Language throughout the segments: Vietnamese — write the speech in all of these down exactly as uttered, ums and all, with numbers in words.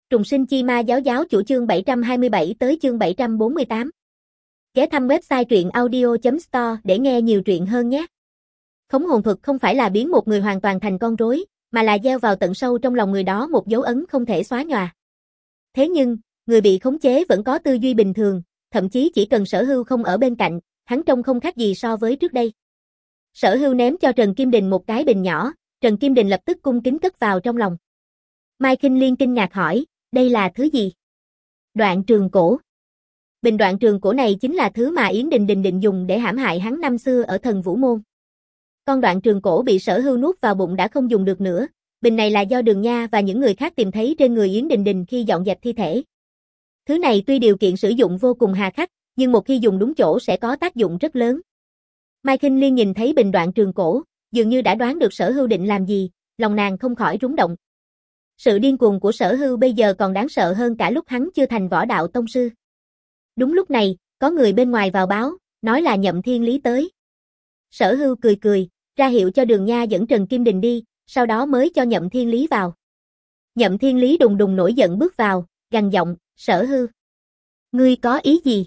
Trùng sinh chi ma giáo giáo chủ chương bảy trăm hai mươi bảy tới chương bảy trăm bốn mươi tám. Ghé thăm website truyện audio chấm store để nghe nhiều truyện hơn nhé. Khống hồn thuật không phải là biến một người hoàn toàn thành con rối, mà là gieo vào tận sâu trong lòng người đó một dấu ấn không thể xóa nhòa. Thế nhưng, người bị khống chế vẫn có tư duy bình thường, thậm chí chỉ cần Sở Hưu không ở bên cạnh, hắn trông không khác gì so với trước đây. Sở Hưu ném cho Trần Kim Đình một cái bình nhỏ, Trần Kim Đình lập tức cung kính cất vào trong lòng. Mai Kinh Liên kinh ngạc hỏi, đây là thứ gì? Đoạn trường cổ. Bình đoạn trường cổ này chính là thứ mà Yến Đình Đình định dùng để hãm hại hắn năm xưa ở Thần Vũ Môn. Con đoạn trường cổ bị Sở Hưu nuốt vào bụng đã không dùng được nữa, bình này là do Đường Nha và những người khác tìm thấy trên người Yến Đình Đình khi dọn dẹp thi thể. Thứ này tuy điều kiện sử dụng vô cùng hà khắc, nhưng một khi dùng đúng chỗ sẽ có tác dụng rất lớn. Mai Kinh Liên nhìn thấy bình đoạn trường cổ, dường như đã đoán được Sở Hưu định làm gì, lòng nàng không khỏi rúng động. Sự điên cuồng của Sở Hưu bây giờ còn đáng sợ hơn cả lúc hắn chưa thành võ đạo tông sư. Đúng lúc này, có người bên ngoài vào báo, nói là Nhậm Thiên Lý tới. Sở Hưu cười cười, ra hiệu cho Đường Nha dẫn Trần Kim Đình đi, sau đó mới cho Nhậm Thiên Lý vào. Nhậm Thiên Lý đùng đùng nổi giận bước vào, gằn giọng, Sở Hưu. Ngươi có ý gì?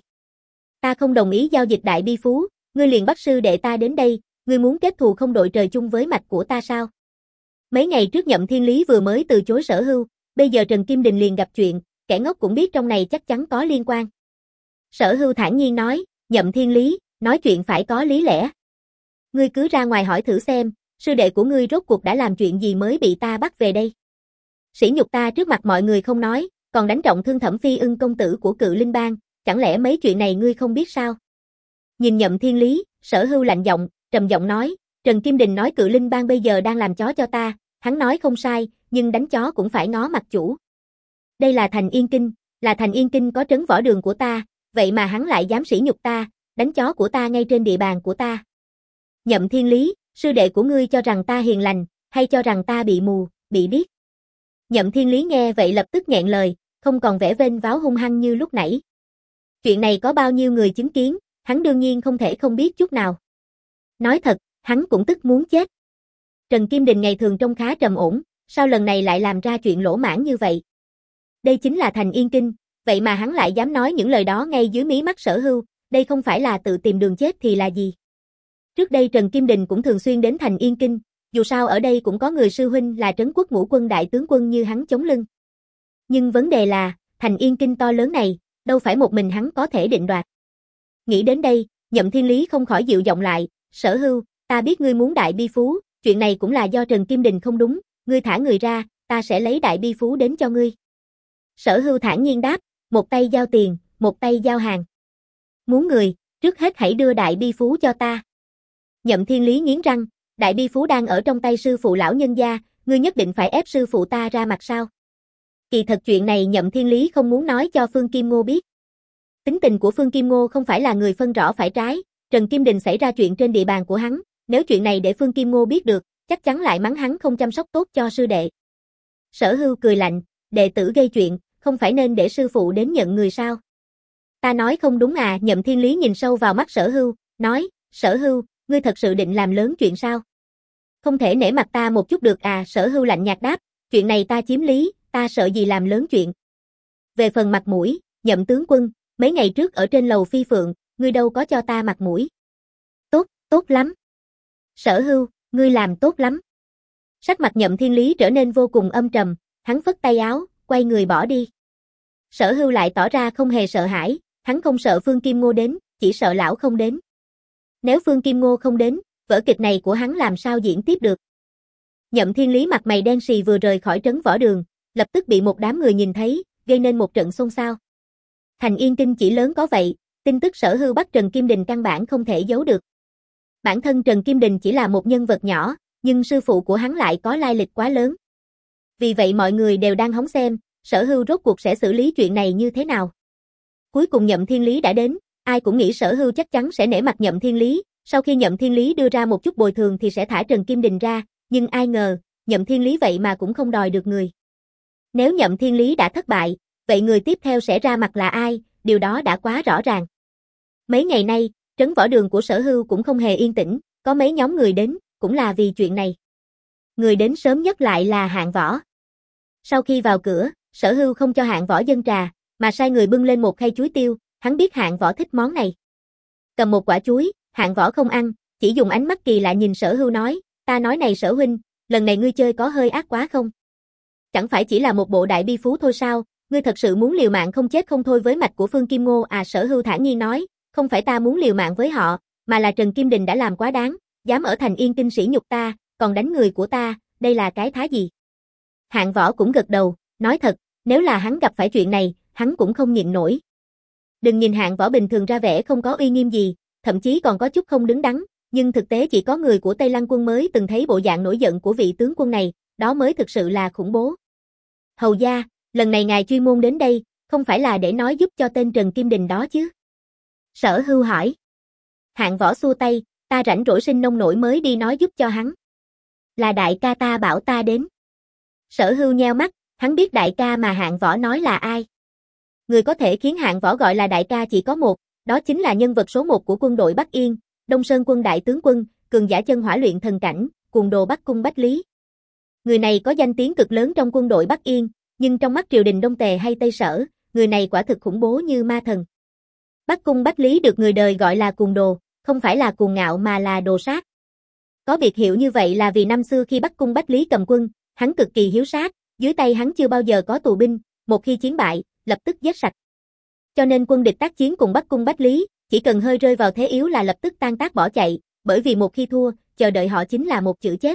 Ta không đồng ý giao dịch đại bi phú, ngươi liền bắt sư đệ ta đến đây, ngươi muốn kết thù không đội trời chung với mạch của ta sao? Mấy ngày trước Nhậm Thiên Lý vừa mới từ chối Sở Hưu, bây giờ Trần Kim Đình liền gặp chuyện, kẻ ngốc cũng biết trong này chắc chắn có liên quan. Sở Hưu thản nhiên nói, Nhậm Thiên Lý, nói chuyện phải có lý lẽ. Ngươi cứ ra ngoài hỏi thử xem, sư đệ của ngươi rốt cuộc đã làm chuyện gì mới bị ta bắt về đây. Sỉ nhục ta trước mặt mọi người không nói, còn đánh trọng thương Thẩm Phi Ưng công tử của Cự Linh Bang, chẳng lẽ mấy chuyện này ngươi không biết sao? Nhìn Nhậm Thiên Lý, Sở Hưu lạnh giọng, trầm giọng nói, Trần Kim Đình nói Cự Linh Bang bây giờ đang làm chó cho ta, hắn nói không sai, nhưng đánh chó cũng phải ngó mặt chủ. Đây là Thành Yên Kinh, là Thành Yên Kinh có trấn võ đường của ta, vậy mà hắn lại dám sỉ nhục ta, đánh chó của ta ngay trên địa bàn của ta. Nhậm Thiên Lý, sư đệ của ngươi cho rằng ta hiền lành, hay cho rằng ta bị mù, bị điếc? Nhậm Thiên Lý nghe vậy lập tức nghẹn lời, không còn vẻ vênh váo hung hăng như lúc nãy. Chuyện này có bao nhiêu người chứng kiến, hắn đương nhiên không thể không biết chút nào. Nói thật, hắn cũng tức muốn chết. Trần Kim Đình ngày thường trông khá trầm ổn, sao lần này lại làm ra chuyện lỗ mãng như vậy? Đây chính là Thành Yên Kinh, vậy mà hắn lại dám nói những lời đó ngay dưới mí mắt Sở Hưu, đây không phải là tự tìm đường chết thì là gì? Trước đây Trần Kim Đình cũng thường xuyên đến Thành Yên Kinh, dù sao ở đây cũng có người sư huynh là Trấn Quốc Ngũ Quân đại tướng quân như hắn chống lưng. Nhưng vấn đề là, Thành Yên Kinh to lớn này, đâu phải một mình hắn có thể định đoạt. Nghĩ đến đây, Nhậm Thiên Lý không khỏi dịu giọng lại, Sở Hưu, ta biết ngươi muốn đại bi phú, chuyện này cũng là do Trần Kim Đình không đúng, ngươi thả người ra, ta sẽ lấy đại bi phú đến cho ngươi. Sở Hưu thản nhiên đáp, một tay giao tiền, một tay giao hàng. Muốn người, trước hết hãy đưa đại bi phú cho ta. Nhậm Thiên Lý nghiến răng, đại bi phú đang ở trong tay sư phụ lão nhân gia, ngươi nhất định phải ép sư phụ ta ra mặt sao? Kỳ thật chuyện này Nhậm Thiên Lý không muốn nói cho Phương Kim Ngô biết. Tính tình của Phương Kim Ngô không phải là người phân rõ phải trái, Trần Kim Đình xảy ra chuyện trên địa bàn của hắn, nếu chuyện này để Phương Kim Ngô biết được, chắc chắn lại mắng hắn không chăm sóc tốt cho sư đệ. Sở Hưu cười lạnh, đệ tử gây chuyện, không phải nên để sư phụ đến nhận người sao? Ta nói không đúng à? Nhậm Thiên Lý nhìn sâu vào mắt Sở Hưu, nói, Sở Hưu, ngươi thật sự định làm lớn chuyện sao? Không thể nể mặt ta một chút được à? Sở Hưu lạnh nhạt đáp, chuyện này ta chiếm lý, ta sợ gì làm lớn chuyện. Về phần mặt mũi, Nhậm tướng quân, mấy ngày trước ở trên lầu Phi Phượng, ngươi đâu có cho ta mặt mũi. Tốt, tốt lắm. Sở Hưu, ngươi làm tốt lắm. Sắc mặt Nhậm Thiên Lý trở nên vô cùng âm trầm, hắn phất tay áo, quay người bỏ đi. Sở Hưu lại tỏ ra không hề sợ hãi, hắn không sợ Phương Kim Ngô đến, chỉ sợ lão không đến. Nếu Phương Kim Ngô không đến, vở kịch này của hắn làm sao diễn tiếp được. Nhậm Thiên Lý mặt mày đen sì vừa rời khỏi trấn võ đường, lập tức bị một đám người nhìn thấy, gây nên một trận xôn xao. Thành Yên Kinh chỉ lớn có vậy, tin tức Sở Hưu bắt Trần Kim Đình căn bản không thể giấu được. Bản thân Trần Kim Đình chỉ là một nhân vật nhỏ, nhưng sư phụ của hắn lại có lai lịch quá lớn. Vì vậy mọi người đều đang hóng xem, Sở Hưu rốt cuộc sẽ xử lý chuyện này như thế nào. Cuối cùng Nhậm Thiên Lý đã đến, ai cũng nghĩ Sở Hưu chắc chắn sẽ nể mặt Nhậm Thiên Lý, sau khi Nhậm Thiên Lý đưa ra một chút bồi thường thì sẽ thả Trần Kim Đình ra, nhưng ai ngờ, Nhậm Thiên Lý vậy mà cũng không đòi được người. Nếu Nhậm Thiên Lý đã thất bại, vậy người tiếp theo sẽ ra mặt là ai, điều đó đã quá rõ ràng. Mấy ngày nay, trấn võ đường của Sở Hưu cũng không hề yên tĩnh, có mấy nhóm người đến, cũng là vì chuyện này. Người đến sớm nhất lại là Hạng Võ. Sau khi vào cửa, Sở Hưu không cho Hạng Võ dâng trà, mà sai người bưng lên một khay chuối tiêu, hắn biết Hạng Võ thích món này. Cầm một quả chuối, Hạng Võ không ăn, chỉ dùng ánh mắt kỳ lạ nhìn Sở Hưu nói, ta nói này Sở huynh, lần này ngươi chơi có hơi ác quá không? Chẳng phải chỉ là một bộ đại bi phú thôi sao, ngươi thật sự muốn liều mạng không chết không thôi với mạch của Phương Kim Ngô à? Sở Hưu thản nhiên nói, không phải ta muốn liều mạng với họ, mà là Trần Kim Đình đã làm quá đáng, dám ở thành Yên Kinh sỉ nhục ta, còn đánh người của ta, đây là cái thá gì? Hạng Võ cũng gật đầu, nói thật, nếu là hắn gặp phải chuyện này, hắn cũng không nhịn nổi. Đừng nhìn Hạng Võ bình thường ra vẻ không có uy nghiêm gì, thậm chí còn có chút không đứng đắn, nhưng thực tế chỉ có người của Tây Lăng quân mới từng thấy bộ dạng nổi giận của vị tướng quân này, đó mới thực sự là khủng bố. Hầu gia, lần này ngài chuyên môn đến đây, không phải là để nói giúp cho tên Trần Kim Đình đó chứ? Sở Hưu hỏi. Hạng Võ xua tay, ta rảnh rỗi sinh nông nổi mới đi nói giúp cho hắn. Là đại ca ta bảo ta đến. Sở Hưu nheo mắt, hắn biết đại ca mà Hạng Võ nói là ai. Người có thể khiến Hạng Võ gọi là đại ca chỉ có một, đó chính là nhân vật số một của quân đội Bắc Yên, Đông Sơn quân đại tướng quân, cường giả chân hỏa luyện thần cảnh, cuồng đồ Bắc Cung Bách Lý. Người này có danh tiếng cực lớn trong quân đội Bắc Yên, nhưng trong mắt triều đình Đông Tề hay Tây Sở, người này quả thực khủng bố như ma thần. Bắc Cung Bách Lý được người đời gọi là cuồng đồ, không phải là cuồng ngạo mà là đồ sát. Có biệt hiệu như vậy là vì năm xưa khi Bắc Cung Bách Lý cầm quân, hắn cực kỳ hiếu sát, dưới tay hắn chưa bao giờ có tù binh, một khi chiến bại, lập tức giết sạch. Cho nên quân địch tác chiến cùng Bắc Cung Bách Lý, chỉ cần hơi rơi vào thế yếu là lập tức tan tác bỏ chạy, bởi vì một khi thua, chờ đợi họ chính là một chữ chết.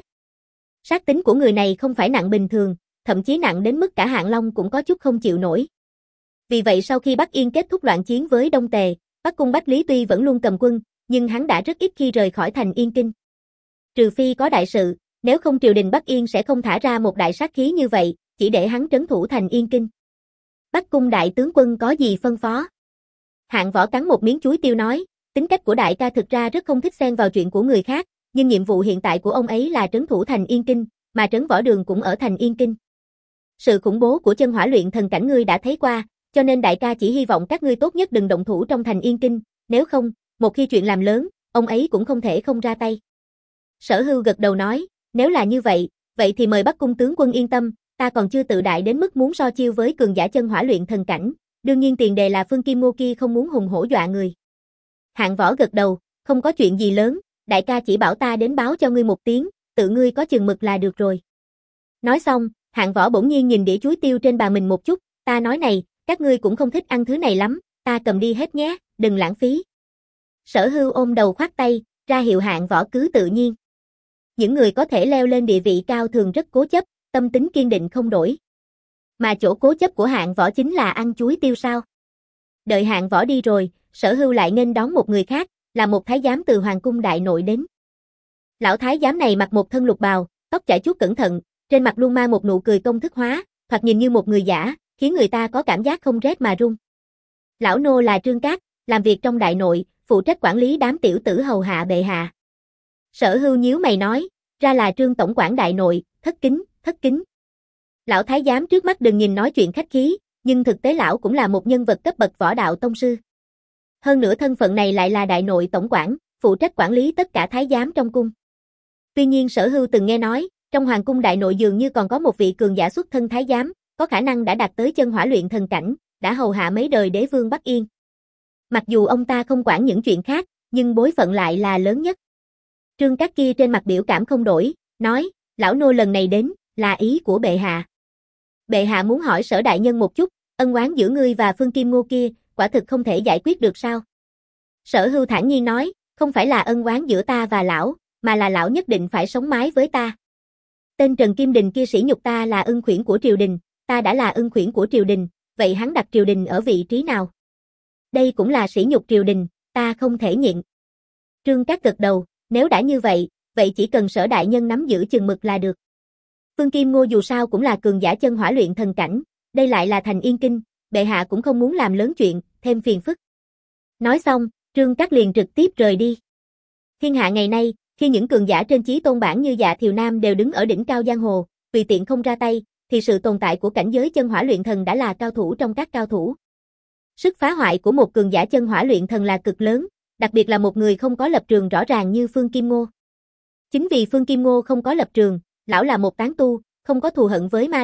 Sát tính của người này không phải nặng bình thường, thậm chí nặng đến mức cả Hạng Long cũng có chút không chịu nổi. Vì vậy sau khi Bắc Yên kết thúc loạn chiến với Đông Tề, Bắc Cung Bách Lý tuy vẫn luôn cầm quân, nhưng hắn đã rất ít khi rời khỏi thành Yên Kinh. Trừ phi có đại sự, nếu không triều đình Bắc Yên sẽ không thả ra một đại sát khí như vậy, chỉ để hắn trấn thủ thành Yên Kinh. Bắc Cung đại tướng quân có gì phân phó? Hạng Võ cắn một miếng chuối tiêu nói, tính cách của đại ca thực ra rất không thích xen vào chuyện của người khác, nhưng nhiệm vụ hiện tại của ông ấy là trấn thủ thành Yên Kinh, mà Trấn Võ Đường cũng ở thành Yên Kinh. Sự khủng bố của chân hỏa luyện thần cảnh ngươi đã thấy qua, cho nên đại ca chỉ hy vọng các ngươi tốt nhất đừng động thủ trong thành Yên Kinh, nếu không, một khi chuyện làm lớn, ông ấy cũng không thể không ra tay. Sở Hưu gật đầu nói, nếu là như vậy, vậy thì mời Bắc Cung tướng quân yên tâm, ta còn chưa tự đại đến mức muốn so chiêu với cường giả chân hỏa luyện thần cảnh, đương nhiên tiền đề là Phương Kim Ngô kia không muốn hùng hổ dọa người. Hạng Võ gật đầu, không có chuyện gì lớn, đại ca chỉ bảo ta đến báo cho ngươi một tiếng, tự ngươi có chừng mực là được rồi. Nói xong, Hạng Võ bỗng nhiên nhìn đĩa chuối tiêu trên bàn mình một chút, ta nói này, các ngươi cũng không thích ăn thứ này lắm, ta cầm đi hết nhé, đừng lãng phí. Sở Hưu ôm đầu khoát tay, ra hiệu Hạng Võ cứ tự nhiên. Những người có thể leo lên địa vị cao thường rất cố chấp, tâm tính kiên định không đổi. Mà chỗ cố chấp của Hạng Võ chính là ăn chuối tiêu sao. Đợi Hạng Võ đi rồi, Sở Hưu lại nghênh đón một người khác, là một thái giám từ Hoàng cung đại nội đến. Lão thái giám này mặc một thân lục bào, tóc chải chuốt cẩn thận, trên mặt luôn mang một nụ cười công thức hóa, thoạt nhìn như một người giả, khiến người ta có cảm giác không rét mà run. Lão nô là Trương Cát, làm việc trong đại nội, phụ trách quản lý đám tiểu tử hầu hạ bệ hạ. Sở Hưu nhíu mày nói, ra là Trương tổng quản đại nội, thất kính, thất kính. Lão thái giám trước mắt đừng nhìn nói chuyện khách khí, nhưng thực tế lão cũng là một nhân vật cấp bậc võ đạo tông sư. Hơn nữa thân phận này lại là đại nội tổng quản, phụ trách quản lý tất cả thái giám trong cung. Tuy nhiên Sở Hưu từng nghe nói, trong hoàng cung đại nội dường như còn có một vị cường giả xuất thân thái giám, có khả năng đã đạt tới chân hỏa luyện thần cảnh, đã hầu hạ mấy đời đế vương Bắc Yên. Mặc dù ông ta không quản những chuyện khác, nhưng bối phận lại là lớn nhất. Trương Cát kia trên mặt biểu cảm không đổi, nói, lão nô lần này đến, là ý của bệ hạ. Bệ hạ muốn hỏi Sở đại nhân một chút, ân oán giữa ngươi và Phương Kim Ngô kia, quả thực không thể giải quyết được sao? Sở Hưu thản nhiên nói, không phải là ân oán giữa ta và lão, mà là lão nhất định phải sống mái với ta. Tên Trần Kim Đình kia sỉ nhục ta là ưng khuyển của triều đình, ta đã là ưng khuyển của triều đình, vậy hắn đặt triều đình ở vị trí nào? Đây cũng là sỉ nhục triều đình, ta không thể nhịn. Trương Cát gật đầu, nếu đã như vậy, vậy chỉ cần Sở đại nhân nắm giữ chừng mực là được. Phương Kim Ngô dù sao cũng là cường giả chân hỏa luyện thần cảnh, đây lại là thành Yên Kinh, bệ hạ cũng không muốn làm lớn chuyện, thêm phiền phức. Nói xong, Trương Cát liền trực tiếp rời đi. Thiên hạ ngày nay, khi những cường giả trên chí tôn bảng như Dạ Thiều Nam đều đứng ở đỉnh cao giang hồ, tùy tiện không ra tay, thì sự tồn tại của cảnh giới chân hỏa luyện thần đã là cao thủ trong các cao thủ. Sức phá hoại của một cường giả chân hỏa luyện thần là cực lớn, đặc biệt là một người không có lập trường rõ ràng như Phương Kim Ngô. Chính vì Phương Kim Ngô không có lập trường, lão là một tán tu, không có thù hận với ma đạo,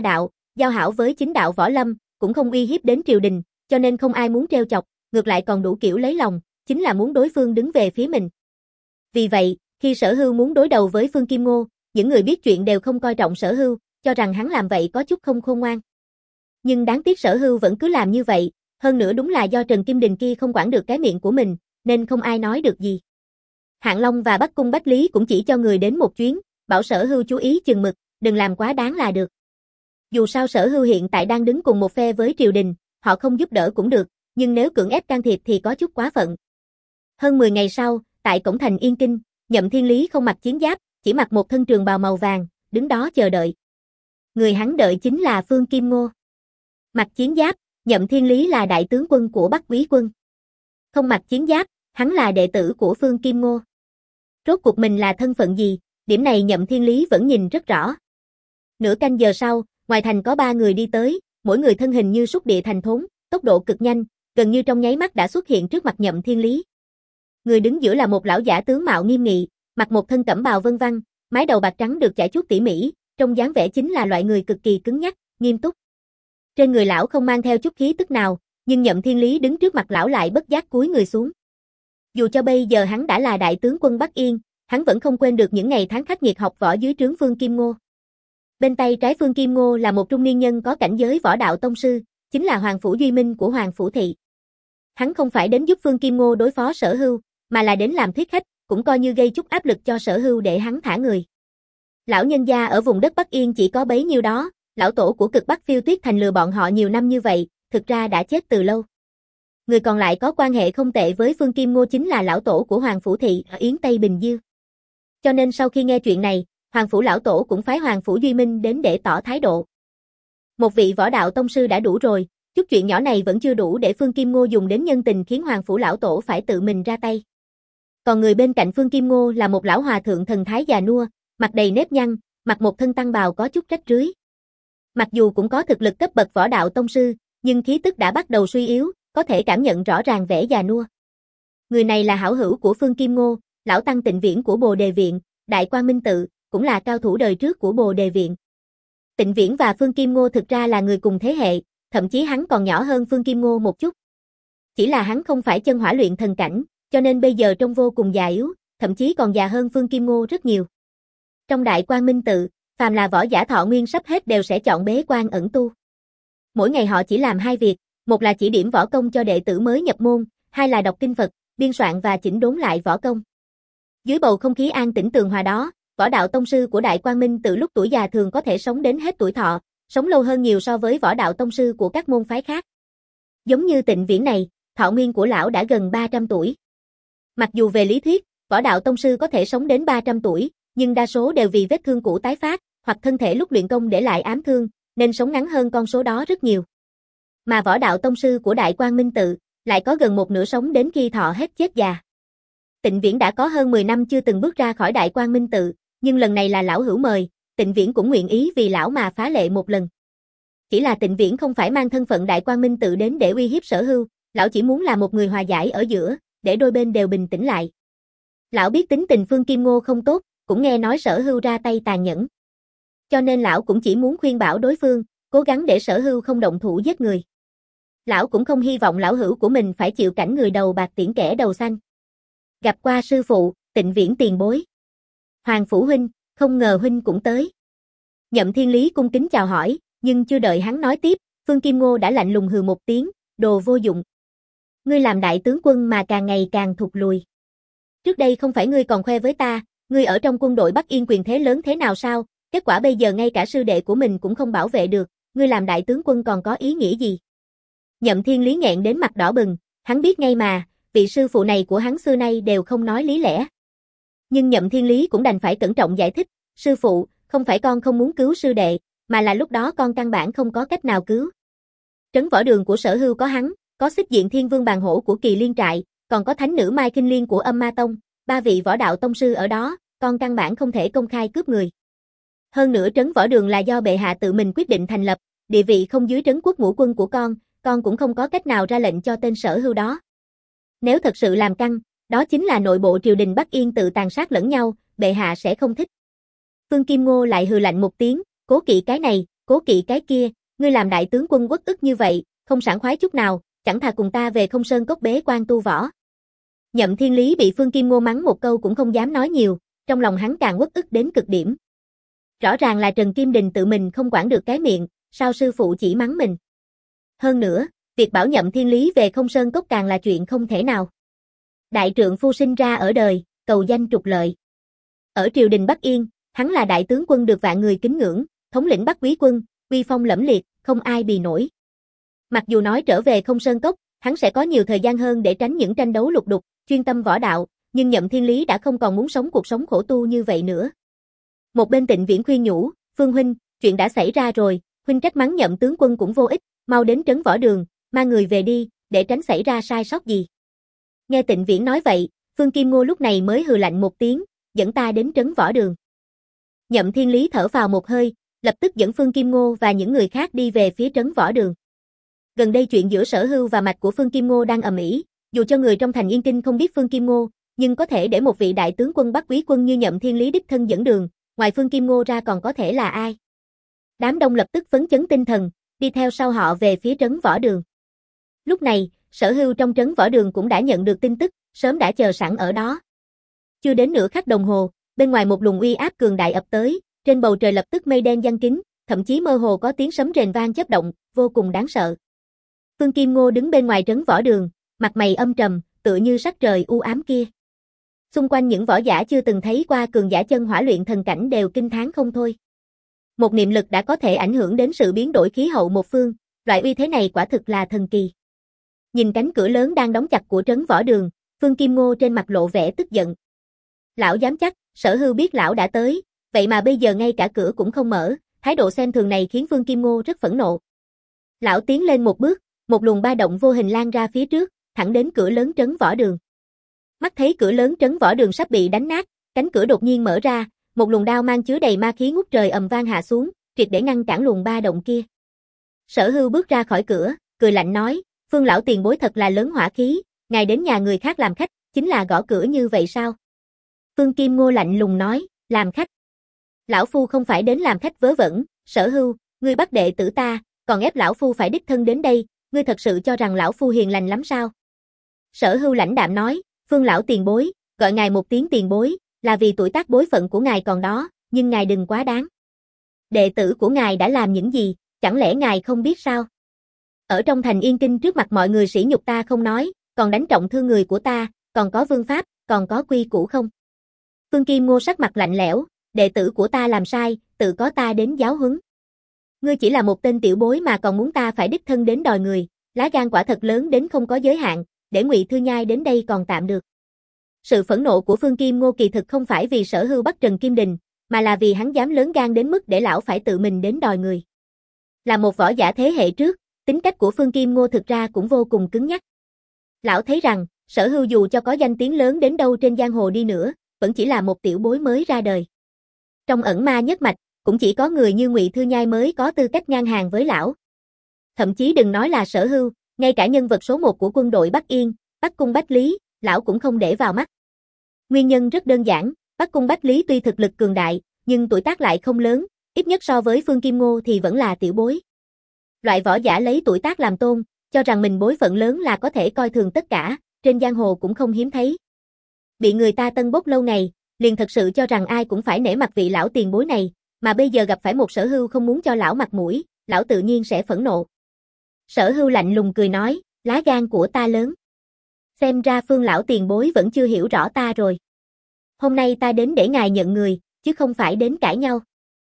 giao hảo với chính đạo võ lâm, cũng không uy hiếp đến triều đình, cho nên không ai muốn trêu chọc, ngược lại còn đủ kiểu lấy lòng, chính là muốn đối phương đứng về phía mình. Vì vậy, khi Sở Hưu muốn đối đầu với Phương Kim Ngô, những người biết chuyện đều không coi trọng Sở Hưu, cho rằng hắn làm vậy có chút không khôn ngoan. Nhưng đáng tiếc Sở Hưu vẫn cứ làm như vậy, hơn nữa đúng là do Trần Kim Đình kia không quản được cái miệng của mình, nên không ai nói được gì. Hạng Long và Bắc Cung Bách Lý cũng chỉ cho người đến một chuyến, bảo Sở Hưu chú ý chừng mực, đừng làm quá đáng là được. Dù sao Sở Hưu hiện tại đang đứng cùng một phe với triều đình, họ không giúp đỡ cũng được, nhưng nếu cưỡng ép can thiệp thì có chút quá phận. Hơn mười ngày sau, tại cổng thành Yên Kinh, Nhậm Thiên Lý không mặc chiến giáp, chỉ mặc một thân trường bào màu vàng, đứng đó chờ đợi. Người hắn đợi chính là Phương Kim Ngô. Mặc chiến giáp, Nhậm Thiên Lý là đại tướng quân của Bắc Quý quân. Không mặc chiến giáp, hắn là đệ tử của Phương Kim Ngô. Rốt cuộc mình là thân phận gì, điểm này Nhậm Thiên Lý vẫn nhìn rất rõ. Nửa canh giờ sau, ngoài thành có ba người đi tới, mỗi người thân hình như súc địa thành thốn, tốc độ cực nhanh, gần như trong nháy mắt đã xuất hiện trước mặt Nhậm Thiên Lý. Người đứng giữa là một lão giả tướng mạo nghiêm nghị, mặc một thân cẩm bào vân vân, mái đầu bạc trắng được chải chuốt tỉ mỉ, trông dáng vẻ chính là loại người cực kỳ cứng nhắc, nghiêm túc. Trên người lão không mang theo chút khí tức nào, nhưng Nhậm Thiên Lý đứng trước mặt lão lại bất giác cúi người xuống. Dù cho bây giờ hắn đã là đại tướng quân Bắc Yên, hắn vẫn không quên được những ngày tháng khắc nghiệt học võ dưới trướng Phương Kim Ngô. Bên tay trái Phương Kim Ngô là một trung niên nhân có cảnh giới võ đạo tông sư, chính là Hoàng Phủ Duy Minh của Hoàng Phủ Thị. Hắn không phải đến giúp Phương Kim Ngô đối phó Sở Hưu, mà là đến làm thuyết khách, cũng coi như gây chút áp lực cho Sở Hưu để hắn thả người. Lão nhân gia ở vùng đất Bắc Yên chỉ có bấy nhiêu đó, lão tổ của cực Bắc Phiêu Tuyết Thành lừa bọn họ nhiều năm như vậy, thực ra đã chết từ lâu. Người còn lại có quan hệ không tệ với Phương Kim Ngô chính là lão tổ của Hoàng Phủ Thị ở Yến Tây Bình Dương. Cho nên sau khi nghe chuyện này, Hoàng Phủ lão tổ cũng phái Hoàng Phủ Duy Minh đến để tỏ thái độ. Một vị võ đạo tông sư đã đủ rồi, chút chuyện nhỏ này vẫn chưa đủ để Phương Kim Ngô dùng đến nhân tình khiến Hoàng Phủ lão tổ phải tự mình ra tay. Còn người bên cạnh Phương Kim Ngô là một lão hòa thượng thần thái già nua, mặt đầy nếp nhăn, mặc một thân tăng bào có chút rách rưới. Mặc dù cũng có thực lực cấp bậc võ đạo tông sư, nhưng khí tức đã bắt đầu suy yếu, có thể cảm nhận rõ ràng vẻ già nua. Người này là hảo hữu của Phương Kim Ngô, lão tăng Tịnh Viễn của Bồ Đề Viện, Đại Quang Minh Tự, cũng là cao thủ đời trước của Bồ Đề Viện. Tịnh Viễn và Phương Kim Ngô thực ra là người cùng thế hệ, thậm chí hắn còn nhỏ hơn Phương Kim Ngô một chút. Chỉ là hắn không phải chân hỏa luyện thần cảnh, cho nên bây giờ trông vô cùng già yếu, thậm chí còn già hơn Phương Kim Ngô rất nhiều. Trong Đại Quang Minh Tự, phàm là võ giả thọ nguyên sắp hết đều sẽ chọn bế quan ẩn tu. Mỗi ngày họ chỉ làm hai việc, một là chỉ điểm võ công cho đệ tử mới nhập môn, hai là đọc kinh Phật, biên soạn và chỉnh đốn lại võ công. Dưới bầu không khí an tĩnh tường hòa đó, võ đạo tông sư của Đại Quang Minh Tự lúc tuổi già thường có thể sống đến hết tuổi thọ, sống lâu hơn nhiều so với võ đạo tông sư của các môn phái khác. Giống như Tịnh Viễn này, thọ nguyên của lão đã gần ba trăm tuổi. Mặc dù về lý thuyết, võ đạo tông sư có thể sống đến ba trăm tuổi, nhưng đa số đều vì vết thương cũ tái phát, hoặc thân thể lúc luyện công để lại ám thương, nên sống ngắn hơn con số đó rất nhiều. Mà võ đạo tông sư của Đại Quang Minh Tự lại có gần một nửa sống đến khi thọ hết chết già. Tịnh Viễn đã có hơn mười năm chưa từng bước ra khỏi Đại Quang Minh Tự, nhưng lần này là lão hữu mời, Tịnh Viễn cũng nguyện ý vì lão mà phá lệ một lần. Chỉ là Tịnh Viễn không phải mang thân phận Đại Quang Minh Tự đến để uy hiếp Sở Hưu, lão chỉ muốn là một người hòa giải ở giữa, để đôi bên đều bình tĩnh lại. Lão biết tính tình Phương Kim Ngô không tốt, cũng nghe nói Sở Hưu ra tay tàn nhẫn. Cho nên lão cũng chỉ muốn khuyên bảo đối phương, cố gắng để Sở Hưu không động thủ giết người. Lão cũng không hy vọng lão hữu của mình phải chịu cảnh người đầu bạc tiễn kẻ đầu xanh. Gặp qua sư phụ, Tịnh Viễn tiền bối. Hoàng Phủ huynh, không ngờ huynh cũng tới. Nhậm Thiên Lý cung kính chào hỏi, nhưng chưa đợi hắn nói tiếp, Phương Kim Ngô đã lạnh lùng hừ một tiếng, đồ vô dụng. Ngươi làm đại tướng quân mà càng ngày càng thụt lùi. Trước đây không phải ngươi còn khoe với ta, ngươi ở trong quân đội Bắc Yên quyền thế lớn thế nào sao, kết quả bây giờ ngay cả sư đệ của mình cũng không bảo vệ được, ngươi làm đại tướng quân còn có ý nghĩa gì? Nhậm Thiên Lý nghẹn đến mặt đỏ bừng, hắn biết ngay mà, vị sư phụ này của hắn xưa nay đều không nói lý lẽ. Nhưng Nhậm Thiên Lý cũng đành phải cẩn trọng giải thích, sư phụ, không phải con không muốn cứu sư đệ, mà là lúc đó con căn bản không có cách nào cứu. Trấn võ đường của Sở Hưu có hắn, có Xích Diện Thiên Vương Bàn Hổ của Kỳ Liên Trại, còn có thánh nữ Mai Kinh Liên của Âm Ma Tông, ba vị võ đạo tông sư ở đó, con căn bản không thể công khai cướp người. Hơn nữa trấn võ đường là do bệ hạ tự mình quyết định thành lập, địa vị không dưới trấn quốc ngũ quân của con, con cũng không có cách nào ra lệnh cho tên Sở Hưu đó. Nếu thật sự làm căng, đó chính là nội bộ triều đình Bắc Yên tự tàn sát lẫn nhau, bệ hạ sẽ không thích. Phương Kim Ngô lại hừ lạnh một tiếng, cố kỵ cái này, cố kỵ cái kia, Ngươi làm đại tướng quân uất ức như vậy, không sảng khoái chút nào, chẳng thà cùng ta về Không Sơn Cốc bế quan tu võ. Nhậm Thiên Lý bị Phương Kim Ngô mắng một câu cũng không dám nói nhiều, trong lòng hắn càng uất ức đến cực điểm. Rõ ràng là Trần Kim Đình tự mình không quản được cái miệng, sao sư phụ chỉ mắng mình. Hơn nữa, việc bảo Nhậm Thiên Lý về Không Sơn Cốc càng là chuyện không thể nào. Đại trượng phu sinh ra ở đời, cầu danh trục lợi. Ở triều đình Bắc Yên, hắn là đại tướng quân được vạn người kính ngưỡng, thống lĩnh Bắc Quý quân, uy phong lẫm liệt, không ai bì nổi. Mặc dù nói trở về Không Sơn Cốc, hắn sẽ có nhiều thời gian hơn để tránh những tranh đấu lục đục, chuyên tâm võ đạo, nhưng Nhậm Thiên Lý đã không còn muốn sống cuộc sống khổ tu như vậy nữa. Một bên Tịnh Viễn khuyên nhủ, Phương huynh, chuyện đã xảy ra rồi, huynh trách mắng Nhậm tướng quân cũng vô ích, mau đến trấn võ đường, mang người về đi, để tránh xảy ra sai sót gì. Nghe Tịnh Viễn nói vậy, Phương Kim Ngô lúc này mới hừ lạnh một tiếng, dẫn ta đến trấn võ đường. Nhậm Thiên Lý thở phào một hơi, lập tức dẫn Phương Kim Ngô và những người khác đi về phía trấn võ đường. Gần đây chuyện giữa Sở Hưu và mạch của Phương Kim Ngô đang ầm ĩ, dù cho người trong thành Yên Kinh không biết Phương Kim Ngô, nhưng có thể để một vị đại tướng quân Bắc Quý quân như Nhậm Thiên Lý đích thân dẫn đường, ngoài Phương Kim Ngô ra còn có thể là ai? Đám đông lập tức phấn chấn tinh thần, đi theo sau họ về phía trấn võ đường. Lúc này, Sở Hưu trong trấn võ đường cũng đã nhận được tin tức, sớm đã chờ sẵn ở đó. Chưa đến nửa khắc đồng hồ, bên ngoài một luồng uy áp cường đại ập tới, trên bầu trời lập tức mây đen giăng kín, thậm chí mơ hồ có tiếng sấm rền vang chớp động, vô cùng đáng sợ. Phương Kim Ngô đứng bên ngoài trấn võ đường, mặt mày âm trầm, tựa như sắc trời u ám kia. Xung quanh những võ giả chưa từng thấy qua cường giả chân hỏa luyện thần cảnh đều kinh thán không thôi. Một niệm lực đã có thể ảnh hưởng đến sự biến đổi khí hậu một phương, loại uy thế này quả thực là thần kỳ. Nhìn cánh cửa lớn đang đóng chặt của trấn võ đường, Phương Kim Ngô trên mặt lộ vẻ tức giận. Lão dám chắc, Sở Hưu biết lão đã tới, vậy mà bây giờ ngay cả cửa cũng không mở, thái độ xem thường này khiến Phương Kim Ngô rất phẫn nộ. Lão tiến lên một bước, một luồng ba động vô hình lan ra phía trước, thẳng đến cửa lớn trấn võ đường. Mắt thấy cửa lớn trấn võ đường sắp bị đánh nát, cánh cửa đột nhiên mở ra, một luồng đao mang chứa đầy ma khí ngút trời ầm vang hạ xuống, triệt để ngăn cản luồng ba động kia. Sở Hưu bước ra khỏi cửa, cười lạnh nói, Phương lão tiền bối thật là lớn hỏa khí, ngài đến nhà người khác làm khách, chính là gõ cửa như vậy sao? Phương Kim Ngô lạnh lùng nói, làm khách. Lão phu không phải đến làm khách vớ vẩn, Sở Hưu, ngươi bắt đệ tử ta, còn ép lão phu phải đích thân đến đây, ngươi thật sự cho rằng lão phu hiền lành lắm sao? Sở Hưu lãnh đạm nói, Phương lão tiền bối, gọi ngài một tiếng tiền bối, là vì tuổi tác bối phận của ngài còn đó, nhưng ngài đừng quá đáng. Đệ tử của ngài đã làm những gì, chẳng lẽ ngài không biết sao? Ở trong thành Yên Kinh trước mặt mọi người sỉ nhục ta không nói, còn đánh trọng thương người của ta, còn có vương pháp, còn có quy củ không? Phương Kim Ngô sắc mặt lạnh lẽo, đệ tử của ta làm sai, tự có ta đến giáo huấn. Ngươi chỉ là một tên tiểu bối mà còn muốn ta phải đích thân đến đòi người, lá gan quả thật lớn đến không có giới hạn, để Ngụy Thư Nhai đến đây còn tạm được. Sự phẫn nộ của Phương Kim Ngô kỳ thực không phải vì Sở Hưu bắt Trần Kim Đình, mà là vì hắn dám lớn gan đến mức để lão phải tự mình đến đòi người. Là một võ giả thế hệ trước, tính cách của Phương Kim Ngô thực ra cũng vô cùng cứng nhắc. Lão thấy rằng, Sở Hưu dù cho có danh tiếng lớn đến đâu trên giang hồ đi nữa, vẫn chỉ là một tiểu bối mới ra đời. Trong ẩn ma nhất mạch, cũng chỉ có người như Ngụy Thư Nhai mới có tư cách ngang hàng với lão. Thậm chí đừng nói là Sở Hưu, ngay cả nhân vật số một của quân đội Bắc Yên, Bắc Cung Bách Lý, lão cũng không để vào mắt. Nguyên nhân rất đơn giản, Bắc Cung Bách Lý tuy thực lực cường đại, nhưng tuổi tác lại không lớn, ít nhất so với Phương Kim Ngô thì vẫn là tiểu bối. Loại võ giả lấy tuổi tác làm tôn, cho rằng mình bối phận lớn là có thể coi thường tất cả, trên giang hồ cũng không hiếm thấy. Bị người ta tân bốc lâu ngày, liền thật sự cho rằng ai cũng phải nể mặt vị lão tiền bối này, mà bây giờ gặp phải một Sở Hưu không muốn cho lão mặt mũi, lão tự nhiên sẽ phẫn nộ. Sở Hưu lạnh lùng cười nói, lá gan của ta lớn. Xem ra Phương lão tiền bối vẫn chưa hiểu rõ ta rồi. Hôm nay ta đến để ngài nhận người, chứ không phải đến cãi nhau.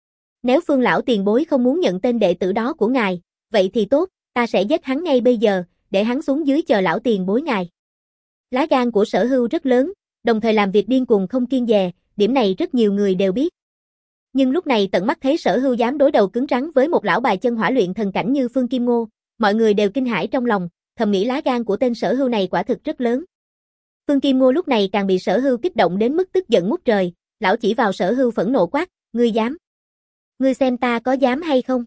Nếu Phương lão tiền bối không muốn nhận tên đệ tử đó của ngài, vậy thì tốt, ta sẽ giết hắn ngay bây giờ, để hắn xuống dưới chờ lão tiền bối ngài. Lá gan của Sở Hưu rất lớn, đồng thời làm việc điên cuồng không kiêng dè, điểm này rất nhiều người đều biết. Nhưng lúc này tận mắt thấy Sở Hưu dám đối đầu cứng rắn với một lão bài chân hỏa luyện thần cảnh như Phương Kim Ngô, mọi người đều kinh hãi trong lòng, thầm nghĩ lá gan của tên Sở Hưu này quả thực rất lớn. Phương Kim Ngô lúc này càng bị Sở Hưu kích động đến mức tức giận ngút trời, lão chỉ vào Sở Hưu phẫn nộ quát, ngươi dám? Ngươi xem ta có dám hay không?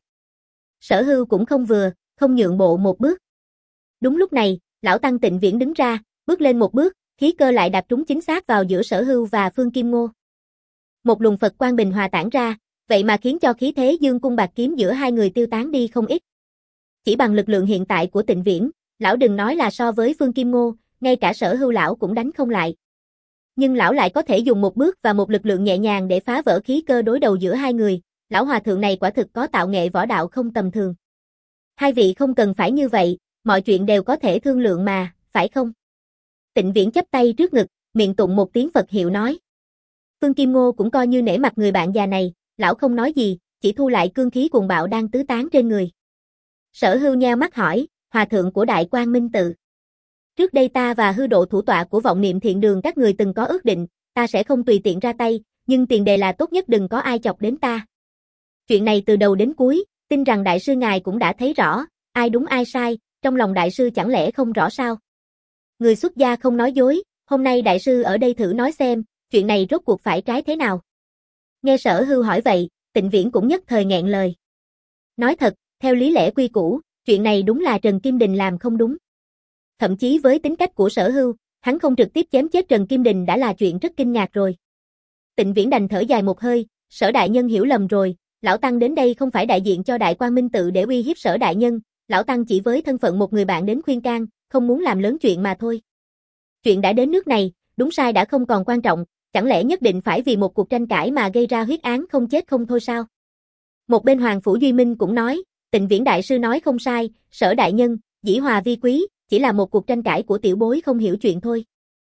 Sở Hưu cũng không vừa, không nhượng bộ một bước. Đúng lúc này, lão tăng Tịnh Viễn đứng ra, bước lên một bước, khí cơ lại đạp trúng chính xác vào giữa Sở Hưu và Phương Kim Ngô. Một luồng Phật quang bình hòa tản ra, vậy mà khiến cho khí thế dương cung bạc kiếm giữa hai người tiêu tán đi không ít. Chỉ bằng lực lượng hiện tại của Tịnh Viễn, lão đừng nói là so với Phương Kim Ngô, ngay cả Sở Hưu lão cũng đánh không lại. Nhưng lão lại có thể dùng một bước và một lực lượng nhẹ nhàng để phá vỡ khí cơ đối đầu giữa hai người, lão hòa thượng này quả thực có tạo nghệ võ đạo không tầm thường. Hai vị không cần phải như vậy, mọi chuyện đều có thể thương lượng mà, phải không? Tịnh Viễn chắp tay trước ngực, miệng tụng một tiếng Phật hiệu nói. Phương Kim Ngô cũng coi như nể mặt người bạn già này, lão không nói gì, chỉ thu lại cương khí cuồng bạo đang tứ tán trên người. Sở Hưu nheo mắt hỏi, hòa thượng của Đại Quang Minh Tự. Trước đây ta và hư độ thủ tọa của vọng niệm thiện đường các người từng có ước định, ta sẽ không tùy tiện ra tay, nhưng tiền đề là tốt nhất đừng có ai chọc đến ta. Chuyện này từ đầu đến cuối, tin rằng đại sư ngài cũng đã thấy rõ, ai đúng ai sai, trong lòng đại sư chẳng lẽ không rõ sao? Người xuất gia không nói dối, hôm nay đại sư ở đây thử nói xem, chuyện này rốt cuộc phải trái thế nào? Nghe Sở Hưu hỏi vậy, Tịnh Viễn cũng nhất thời nghẹn lời. Nói thật, theo lý lẽ quy củ, chuyện này đúng là Trần Kim Đình làm không đúng. Thậm chí với tính cách của Sở Hưu, hắn không trực tiếp chém chết Trần Kim Đình đã là chuyện rất kinh ngạc rồi. Tịnh Viễn đành thở dài một hơi, Sở đại nhân hiểu lầm rồi, lão tăng đến đây không phải đại diện cho Đại Quang Minh Tự để uy hiếp Sở đại nhân, lão tăng chỉ với thân phận một người bạn đến khuyên can, không muốn làm lớn chuyện mà thôi. Chuyện đã đến nước này, đúng sai đã không còn quan trọng, chẳng lẽ nhất định phải vì một cuộc tranh cãi mà gây ra huyết án không chết không thôi sao? Một bên Hoàng Phủ Duy Minh cũng nói, Tịnh Viễn đại sư nói không sai, Sở đại nhân, dĩ hòa vi quý, chỉ là một cuộc tranh cãi của tiểu bối không hiểu chuyện thôi.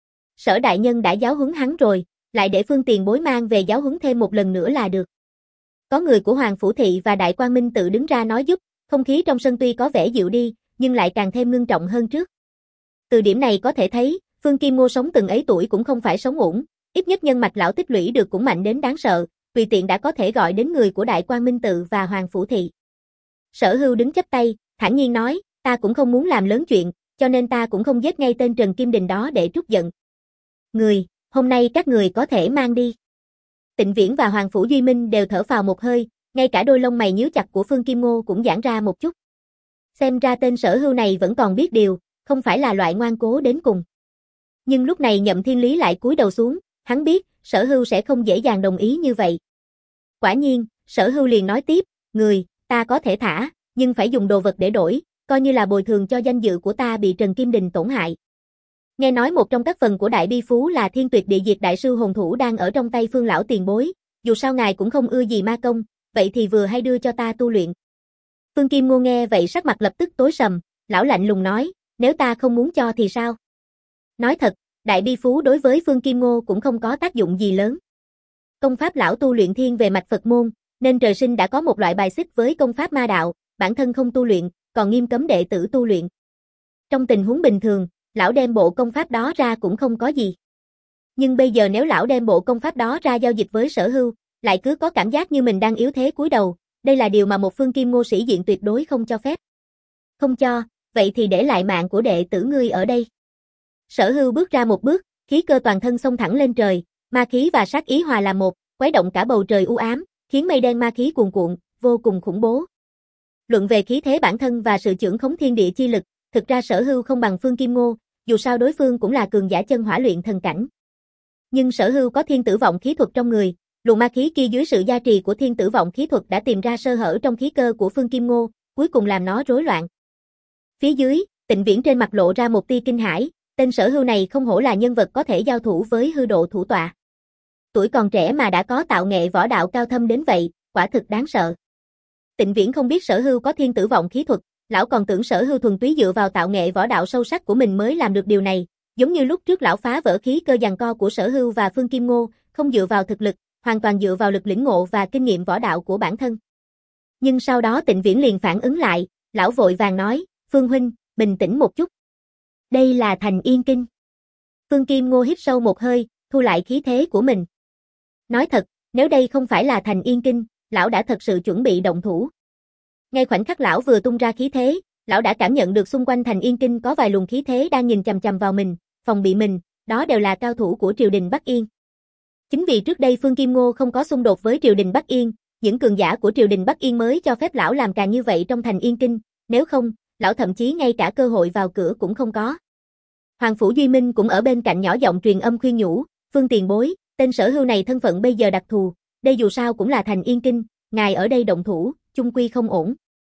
Sở đại nhân đã giáo huấn hắn rồi, lại để Phương tiền bối mang về giáo huấn thêm một lần nữa là được. Có người của Hoàng Phủ Thị và Đại Quang Minh Tự đứng ra nói giúp, không khí trong sân tuy có vẻ dịu đi, nhưng lại càng thêm ngưng trọng hơn trước. Từ điểm này có thể thấy, Phương Kim Ngô sống từng ấy tuổi cũng không phải sống uổng, ít nhất nhân mạch lão tích lũy được cũng mạnh đến đáng sợ, tùy tiện đã có thể gọi đến người của Đại Quang Minh Tự và Hoàng Phủ Thị. Sở Hưu đứng chắp tay, thản nhiên nói, ta cũng không muốn làm lớn chuyện, cho nên ta cũng không giết ngay tên Trần Kim Đình đó để trút giận. Người, hôm nay các người có thể mang đi. Tịnh Viễn và Hoàng Phủ Duy Minh đều thở phào một hơi, ngay cả đôi lông mày nhíu chặt của Phương Kim Ngô cũng giãn ra một chút. Xem ra tên Sở Hưu này vẫn còn biết điều, không phải là loại ngoan cố đến cùng. Nhưng lúc này Nhậm Thiên Lý lại cúi đầu xuống, hắn biết, Sở Hưu sẽ không dễ dàng đồng ý như vậy. Quả nhiên, Sở Hưu liền nói tiếp, người, ta có thể thả, nhưng phải dùng đồ vật để đổi, coi như là bồi thường cho danh dự của ta bị Trần Kim Đình tổn hại. Nghe nói một trong các phần của Đại Bi Phú là Thiên Tuyệt Địa Diệt Đại Sư Hồn Thủ đang ở trong tay Phương lão tiền bối, dù sao ngài cũng không ưa gì ma công, vậy thì vừa hay đưa cho ta tu luyện. Phương Kim Ngô nghe vậy sắc mặt lập tức tối sầm, lão lạnh lùng nói, nếu ta không muốn cho thì sao? Nói thật, Đại Bi Phú đối với Phương Kim Ngô cũng không có tác dụng gì lớn. Công pháp lão tu luyện thiên về mạch Phật môn, nên trời sinh đã có một loại bài xích với công pháp ma đạo, bản thân không tu luyện, còn nghiêm cấm đệ tử tu luyện. Trong tình huống bình thường, lão đem bộ công pháp đó ra cũng không có gì. Nhưng bây giờ nếu lão đem bộ công pháp đó ra giao dịch với Sở Hưu, lại cứ có cảm giác như mình đang yếu thế cúi đầu, đây là điều mà một Phương Kim Ngô sĩ diện tuyệt đối không cho phép. Không cho, vậy thì để lại mạng của đệ tử ngươi ở đây. Sở Hưu bước ra một bước, khí cơ toàn thân xông thẳng lên trời, ma khí và sát ý hòa làm một, quấy động cả bầu trời u ám, khiến mây đen ma khí cuồn cuộn, vô cùng khủng bố. Luận về khí thế bản thân và sự chưởng khống thiên địa chi lực, thực ra Sở Hưu không bằng Phương Kim Ngô, dù sao đối phương cũng là cường giả chân hỏa luyện thần cảnh. Nhưng Sở Hưu có thiên tử vọng khí thuật trong người, luồng ma khí kia dưới sự gia trì của thiên tử vọng khí thuật đã tìm ra sơ hở trong khí cơ của Phương Kim Ngô, cuối cùng làm nó rối loạn. Phía dưới, Tịnh Viễn trên mặt lộ ra một tia kinh hãi, tên Sở Hưu này không hổ là nhân vật có thể giao thủ với hư độ thủ tọa. Tuổi còn trẻ mà đã có tạo nghệ võ đạo cao thâm đến vậy, quả thực đáng sợ. Tịnh Viễn không biết Sở Hưu có thiên tử vọng khí thuật, lão còn tưởng Sở Hưu thuần túy dựa vào tạo nghệ võ đạo sâu sắc của mình mới làm được điều này, giống như lúc trước lão phá vỡ khí cơ giằng co của Sở Hưu và Phương Kim Ngô, không dựa vào thực lực, hoàn toàn dựa vào lực lĩnh ngộ và kinh nghiệm võ đạo của bản thân. Nhưng sau đó Tịnh Viễn liền phản ứng lại, lão vội vàng nói, Phương huynh, bình tĩnh một chút. Đây là Thành Yên Kinh. Phương Kim Ngô hít sâu một hơi, thu lại khí thế của mình. Nói thật, nếu đây không phải là Thành Yên Kinh, lão đã thật sự chuẩn bị động thủ. Ngay khoảnh khắc lão vừa tung ra khí thế, lão đã cảm nhận được xung quanh Thành Yên Kinh có vài luồng khí thế đang nhìn chằm chằm vào mình, phòng bị mình, đó đều là cao thủ của triều đình Bắc Yên. Chính vì trước đây Phương Kim Ngô không có xung đột với triều đình Bắc Yên, những cường giả của triều đình Bắc Yên mới cho phép lão làm càng như vậy trong Thành Yên Kinh, nếu không, lão thậm chí ngay cả cơ hội vào cửa cũng không có. Hoàng Phủ Duy Minh cũng ở bên cạnh nhỏ giọng truyền âm khuyên nhủ, Phương tiền bối, tên Sở Hưu này thân phận bây giờ đặc thù, đây dù sao cũng là Thành Yên Kinh, ngài ở đây động thủ, chung quy không ổn.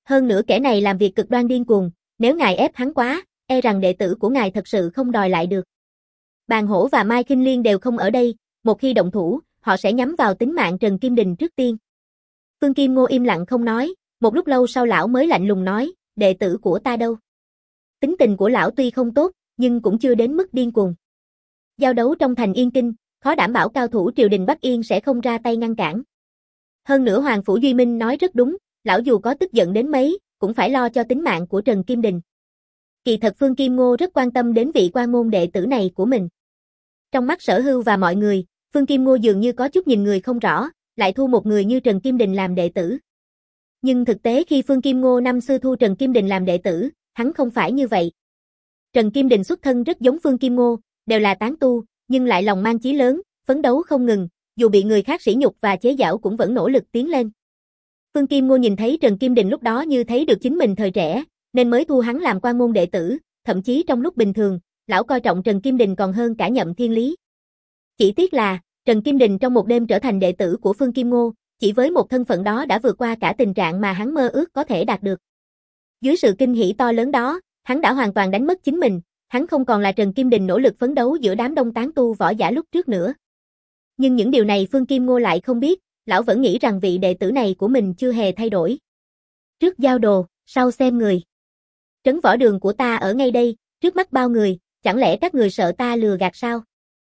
Hơn nữa kẻ này làm việc cực đoan điên cuồng, nếu ngài ép hắn quá, e rằng đệ tử của ngài thật sự không đòi lại được. Bàn Hổ và Mai Kinh Liên đều không ở đây, một khi động thủ, họ sẽ nhắm vào tính mạng Trần Kim Đình trước tiên. Phương Kim Ngô im lặng không nói, một lúc lâu sau lão mới lạnh lùng nói, đệ tử của ta đâu? Tính tình của lão tuy không tốt, nhưng cũng chưa đến mức điên cuồng. Giao đấu trong thành Yên Kinh, khó đảm bảo cao thủ triều đình Bắc Yên sẽ không ra tay ngăn cản. Hơn nữa Hoàng Phủ Duy Minh nói rất đúng, lão dù có tức giận đến mấy, cũng phải lo cho tính mạng của Trần Kim Đình. Kỳ thật Phương Kim Ngô rất quan tâm đến vị quan môn đệ tử này của mình. Trong mắt Sở Hưu và mọi người, Phương Kim Ngô dường như có chút nhìn người không rõ, lại thu một người như Trần Kim Đình làm đệ tử. Nhưng thực tế khi Phương Kim Ngô năm xưa thu Trần Kim Đình làm đệ tử, hắn không phải như vậy. Trần Kim Đình xuất thân rất giống Phương Kim Ngô, đều là tán tu, nhưng lại lòng mang chí lớn, phấn đấu không ngừng, dù bị người khác sỉ nhục và chế giễu cũng vẫn nỗ lực tiến lên. Phương Kim Ngô nhìn thấy Trần Kim Đình lúc đó như thấy được chính mình thời trẻ, nên mới thu hắn làm quan môn đệ tử, thậm chí trong lúc bình thường, lão coi trọng Trần Kim Đình còn hơn cả Nhậm Thiên Lý. Chỉ tiếc là, Trần Kim Đình trong một đêm trở thành đệ tử của Phương Kim Ngô, chỉ với một thân phận đó đã vượt qua cả tình trạng mà hắn mơ ước có thể đạt được. Dưới sự kinh hỉ to lớn đó, hắn đã hoàn toàn đánh mất chính mình, hắn không còn là Trần Kim Đình nỗ lực phấn đấu giữa đám đông tán tu võ giả lúc trước nữa. Nhưng những điều này Phương Kim Ngô lại không biết, lão vẫn nghĩ rằng vị đệ tử này của mình chưa hề thay đổi. Trước giao đồ, sau xem người. Trấn Võ Đường của ta ở ngay đây, trước mắt bao người, chẳng lẽ các người sợ ta lừa gạt sao?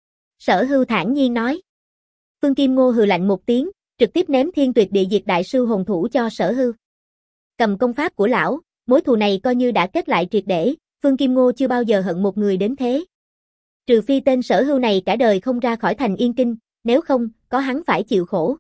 Sở Hưu thản nhiên nói. Phương Kim Ngô hừ lạnh một tiếng, trực tiếp ném Thiên Tuyệt Địa Diệt Đại Sư Hồn Thủ cho Sở Hưu. Cầm công pháp của lão, mối thù này coi như đã kết lại triệt để, Phương Kim Ngô chưa bao giờ hận một người đến thế. Trừ phi tên Sở Hưu này cả đời không ra khỏi thành Yên Kinh, nếu không, có hắn phải chịu khổ.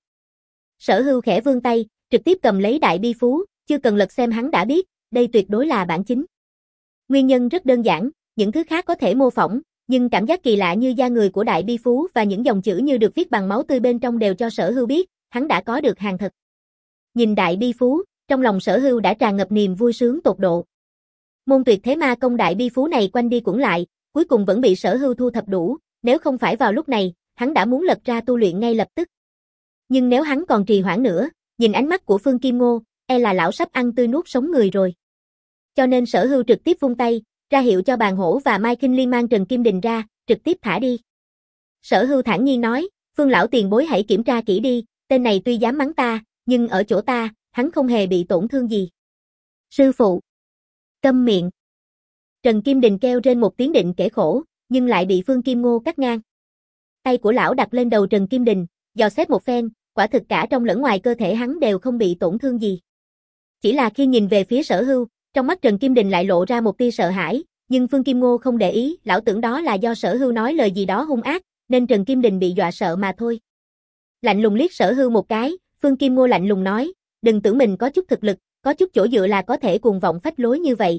Sở Hưu khẽ vươn tay, trực tiếp cầm lấy đại bi phú, chưa cần lật xem hắn đã biết, đây tuyệt đối là bản chính. Nguyên nhân rất đơn giản, những thứ khác có thể mô phỏng, nhưng cảm giác kỳ lạ như da người của đại bi phú và những dòng chữ như được viết bằng máu tươi bên trong đều cho Sở Hưu biết, hắn đã có được hàng thật. Nhìn đại bi phú, trong lòng Sở Hưu đã tràn ngập niềm vui sướng tột độ. Môn tuyệt thế ma công đại bi phú này quanh đi quẩn lại, cuối cùng vẫn bị Sở Hưu thu thập đủ, nếu không phải vào lúc này, hắn đã muốn lật ra tu luyện ngay lập tức. Nhưng nếu hắn còn trì hoãn nữa, nhìn ánh mắt của Phương Kim Ngô, e là lão sắp ăn tươi nuốt sống người rồi. Cho nên Sở Hưu trực tiếp vung tay, ra hiệu cho Bàn Hổ và Mai Kinh Liên mang Trần Kim Đình ra, trực tiếp thả đi. Sở Hưu thản nhiên nói, Phương lão tiền bối hãy kiểm tra kỹ đi, tên này tuy dám mắng ta, nhưng ở chỗ ta, hắn không hề bị tổn thương gì. Sư phụ. Câm miệng. Trần Kim Đình kêu trên một tiếng định kể khổ, nhưng lại bị Phương Kim Ngô cắt ngang. Tay của lão đặt lên đầu Trần Kim Đình, dò xét một phen, quả thực cả trong lẫn ngoài cơ thể hắn đều không bị tổn thương gì. Chỉ là khi nhìn về phía Sở Hưu, trong mắt Trần Kim Đình lại lộ ra một tia sợ hãi, nhưng Phương Kim Ngô không để ý, lão tưởng đó là do Sở Hưu nói lời gì đó hung ác, nên Trần Kim Đình bị dọa sợ mà thôi. Lạnh lùng liếc Sở Hưu một cái, Phương Kim Ngô lạnh lùng nói, đừng tưởng mình có chút thực lực, có chút chỗ dựa là có thể cuồng vọng phách lối như vậy.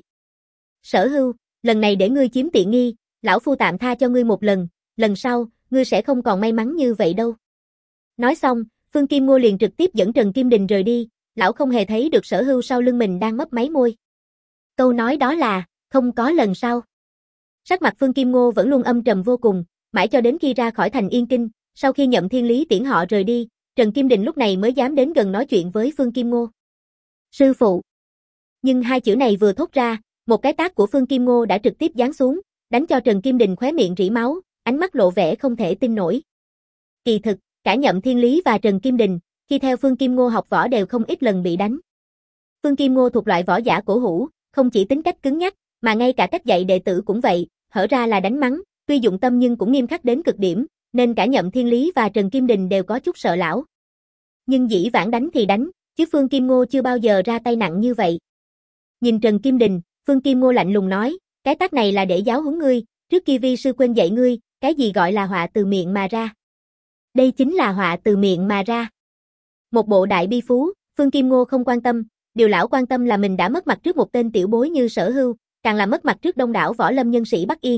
Sở Hưu, lần này để ngươi chiếm tiện nghi, lão phu tạm tha cho ngươi một lần, lần sau, ngươi sẽ không còn may mắn như vậy đâu. Nói xong, Phương Kim Ngô liền trực tiếp dẫn Trần Kim Đình rời đi, lão không hề thấy được Sở Hưu sau lưng mình đang mấp máy môi. Câu nói đó là, không có lần sau. Sắc mặt Phương Kim Ngô vẫn luôn âm trầm vô cùng, mãi cho đến khi ra khỏi thành Yên Kinh, sau khi Nhậm Thiên Lý tiễn họ rời đi, Trần Kim Đình lúc này mới dám đến gần nói chuyện với Phương Kim Ngô. Sư phụ. Nhưng hai chữ này vừa thốt ra, một cái tát của Phương Kim Ngô đã trực tiếp giáng xuống, đánh cho Trần Kim Đình khóe miệng rỉ máu, ánh mắt lộ vẻ không thể tin nổi. Kỳ thực, cả Nhậm Thiên Lý và Trần Kim Đình, khi theo Phương Kim Ngô học võ đều không ít lần bị đánh. Phương Kim Ngô thuộc loại võ giả cổ hủ, không chỉ tính cách cứng nhắc, mà ngay cả cách dạy đệ tử cũng vậy, hở ra là đánh mắng, tuy dụng tâm nhưng cũng nghiêm khắc đến cực điểm, nên cả Nhậm Thiên Lý và Trần Kim Đình đều có chút sợ lão. Nhưng dĩ vãng đánh thì đánh, chứ Phương Kim Ngô chưa bao giờ ra tay nặng như vậy. Nhìn Trần Kim Đình, Phương Kim Ngô lạnh lùng nói, cái tát này là để giáo huấn ngươi, trước kia vi sư quên dạy ngươi, cái gì gọi là họa từ miệng mà ra. Đây chính là họa từ miệng mà ra. Một bộ đại bi phú, Phương Kim Ngô không quan tâm, điều lão quan tâm là mình đã mất mặt trước một tên tiểu bối như Sở Hưu, càng là mất mặt trước đông đảo võ lâm nhân sĩ Bắc Yên.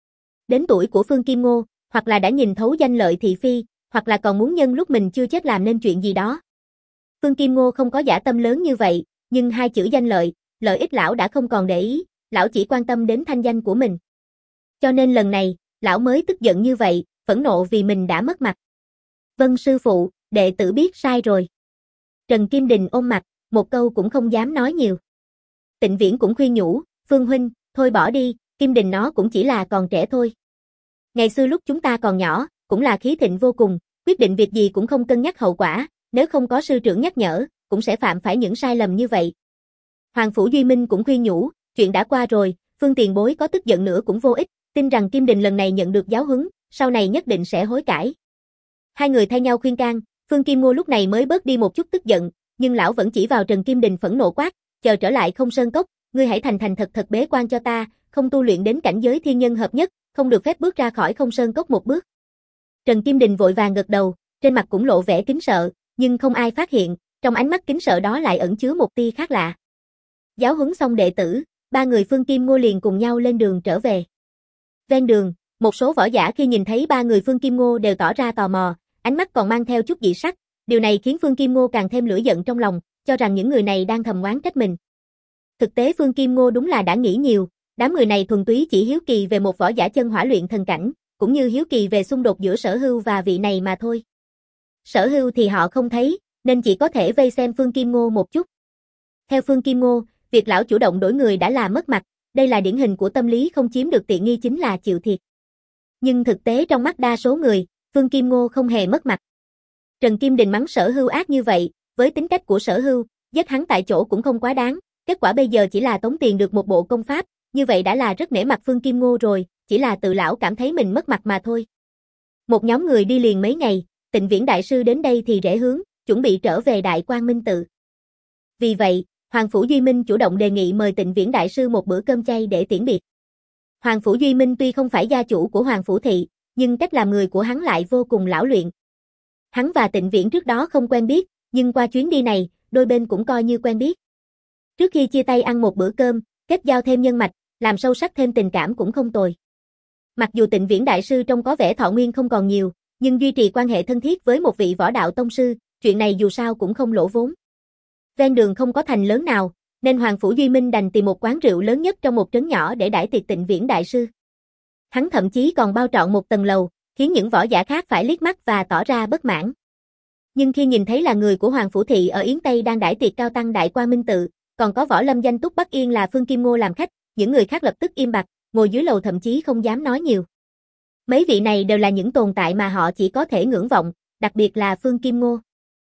Đến tuổi của Phương Kim Ngô, hoặc là đã nhìn thấu danh lợi thị phi, hoặc là còn muốn nhân lúc mình chưa chết làm nên chuyện gì đó. Phương Kim Ngô không có dã tâm lớn như vậy, nhưng hai chữ danh lợi, lợi ích lão đã không còn để ý, lão chỉ quan tâm đến thanh danh của mình. Cho nên lần này, lão mới tức giận như vậy, phẫn nộ vì mình đã mất mặt. Vâng sư phụ, đệ tử biết sai rồi. Trần Kim Đình ôm mặt, một câu cũng không dám nói nhiều. Tịnh Viễn cũng khuyên nhủ, Phương huynh, thôi bỏ đi, Kim Đình nó cũng chỉ là còn trẻ thôi. Ngày xưa lúc chúng ta còn nhỏ, cũng là khí thịnh vô cùng, quyết định việc gì cũng không cân nhắc hậu quả, nếu không có sư trưởng nhắc nhở, cũng sẽ phạm phải những sai lầm như vậy. Hoàng Phủ Duy Minh cũng khuyên nhủ, chuyện đã qua rồi, Phương tiền bối có tức giận nữa cũng vô ích, tin rằng Kim Đình lần này nhận được giáo huấn, sau này nhất định sẽ hối cải. Hai người thay nhau khuyên can, Phương Kim Ngô lúc này mới bớt đi một chút tức giận, nhưng lão vẫn chỉ vào Trần Kim Đình phẫn nộ quát, chờ trở lại Không Sơn Cốc, ngươi hãy thành thành thật thật bế quan cho ta, không tu luyện đến cảnh giới thiên nhân hợp nhất, không được phép bước ra khỏi Không Sơn Cốc một bước. Trần Kim Đình vội vàng gật đầu, trên mặt cũng lộ vẻ kính sợ, nhưng không ai phát hiện, trong ánh mắt kính sợ đó lại ẩn chứa một tia khác lạ. Giáo huấn xong đệ tử, ba người Phương Kim Ngô liền cùng nhau lên đường trở về. Ven đường, một số võ giả khi nhìn thấy ba người Phương Kim Ngô đều tỏ ra tò mò, ánh mắt còn mang theo chút dị sắc, điều này khiến Phương Kim Ngô càng thêm lửa giận trong lòng, cho rằng những người này đang thầm oán trách mình. Thực tế Phương Kim Ngô đúng là đã nghĩ nhiều, đám người này thuần túy chỉ hiếu kỳ về một võ giả chân hỏa luyện thần cảnh, cũng như hiếu kỳ về xung đột giữa Sở Hưu và vị này mà thôi. Sở Hưu thì họ không thấy, nên chỉ có thể vây xem Phương Kim Ngô một chút. Theo Phương Kim Ngô, việc lão chủ động đổi người đã là mất mặt, đây là điển hình của tâm lý không chiếm được tiện nghi chính là chịu thiệt. Nhưng thực tế trong mắt đa số người, Phương Kim Ngô không hề mất mặt. Trần Kim Đình mắng Sở Hưu ác như vậy, với tính cách của Sở Hưu, giết hắn tại chỗ cũng không quá đáng, kết quả bây giờ chỉ là tống tiền được một bộ công pháp, như vậy đã là rất nể mặt Phương Kim Ngô rồi, chỉ là tự lão cảm thấy mình mất mặt mà thôi. Một nhóm người đi liền mấy ngày, Tịnh Viễn Đại Sư đến đây thì rẽ hướng, chuẩn bị trở về Đại Quang Minh Tự. Vì vậy, Hoàng Phủ Duy Minh chủ động đề nghị mời Tịnh Viễn Đại Sư một bữa cơm chay để tiễn biệt. Hoàng Phủ Duy Minh tuy không phải gia chủ của Hoàng Phủ Thị, nhưng cách làm người của hắn lại vô cùng lão luyện. Hắn và Tịnh Viễn trước đó không quen biết, nhưng qua chuyến đi này, đôi bên cũng coi như quen biết. Trước khi chia tay ăn một bữa cơm, kết giao thêm nhân mạch, làm sâu sắc thêm tình cảm cũng không tồi. Mặc dù Tịnh Viễn Đại Sư trông có vẻ thọ nguyên không còn nhiều, nhưng duy trì quan hệ thân thiết với một vị võ đạo tông sư, chuyện này dù sao cũng không lỗ vốn. Ven đường không có thành lớn nào, nên Hoàng Phủ Duy Minh đành tìm một quán rượu lớn nhất trong một trấn nhỏ để đãi tiệc Tịnh Viễn Đại Sư. Hắn thậm chí còn bao trọn một tầng lầu, khiến những võ giả khác phải liếc mắt và tỏ ra bất mãn. Nhưng khi nhìn thấy là người của Hoàng Phủ Thị ở Yến Tây đang đãi tiệc cao tăng Đại Quang Minh Tự, còn có võ lâm danh túc Bắc Yên là Phương Kim Ngô làm khách, những người khác lập tức im bặt, ngồi dưới lầu thậm chí không dám nói nhiều. Mấy vị này đều là những tồn tại mà họ chỉ có thể ngưỡng vọng, đặc biệt là Phương Kim Ngô.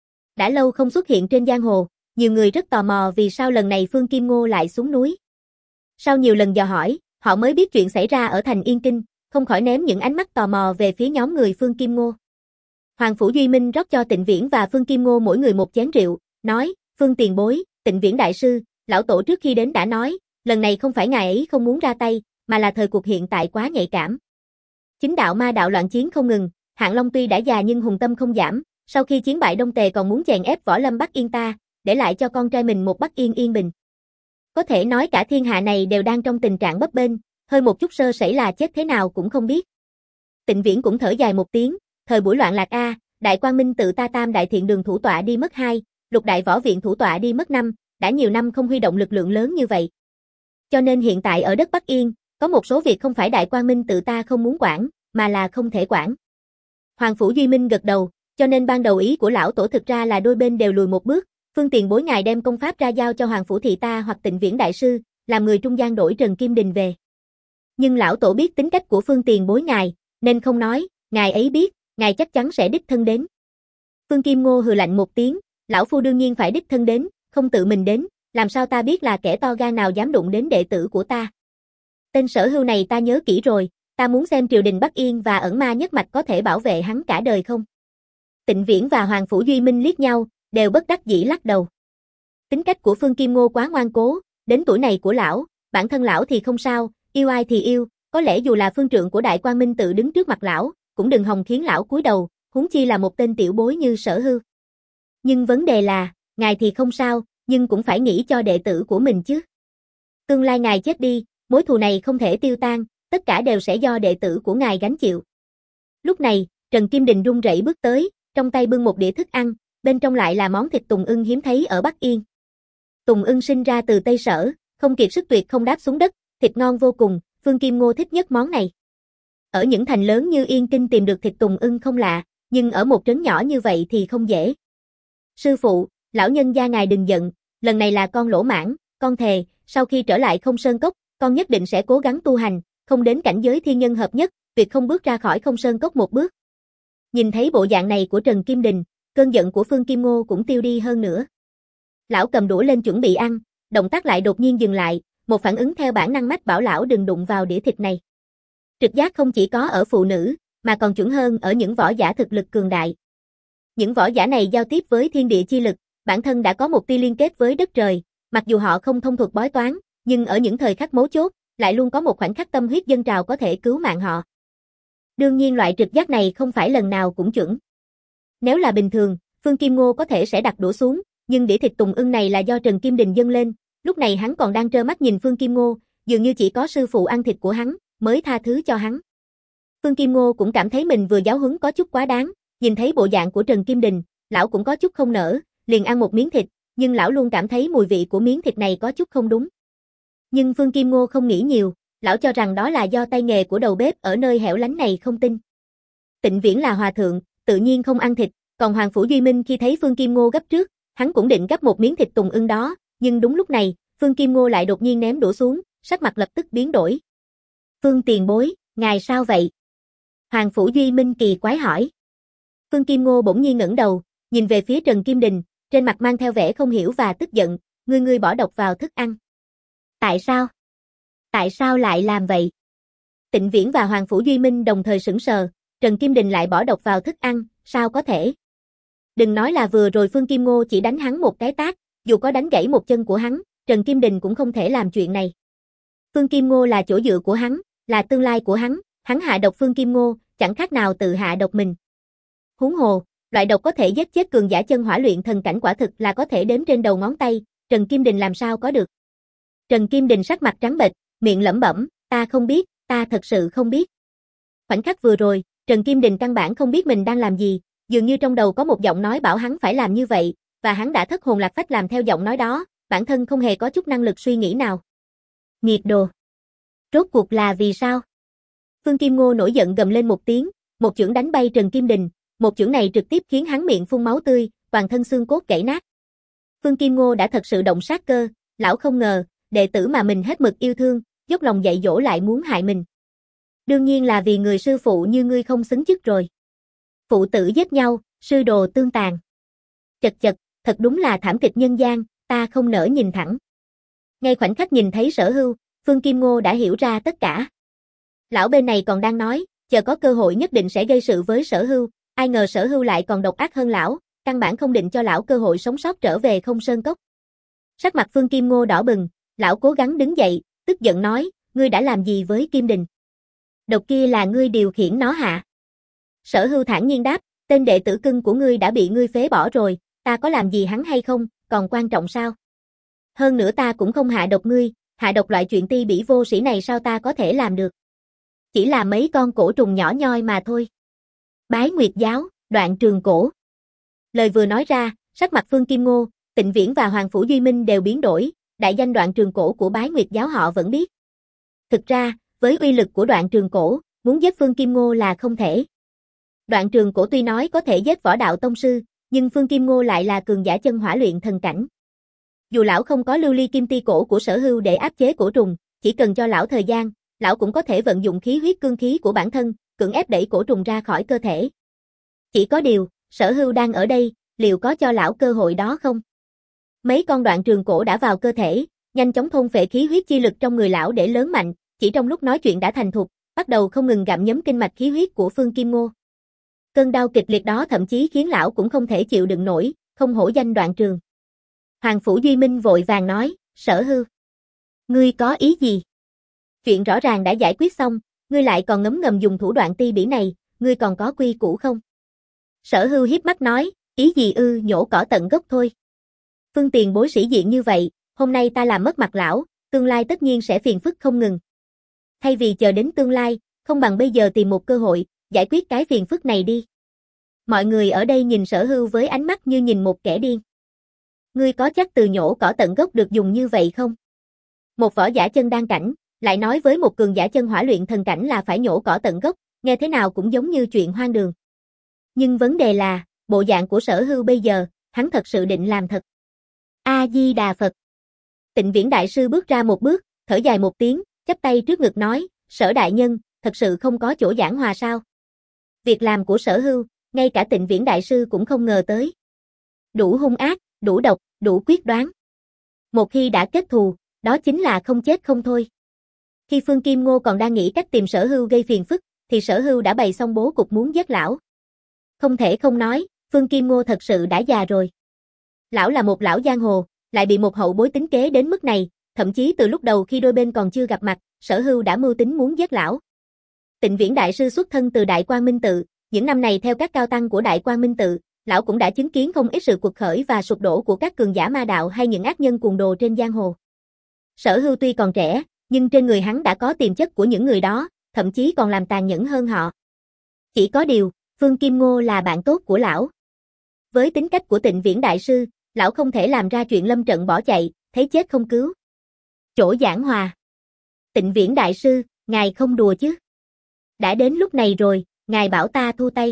Đã lâu không xuất hiện trên giang hồ, nhiều người rất tò mò vì sao lần này Phương Kim Ngô lại xuống núi. Sau nhiều lần dò hỏi, họ mới biết chuyện xảy ra ở thành Yên Kinh, không khỏi ném những ánh mắt tò mò về phía nhóm người Phương Kim Ngô. Hoàng Phủ Duy Minh rót cho Tịnh Viễn và Phương Kim Ngô mỗi người một chén rượu, nói, Phương tiền bối, Tịnh Viễn Đại Sư, lão tổ trước khi đến đã nói, lần này không phải ngài ấy không muốn ra tay, mà là thời cuộc hiện tại quá nhạy cảm. Chính đạo ma đạo loạn chiến không ngừng, Hạng Long tuy đã già nhưng hùng tâm không giảm, sau khi chiến bại Đông Tề còn muốn chèn ép võ lâm Bắc Yên ta, để lại cho con trai mình một Bắc Yên yên bình. Có thể nói cả thiên hạ này đều đang trong tình trạng bấp bênh, hơi một chút sơ sẩy là chết thế nào cũng không biết. Tịnh Viễn cũng thở dài một tiếng, thời buổi loạn lạc a, Đại Quang Minh Tự ta Tam Đại Thiện Đường thủ tọa đi mất hai, Lục Đại Võ Viện thủ tọa đi mất năm, đã nhiều năm không huy động lực lượng lớn như vậy. Cho nên hiện tại ở đất Bắc Yên, có một số việc không phải Đại Quang Minh Tự ta không muốn quản, mà là không thể quản. Hoàng Phủ Duy Minh gật đầu, cho nên ban đầu ý của lão tổ thực ra là đôi bên đều lùi một bước, Phương tiền bối ngài đem công pháp ra giao cho Hoàng Phủ Thị ta hoặc Tịnh Viễn Đại Sư, làm người trung gian đổi Trần Kim Đình về. Nhưng lão tổ biết tính cách của Phương tiền bối ngài, nên không nói, ngài ấy biết, ngài chắc chắn sẽ đích thân đến. Phương Kim Ngô hừ lạnh một tiếng, lão phu đương nhiên phải đích thân đến, không tự mình đến, làm sao ta biết là kẻ to gan nào dám đụng đến đệ tử của ta. Tên Sở Hưu này ta nhớ kỹ rồi, ta muốn xem triều đình Bắc Yên và ẩn ma nhất mạch có thể bảo vệ hắn cả đời không. Tịnh Viễn và Hoàng Phủ Duy Minh liếc nhau, đều bất đắc dĩ lắc đầu. Tính cách của Phương Kim Ngô quá ngoan cố, đến tuổi này của lão, bản thân lão thì không sao, yêu ai thì yêu, có lẽ dù là phương trượng của Đại Quang Minh Tự đứng trước mặt lão, cũng đừng hòng khiến lão cúi đầu, huống chi là một tên tiểu bối như Sở Hưu. Nhưng vấn đề là, ngài thì không sao, nhưng cũng phải nghĩ cho đệ tử của mình chứ. Tương lai ngài chết đi, mối thù này không thể tiêu tan, tất cả đều sẽ do đệ tử của ngài gánh chịu. Lúc này, Trần Kim Đình run rẩy bước tới, trong tay bưng một đĩa thức ăn, bên trong lại là món thịt tùng ưng hiếm thấy ở Bắc Yên. Tùng ưng sinh ra từ Tây Sở, không kiệt sức tuyệt không đáp xuống đất, thịt ngon vô cùng, Phương Kim Ngô thích nhất món này. Ở những thành lớn như Yên Kinh tìm được thịt tùng ưng không lạ, nhưng ở một trấn nhỏ như vậy thì không dễ. Sư phụ, lão nhân gia ngài đừng giận, lần này là con lỗ mãng, con thề, sau khi trở lại Không Sơn Cốc, con nhất định sẽ cố gắng tu hành, không đến cảnh giới thiên nhân hợp nhất, tuyệt không bước ra khỏi Không Sơn Cốc một bước. Nhìn thấy bộ dạng này của Trần Kim Đình, cơn giận của Phương Kim Ngô cũng tiêu đi hơn nữa. Lão cầm đũa lên chuẩn bị ăn, động tác lại đột nhiên dừng lại, một phản ứng theo bản năng mách bảo lão đừng đụng vào đĩa thịt này. Trực giác không chỉ có ở phụ nữ, mà còn chuẩn hơn ở những võ giả thực lực cường đại. Những võ giả này giao tiếp với thiên địa chi lực, bản thân đã có một tia liên kết với đất trời, mặc dù họ không thông thuộc bói toán, nhưng ở những thời khắc mấu chốt, lại luôn có một khoảnh khắc tâm huyết dâng trào có thể cứu mạng họ. Đương nhiên loại trực giác này không phải lần nào cũng chuẩn. Nếu là bình thường, Phương Kim Ngô có thể sẽ đặt đũa xuống, nhưng đĩa thịt tùng ưng này là do Trần Kim Đình dâng lên, lúc này hắn còn đang trơ mắt nhìn Phương Kim Ngô, dường như chỉ có sư phụ ăn thịt của hắn, mới tha thứ cho hắn. Phương Kim Ngô cũng cảm thấy mình vừa giáo huấn có chút quá đáng, nhìn thấy bộ dạng của Trần Kim Đình, lão cũng có chút không nỡ, liền ăn một miếng thịt, nhưng lão luôn cảm thấy mùi vị của miếng thịt này có chút không đúng. Nhưng Phương Kim Ngô không nghĩ nhiều, lão cho rằng đó là do tay nghề của đầu bếp ở nơi hẻo lánh này không tin. Tịnh Viễn là hòa thượng, tự nhiên không ăn thịt, còn Hoàng Phủ Duy Minh khi thấy Phương Kim Ngô gấp trước, hắn cũng định gấp một miếng thịt tùng ưng đó, nhưng đúng lúc này, Phương Kim Ngô lại đột nhiên ném đũa xuống, sắc mặt lập tức biến đổi. Phương tiền bối, ngài sao vậy? Hoàng Phủ Duy Minh kỳ quái hỏi. Phương Kim Ngô bỗng nhiên ngẩng đầu, nhìn về phía Trần Kim Đình, trên mặt mang theo vẻ không hiểu và tức giận, ngươi ngươi bỏ độc vào thức ăn. Tại sao? Tại sao lại làm vậy? Tịnh Viễn và Hoàng Phủ Duy Minh đồng thời sững sờ, Trần Kim Đình lại bỏ độc vào thức ăn, sao có thể? Đừng nói là vừa rồi Phương Kim Ngô chỉ đánh hắn một cái tát, dù có đánh gãy một chân của hắn, Trần Kim Đình cũng không thể làm chuyện này. Phương Kim Ngô là chỗ dựa của hắn, là tương lai của hắn, hắn hạ độc Phương Kim Ngô, chẳng khác nào tự hạ độc mình. Huống hồ, loại độc có thể giết chết cường giả chân hỏa luyện thần cảnh quả thực là có thể đếm trên đầu ngón tay, Trần Kim Đình làm sao có được. Trần Kim Đình sắc mặt trắng bệch, miệng lẩm bẩm, ta không biết, ta thật sự không biết. Khoảnh khắc vừa rồi, Trần Kim Đình căn bản không biết mình đang làm gì, dường như trong đầu có một giọng nói bảo hắn phải làm như vậy, và hắn đã thất hồn lạc phách làm theo giọng nói đó, bản thân không hề có chút năng lực suy nghĩ nào. Nghiệt đồ! Rốt cuộc là vì sao? Phương Kim Ngô nổi giận gầm lên một tiếng, một chưởng đánh bay Trần Kim Đình, một chưởng này trực tiếp khiến hắn miệng phun máu tươi, toàn thân xương cốt gãy nát. Phương Kim Ngô đã thật sự động sát cơ, lão không ngờ, đệ tử mà mình hết mực yêu thương, dốc lòng dạy dỗ lại muốn hại mình. Đương nhiên là vì người sư phụ như ngươi không xứng chức rồi. Phụ tử giết nhau, sư đồ tương tàn. Chật chật, thật đúng là thảm kịch nhân gian, ta không nỡ nhìn thẳng. Ngay khoảnh khắc nhìn thấy Sở Hưu, Phương Kim Ngô đã hiểu ra tất cả. Lão bên này còn đang nói, chờ có cơ hội nhất định sẽ gây sự với Sở Hưu, ai ngờ Sở Hưu lại còn độc ác hơn lão, căn bản không định cho lão cơ hội sống sót trở về Không Sơn Cốc. Sắc mặt Phương Kim Ngô đỏ bừng, lão cố gắng đứng dậy, tức giận nói, ngươi đã làm gì với Kim Đình? Độc kia là ngươi điều khiển nó hạ. Sở Hưu thản nhiên đáp, tên đệ tử cưng của ngươi đã bị ngươi phế bỏ rồi, ta có làm gì hắn hay không, còn quan trọng sao? Hơn nữa ta cũng không hạ độc ngươi, hạ độc loại chuyện ti bỉ vô sĩ này sao ta có thể làm được? Chỉ là mấy con cổ trùng nhỏ nhoi mà thôi. Bái Nguyệt Giáo, Đoạn Trường Cổ. Lời vừa nói ra, sắc mặt Phương Kim Ngô, Tịnh Viễn và Hoàng Phủ Duy Minh đều biến đổi, đại danh Đoạn Trường Cổ của Bái Nguyệt Giáo họ vẫn biết. Thực ra, với uy lực của Đoạn Trường Cổ, muốn giết Phương Kim Ngô là không thể. Đoạn Trường Cổ tuy nói có thể giết võ đạo tông sư, nhưng Phương Kim Ngô lại là cường giả chân hỏa luyện thần cảnh. Dù lão không có lưu ly kim ti cổ của Sở Hưu để áp chế cổ trùng, chỉ cần cho lão thời gian, lão cũng có thể vận dụng khí huyết cương khí của bản thân, cưỡng ép đẩy cổ trùng ra khỏi cơ thể. Chỉ có điều, Sở Hưu đang ở đây, liệu có cho lão cơ hội đó không? Mấy con Đoạn Trường Cổ đã vào cơ thể, nhanh chóng thôn phệ khí huyết chi lực trong người lão để lớn mạnh, chỉ trong lúc nói chuyện đã thành thục, bắt đầu không ngừng gặm nhấm kinh mạch khí huyết của Phương Kim Ngô. Cơn đau kịch liệt đó thậm chí khiến lão cũng không thể chịu đựng nổi, không hổ danh Đoạn Trường. Hoàng Phủ Duy Minh vội vàng nói, Sở Hưu, ngươi có ý gì? Chuyện rõ ràng đã giải quyết xong, ngươi lại còn ngấm ngầm dùng thủ đoạn ti bỉ này, ngươi còn có quy củ không? Sở Hưu hiếp mắt nói, ý gì ư, nhổ cỏ tận gốc thôi. Phương tiền bối sĩ diện như vậy, hôm nay ta làm mất mặt lão, tương lai tất nhiên sẽ phiền phức không ngừng. Thay vì chờ đến tương lai, không bằng bây giờ tìm một cơ hội, giải quyết cái phiền phức này đi. Mọi người ở đây nhìn Sở Hưu với ánh mắt như nhìn một kẻ điên. Ngươi có chắc từ nhổ cỏ tận gốc được dùng như vậy không? Một võ giả chân đan cảnh, lại nói với một cường giả chân hỏa luyện thần cảnh là phải nhổ cỏ tận gốc, nghe thế nào cũng giống như chuyện hoang đường. Nhưng vấn đề là, bộ dạng của Sở Hưu bây giờ, hắn thật sự định làm thật. A Di Đà Phật. Tịnh Viễn Đại Sư bước ra một bước, thở dài một tiếng, chắp tay trước ngực nói, Sở đại nhân, thật sự không có chỗ giảng hòa sao? Việc làm của Sở Hưu, ngay cả Tịnh Viễn Đại Sư cũng không ngờ tới. Đủ hung ác, đủ độc, đủ quyết đoán. Một khi đã kết thù, đó chính là không chết không thôi. Khi Phương Kim Ngô còn đang nghĩ cách tìm Sở Hưu gây phiền phức, thì Sở Hưu đã bày xong bố cục muốn giết lão. Không thể không nói, Phương Kim Ngô thật sự đã già rồi. Lão là một lão giang hồ, lại bị một hậu bối tính kế đến mức này, thậm chí từ lúc đầu khi đôi bên còn chưa gặp mặt, Sở Hưu đã mưu tính muốn giết lão. Tịnh Viễn Đại Sư xuất thân từ Đại Quang Minh Tự, những năm này theo các cao tăng của Đại Quang Minh Tự, lão cũng đã chứng kiến không ít sự cuộc khởi và sụp đổ của các cường giả ma đạo hay những ác nhân cuồng đồ trên giang hồ. Sở Hưu tuy còn trẻ, nhưng trên người hắn đã có tiềm chất của những người đó, thậm chí còn làm tàn nhẫn hơn họ. Chỉ có điều, Phương Kim Ngô là bạn tốt của lão. Với tính cách của Tịnh Viễn Đại Sư, lão không thể làm ra chuyện lâm trận bỏ chạy, thấy chết không cứu. Chỗ giảng hòa. Tịnh Viễn Đại Sư, ngài không đùa chứ? Đã đến lúc này rồi, ngài bảo ta thu tay.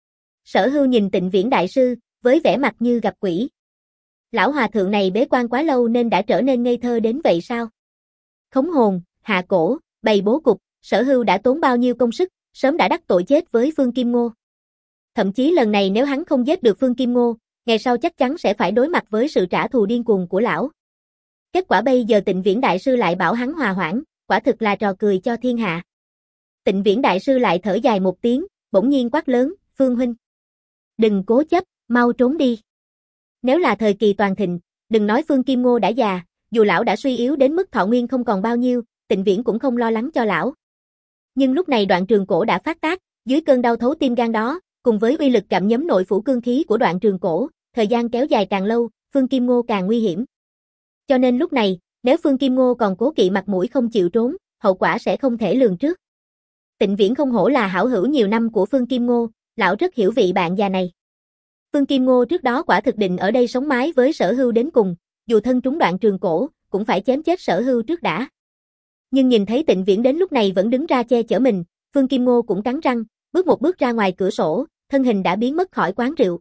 Sở Hưu nhìn Tịnh Viễn Đại Sư, với vẻ mặt như gặp quỷ. Lão hòa thượng này bế quan quá lâu nên đã trở nên ngây thơ đến vậy sao? Khống hồn, hạ cổ, bày bố cục, Sở Hưu đã tốn bao nhiêu công sức, sớm đã đắc tội chết với Phương Kim Ngô. Thậm chí lần này nếu hắn không giết được Phương Kim Ngô, ngày sau chắc chắn sẽ phải đối mặt với sự trả thù điên cuồng của lão. Kết quả bây giờ Tịnh Viễn Đại Sư lại bảo hắn hòa hoãn, quả thực là trò cười cho thiên hạ. Tịnh Viễn Đại Sư lại thở dài một tiếng, bỗng nhiên quát lớn, Phương huynh. Đừng cố chấp, mau trốn đi. Nếu là thời kỳ toàn thịnh, đừng nói Phương Kim Ngô đã già, dù lão đã suy yếu đến mức thọ nguyên không còn bao nhiêu, Tịnh Viễn cũng không lo lắng cho lão. Nhưng lúc này Đoạn Trường Cổ đã phát tác, dưới cơn đau thấu tim gan đó, cùng với uy lực gặm nhấm nội phủ cương khí của Đoạn Trường Cổ, thời gian kéo dài càng lâu, Phương Kim Ngô càng nguy hiểm. Cho nên lúc này, nếu Phương Kim Ngô còn cố kỵ mặt mũi không chịu trốn, hậu quả sẽ không thể lường trước. Tịnh Viễn không hổ là hảo hữu nhiều năm của Phương Kim Ngô, lão rất hiểu vị bạn già này. Phương Kim Ngô trước đó quả thực định ở đây sống mái với Sở Hưu đến cùng, dù thân trúng Đoạn Trường Cổ, cũng phải chém chết Sở Hưu trước đã. Nhưng nhìn thấy Tịnh Viễn đến lúc này vẫn đứng ra che chở mình, Phương Kim Ngô cũng cắn răng, bước một bước ra ngoài cửa sổ, thân hình đã biến mất khỏi quán rượu.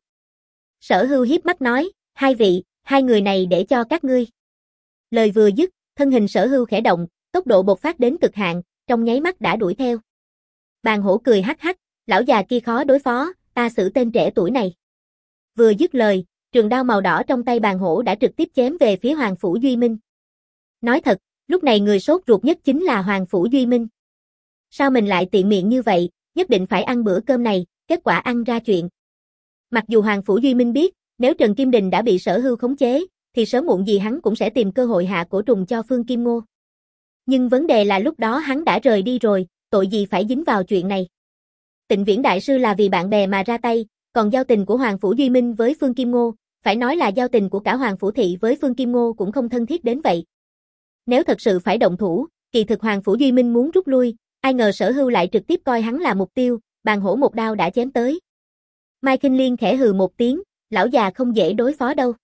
Sở Hưu hiếp mắt nói, hai vị, hai người này để cho các ngươi. Lời vừa dứt, thân hình Sở Hưu khẽ động, tốc độ bộc phát đến cực hạn, trong nháy mắt đã đuổi theo. Bàn Hổ cười hắc hắc, lão già kia khó đối phó, ta xử tên trẻ tuổi này. Vừa dứt lời, trường đao màu đỏ trong tay Bàn Hổ đã trực tiếp chém về phía Hoàng Phủ Duy Minh. Nói thật, lúc này người sốt ruột nhất chính là Hoàng Phủ Duy Minh. Sao mình lại tiện miệng như vậy, nhất định phải ăn bữa cơm này, kết quả ăn ra chuyện. Mặc dù Hoàng Phủ Duy Minh biết, nếu Trần Kim Đình đã bị Sở Hưu khống chế, thì sớm muộn gì hắn cũng sẽ tìm cơ hội hạ cổ trùng cho Phương Kim Ngô. Nhưng vấn đề là lúc đó hắn đã rời đi rồi, tội gì phải dính vào chuyện này. Tịnh Viễn Đại Sư là vì bạn bè mà ra tay, còn giao tình của Hoàng Phủ Duy Minh với Phương Kim Ngô, phải nói là giao tình của cả Hoàng Phủ Thị với Phương Kim Ngô cũng không thân thiết đến vậy. Nếu thật sự phải động thủ, kỳ thực Hoàng Phủ Duy Minh muốn rút lui, ai ngờ Sở Hưu lại trực tiếp coi hắn là mục tiêu, Bàn Hổ một đao đã chém tới. Mai Kinh Liên khẽ hừ một tiếng, lão già không dễ đối phó đâu.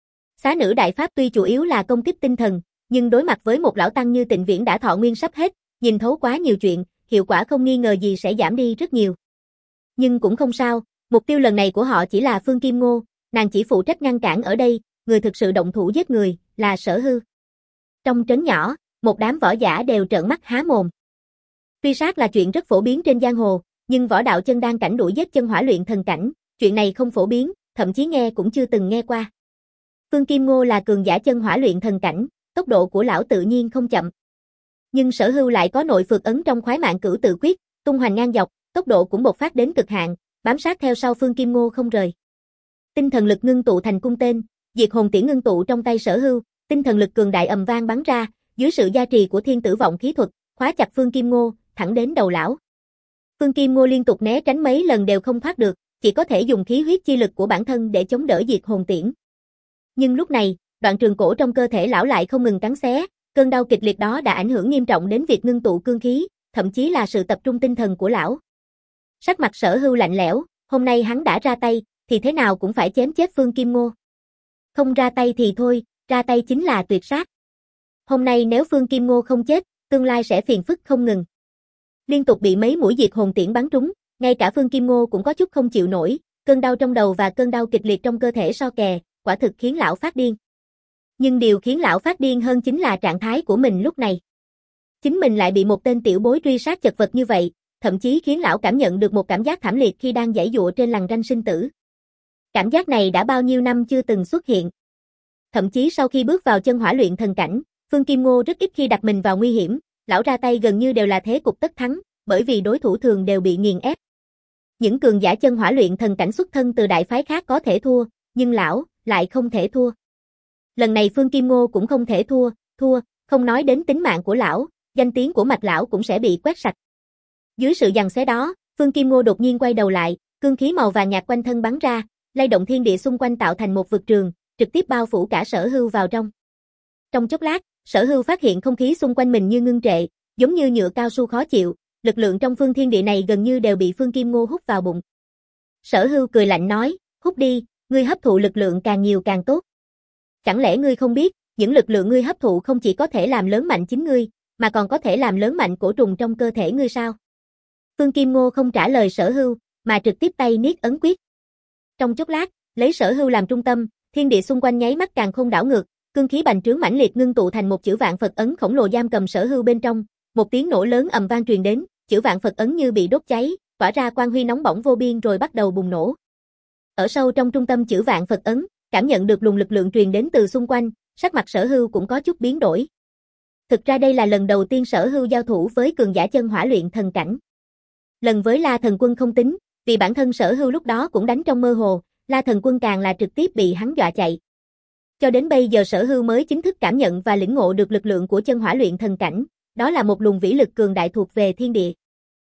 Xá nữ đại pháp tuy chủ yếu là công kích tinh thần, nhưng đối mặt với một lão tăng như Tịnh Viễn đã thọ nguyên sắp hết, nhìn thấu quá nhiều chuyện, hiệu quả không nghi ngờ gì sẽ giảm đi rất nhiều. Nhưng cũng không sao, mục tiêu lần này của họ chỉ là Phương Kim Ngô, nàng chỉ phụ trách ngăn cản ở đây, người thực sự động thủ giết người là Sở Hưu. Trong trấn nhỏ, một đám võ giả đều trợn mắt há mồm. Truy sát là chuyện rất phổ biến trên giang hồ, nhưng võ đạo chân đan cảnh đuổi giết chân hỏa luyện thần cảnh, chuyện này không phổ biến, thậm chí nghe cũng chưa từng nghe qua. Phương Kim Ngô là cường giả chân hỏa luyện thần cảnh, tốc độ của lão tự nhiên không chậm. Nhưng Sở Hưu lại có nội phược ấn trong khoái mạng cửu tự quyết, tung hoành ngang dọc, tốc độ cũng bộc phát đến cực hạn, bám sát theo sau Phương Kim Ngô không rời. Tinh thần lực ngưng tụ thành cung tên, diệt hồn tiễn ngưng tụ trong tay Sở Hưu, tinh thần lực cường đại ầm vang bắn ra, dưới sự gia trì của thiên tử vọng khí thuật, khóa chặt Phương Kim Ngô, thẳng đến đầu lão. Phương Kim Ngô liên tục né tránh mấy lần đều không thoát được, chỉ có thể dùng khí huyết chi lực của bản thân để chống đỡ diệt hồn tiễn. Nhưng lúc này, Đoạn Trường Cổ trong cơ thể lão lại không ngừng cắn xé, cơn đau kịch liệt đó đã ảnh hưởng nghiêm trọng đến việc ngưng tụ cương khí, thậm chí là sự tập trung tinh thần của lão. Sắc mặt Sở Hưu lạnh lẽo, hôm nay hắn đã ra tay, thì thế nào cũng phải chém chết Phương Kim Ngô. Không ra tay thì thôi, ra tay chính là tuyệt sát. Hôm nay nếu Phương Kim Ngô không chết, tương lai sẽ phiền phức không ngừng. Liên tục bị mấy mũi diệt hồn tiễn bắn trúng, ngay cả Phương Kim Ngô cũng có chút không chịu nổi, cơn đau trong đầu và cơn đau kịch liệt trong cơ thể so kè, quả thực khiến lão phát điên. Nhưng điều khiến lão phát điên hơn chính là trạng thái của mình lúc này. Chính mình lại bị một tên tiểu bối truy sát chật vật như vậy, thậm chí khiến lão cảm nhận được một cảm giác thảm liệt khi đang giãy giụa trên lằn ranh sinh tử. Cảm giác này đã bao nhiêu năm chưa từng xuất hiện. Thậm chí sau khi bước vào chân hỏa luyện thần cảnh, Phương Kim Ngô rất ít khi đặt mình vào nguy hiểm, lão ra tay gần như đều là thế cục tất thắng, bởi vì đối thủ thường đều bị nghiền ép. Những cường giả chân hỏa luyện thần cảnh xuất thân từ đại phái khác có thể thua, nhưng lão lại không thể thua. Lần này Phương Kim Ngô cũng không thể thua, thua, không nói đến tính mạng của lão, danh tiếng của Mạch lão cũng sẽ bị quét sạch. Dưới sự giằng xé đó, Phương Kim Ngô đột nhiên quay đầu lại, cương khí màu vàng nhạt quanh thân bắn ra, lay động thiên địa xung quanh tạo thành một vực trường, trực tiếp bao phủ cả Sở Hưu vào trong. Trong chốc lát, Sở Hưu phát hiện không khí xung quanh mình như ngưng trệ, giống như nhựa cao su khó chịu, lực lượng trong phương thiên địa này gần như đều bị Phương Kim Ngô hút vào bụng. Sở Hưu cười lạnh nói, hút đi, ngươi hấp thụ lực lượng càng nhiều càng tốt. Chẳng lẽ ngươi không biết, những lực lượng ngươi hấp thụ không chỉ có thể làm lớn mạnh chính ngươi, mà còn có thể làm lớn mạnh cổ trùng trong cơ thể ngươi sao? Phương Kim Ngô không trả lời Sở Hưu, mà trực tiếp tay niết ấn quyết. Trong chốc lát, lấy Sở Hưu làm trung tâm, thiên địa xung quanh nháy mắt càng không đảo ngược, cương khí bành trướng mãnh liệt ngưng tụ thành một chữ vạn Phật ấn khổng lồ giam cầm Sở Hưu bên trong, một tiếng nổ lớn ầm vang truyền đến, chữ vạn Phật ấn như bị đốt cháy, tỏa ra quang huy nóng bỏng vô biên rồi bắt đầu bùng nổ. Ở sâu trong trung tâm chữ vạn Phật ấn, cảm nhận được luồng lực lượng truyền đến từ xung quanh, sắc mặt Sở Hưu cũng có chút biến đổi. Thực ra đây là lần đầu tiên Sở Hưu giao thủ với cường giả chân hỏa luyện thần cảnh. Lần với La Thần Quân không tính, vì bản thân Sở Hưu lúc đó cũng đánh trong mơ hồ, La Thần Quân càng là trực tiếp bị hắn dọa chạy. Cho đến bây giờ Sở Hưu mới chính thức cảm nhận và lĩnh ngộ được lực lượng của chân hỏa luyện thần cảnh, đó là một luồng vĩ lực cường đại thuộc về thiên địa.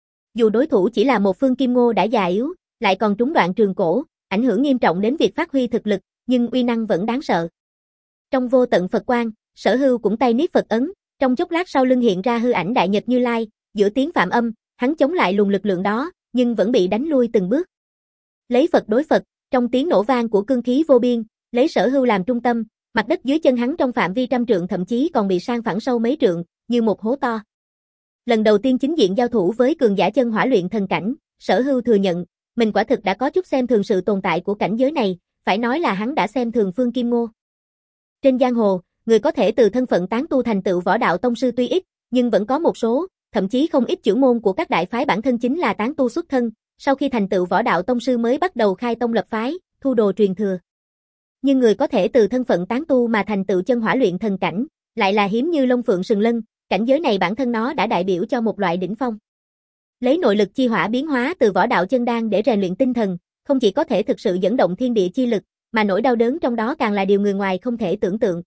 Dù đối thủ chỉ là một Phương Kim Ngô đã già yếu, lại còn trúng đoạn trường cổ, ảnh hưởng nghiêm trọng đến việc phát huy thực lực, nhưng uy năng vẫn đáng sợ. Trong vô tận Phật quang, Sở Hưu cũng tay niết Phật ấn, trong chốc lát sau lưng hiện ra hư ảnh Đại Nhật Như Lai, giữa tiếng phạm âm, hắn chống lại luồng lực lượng đó, nhưng vẫn bị đánh lui từng bước. Lấy Phật đối Phật, trong tiếng nổ vang của cương khí vô biên, lấy Sở Hưu làm trung tâm, mặt đất dưới chân hắn trong phạm vi trăm trượng thậm chí còn bị san phẳng sâu mấy trượng, như một hố to. Lần đầu tiên chính diện giao thủ với cường giả chân hỏa luyện thần cảnh, Sở Hưu thừa nhận, mình quả thực đã có chút xem thường sự tồn tại của cảnh giới này, phải nói là hắn đã xem thường Phương Kim Ngô. Trên giang hồ, người có thể từ thân phận tán tu thành tựu võ đạo tông sư tuy ít, nhưng vẫn có một số, thậm chí không ít trưởng môn của các đại phái bản thân chính là tán tu xuất thân, sau khi thành tựu võ đạo tông sư mới bắt đầu khai tông lập phái, thu đồ truyền thừa. Nhưng người có thể từ thân phận tán tu mà thành tựu chân hỏa luyện thần cảnh, lại là hiếm như lông phượng sừng lân, cảnh giới này bản thân nó đã đại biểu cho một loại đỉnh phong. Lấy nội lực chi hỏa biến hóa từ võ đạo chân đan để rèn luyện tinh thần, không chỉ có thể thực sự dẫn động thiên địa chi lực, mà nỗi đau đớn trong đó càng là điều người ngoài không thể tưởng tượng.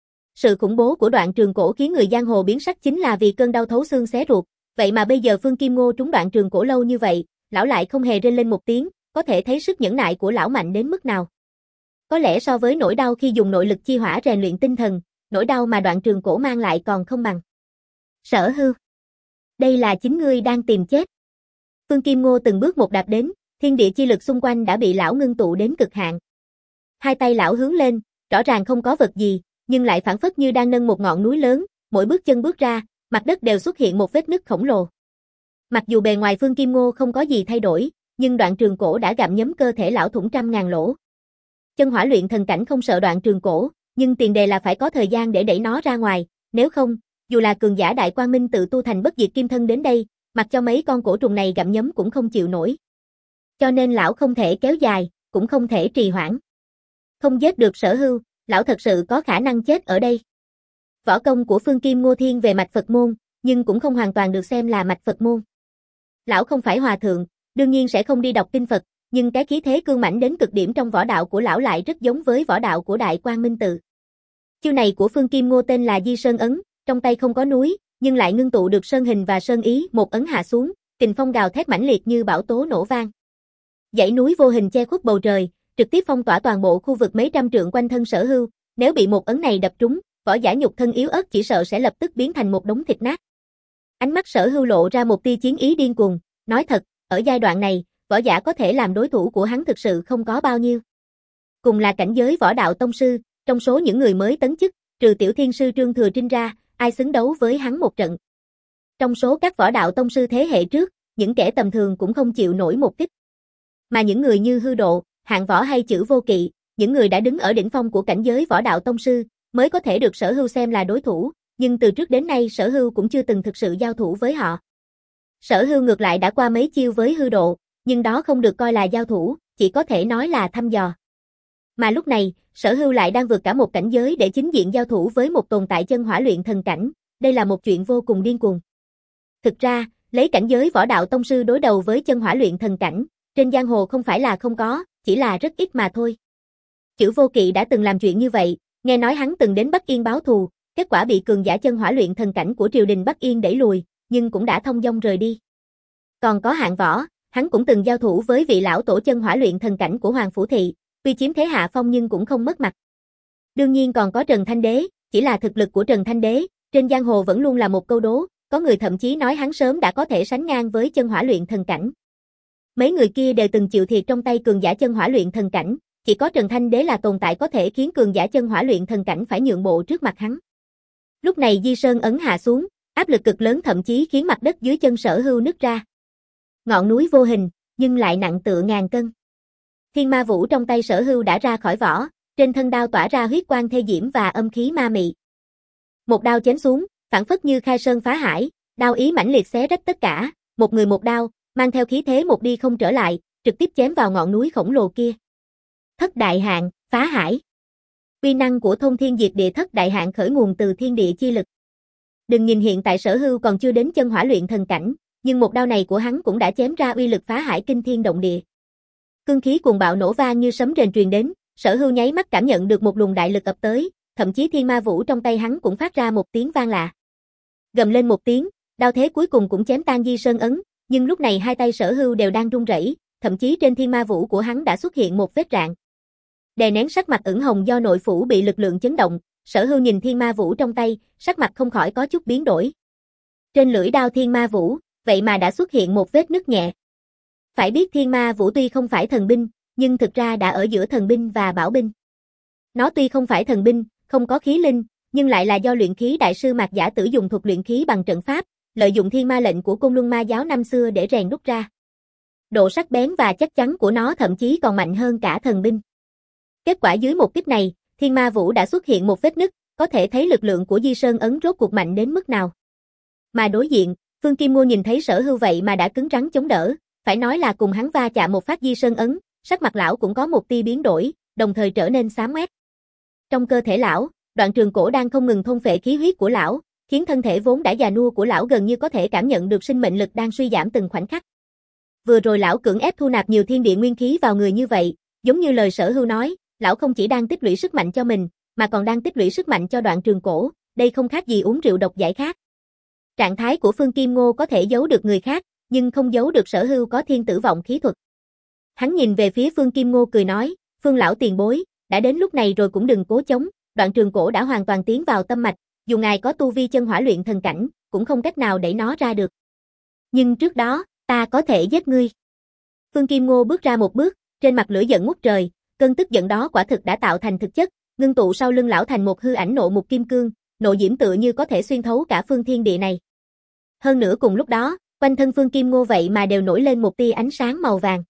Sự khủng bố của đoạn trường cổ khiến người giang hồ biến sắc chính là vì cơn đau thấu xương xé ruột, vậy mà bây giờ Phương Kim Ngô trúng đoạn trường cổ lâu như vậy, lão lại không hề rên lên một tiếng, có thể thấy sức nhẫn nại của lão mạnh đến mức nào. Có lẽ so với nỗi đau khi dùng nội lực chi hỏa rèn luyện tinh thần, nỗi đau mà đoạn trường cổ mang lại còn không bằng. Sở Hưu, đây là chính ngươi đang tìm chết. Phương Kim Ngô từng bước một đạp đến, thiên địa chi lực xung quanh đã bị lão ngưng tụ đến cực hạn. Hai tay lão hướng lên, rõ ràng không có vật gì, nhưng lại phảng phất như đang nâng một ngọn núi lớn, mỗi bước chân bước ra, mặt đất đều xuất hiện một vết nứt khổng lồ. Mặc dù bề ngoài Phương Kim Ngô không có gì thay đổi, nhưng đoạn trường cổ đã gặm nhấm cơ thể lão thủng trăm ngàn lỗ. Chân hỏa luyện thần cảnh không sợ đoạn trường cổ, nhưng tiền đề là phải có thời gian để đẩy nó ra ngoài, nếu không, dù là cường giả Đại Quang Minh tự tu thành bất diệt kim thân đến đây, mặc cho mấy con cổ trùng này gặm nhấm cũng không chịu nổi. Cho nên lão không thể kéo dài, cũng không thể trì hoãn. Không giết được Sở Hưu, lão thật sự có khả năng chết ở đây. Võ công của Phương Kim Ngô thiên về mạch Phật môn, nhưng cũng không hoàn toàn được xem là mạch Phật môn. Lão không phải hòa thượng, đương nhiên sẽ không đi đọc kinh Phật, nhưng cái khí thế cương mãnh đến cực điểm trong võ đạo của lão lại rất giống với võ đạo của Đại Quang Minh Tự. Chiêu này của Phương Kim Ngô tên là Di Sơn ấn, trong tay không có núi, nhưng lại ngưng tụ được sơn hình và sơn ý, một ấn hạ xuống, kình phong gào thét mãnh liệt như bão tố nổ vang. Dãy núi vô hình che khuất bầu trời, trực tiếp phong tỏa toàn bộ khu vực mấy trăm trượng quanh thân Sở Hưu, nếu bị một ấn này đập trúng, võ giả nhục thân yếu ớt chỉ sợ sẽ lập tức biến thành một đống thịt nát. Ánh mắt Sở Hưu lộ ra một tia chiến ý điên cuồng, nói thật, ở giai đoạn này, võ giả có thể làm đối thủ của hắn thực sự không có bao nhiêu. Cùng là cảnh giới võ đạo tông sư, trong số những người mới tấn chức, trừ tiểu thiên sư Trương Thừa Trinh ra, ai xứng đấu với hắn một trận. Trong số các võ đạo tông sư thế hệ trước, những kẻ tầm thường cũng không chịu nổi một kích. Mà những người như Hư Độ, Hạng Võ hay Chữ Vô Kỵ, những người đã đứng ở đỉnh phong của cảnh giới võ đạo tông sư, mới có thể được Sở Hưu xem là đối thủ, nhưng từ trước đến nay Sở Hưu cũng chưa từng thực sự giao thủ với họ. Sở Hưu ngược lại đã qua mấy chiêu với Hư Độ, nhưng đó không được coi là giao thủ, chỉ có thể nói là thăm dò. Mà lúc này, Sở Hưu lại đang vượt cả một cảnh giới để chính diện giao thủ với một tồn tại chân hỏa luyện thần cảnh, đây là một chuyện vô cùng điên cuồng. Thực ra, lấy cảnh giới võ đạo tông sư đối đầu với chân hỏa luyện thần cảnh, trên giang hồ không phải là không có, chỉ là rất ít mà thôi. Chữ Vô Kỵ đã từng làm chuyện như vậy, nghe nói hắn từng đến Bắc Yên báo thù, kết quả bị cường giả chân hỏa luyện thần cảnh của triều đình Bắc Yên đẩy lùi, nhưng cũng đã thông dong rời đi. Còn có Hạng Võ, hắn cũng từng giao thủ với vị lão tổ chân hỏa luyện thần cảnh của Hoàng Phủ Thị, tuy chiếm thế hạ phong nhưng cũng không mất mặt. Đương nhiên còn có Trần Thanh Đế, chỉ là thực lực của Trần Thanh Đế, trên giang hồ vẫn luôn là một câu đố, có người thậm chí nói hắn sớm đã có thể sánh ngang với chân hỏa luyện thần cảnh. Mấy người kia đều từng chịu thiệt trong tay cường giả chân hỏa luyện thần cảnh, chỉ có Trần Thanh Đế là tồn tại có thể khiến cường giả chân hỏa luyện thần cảnh phải nhượng bộ trước mặt hắn. Lúc này Di Sơn ấn hạ xuống, áp lực cực lớn thậm chí khiến mặt đất dưới chân Sở Hưu nứt ra. Ngọn núi vô hình, nhưng lại nặng tựa ngàn cân. Thiên Ma Vũ trong tay Sở Hưu đã ra khỏi vỏ, trên thân đao tỏa ra huyết quang thê diễm và âm khí ma mị. Một đao chém xuống, phảng phất như khai sơn phá hải, đao ý mãnh liệt xé rách tất cả, một người một đao, mang theo khí thế một đi không trở lại, trực tiếp chém vào ngọn núi khổng lồ kia. Thất đại hạn, phá hải. Uy năng của Thông Thiên Diệt Địa Thất đại hạn khởi nguồn từ thiên địa chi lực. Đừng nhìn hiện tại Sở Hưu còn chưa đến chân hỏa luyện thần cảnh, nhưng một đao này của hắn cũng đã chém ra uy lực phá hải kinh thiên động địa. Cương khí cuồng bạo nổ vang như sấm rền truyền đến, Sở Hưu nháy mắt cảm nhận được một luồng đại lực ập tới, thậm chí Thiên Ma Vũ trong tay hắn cũng phát ra một tiếng vang lạ. Gầm lên một tiếng, đao thế cuối cùng cũng chém tan Di Sơn ấn, nhưng lúc này hai tay Sở Hưu đều đang run rẩy, thậm chí trên Thiên Ma Vũ của hắn đã xuất hiện một vết rạn. Đè nén sắc mặt ửng hồng do nội phủ bị lực lượng chấn động, Sở Hưu nhìn Thiên Ma Vũ trong tay, sắc mặt không khỏi có chút biến đổi. Trên lưỡi đao Thiên Ma Vũ, vậy mà đã xuất hiện một vết nứt nhẹ. Phải biết Thiên Ma Vũ tuy không phải thần binh, nhưng thực ra đã ở giữa thần binh và bảo binh. Nó tuy không phải thần binh, không có khí linh, nhưng lại là do luyện khí đại sư Mạc Giả Tử dùng thuật luyện khí bằng trận pháp, lợi dụng thiên ma lệnh của Côn Luân Ma giáo năm xưa để rèn đúc ra. Độ sắc bén và chắc chắn của nó thậm chí còn mạnh hơn cả thần binh. Kết quả dưới một kích này, Thiên Ma Vũ đã xuất hiện một vết nứt, có thể thấy lực lượng của Di Sơn ấn rốt cuộc mạnh đến mức nào. Mà đối diện, Phương Kim Ngô nhìn thấy Sở Hưu vậy mà đã cứng rắn chống đỡ, phải nói là cùng hắn va chạm một phát Di Sơn ấn, sắc mặt lão cũng có một tia biến đổi, đồng thời trở nên xám ngoét. Trong cơ thể lão, Đoạn Trường Cổ đang không ngừng thôn phệ khí huyết của lão, khiến thân thể vốn đã già nua của lão gần như có thể cảm nhận được sinh mệnh lực đang suy giảm từng khoảnh khắc. Vừa rồi lão cưỡng ép thu nạp nhiều thiên địa nguyên khí vào người như vậy, giống như lời Sở Hưu nói, lão không chỉ đang tích lũy sức mạnh cho mình, mà còn đang tích lũy sức mạnh cho Đoạn Trường Cổ, đây không khác gì uống rượu độc giải khát. Trạng thái của Phương Kim Ngô có thể giấu được người khác, nhưng không giấu được Sở Hưu có thiên tử vọng khí thuật. Hắn nhìn về phía Phương Kim Ngô cười nói, Phương lão tiền bối, đã đến lúc này rồi cũng đừng cố chống, Đoạn Trường Cổ đã hoàn toàn tiến vào tâm mạch, dù ngài có tu vi chân hỏa luyện thần cảnh, cũng không cách nào đẩy nó ra được. Nhưng trước đó, ta có thể giết ngươi. Phương Kim Ngô bước ra một bước, trên mặt lửa giận ngút trời, cơn tức giận đó quả thực đã tạo thành thực chất, ngưng tụ sau lưng lão thành một hư ảnh nộ mục kim cương, nộ diễm tựa như có thể xuyên thấu cả phương thiên địa này. Hơn nữa cùng lúc đó, quanh thân Phương Kim Ngô vậy mà đều nổi lên một tia ánh sáng màu vàng.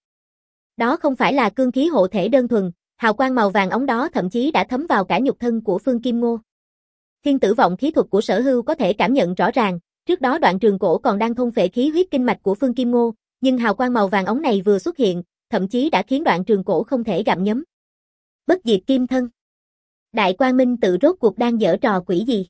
Đó không phải là cương khí hộ thể đơn thuần, hào quang màu vàng óng đó thậm chí đã thấm vào cả nhục thân của Phương Kim Ngô. Thiên tử vọng khí thuật của Sở Hưu có thể cảm nhận rõ ràng, trước đó Đoạn Trường Cổ còn đang thôn phệ khí huyết kinh mạch của Phương Kim Ngô, nhưng hào quang màu vàng óng này vừa xuất hiện, thậm chí đã khiến Đoạn Trường Cổ không thể gặm nhấm. Bất diệt kim thân. Đại Quang Minh Tự rốt cuộc đang giở trò quỷ gì?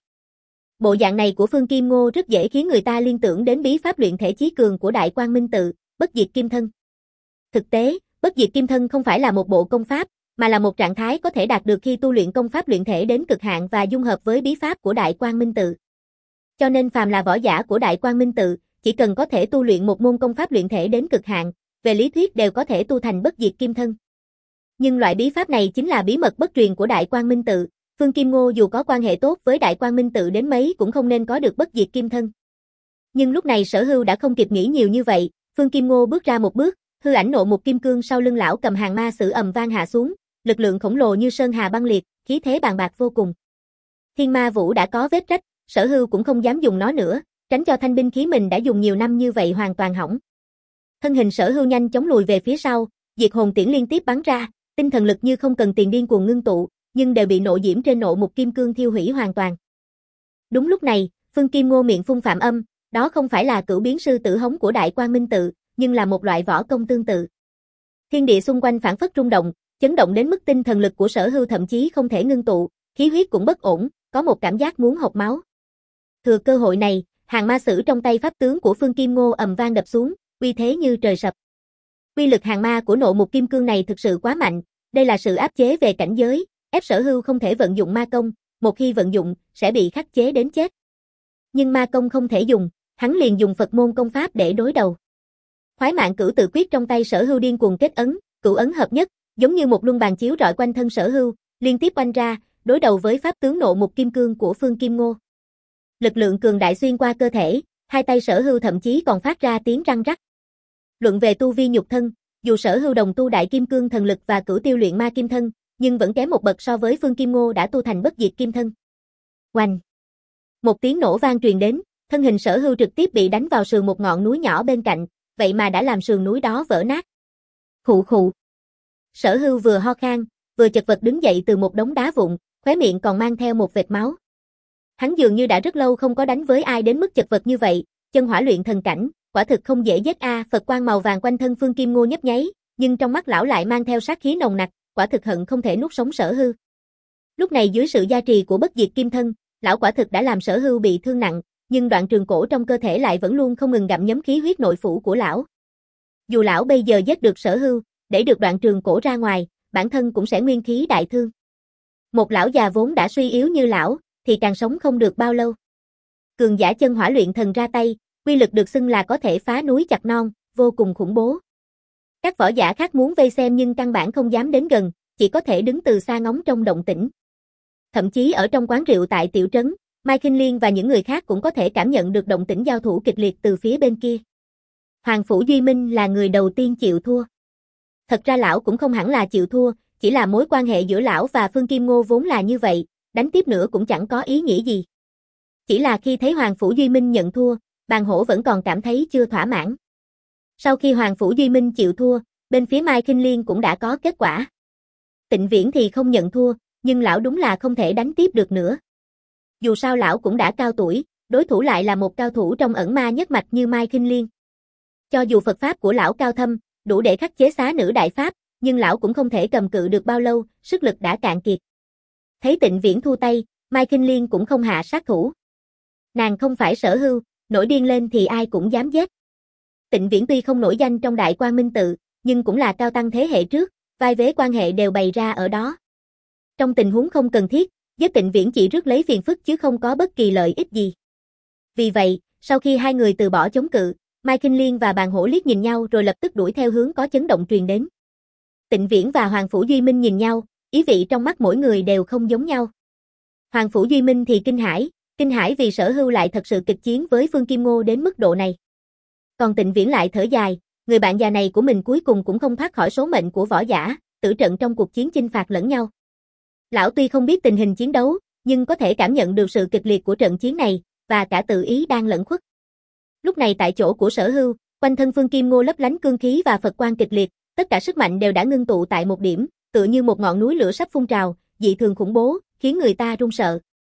Bộ dạng này của Phương Kim Ngô rất dễ khiến người ta liên tưởng đến bí pháp luyện thể chí cường của Đại Quang Minh Tự, bất diệt kim thân. Thực tế, bất diệt kim thân không phải là một bộ công pháp, mà là một trạng thái có thể đạt được khi tu luyện công pháp luyện thể đến cực hạn và dung hợp với bí pháp của Đại Quang Minh Tự. Cho nên phàm là võ giả của Đại Quang Minh Tự, chỉ cần có thể tu luyện một môn công pháp luyện thể đến cực hạn, về lý thuyết đều có thể tu thành bất diệt kim thân. Nhưng loại bí pháp này chính là bí mật bất truyền của Đại Quang Minh Tự, Phương Kim Ngô dù có quan hệ tốt với Đại Quang Minh Tự đến mấy cũng không nên có được bất diệt kim thân. Nhưng lúc này Sở Hưu đã không kịp nghĩ nhiều như vậy, Phương Kim Ngô bước ra một bước, hư ảnh nộ một kim cương sau lưng lão cầm hàng ma sử ầm vang hạ xuống, lực lượng khổng lồ như sơn hà băng liệt, khí thế bàng bạc vô cùng. Thiên Ma Vũ đã có vết rách, Sở Hưu cũng không dám dùng nó nữa, tránh cho thanh binh khí mình đã dùng nhiều năm như vậy hoàn toàn hỏng. Thân hình Sở Hưu nhanh chóng lùi về phía sau, diệt hồn tiễn liên tiếp bắn ra, tinh thần lực như không cần tiền điên cuồng ngưng tụ, nhưng đều bị nộ diễm trên nộ mục kim cương thiêu hủy hoàn toàn. Đúng lúc này, Phương Kim Ngô miệng phun phạm âm, đó không phải là cửu biến sư tử hống của Đại Quang Minh Tự, nhưng là một loại võ công tương tự. Thiên địa xung quanh phản phất rung động, chấn động đến mức tinh thần lực của Sở Hưu thậm chí không thể ngưng tụ, khí huyết cũng bất ổn, có một cảm giác muốn hộc máu. Thừa cơ hội này, hàng ma sử trong tay pháp tướng của Phương Kim Ngô ầm vang đập xuống, uy thế như trời sập. Uy lực hàng ma của nộ mục kim cương này thực sự quá mạnh, đây là sự áp chế về cảnh giới, ép Sở Hưu không thể vận dụng ma công, một khi vận dụng, sẽ bị khắc chế đến chết. Nhưng ma công không thể dùng, hắn liền dùng Phật môn công pháp để đối đầu. Khoái Mạng Cửu Tự Quyết trong tay Sở Hưu điên cuồng kết ấn, cửu ấn hợp nhất, giống như một luân bàn chiếu rọi quanh thân Sở Hưu, liên tiếp oanh ra, đối đầu với pháp tướng nộ mục kim cương của Phương Kim Ngô. Lực lượng cường đại xuyên qua cơ thể, hai tay Sở Hưu thậm chí còn phát ra tiếng răng rắc. Luận về tu vi nhục thân, dù Sở Hưu đồng tu đại kim cương thần lực và cửu tiêu luyện ma kim thân, nhưng vẫn kém một bậc so với Phương Kim Ngô đã tu thành bất diệt kim thân. Oanh! Một tiếng nổ vang truyền đến, thân hình Sở Hưu trực tiếp bị đánh vào sườn một ngọn núi nhỏ bên cạnh, vậy mà đã làm sườn núi đó vỡ nát. Khụ khụ. Sở Hưu vừa ho khan, vừa chật vật đứng dậy từ một đống đá vụn, khóe miệng còn mang theo một vệt máu. Hắn dường như đã rất lâu không có đánh với ai đến mức chật vật như vậy, chân hỏa luyện thần cảnh, quả thực không dễ giết a. Phật quang màu vàng quanh thân Phương Kim Ngô nhấp nháy, nhưng trong mắt lão lại mang theo sát khí nồng nặc, quả thực hận không thể nuốt sống Sở Hưu. Lúc này dưới sự gia trì của bất diệt kim thân, lão quả thực đã làm Sở Hưu bị thương nặng, nhưng đoạn trường cổ trong cơ thể lại vẫn luôn không ngừng gặm nhấm khí huyết nội phủ của lão. Dù lão bây giờ giết được Sở Hưu, để được đoạn trường cổ ra ngoài, bản thân cũng sẽ nguyên khí đại thương. Một lão già vốn đã suy yếu như lão, thì càng sống không được bao lâu. Cường giả chân hỏa luyện thần ra tay, quy lực được xưng là có thể phá núi chặt non, vô cùng khủng bố. Các võ giả khác muốn vây xem nhưng căn bản không dám đến gần, chỉ có thể đứng từ xa ngóng trông động tĩnh. Thậm chí ở trong quán rượu tại tiểu trấn, Mai Khinh Liên và những người khác cũng có thể cảm nhận được động tĩnh giao thủ kịch liệt từ phía bên kia. Hoàng Phủ Duy Minh là người đầu tiên chịu thua. Thật ra lão cũng không hẳn là chịu thua, chỉ là mối quan hệ giữa lão và Phương Kim Ngô vốn là như vậy, đánh tiếp nữa cũng chẳng có ý nghĩa gì. Chỉ là khi thấy Hoàng Phủ Duy Minh nhận thua, Bàn Hổ vẫn còn cảm thấy chưa thỏa mãn. Sau khi Hoàng Phủ Duy Minh chịu thua, bên phía Mai Khinh Liên cũng đã có kết quả. Tịnh Viễn thì không nhận thua, nhưng lão đúng là không thể đánh tiếp được nữa. Dù sao lão cũng đã cao tuổi, đối thủ lại là một cao thủ trong ẩn ma nhất mạch như Mai Khinh Liên. Cho dù Phật pháp của lão cao thâm, đủ để khắc chế xá nữ đại pháp, nhưng lão cũng không thể cầm cự được bao lâu, sức lực đã cạn kiệt. Thấy Tịnh Viễn thu tay, Mai Khinh Liên cũng không hạ sát thủ. Nàng không phải Sở Hưu, nổi điên lên thì ai cũng dám giết. Tịnh Viễn tuy không nổi danh trong Đại Quang Minh Tự, nhưng cũng là cao tăng thế hệ trước, vai vế quan hệ đều bày ra ở đó. Trong tình huống không cần thiết, giết Tịnh Viễn chỉ rước lấy phiền phức chứ không có bất kỳ lợi ích gì. Vì vậy, sau khi hai người từ bỏ chống cự, Mai Khinh Liên và Bàn Hổ liếc nhìn nhau rồi lập tức đuổi theo hướng có chấn động truyền đến. Tịnh Viễn và Hoàng Phủ Duy Minh nhìn nhau, ý vị trong mắt mỗi người đều không giống nhau. Hoàng Phủ Duy Minh thì kinh hãi, kinh hãi vì Sở Hưu lại thật sự kịch chiến với Phương Kim Ngô đến mức độ này. Còn Tịnh Viễn lại thở dài, người bạn già này của mình cuối cùng cũng không thoát khỏi số mệnh của võ giả, tử trận trong cuộc chiến chinh phạt lẫn nhau. Lão tuy không biết tình hình chiến đấu, nhưng có thể cảm nhận được sự kịch liệt của trận chiến này, và cả tự ý đang lẩn khuất. Lúc này tại chỗ của Sở Hưu, quanh thân Phương Kim Ngô lấp lánh cương khí và Phật quang kịch liệt, tất cả sức mạnh đều đã ngưng tụ tại một điểm, tựa như một ngọn núi lửa sắp phun trào, dị thường khủng bố, khiến người ta run sợ.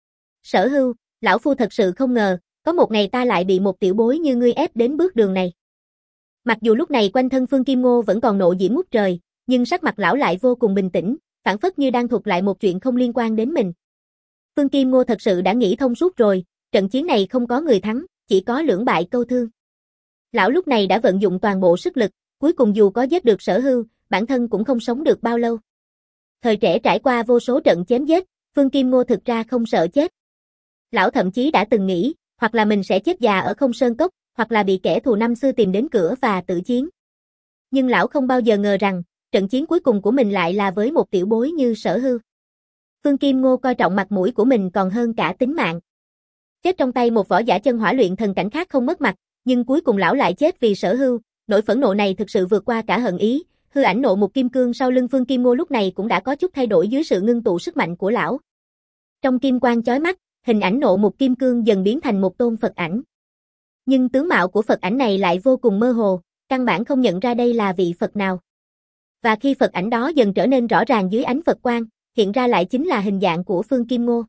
Sở Hưu, lão phu thật sự không ngờ, có một ngày ta lại bị một tiểu bối như ngươi ép đến bước đường này. Mặc dù lúc này quanh thân Phương Kim Ngô vẫn còn nộ diễm ngút trời, nhưng sắc mặt lão lại vô cùng bình tĩnh, phảng phất như đang thuật lại một chuyện không liên quan đến mình. Phương Kim Ngô thật sự đã nghĩ thông suốt rồi, trận chiến này không có người thắng, chỉ có lưỡng bại câu thương. Lão lúc này đã vận dụng toàn bộ sức lực, cuối cùng dù có giết được Sở Hưu, bản thân cũng không sống được bao lâu. Thời trẻ trải qua vô số trận chém giết, Phương Kim Ngô thực ra không sợ chết. Lão thậm chí đã từng nghĩ, hoặc là mình sẽ chết già ở Không Sơn Cốc, hoặc là bị kẻ thù năm xưa tìm đến cửa và tự chiến. Nhưng lão không bao giờ ngờ rằng, trận chiến cuối cùng của mình lại là với một tiểu bối như Sở Hưu. Phương Kim Ngô coi trọng mặt mũi của mình còn hơn cả tính mạng. Chết trong tay một võ giả chân hỏa luyện thần cảnh khác không mất mặt, nhưng cuối cùng lão lại chết vì Sở Hưu, nỗi phẫn nộ này thực sự vượt qua cả hận ý, hư ảnh nộ một kim cương sau lưng Phương Kim Ngô lúc này cũng đã có chút thay đổi dưới sự ngưng tụ sức mạnh của lão. Trong kim quang chói mắt, hình ảnh nộ một kim cương dần biến thành một tôn Phật ảnh. Nhưng tướng mạo của Phật ảnh này lại vô cùng mơ hồ, căn bản không nhận ra đây là vị Phật nào. Và khi Phật ảnh đó dần trở nên rõ ràng dưới ánh Phật quang, hiện ra lại chính là hình dạng của Phương Kim Ngô.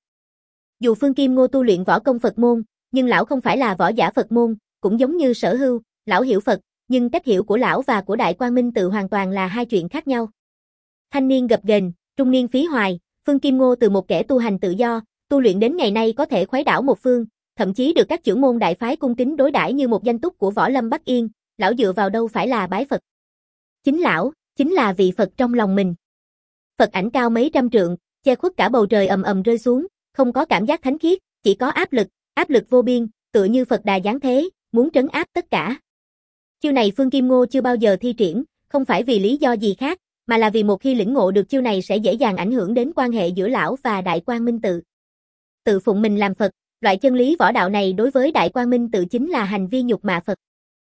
Dù Phương Kim Ngô tu luyện võ công Phật môn, nhưng lão không phải là võ giả Phật môn, cũng giống như Sở Hưu, lão hiểu Phật, nhưng cách hiểu của lão và của Đại Quang Minh Tự hoàn toàn là hai chuyện khác nhau. Thanh niên gập ghềnh, trung niên phí hoài, Phương Kim Ngô từ một kẻ tu hành tự do, tu luyện đến ngày nay có thể khuấy đảo một phương, thậm chí được các trưởng môn đại phái cung kính đối đãi như một danh túc của võ lâm Bắc Yên, lão dựa vào đâu phải là bái Phật. Chính lão, chính là vị Phật trong lòng mình. Phật ảnh cao mấy trăm trượng, che khuất cả bầu trời ầm ầm rơi xuống, không có cảm giác thánh khiết, chỉ có áp lực, áp lực vô biên, tựa như Phật Đà giáng thế, muốn trấn áp tất cả. Chiêu này Phương Kim Ngô chưa bao giờ thi triển, không phải vì lý do gì khác, mà là vì một khi lĩnh ngộ được chiêu này sẽ dễ dàng ảnh hưởng đến quan hệ giữa lão và Đại Quang Minh Tự. Tự phụng mình làm Phật, loại chân lý võ đạo này đối với Đại Quang Minh Tự chính là hành vi nhục mạ Phật.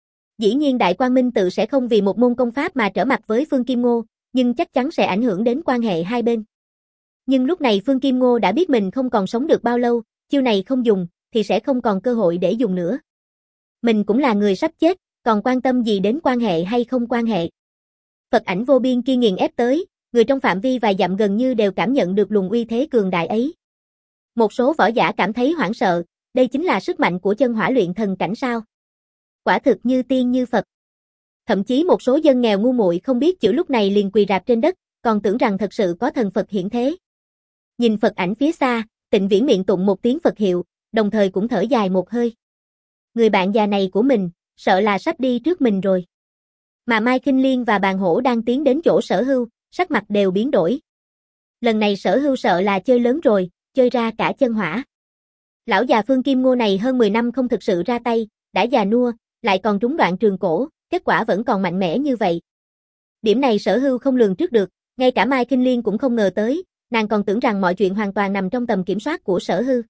Dĩ nhiên Đại Quang Minh Tự sẽ không vì một môn công pháp mà trở mặt với Phương Kim Ngô, nhưng chắc chắn sẽ ảnh hưởng đến quan hệ hai bên. Nhưng lúc này Phương Kim Ngô đã biết mình không còn sống được bao lâu, chiêu này không dùng, thì sẽ không còn cơ hội để dùng nữa. Mình cũng là người sắp chết, còn quan tâm gì đến quan hệ hay không quan hệ. Phật ảnh vô biên kia nghiền ép tới, người trong phạm vi vài dặm gần như đều cảm nhận được luồng uy thế cường đại ấy. Một số võ giả cảm thấy hoảng sợ, đây chính là sức mạnh của chân hỏa luyện thần cảnh sao. Quả thực như tiên như Phật. Thậm chí một số dân nghèo ngu muội không biết chữ lúc này liền quỳ rạp trên đất, còn tưởng rằng thật sự có thần Phật hiện thế. Nhìn Phật ảnh phía xa, Tịnh Viễn miệng tụng một tiếng Phật hiệu, đồng thời cũng thở dài một hơi. Người bạn già này của mình, sợ là sắp đi trước mình rồi. Mà Mai Kinh Liên và Bàn Hổ đang tiến đến chỗ Sở Hưu, sắc mặt đều biến đổi. Lần này Sở Hưu sợ là chơi lớn rồi, chơi ra cả chân hỏa. Lão già Phương Kim Ngô này hơn mười năm không thực sự ra tay, đã già nua, lại còn trúng đoạn trường cổ, kết quả vẫn còn mạnh mẽ như vậy. Điểm này Sở Hưu không lường trước được, ngay cả Mai Kinh Liên cũng không ngờ tới, nàng còn tưởng rằng mọi chuyện hoàn toàn nằm trong tầm kiểm soát của Sở Hưu.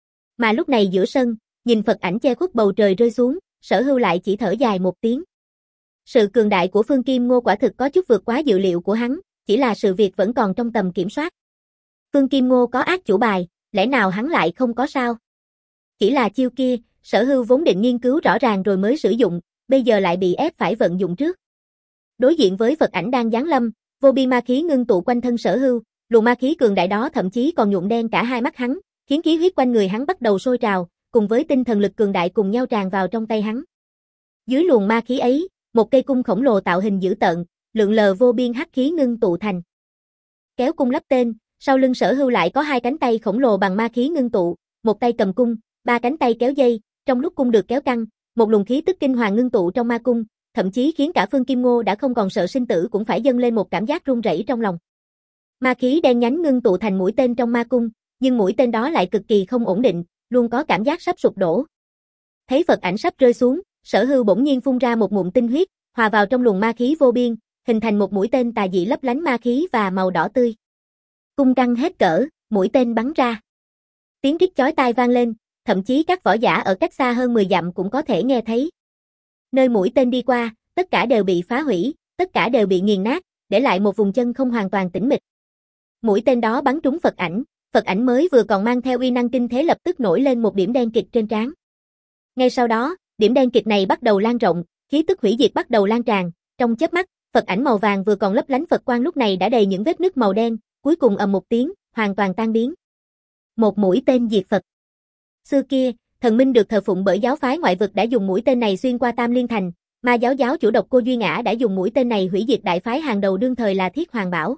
Mà lúc này giữa sân, nhìn Phật ảnh che khuất bầu trời rơi xuống, Sở Hưu lại chỉ thở dài một tiếng. Sự cường đại của Phương Kim Ngô quả thực có chút vượt quá dự liệu của hắn, chỉ là sự việc vẫn còn trong tầm kiểm soát. Phương Kim Ngô có ác chủ bài, lẽ nào hắn lại không có sao? Chỉ là chiêu kia, Sở Hưu vốn định nghiên cứu rõ ràng rồi mới sử dụng, bây giờ lại bị ép phải vận dụng trước. Đối diện với Phật ảnh đang giáng lâm, vô biên ma khí ngưng tụ quanh thân Sở Hưu, luồng ma khí cường đại đó thậm chí còn nhuộm đen cả hai mắt hắn, khiến khí huyết quanh người hắn bắt đầu sôi trào, cùng với tinh thần lực cường đại cùng nhau tràn vào trong tay hắn. Dưới luồng ma khí ấy, một cây cung khổng lồ tạo hình dữ tợn, lượn lờ vô biên hắc khí ngưng tụ thành. Kéo cung lắp tên, sau lưng Sở Hưu lại có hai cánh tay khổng lồ bằng ma khí ngưng tụ, một tay cầm cung, ba cánh tay kéo dây, trong lúc cung được kéo căng, một luồng khí tức kinh hoàng ngưng tụ trong ma cung, thậm chí khiến cả Phương Kim Ngô đã không còn sợ sinh tử cũng phải dâng lên một cảm giác run rẩy trong lòng. Ma khí đen nhánh ngưng tụ thành mũi tên trong ma cung, nhưng mũi tên đó lại cực kỳ không ổn định, luôn có cảm giác sắp sụp đổ. Thấy Phật ảnh sắp rơi xuống, Sở Hưu bỗng nhiên phun ra một ngụm tinh huyết, hòa vào trong luồng ma khí vô biên, hình thành một mũi tên tà dị lấp lánh ma khí và màu đỏ tươi. Cung căng hết cỡ, mũi tên bắn ra. Tiếng rít chói tai vang lên, thậm chí các võ giả ở cách xa hơn mười dặm cũng có thể nghe thấy. Nơi mũi tên đi qua, tất cả đều bị phá hủy, tất cả đều bị nghiền nát, để lại một vùng chân không hoàn toàn tĩnh mịch. Mũi tên đó bắn trúng Phật ảnh, Phật ảnh mới vừa còn mang theo uy năng kinh thế lập tức nổi lên một điểm đen kịt trên trán. Ngay sau đó, điểm đen kịt này bắt đầu lan rộng, khí tức hủy diệt bắt đầu lan tràn, trong chớp mắt, Phật ảnh màu vàng vừa còn lấp lánh Phật quang lúc này đã đầy những vết nứt màu đen, cuối cùng ầm một tiếng, hoàn toàn tan biến. Một mũi tên diệt Phật. Xưa kia, thần minh được thờ phụng bởi giáo phái ngoại vực đã dùng mũi tên này xuyên qua Tam Liên Thành, mà giáo giáo chủ độc Cô Duy Ngã đã dùng mũi tên này hủy diệt đại phái hàng đầu đương thời là Thiết Hoàng Bảo.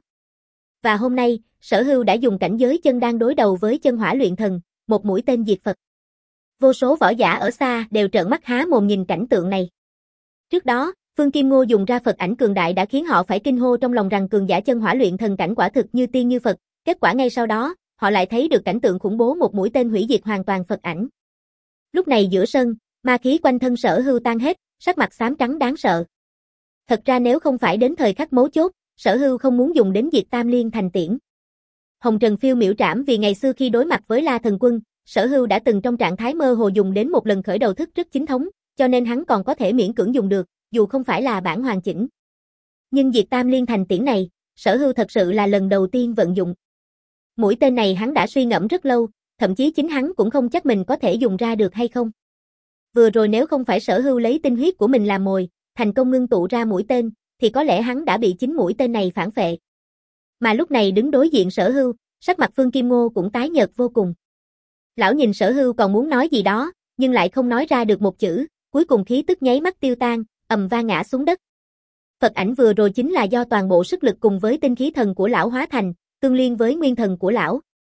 Và hôm nay, Sở Hưu đã dùng cảnh giới chân đang đối đầu với chân hỏa luyện thần, một mũi tên diệt Phật. Vô số võ giả ở xa đều trợn mắt há mồm nhìn cảnh tượng này. Trước đó, Phương Kim Ngô dùng ra Phật ảnh cường đại đã khiến họ phải kinh hô trong lòng rằng cường giả chân hỏa luyện thần cảnh quả thực như tiên như Phật, kết quả ngay sau đó, họ lại thấy được cảnh tượng khủng bố một mũi tên hủy diệt hoàn toàn Phật ảnh. Lúc này giữa sân, ma khí quanh thân Sở Hưu tan hết, sắc mặt xám trắng đáng sợ. Thật ra nếu không phải đến thời khắc mấu chốt, Sở Hưu không muốn dùng đến diệt Tam Liên Thành tiễn. Hồng Trần phiêu miểu trảm vì ngày xưa khi đối mặt với La Thần Quân, Sở Hưu đã từng trong trạng thái mơ hồ dùng đến một lần khởi đầu thức rất chính thống, cho nên hắn còn có thể miễn cưỡng dùng được, dù không phải là bản hoàn chỉnh. Nhưng diệt Tam Liên Thành tiễn này, Sở Hưu thật sự là lần đầu tiên vận dụng. Mũi tên này hắn đã suy ngẫm rất lâu, thậm chí chính hắn cũng không chắc mình có thể dùng ra được hay không. Vừa rồi nếu không phải Sở Hưu lấy tinh huyết của mình làm mồi, thành công ngưng tụ ra mũi tên, thì có lẽ hắn đã bị chính mũi tên này phản phệ. Mà lúc này đứng đối diện Sở Hưu, Sắc mặt Phương Kim Ngô cũng tái nhợt vô cùng. Lão nhìn Sở Hưu còn muốn nói gì đó, nhưng lại không nói ra được một chữ, cuối cùng khí tức nháy mắt tiêu tan, ầm vang ngã xuống đất. Phật ảnh vừa rồi chính là do toàn bộ sức lực cùng với tinh khí thần của lão hóa thành, tương liên với nguyên thần của lão.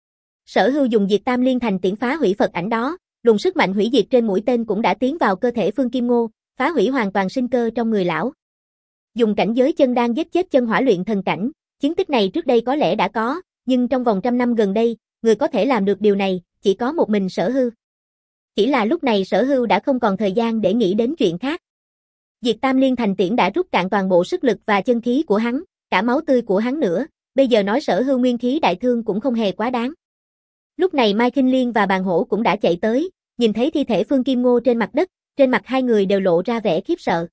Sở Hưu dùng Diệt Tam Liên Thành tiễn phá hủy Phật ảnh đó, luồng sức mạnh hủy diệt trên mũi tên cũng đã tiến vào cơ thể Phương Kim Ngô, phá hủy hoàn toàn sinh cơ trong người lão. Dùng cảnh giới chân đan giết chết chân hỏa luyện thần cảnh, chiến tích này trước đây có lẽ đã có, nhưng trong vòng trăm năm gần đây, người có thể làm được điều này, chỉ có một mình Sở Hưu. Chỉ là lúc này Sở Hưu đã không còn thời gian để nghĩ đến chuyện khác. Diệt Tam Liên Thành tiễn đã rút cạn toàn bộ sức lực và chân khí của hắn, cả máu tươi của hắn nữa, bây giờ nói Sở Hưu nguyên khí đại thương cũng không hề quá đáng. Lúc này Mai Kinh Liên và Bàn Hổ cũng đã chạy tới, nhìn thấy thi thể Phương Kim Ngô trên mặt đất, trên mặt hai người đều lộ ra vẻ khiếp sợ.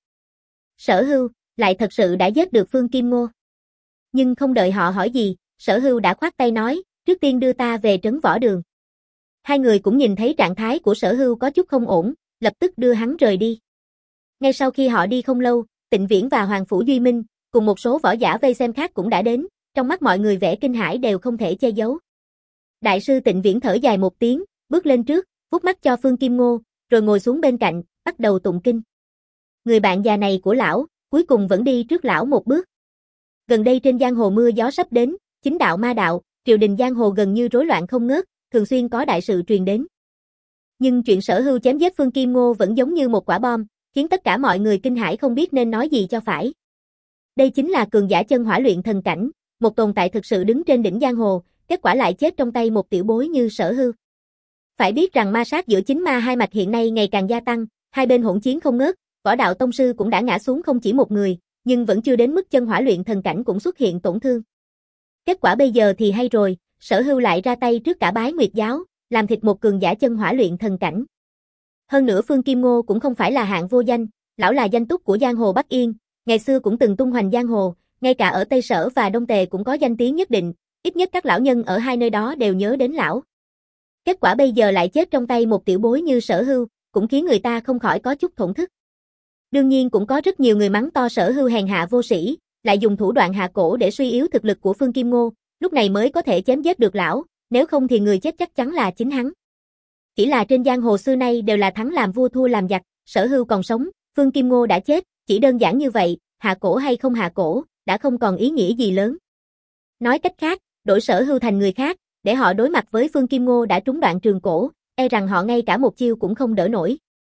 Sở Hưu, lại thật sự đã giết được Phương Kim Ngô. Nhưng không đợi họ hỏi gì, Sở Hưu đã khoát tay nói, trước tiên đưa ta về trấn võ đường. Hai người cũng nhìn thấy trạng thái của Sở Hưu có chút không ổn, lập tức đưa hắn rời đi. Ngay sau khi họ đi không lâu, Tịnh Viễn và Hoàng Phủ Duy Minh, cùng một số võ giả vây xem khác cũng đã đến, trong mắt mọi người vẻ kinh hãi đều không thể che giấu. Đại sư Tịnh Viễn thở dài một tiếng, bước lên trước, vuốt mắt cho Phương Kim Ngô, rồi ngồi xuống bên cạnh, bắt đầu tụng kinh. Người bạn già này của lão, cuối cùng vẫn đi trước lão một bước. Gần đây trên giang hồ mưa gió sắp đến, chính đạo ma đạo, triều đình giang hồ gần như rối loạn không ngớt, thường xuyên có đại sự truyền đến. Nhưng chuyện Sở Hưu chém giết Phương Kim Ngô vẫn giống như một quả bom, khiến tất cả mọi người kinh hãi không biết nên nói gì cho phải. Đây chính là cường giả chân hỏa luyện thần cảnh, một tồn tại thực sự đứng trên đỉnh giang hồ, kết quả lại chết trong tay một tiểu bối như Sở Hưu. Phải biết rằng ma sát giữa chính ma hai mạch hiện nay ngày càng gia tăng, hai bên hỗn chiến không ngớt, võ đạo tông sư cũng đã ngã xuống không chỉ một người, nhưng vẫn chưa đến mức chân hỏa luyện thần cảnh cũng xuất hiện tổn thương. Kết quả bây giờ thì hay rồi, Sở Hưu lại ra tay trước cả Bái Nguyệt giáo, làm thịt một cường giả chân hỏa luyện thần cảnh. Hơn nữa Phương Kim Ngô cũng không phải là hạng vô danh, lão là danh túc của giang hồ Bắc Yên, ngày xưa cũng từng tung hoành giang hồ, ngay cả ở Tây Sở và Đông Tề cũng có danh tiếng nhất định, ít nhất các lão nhân ở hai nơi đó đều nhớ đến lão. Kết quả bây giờ lại chết trong tay một tiểu bối như Sở Hưu, cũng khiến người ta không khỏi có chút thổn thức. Đương nhiên cũng có rất nhiều người mắng to Sở Hưu hèn hạ vô sĩ, lại dùng thủ đoạn hạ cổ để suy yếu thực lực của Phương Kim Ngô, lúc này mới có thể chém giết được lão, nếu không thì người chết chắc chắn là chính hắn. Chỉ là trên giang hồ xưa nay đều là thắng làm vua thua làm giặc, Sở Hưu còn sống, Phương Kim Ngô đã chết, chỉ đơn giản như vậy, hạ cổ hay không hạ cổ, đã không còn ý nghĩa gì lớn. Nói cách khác, đổi Sở Hưu thành người khác, để họ đối mặt với Phương Kim Ngô đã trúng đoạn trường cổ, e rằng họ ngay cả một chiêu cũng không đỡ nổi.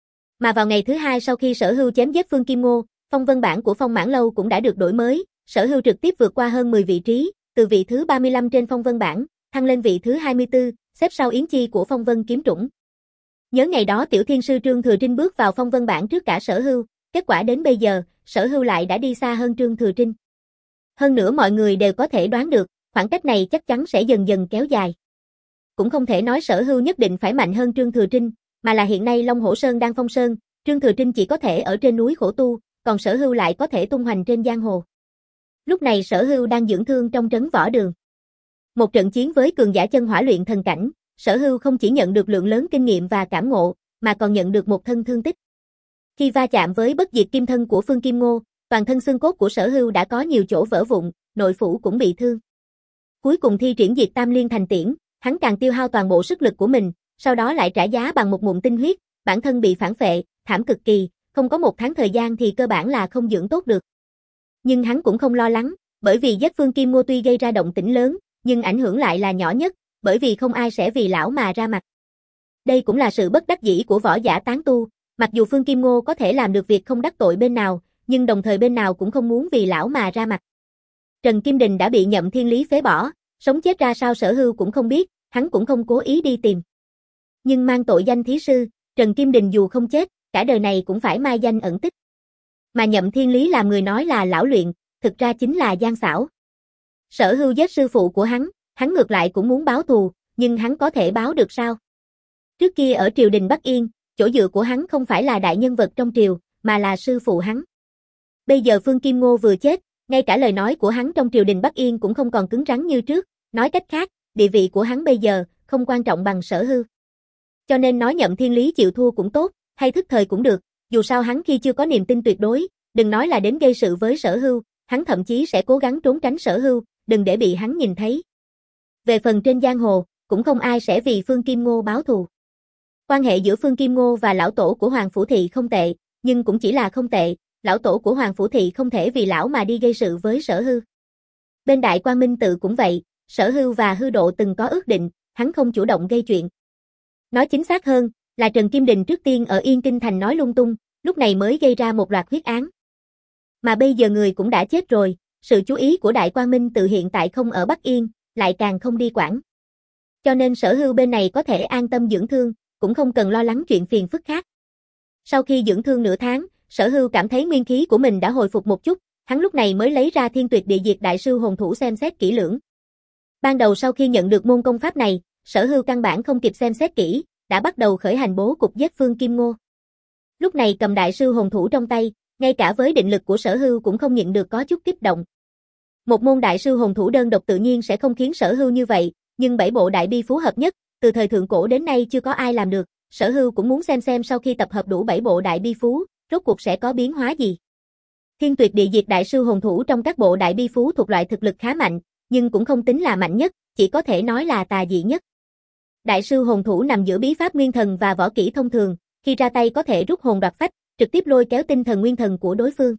Mà vào ngày thứ hai sau khi Sở Hưu chém giết Phương Kim Ngô, phong vân bảng của Phong Mãn Lâu cũng đã được đổi mới, Sở Hưu trực tiếp vượt qua hơn mười vị trí, từ vị thứ ba mươi lăm trên phong vân bảng, thăng lên vị thứ hai mươi tư, xếp sau Yến Chi của phong vân kiếm trũng. Nhớ ngày đó tiểu thiên sư Trương Thừa Trinh bước vào phong vân bảng trước cả Sở Hưu, kết quả đến bây giờ, Sở Hưu lại đã đi xa hơn Trương Thừa Trinh. Hơn nữa mọi người đều có thể đoán được, khoảng cách này chắc chắn sẽ dần dần kéo dài. Cũng không thể nói Sở Hưu nhất định phải mạnh hơn Trương Thừa Trinh, mà là hiện nay Long Hổ Sơn đang phong sơn, Trương Thừa Trinh chỉ có thể ở trên núi khổ tu, còn Sở Hưu lại có thể tung hoành trên giang hồ. Lúc này Sở Hưu đang dưỡng thương trong trấn võ đường. Một trận chiến với cường giả chân hỏa luyện thần cảnh, Sở Hưu không chỉ nhận được lượng lớn kinh nghiệm và cảm ngộ, mà còn nhận được một thân thương tích. Khi va chạm với bất diệt kim thân của Phương Kim Ngô, toàn thân xương cốt của Sở Hưu đã có nhiều chỗ vỡ vụn, nội phủ cũng bị thương. Cuối cùng thi triển Diệt Tam Liên Thành tiễn, hắn càng tiêu hao toàn bộ sức lực của mình, sau đó lại trả giá bằng một ngụm tinh huyết, bản thân bị phản phệ, thảm cực kỳ, không có một tháng thời gian thì cơ bản là không dưỡng tốt được. Nhưng hắn cũng không lo lắng, bởi vì giết Phương Kim Ngô tuy gây ra động tĩnh lớn, nhưng ảnh hưởng lại là nhỏ nhất, bởi vì không ai sẽ vì lão mà ra mặt. Đây cũng là sự bất đắc dĩ của võ giả tán tu, mặc dù Phương Kim Ngô có thể làm được việc không đắc tội bên nào, nhưng đồng thời bên nào cũng không muốn vì lão mà ra mặt. Trần Kim Đình đã bị Nhậm Thiên Lý phế bỏ, sống chết ra sao Sở Hưu cũng không biết, hắn cũng không cố ý đi tìm. Nhưng mang tội danh thí sư, Trần Kim Đình dù không chết, cả đời này cũng phải mai danh ẩn tích. Mà Nhậm Thiên Lý làm người nói là lão luyện, thực ra chính là gian xảo. Sở Hưu giết sư phụ của hắn, hắn ngược lại cũng muốn báo thù, nhưng hắn có thể báo được sao? Trước kia ở triều đình Bắc Yên, chỗ dựa của hắn không phải là đại nhân vật trong triều, mà là sư phụ hắn. Bây giờ Phương Kim Ngô vừa chết, ngay cả lời nói của hắn trong triều đình Bắc Yên cũng không còn cứng rắn như trước, nói cách khác, địa vị của hắn bây giờ không quan trọng bằng Sở Hưu. Cho nên nói Nhậm Thiên Lý chịu thua cũng tốt, hay thức thời cũng được, dù sao hắn khi chưa có niềm tin tuyệt đối, đừng nói là đến gây sự với Sở Hưu, hắn thậm chí sẽ cố gắng trốn tránh Sở Hưu, đừng để bị hắn nhìn thấy. Về phần trên giang hồ, cũng không ai sẽ vì Phương Kim Ngô báo thù. Quan hệ giữa Phương Kim Ngô và lão tổ của Hoàng Phủ Thị không tệ, nhưng cũng chỉ là không tệ, lão tổ của Hoàng Phủ Thị không thể vì lão mà đi gây sự với Sở Hưu. Bên Đại Quang Minh Tự cũng vậy, Sở Hưu và Hư Độ từng có ước định, hắn không chủ động gây chuyện. Nói chính xác hơn, là Trần Kim Đình trước tiên ở Yên Kinh Thành nói lung tung, lúc này mới gây ra một loạt huyết án. Mà bây giờ người cũng đã chết rồi, sự chú ý của Đại Quang Minh Tự hiện tại không ở Bắc Yên, lại càng không đi quản. Cho nên Sở Hưu bên này có thể an tâm dưỡng thương, cũng không cần lo lắng chuyện phiền phức khác. Sau khi dưỡng thương nửa tháng, Sở Hưu cảm thấy nguyên khí của mình đã hồi phục một chút, hắn lúc này mới lấy ra Thiên Tuyệt Địa Diệt Đại Sư Hồn Thủ xem xét kỹ lưỡng. Ban đầu sau khi nhận được môn công pháp này, Sở Hưu căn bản không kịp xem xét kỹ, đã bắt đầu khởi hành bố cục giết Phương Kim Ngô. Lúc này cầm Đại Sư Hồn Thủ trong tay, ngay cả với định lực của Sở Hưu cũng không nhịn được có chút kích động. Một môn Đại Sư Hồn Thủ đơn độc tự nhiên sẽ không khiến Sở Hưu như vậy, nhưng bảy bộ đại bi phú hợp nhất, từ thời thượng cổ đến nay chưa có ai làm được, Sở Hưu cũng muốn xem xem sau khi tập hợp đủ bảy bộ đại bi phú, rốt cuộc sẽ có biến hóa gì. Thiên Tuyệt Địa Diệt Đại Sư Hồn Thủ trong các bộ đại bi phú thuộc loại thực lực khá mạnh, nhưng cũng không tính là mạnh nhất, chỉ có thể nói là tà dị nhất. Đại Sư Hồn Thủ nằm giữa bí pháp nguyên thần và võ kỹ thông thường, khi ra tay có thể rút hồn đoạt phách, trực tiếp lôi kéo tinh thần nguyên thần của đối phương.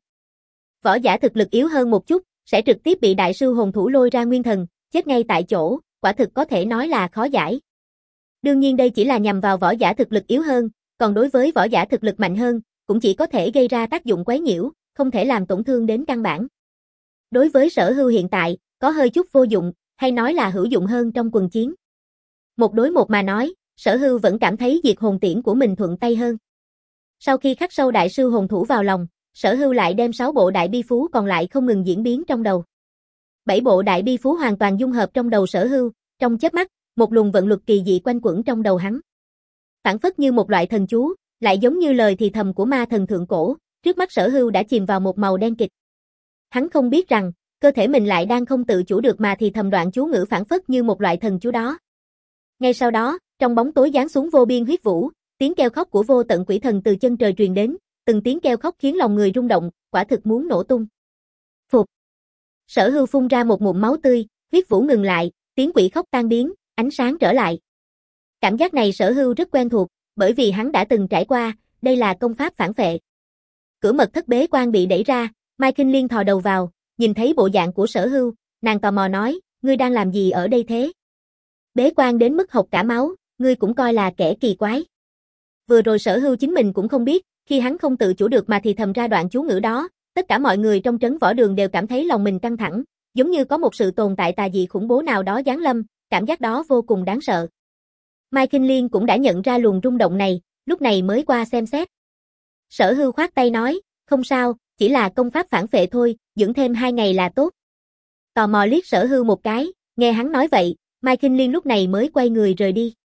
Võ giả thực lực yếu hơn một chút, sẽ trực tiếp bị Đại Sư Hồn Thủ lôi ra nguyên thần, chết ngay tại chỗ, quả thực có thể nói là khó giải. Đương nhiên đây chỉ là nhằm vào võ giả thực lực yếu hơn, còn đối với võ giả thực lực mạnh hơn, cũng chỉ có thể gây ra tác dụng quấy nhiễu, không thể làm tổn thương đến căn bản. Đối với Sở Hưu hiện tại, có hơi chút vô dụng, hay nói là hữu dụng hơn trong quần chiến. Một đối một mà nói, Sở Hưu vẫn cảm thấy diệt hồn tiễn của mình thuận tay hơn. Sau khi khắc sâu Đại Sư Hồn Thủ vào lòng, Sở Hưu lại đem sáu bộ đại bi phú còn lại không ngừng diễn biến trong đầu. Bảy bộ đại bi phú hoàn toàn dung hợp trong đầu Sở Hưu, trong chớp mắt, một luồng vận luật kỳ dị quanh quẩn trong đầu hắn. Phản phất như một loại thần chú, lại giống như lời thì thầm của ma thần thượng cổ, trước mắt Sở Hưu đã chìm vào một màu đen kịch. Hắn không biết rằng, cơ thể mình lại đang không tự chủ được mà thì thầm đoạn chú ngữ phản phất như một loại thần chú đó. Ngay sau đó, trong bóng tối giáng xuống vô biên huyết vũ, tiếng kêu khóc của vô tận quỷ thần từ chân trời truyền đến, từng tiếng kêu khóc khiến lòng người rung động, quả thực muốn nổ tung. Phụt. Sở Hưu phun ra một ngụm máu tươi, huyết vũ ngừng lại, tiếng quỷ khóc tan biến, ánh sáng trở lại. Cảm giác này Sở Hưu rất quen thuộc, bởi vì hắn đã từng trải qua, đây là công pháp phản phệ. Cửa mật thất bế quan bị đẩy ra, Mai Kinh Liên thò đầu vào, nhìn thấy bộ dạng của Sở Hưu, nàng tò mò nói, ngươi đang làm gì ở đây thế? Bế quan đến mức hộc cả máu, ngươi cũng coi là kẻ kỳ quái. Vừa rồi Sở Hưu chính mình cũng không biết, khi hắn không tự chủ được mà thì thầm ra đoạn chú ngữ đó, tất cả mọi người trong trấn võ đường đều cảm thấy lòng mình căng thẳng, giống như có một sự tồn tại tà dị khủng bố nào đó giáng lâm, cảm giác đó vô cùng đáng sợ. Mai Kinh Liên cũng đã nhận ra luồng rung động này, lúc này mới qua xem xét. Sở Hưu khoát tay nói, không sao, chỉ là công pháp phản phệ thôi, dưỡng thêm hai ngày là tốt. Tò mò liếc Sở Hưu một cái, nghe hắn nói vậy, Mai Kinh Liên lúc này mới quay người rời đi.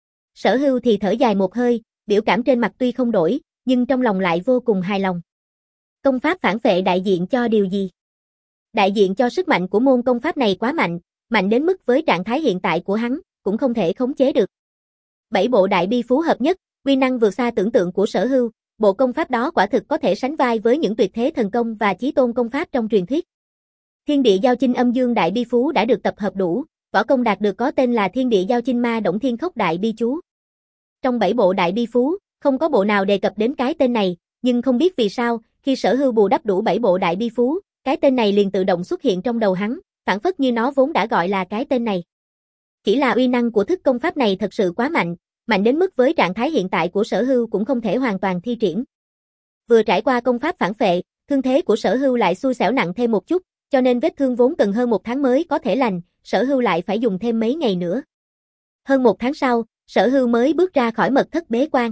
Sở Hưu thì thở dài một hơi, biểu cảm trên mặt tuy không đổi, nhưng trong lòng lại vô cùng hài lòng. Công pháp phản phệ đại diện cho điều gì? Đại diện cho sức mạnh của môn công pháp này quá mạnh, mạnh đến mức với trạng thái hiện tại của hắn, cũng không thể khống chế được. Bảy bộ đại bi phú hợp nhất, uy năng vượt xa tưởng tượng của Sở Hưu, bộ công pháp đó quả thực có thể sánh vai với những tuyệt thế thần công và chí tôn công pháp trong truyền thuyết. Thiên địa giao chinh âm dương đại bi phú đã được tập hợp đủ, võ công đạt được có tên là Thiên địa giao chinh ma động thiên khốc đại bi chú. Trong bảy bộ đại bi phú, không có bộ nào đề cập đến cái tên này, nhưng không biết vì sao, khi Sở Hưu bù đắp đủ bảy bộ đại bi phú, cái tên này liền tự động xuất hiện trong đầu hắn, phản phất như nó vốn đã gọi là cái tên này. Chỉ là uy năng của thức công pháp này thật sự quá mạnh, mạnh đến mức với trạng thái hiện tại của Sở Hưu cũng không thể hoàn toàn thi triển. Vừa trải qua công pháp phản phệ, thương thế của Sở Hưu lại xui xẻo nặng thêm một chút, cho nên vết thương vốn cần hơn một tháng mới có thể lành, Sở Hưu lại phải dùng thêm mấy ngày nữa. Hơn một tháng sau, Sở Hưu mới bước ra khỏi mật thất bế quan.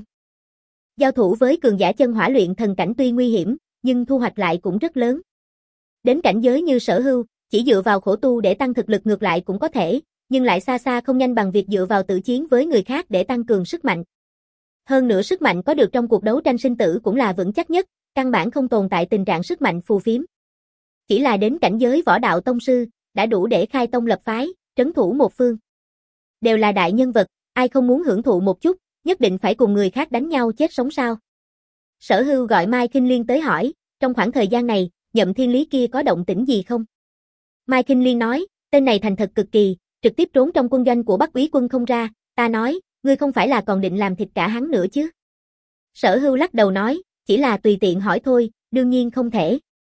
Giao thủ với cường giả chân hỏa luyện thần cảnh tuy nguy hiểm, nhưng thu hoạch lại cũng rất lớn. Đến cảnh giới như Sở Hưu, chỉ dựa vào khổ tu để tăng thực lực ngược lại cũng có thể, nhưng lại xa xa không nhanh bằng việc dựa vào tự chiến với người khác để tăng cường sức mạnh. Hơn nữa sức mạnh có được trong cuộc đấu tranh sinh tử cũng là vững chắc nhất, căn bản không tồn tại tình trạng sức mạnh phù phiếm. Chỉ là đến cảnh giới võ đạo tông sư, đã đủ để khai tông lập phái, trấn thủ một phương. Đều là đại nhân vật, ai không muốn hưởng thụ một chút, nhất định phải cùng người khác đánh nhau chết sống sao. Sở Hưu gọi Mai Kinh Liên tới hỏi, trong khoảng thời gian này, Nhậm Thiên Lý kia có động tĩnh gì không? Mai Kinh Liên nói, tên này thành thật cực kỳ, trực tiếp trốn trong quân doanh của Bắc Úy Quân không ra, ta nói, ngươi không phải là còn định làm thịt cả hắn nữa chứ? Sở Hưu lắc đầu nói, chỉ là tùy tiện hỏi thôi, đương nhiên không thể.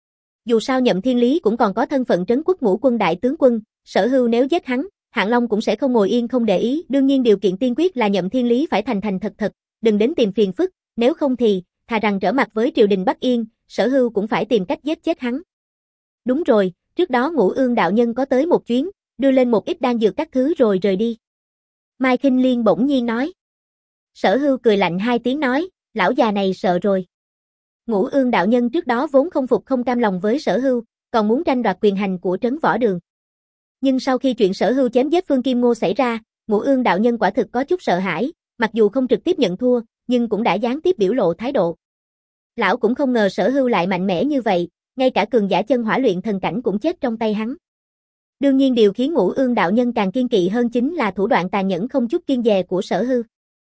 Dù sao Nhậm Thiên Lý cũng còn có thân phận trấn quốc ngũ quân đại tướng quân, Sở Hưu nếu giết hắn, Hạng Long cũng sẽ không ngồi yên không để ý, đương nhiên điều kiện tiên quyết là Nhậm Thiên Lý phải thành thành thật thật, đừng đến tìm phiền phức, nếu không thì, thà rằng trở mặt với triều đình Bắc Yên, Sở Hưu cũng phải tìm cách giết chết hắn. Đúng rồi, trước đó Ngũ Ương đạo nhân có tới một chuyến, đưa lên một ít đan dược các thứ rồi rời đi. Mai Khinh Liên bỗng nhiên nói. Sở Hưu cười lạnh hai tiếng nói, lão già này sợ rồi. Ngũ Ương đạo nhân trước đó vốn không phục không cam lòng với Sở Hưu, còn muốn tranh đoạt quyền hành của trấn võ đường. Nhưng sau khi chuyện Sở Hưu chém giết Phương Kim Ngô xảy ra, Ngũ Ương đạo nhân quả thực có chút sợ hãi, mặc dù không trực tiếp nhận thua, nhưng cũng đã gián tiếp biểu lộ thái độ. Lão cũng không ngờ Sở Hưu lại mạnh mẽ như vậy, ngay cả cường giả chân hỏa luyện thần cảnh cũng chết trong tay hắn. Đương nhiên điều khiến Ngũ Ương đạo nhân càng kiên kỵ hơn chính là thủ đoạn tàn nhẫn không chút kiêng dè của Sở Hưu.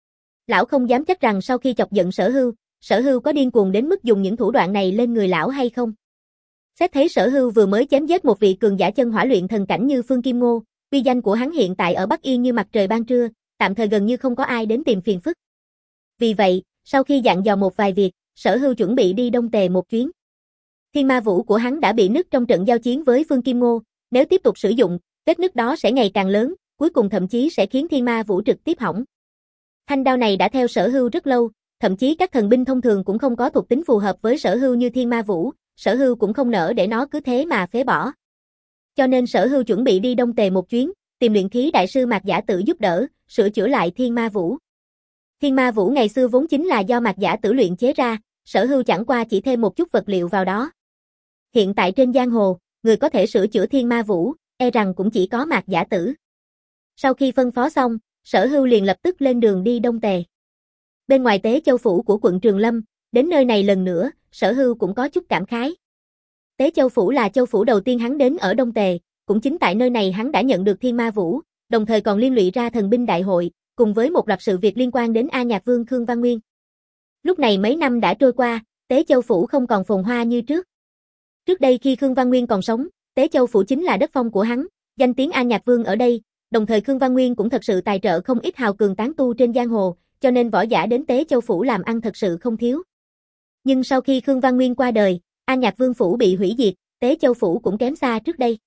Lão không dám chắc rằng sau khi chọc giận Sở Hưu, Sở Hưu có điên cuồng đến mức dùng những thủ đoạn này lên người lão hay không. Xét thấy Sở Hưu vừa mới chém giết một vị cường giả chân hỏa luyện thần cảnh như Phương Kim Ngô, uy danh của hắn hiện tại ở Bắc Yên như mặt trời ban trưa, tạm thời gần như không có ai đến tìm phiền phức. Vì vậy, sau khi dặn dò một vài việc, Sở Hưu chuẩn bị đi Đông Tề một chuyến. Thiên ma vũ của hắn đã bị nứt trong trận giao chiến với Phương Kim Ngô, nếu tiếp tục sử dụng, vết nứt đó sẽ ngày càng lớn, cuối cùng thậm chí sẽ khiến thiên ma vũ trực tiếp hỏng. Thanh đao này đã theo Sở Hưu rất lâu, thậm chí các thần binh thông thường cũng không có thuộc tính phù hợp với Sở Hưu như thiên ma vũ, Sở Hưu cũng không nỡ để nó cứ thế mà phế bỏ. Cho nên Sở Hưu chuẩn bị đi Đông Tề một chuyến, tìm luyện khí đại sư Mạc Giả Tử giúp đỡ, sửa chữa lại thiên ma vũ. Thiên ma vũ ngày xưa vốn chính là do Mạc Giả Tử luyện chế ra, Sở Hưu chẳng qua chỉ thêm một chút vật liệu vào đó. Hiện tại trên giang hồ, người có thể sửa chữa thiên ma vũ, e rằng cũng chỉ có Mạc Giả Tử. Sau khi phân phó xong, Sở Hưu liền lập tức lên đường đi Đông Tề. Bên ngoài Tế Châu phủ của quận Trường Lâm, đến nơi này lần nữa, Sở Hưu cũng có chút cảm khái. Tế Châu phủ là châu phủ đầu tiên hắn đến ở Đông Tề, cũng chính tại nơi này hắn đã nhận được thiên ma vũ, đồng thời còn liên lụy ra thần binh đại hội, cùng với một loạt sự việc liên quan đến A Nhạc Vương Khương Văn Nguyên. Lúc này mấy năm đã trôi qua, Tế Châu phủ không còn phồn hoa như trước. Trước đây khi Khương Văn Nguyên còn sống, Tế Châu phủ chính là đất phong của hắn, danh tiếng A Nhạc Vương ở đây, đồng thời Khương Văn Nguyên cũng thật sự tài trợ không ít hào cường tán tu trên giang hồ, cho nên võ giả đến Tế Châu phủ làm ăn thật sự không thiếu. Nhưng sau khi Khương Văn Nguyên qua đời, A Nhạc Vương phủ bị hủy diệt, Tế Châu phủ cũng kém xa trước đây.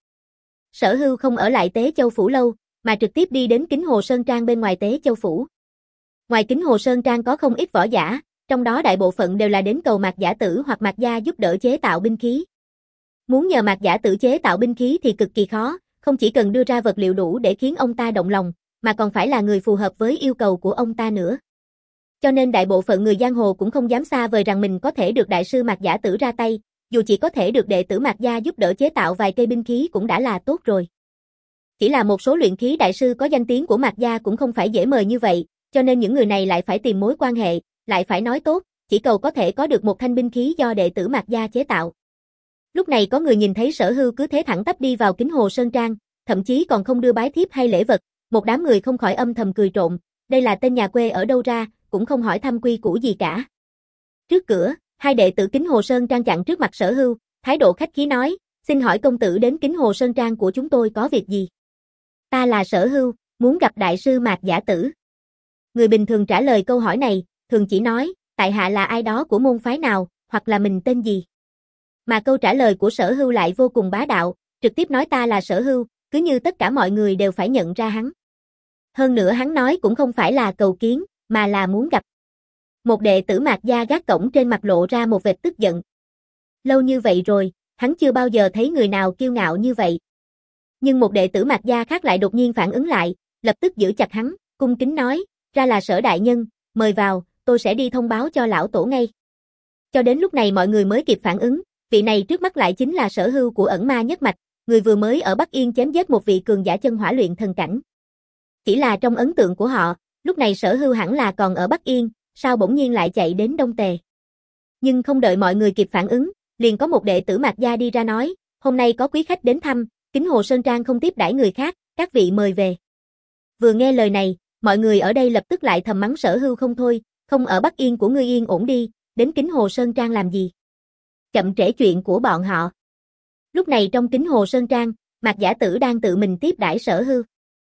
Sở Hưu không ở lại Tế Châu phủ lâu, mà trực tiếp đi đến Kính Hồ Sơn Trang bên ngoài Tế Châu phủ. Ngoài Kính Hồ Sơn Trang có không ít võ giả, trong đó đại bộ phận đều là đến cầu Mạc Giả Tử hoặc Mạc gia giúp đỡ chế tạo binh khí. Muốn nhờ Mạc Giả Tử chế tạo binh khí thì cực kỳ khó, không chỉ cần đưa ra vật liệu đủ để khiến ông ta động lòng, mà còn phải là người phù hợp với yêu cầu của ông ta nữa. Cho nên đại bộ phận người giang hồ cũng không dám xa vời rằng mình có thể được đại sư Mạc Giả Tử ra tay, dù chỉ có thể được đệ tử Mạc gia giúp đỡ chế tạo vài cây binh khí cũng đã là tốt rồi. Chỉ là một số luyện khí đại sư có danh tiếng của Mạc gia cũng không phải dễ mời như vậy, cho nên những người này lại phải tìm mối quan hệ, lại phải nói tốt, chỉ cầu có thể có được một thanh binh khí do đệ tử Mạc gia chế tạo. Lúc này có người nhìn thấy Sở Hưu cứ thế thẳng tắp đi vào Kính Hồ Sơn Trang, thậm chí còn không đưa bái thiếp hay lễ vật, một đám người không khỏi âm thầm cười trộm, đây là tên nhà quê ở đâu ra, cũng không hỏi thăm quy củ gì cả. Trước cửa, hai đệ tử Kính Hồ Sơn Trang chặn trước mặt Sở Hưu, thái độ khách khí nói, xin hỏi công tử đến Kính Hồ Sơn Trang của chúng tôi có việc gì? Ta là Sở Hưu, muốn gặp đại sư Mạc Giả Tử. Người bình thường trả lời câu hỏi này, thường chỉ nói, tại hạ là ai đó của môn phái nào, hoặc là mình tên gì. Mà câu trả lời của Sở Hưu lại vô cùng bá đạo, trực tiếp nói ta là Sở Hưu, cứ như tất cả mọi người đều phải nhận ra hắn. Hơn nữa hắn nói cũng không phải là cầu kiến, mà là muốn gặp. Một đệ tử Mạc gia gác cổng trên mặt lộ ra một vệt tức giận. Lâu như vậy rồi, hắn chưa bao giờ thấy người nào kiêu ngạo như vậy. Nhưng một đệ tử Mạc gia khác lại đột nhiên phản ứng lại, lập tức giữ chặt hắn, cung kính nói, ra là Sở đại nhân, mời vào, tôi sẽ đi thông báo cho lão tổ ngay. Cho đến lúc này mọi người mới kịp phản ứng, vị này trước mắt lại chính là Sở Hưu của Ẩn Ma Nhất Mạch, người vừa mới ở Bắc Yên chém giết một vị cường giả chân hỏa luyện thần cảnh. Chỉ là trong ấn tượng của họ, lúc này Sở Hưu hẳn là còn ở Bắc Yên, sao bỗng nhiên lại chạy đến Đông Tề. Nhưng không đợi mọi người kịp phản ứng, liền có một đệ tử Mạc gia đi ra nói, hôm nay có quý khách đến thăm, Kính Hồ Sơn Trang không tiếp đãi người khác, các vị mời về. Vừa nghe lời này, mọi người ở đây lập tức lại thầm mắng Sở Hưu không thôi, không ở Bắc Yên của ngươi yên ổn đi, đến Kính Hồ Sơn Trang làm gì? Chậm trễ chuyện của bọn họ. Lúc này trong Kính Hồ Sơn Trang, Mạc Giả Tử đang tự mình tiếp đãi Sở Hưu.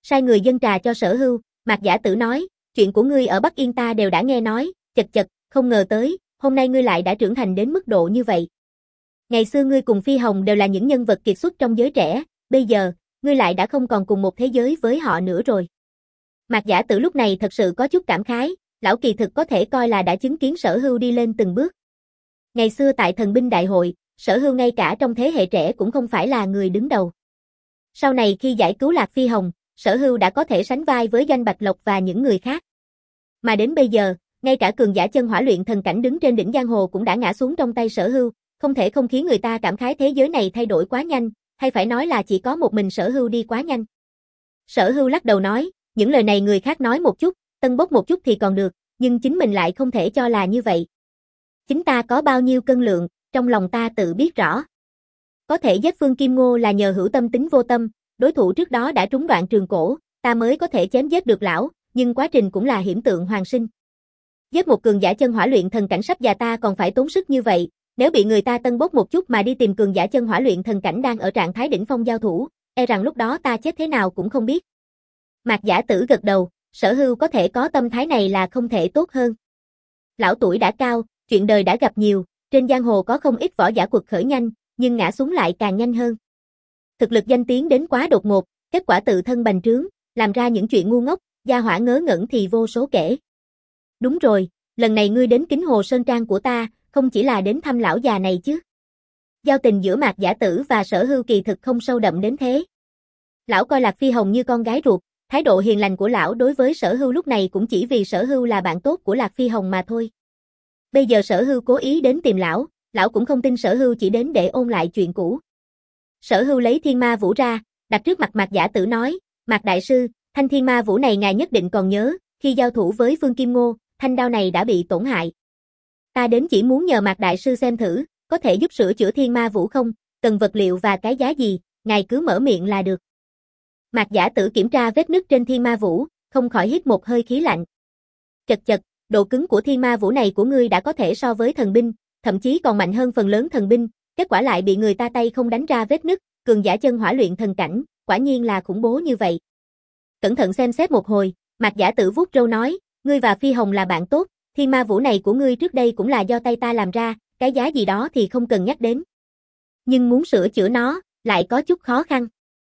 Sai người dâng trà cho Sở Hưu, Mạc Giả Tử nói, chuyện của ngươi ở Bắc Yên ta đều đã nghe nói, chật chật, không ngờ tới, hôm nay ngươi lại đã trưởng thành đến mức độ như vậy. Ngày xưa ngươi cùng Phi Hồng đều là những nhân vật kiệt xuất trong giới trẻ, bây giờ, ngươi lại đã không còn cùng một thế giới với họ nữa rồi. Mạc Giả Tử lúc này thật sự có chút cảm khái, lão kỳ thực có thể coi là đã chứng kiến Sở Hưu đi lên từng bước. Ngày xưa tại thần binh đại hội, Sở Hưu ngay cả trong thế hệ trẻ cũng không phải là người đứng đầu. Sau này khi giải cứu Lạc Phi Hồng, Sở Hưu đã có thể sánh vai với Doanh Bạch Lộc và những người khác. Mà đến bây giờ, ngay cả cường giả chân hỏa luyện thần cảnh đứng trên đỉnh giang hồ cũng đã ngã xuống trong tay Sở Hưu, không thể không khiến người ta cảm khái thế giới này thay đổi quá nhanh, hay phải nói là chỉ có một mình Sở Hưu đi quá nhanh. Sở Hưu lắc đầu nói, những lời này người khác nói một chút, tân bốc một chút thì còn được, nhưng chính mình lại không thể cho là như vậy. Chính ta có bao nhiêu cân lượng, trong lòng ta tự biết rõ. Có thể giết Phương Kim Ngô là nhờ hữu tâm tính vô tâm, đối thủ trước đó đã trúng đoạn trường cổ, ta mới có thể chém giết được lão, nhưng quá trình cũng là hiểm tượng hoàn sinh. Giết một cường giả chân hỏa luyện thần cảnh sắp già ta còn phải tốn sức như vậy, nếu bị người ta tân bốc một chút mà đi tìm cường giả chân hỏa luyện thần cảnh đang ở trạng thái đỉnh phong giao thủ, e rằng lúc đó ta chết thế nào cũng không biết. Mạc Giả Tử gật đầu, Sở Hưu có thể có tâm thái này là không thể tốt hơn. Lão tuổi đã cao, chuyện đời đã gặp nhiều, trên giang hồ có không ít võ giả quật khởi nhanh, nhưng ngã xuống lại càng nhanh hơn. Thực lực danh tiến đến quá đột ngột, kết quả tự thân bành trướng, làm ra những chuyện ngu ngốc, gia hỏa ngớ ngẩn thì vô số kể. Đúng rồi, lần này ngươi đến Kính Hồ Sơn Trang của ta, không chỉ là đến thăm lão già này chứ. Giao tình giữa Mạc Giả Tử và Sở Hưu kỳ thực không sâu đậm đến thế. Lão coi Lạc Phi Hồng như con gái ruột, thái độ hiền lành của lão đối với Sở Hưu lúc này cũng chỉ vì Sở Hưu là bạn tốt của Lạc Phi Hồng mà thôi. Bây giờ Sở Hưu cố ý đến tìm lão, lão cũng không tin Sở Hưu chỉ đến để ôn lại chuyện cũ. Sở Hưu lấy Thiên Ma Vũ ra, đặt trước mặt Mạc Giả Tử nói, Mạc Đại Sư, thanh Thiên Ma Vũ này ngài nhất định còn nhớ, khi giao thủ với Phương Kim Ngô, thanh đao này đã bị tổn hại. Ta đến chỉ muốn nhờ Mạc Đại Sư xem thử, có thể giúp sửa chữa Thiên Ma Vũ không, cần vật liệu và cái giá gì, ngài cứ mở miệng là được. Mạc Giả Tử kiểm tra vết nứt trên Thiên Ma Vũ, không khỏi hít một hơi khí lạnh. Chật chật, độ cứng của Thiên Ma Vũ này của ngươi đã có thể so với thần binh, thậm chí còn mạnh hơn phần lớn thần binh, kết quả lại bị người ta tay không đánh ra vết nứt, cường giả chân hỏa luyện thần cảnh, quả nhiên là khủng bố như vậy. Cẩn thận xem xét một hồi, Mạc Giả Tử vuốt râu nói, ngươi và Phi Hồng là bạn tốt, Thiên Ma Vũ này của ngươi trước đây cũng là do tay ta làm ra, cái giá gì đó thì không cần nhắc đến. Nhưng muốn sửa chữa nó, lại có chút khó khăn.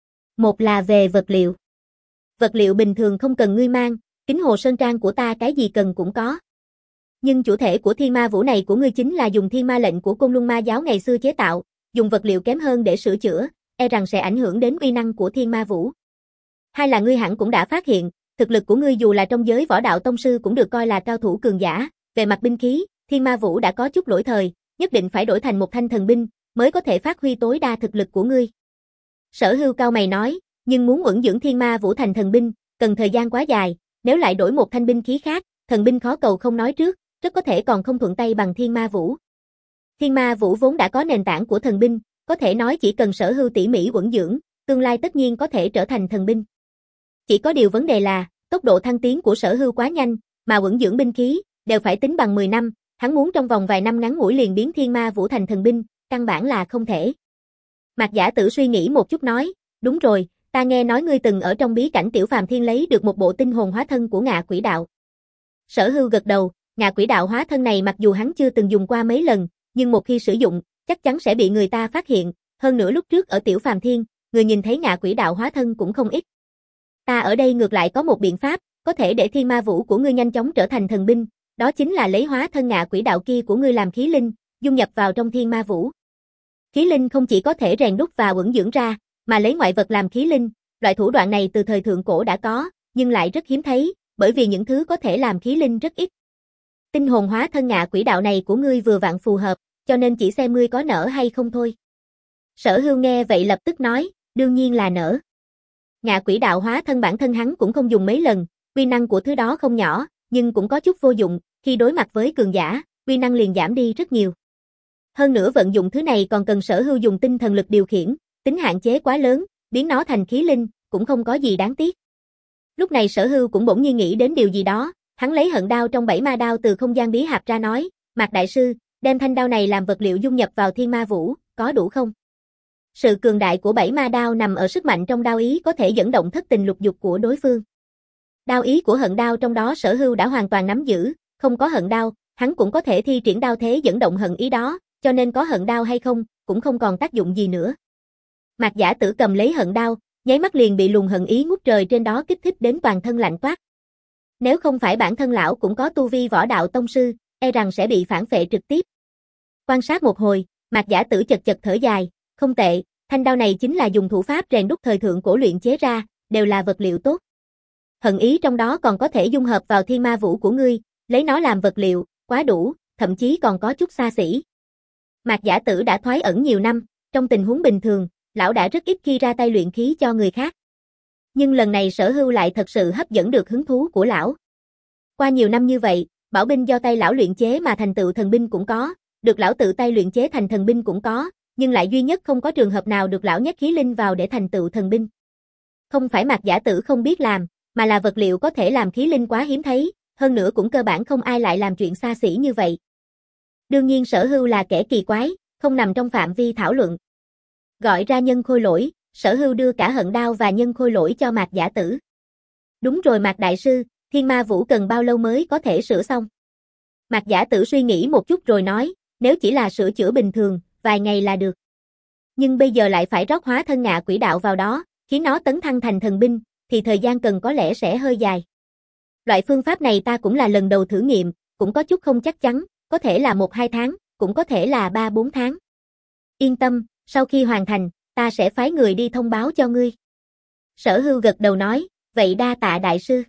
Một là về vật liệu. Vật liệu bình thường không cần ngươi mang, Kính Hồ Sơn Trang của ta cái gì cần cũng có. Nhưng chủ thể của Thiên Ma Vũ này của ngươi chính là dùng Thiên Ma lệnh của Côn Luân Ma giáo ngày xưa chế tạo, dùng vật liệu kém hơn để sửa chữa, e rằng sẽ ảnh hưởng đến uy năng của Thiên Ma Vũ. Hai là ngươi hẳn cũng đã phát hiện, thực lực của ngươi dù là trong giới võ đạo tông sư cũng được coi là cao thủ cường giả, về mặt binh khí, Thiên Ma Vũ đã có chút lỗi thời, nhất định phải đổi thành một thanh thần binh, mới có thể phát huy tối đa thực lực của ngươi. Sở Hưu cao mày nói, nhưng muốn uẩn dưỡng Thiên Ma Vũ thành thần binh, cần thời gian quá dài, nếu lại đổi một thanh binh khí khác, thần binh khó cầu không nói trước, rất có thể còn không thuận tay bằng Thiên Ma Vũ. Thiên Ma Vũ vốn đã có nền tảng của thần binh, có thể nói chỉ cần Sở Hưu tỉ mỉ uẩn dưỡng, tương lai tất nhiên có thể trở thành thần binh. Chỉ có điều vấn đề là, tốc độ thăng tiến của Sở Hưu quá nhanh, mà uẩn dưỡng binh khí, đều phải tính bằng mười năm, hắn muốn trong vòng vài năm ngắn ngủi liền biến Thiên Ma Vũ thành thần binh, căn bản là không thể. Mạc Giả Tử suy nghĩ một chút nói, đúng rồi, ta nghe nói ngươi từng ở trong bí cảnh Tiểu Phàm Thiên lấy được một bộ tinh hồn hóa thân của Ngạ Quỷ Đạo. Sở Hưu gật đầu, Ngạ Quỷ Đạo hóa thân này mặc dù hắn chưa từng dùng qua mấy lần, nhưng một khi sử dụng, chắc chắn sẽ bị người ta phát hiện, hơn nữa lúc trước ở Tiểu Phàm Thiên, người nhìn thấy Ngạ Quỷ Đạo hóa thân cũng không ít. Ta ở đây ngược lại có một biện pháp, có thể để Thiên Ma Vũ của ngươi nhanh chóng trở thành thần binh, đó chính là lấy hóa thân Ngạ Quỷ Đạo kia của ngươi làm khí linh, dung nhập vào trong Thiên Ma Vũ. Khí linh không chỉ có thể rèn đúc và uẩn dưỡng ra, mà lấy ngoại vật làm khí linh, loại thủ đoạn này từ thời thượng cổ đã có, nhưng lại rất hiếm thấy, bởi vì những thứ có thể làm khí linh rất ít. Tinh hồn hóa thân Ngạ Quỷ Đạo này của ngươi vừa vặn phù hợp, cho nên chỉ xem ngươi có nỡ hay không thôi. Sở Hưu nghe vậy lập tức nói, đương nhiên là nỡ. Ngạ Quỷ Đạo hóa thân bản thân hắn cũng không dùng mấy lần, uy năng của thứ đó không nhỏ, nhưng cũng có chút vô dụng, khi đối mặt với cường giả, uy năng liền giảm đi rất nhiều. Hơn nữa vận dụng thứ này còn cần Sở Hưu dùng tinh thần lực điều khiển, tính hạn chế quá lớn, biến nó thành khí linh, cũng không có gì đáng tiếc. Lúc này Sở Hưu cũng bỗng nhiên nghĩ đến điều gì đó, hắn lấy hận đao trong bảy ma đao từ không gian bí hạp ra nói, Mạc Đại Sư, đem thanh đao này làm vật liệu dung nhập vào Thiên Ma Vũ, có đủ không? Sự cường đại của bảy ma đao nằm ở sức mạnh trong đao ý có thể dẫn động thất tình lục dục của đối phương. Đao ý của hận đao trong đó Sở Hưu đã hoàn toàn nắm giữ, không có hận đao, hắn cũng có thể thi triển đao thế dẫn động hận ý đó, cho nên có hận đao hay không, cũng không còn tác dụng gì nữa. Mạc Giả Tử cầm lấy hận đao, nháy mắt liền bị luồng hận ý ngút trời trên đó kích thích đến toàn thân lạnh toát. Nếu không phải bản thân lão cũng có tu vi võ đạo tông sư, e rằng sẽ bị phản phệ trực tiếp. Quan sát một hồi, Mạc Giả Tử chật chật thở dài, không tệ, thanh đao này chính là dùng thủ pháp rèn đúc thời thượng cổ luyện chế ra, đều là vật liệu tốt. Hận ý trong đó còn có thể dung hợp vào thiên ma vũ của ngươi, lấy nó làm vật liệu, quá đủ, thậm chí còn có chút xa xỉ. Mạc Giả Tử đã thoái ẩn nhiều năm, trong tình huống bình thường, lão đã rất ít khi ra tay luyện khí cho người khác. Nhưng lần này Sở Hưu lại thật sự hấp dẫn được hứng thú của lão. Qua nhiều năm như vậy, bảo binh do tay lão luyện chế mà thành tựu thần binh cũng có, được lão tự tay luyện chế thành thần binh cũng có, nhưng lại duy nhất không có trường hợp nào được lão nhét khí linh vào để thành tựu thần binh. Không phải Mạc Giả Tử không biết làm, mà là vật liệu có thể làm khí linh quá hiếm thấy, hơn nữa cũng cơ bản không ai lại làm chuyện xa xỉ như vậy. Đương nhiên Sở Hưu là kẻ kỳ quái, không nằm trong phạm vi thảo luận. Gọi ra nhân khôi lỗi, Sở Hưu đưa cả hận đao và nhân khôi lỗi cho Mạc Giả Tử. Đúng rồi Mạc Đại Sư, thiên ma vũ cần bao lâu mới có thể sửa xong? Mạc Giả Tử suy nghĩ một chút rồi nói, nếu chỉ là sửa chữa bình thường, vài ngày là được. Nhưng bây giờ lại phải rót hóa thân ngạ quỷ đạo vào đó, khiến nó tấn thăng thành thần binh, thì thời gian cần có lẽ sẽ hơi dài. Loại phương pháp này ta cũng là lần đầu thử nghiệm, cũng có chút không chắc chắn, có thể là một hai tháng, cũng có thể là ba bốn tháng. Yên tâm, sau khi hoàn thành, ta sẽ phái người đi thông báo cho ngươi. Sở Hưu gật đầu nói, vậy đa tạ đại sư.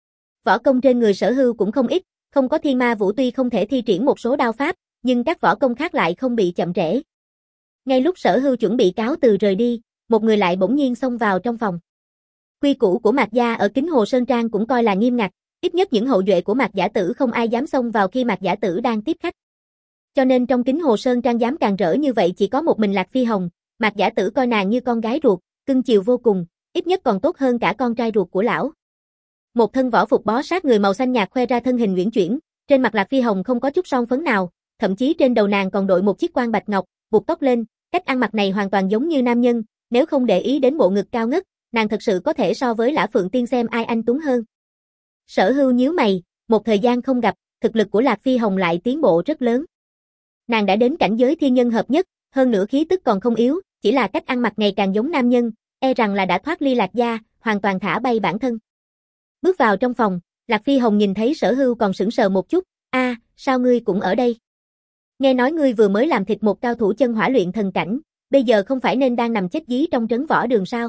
Võ công trên người Sở Hưu cũng không ít, không có thiên ma vũ tuy không thể thi triển một số đao pháp, nhưng các võ công khác lại không bị chậm trễ. Ngay lúc Sở Hưu chuẩn bị cáo từ rời đi, một người lại bỗng nhiên xông vào trong phòng. Quy củ của Mạc gia ở Kính Hồ Sơn Trang cũng coi là nghiêm ngặt, ít nhất những hậu duệ của Mạc Giả Tử không ai dám xông vào khi Mạc Giả Tử đang tiếp khách. Cho nên trong Kính Hồ Sơn Trang dám càng rỡ như vậy chỉ có một mình Lạc Phi Hồng, Mạc Giả Tử coi nàng như con gái ruột, cưng chiều vô cùng, ít nhất còn tốt hơn cả con trai ruột của lão. Một thân võ phục bó sát người màu xanh nhạt khoe ra thân hình uyển chuyển, trên mặt Lạc Phi Hồng không có chút son phấn nào, thậm chí trên đầu nàng còn đội một chiếc quan bạch ngọc, buộc tóc lên, cách ăn mặc này hoàn toàn giống như nam nhân, nếu không để ý đến bộ ngực cao ngất, nàng thật sự có thể so với Lã Phượng Tiên xem ai anh tuấn hơn. Sở Hưu nhíu mày, một thời gian không gặp, thực lực của Lạc Phi Hồng lại tiến bộ rất lớn. Nàng đã đến cảnh giới thiên nhân hợp nhất, hơn nữa khí tức còn không yếu, chỉ là cách ăn mặc ngày càng giống nam nhân, e rằng là đã thoát ly Lạc gia, hoàn toàn thả bay bản thân. Bước vào trong phòng, Lạc Phi Hồng nhìn thấy Sở Hưu còn sững sờ một chút, a, sao ngươi cũng ở đây? Nghe nói ngươi vừa mới làm thịt một cao thủ chân hỏa luyện thần cảnh, bây giờ không phải nên đang nằm chết dí trong trấn võ đường sao?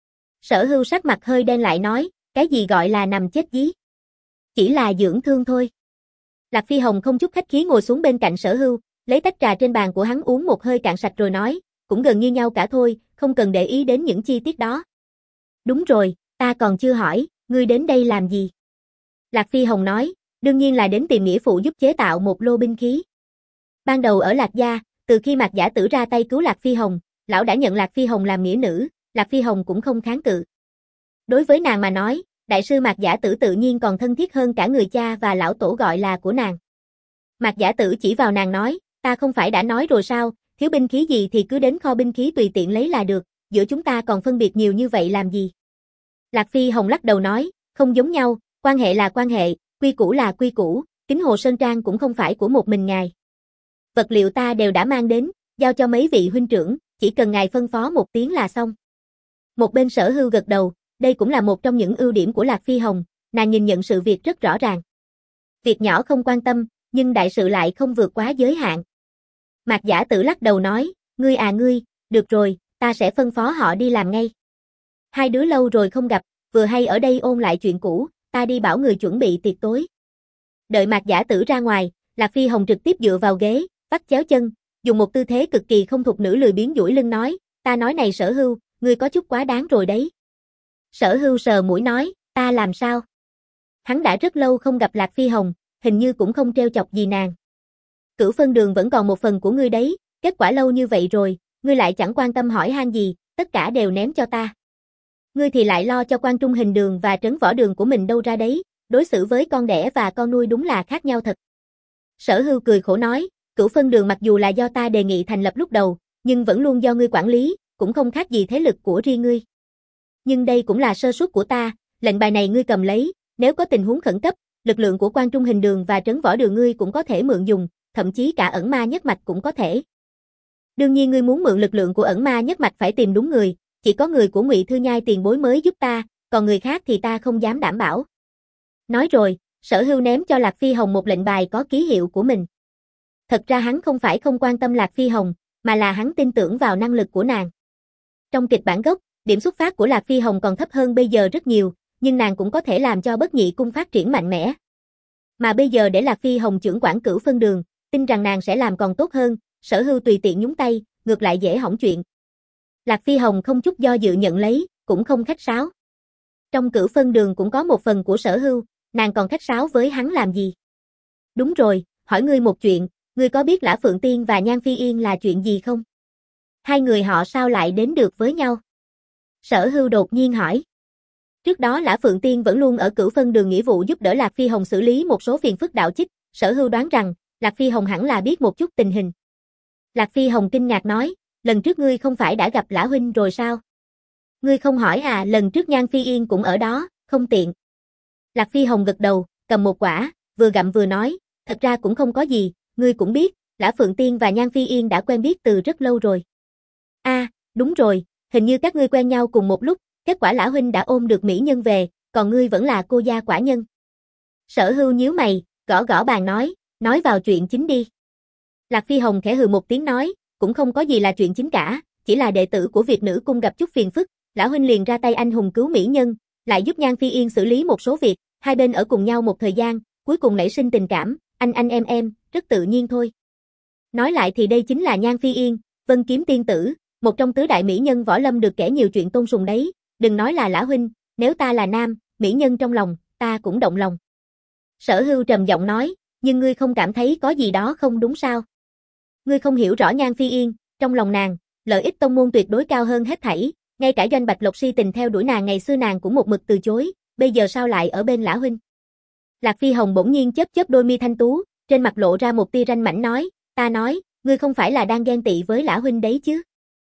Sở Hưu sắc mặt hơi đen lại nói, cái gì gọi là nằm chết dí? Chỉ là dưỡng thương thôi. Lạc Phi Hồng không chút khách khí ngồi xuống bên cạnh Sở Hưu, lấy tách trà trên bàn của hắn uống một hơi cạn sạch rồi nói, cũng gần như nhau cả thôi, không cần để ý đến những chi tiết đó. Đúng rồi, ta còn chưa hỏi, ngươi đến đây làm gì? Lạc Phi Hồng nói, đương nhiên là đến tìm nghĩa phụ giúp chế tạo một lô binh khí. Ban đầu ở Lạc gia, từ khi Mạc Giả Tử ra tay cứu Lạc Phi Hồng, lão đã nhận Lạc Phi Hồng làm nghĩa nữ, Lạc Phi Hồng cũng không kháng cự. Đối với nàng mà nói, đại sư Mạc Giả Tử tự nhiên còn thân thiết hơn cả người cha và lão tổ gọi là của nàng. Mạc Giả Tử chỉ vào nàng nói, ta không phải đã nói rồi sao, thiếu binh khí gì thì cứ đến kho binh khí tùy tiện lấy là được, giữa chúng ta còn phân biệt nhiều như vậy làm gì? Lạc Phi Hồng lắc đầu nói, không giống nhau, quan hệ là quan hệ, quy củ là quy củ, Kính Hồ Sơn Trang cũng không phải của một mình ngài. Vật liệu ta đều đã mang đến, giao cho mấy vị huynh trưởng, chỉ cần ngài phân phó một tiếng là xong. Một bên Sở Hưu gật đầu, đây cũng là một trong những ưu điểm của Lạc Phi Hồng, nàng nhìn nhận sự việc rất rõ ràng. Việc nhỏ không quan tâm, nhưng đại sự lại không vượt quá giới hạn. Mạc Giả Tử lắc đầu nói, ngươi à ngươi, được rồi, ta sẽ phân phó họ đi làm ngay. Hai đứa lâu rồi không gặp, vừa hay ở đây ôn lại chuyện cũ, ta đi bảo người chuẩn bị tiệc tối. Đợi Mạc Giả Tử ra ngoài, Lạc Phi Hồng trực tiếp dựa vào ghế, vắt chéo chân, dùng một tư thế cực kỳ không thục nữ lười biếng duỗi lưng nói, ta nói này Sở Hưu, ngươi có chút quá đáng rồi đấy. Sở Hưu sờ mũi nói, ta làm sao? Hắn đã rất lâu không gặp Lạc Phi Hồng, hình như cũng không trêu chọc gì nàng. Cửu phân đường vẫn còn một phần của ngươi đấy, kết quả lâu như vậy rồi, ngươi lại chẳng quan tâm hỏi han gì, tất cả đều ném cho ta. Ngươi thì lại lo cho quan trung hình đường và trấn võ đường của mình đâu ra đấy, đối xử với con đẻ và con nuôi đúng là khác nhau thật. Sở Hưu cười khổ nói, cửu phân đường mặc dù là do ta đề nghị thành lập lúc đầu, nhưng vẫn luôn do ngươi quản lý, cũng không khác gì thế lực của riêng ngươi. Nhưng đây cũng là sơ suất của ta, lệnh bài này ngươi cầm lấy, nếu có tình huống khẩn cấp, lực lượng của Quan Trung Hình Đường và Trấn Võ Đường ngươi cũng có thể mượn dùng, thậm chí cả ẩn ma nhất mạch cũng có thể. Đương nhiên ngươi muốn mượn lực lượng của ẩn ma nhất mạch phải tìm đúng người, chỉ có người của Ngụy Thư Nhai tiền bối mới giúp ta, còn người khác thì ta không dám đảm bảo. Nói rồi, Sở Hưu ném cho Lạc Phi Hồng một lệnh bài có ký hiệu của mình. Thật ra hắn không phải không quan tâm Lạc Phi Hồng, mà là hắn tin tưởng vào năng lực của nàng. Trong kịch bản gốc, điểm xuất phát của Lạc Phi Hồng còn thấp hơn bây giờ rất nhiều, nhưng nàng cũng có thể làm cho Bất Nhị Cung phát triển mạnh mẽ. Mà bây giờ để Lạc Phi Hồng trưởng quản Cửu Phân Đường, tin rằng nàng sẽ làm còn tốt hơn, Sở Hưu tùy tiện nhúng tay, ngược lại dễ hỏng chuyện. Lạc Phi Hồng không chút do dự nhận lấy, cũng không khách sáo. Trong Cửu Phân Đường cũng có một phần của Sở Hưu, nàng còn khách sáo với hắn làm gì? Đúng rồi, hỏi ngươi một chuyện, ngươi có biết Lã Phượng Tiên và Nhan Phi Yên là chuyện gì không? Hai người họ sao lại đến được với nhau? Sở Hưu đột nhiên hỏi. Trước đó Lã Phượng Tiên vẫn luôn ở Cửu Phân Đường nghĩa vụ giúp đỡ Lạc Phi Hồng xử lý một số phiền phức đạo chích, Sở Hưu đoán rằng, Lạc Phi Hồng hẳn là biết một chút tình hình. Lạc Phi Hồng kinh ngạc nói, lần trước ngươi không phải đã gặp Lã huynh rồi sao? Ngươi không hỏi à, lần trước Nhan Phi Yên cũng ở đó, không tiện. Lạc Phi Hồng gật đầu, cầm một quả, vừa gặm vừa nói, thật ra cũng không có gì, ngươi cũng biết, Lã Phượng Tiên và Nhan Phi Yên đã quen biết từ rất lâu rồi. A, à, đúng rồi, hình như các ngươi quen nhau cùng một lúc, kết quả Lã huynh đã ôm được mỹ nhân về, còn ngươi vẫn là cô gia quả nhân. Sở Hưu nhíu mày, gõ gõ bàn nói, nói vào chuyện chính đi. Lạc Phi Hồng khẽ hừ một tiếng nói, cũng không có gì là chuyện chính cả, chỉ là đệ tử của Việt Nữ Cung gặp chút phiền phức, Lã huynh liền ra tay anh hùng cứu mỹ nhân, lại giúp Nhan Phi Yên xử lý một số việc, hai bên ở cùng nhau một thời gian, cuối cùng nảy sinh tình cảm, anh anh em em, rất tự nhiên thôi. Nói lại thì đây chính là Nhan Phi Yên, Vân Kiếm Tiên Tử, một trong tứ đại mỹ nhân võ lâm được kẻ nhiều chuyện tôn sùng đấy, đừng nói là Lã huynh, nếu ta là nam, mỹ nhân trong lòng, ta cũng động lòng. Sở Hưu trầm giọng nói, nhưng ngươi không cảm thấy có gì đó không đúng sao? Ngươi không hiểu rõ Nhan Phi Yên, trong lòng nàng, lợi ích tông môn tuyệt đối cao hơn hết thảy, ngay cả Doanh Bạch Lộc si tình theo đuổi nàng ngày xưa nàng cũng một mực từ chối, bây giờ sao lại ở bên Lã huynh? Lạc Phi Hồng bỗng nhiên chớp chớp đôi mi thanh tú, trên mặt lộ ra một tia ranh mãnh nói, ta nói, ngươi không phải là đang ghen tị với Lã huynh đấy chứ?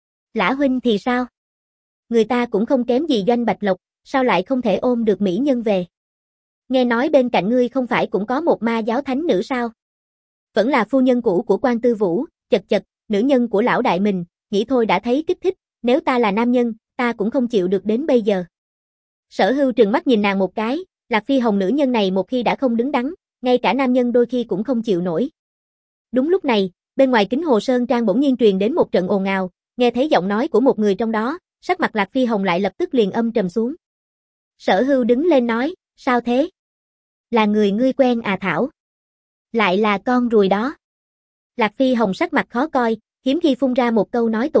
Lã huynh thì sao? Người ta cũng không kém gì Doanh Bạch Lộc, sao lại không thể ôm được mỹ nhân về? Nghe nói bên cạnh ngươi không phải cũng có một ma giáo thánh nữ sao? Vẫn là phu nhân cũ của Quan Tư Vũ, chật chật, nữ nhân của lão đại mình, nghĩ thôi đã thấy kích thích, nếu ta là nam nhân, ta cũng không chịu được đến bây giờ. Sở Hưu trừng mắt nhìn nàng một cái, Lạc Phi Hồng nữ nhân này một khi đã không đứng đắn, ngay cả nam nhân đôi khi cũng không chịu nổi. Đúng lúc này, bên ngoài kính Hồ Sơn Trang bỗng nhiên truyền đến một trận ồn ào, nghe thấy giọng nói của một người trong đó, sắc mặt Lạc Phi Hồng lại lập tức liền âm trầm xuống. Sở Hưu đứng lên nói, sao thế? Là người ngươi quen à Thảo? Lại là con ruồi đó. Lạc Phi Hồng sắc mặt khó coi, hiếm khi phun ra một câu nói tục.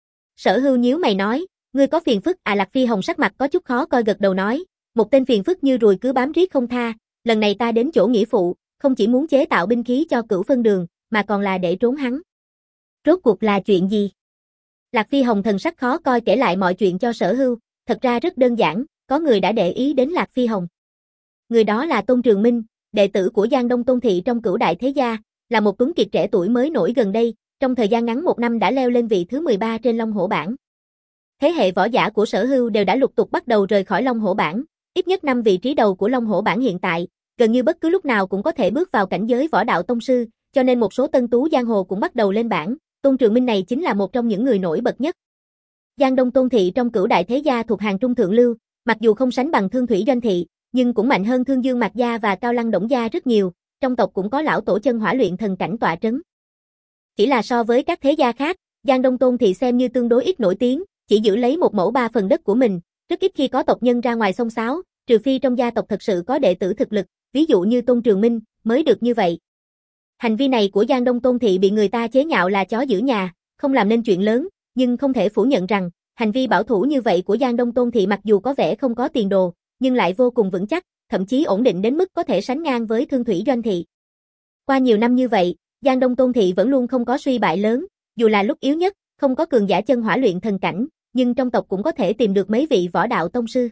Sở Hưu nhíu mày nói, ngươi có phiền phức à? Lạc Phi Hồng sắc mặt có chút khó coi gật đầu nói, một tên phiền phức như ruồi cứ bám riết không tha, lần này ta đến chỗ nghĩa phụ, không chỉ muốn chế tạo binh khí cho Cửu Phân Đường, mà còn là để trốn hắn. Rốt cuộc là chuyện gì? Lạc Phi Hồng thần sắc khó coi kể lại mọi chuyện cho Sở Hưu, thật ra rất đơn giản, có người đã để ý đến Lạc Phi Hồng. Người đó là Tôn Trường Minh, đệ tử của Giang Đông Tôn Thị trong Cửu Đại Thế Gia, là một tuấn kiệt trẻ tuổi mới nổi gần đây, trong thời gian ngắn một năm đã leo lên vị thứ mười ba trên Long Hổ bảng. Thế hệ võ giả của Sở Hưu đều đã lục tục bắt đầu rời khỏi Long Hổ bảng, ít nhất năm vị trí đầu của Long Hổ bảng hiện tại, gần như bất cứ lúc nào cũng có thể bước vào cảnh giới võ đạo tông sư, cho nên một số tân tú giang hồ cũng bắt đầu lên bảng, Tôn Trường Minh này chính là một trong những người nổi bật nhất. Giang Đông Tôn Thị trong Cửu Đại Thế Gia thuộc hàng trung thượng lưu, mặc dù không sánh bằng Thương Thủy Doanh Thị, nhưng cũng mạnh hơn Thương Dương Mạc Gia và Cao Lăng Đổng Gia rất nhiều, trong tộc cũng có lão tổ chân hỏa luyện thần cảnh tọa trấn. Chỉ là so với các thế gia khác, Giang Đông Tôn Thị xem như tương đối ít nổi tiếng, chỉ giữ lấy một mẫu ba phần đất của mình, rất ít khi có tộc nhân ra ngoài xông xáo, trừ phi trong gia tộc thật sự có đệ tử thực lực, ví dụ như Tôn Trường Minh, mới được như vậy. Hành vi này của Giang Đông Tôn Thị bị người ta chế nhạo là chó giữ nhà, không làm nên chuyện lớn, nhưng không thể phủ nhận rằng, hành vi bảo thủ như vậy của Giang Đông Tôn Thị mặc dù có vẻ không có tiền đồ, nhưng lại vô cùng vững chắc, thậm chí ổn định đến mức có thể sánh ngang với Thương Thủy Doanh Thị. Qua nhiều năm như vậy, Giang Đông Tôn Thị vẫn luôn không có suy bại lớn, dù là lúc yếu nhất, không có cường giả chân hỏa luyện thần cảnh, nhưng trong tộc cũng có thể tìm được mấy vị võ đạo tông sư.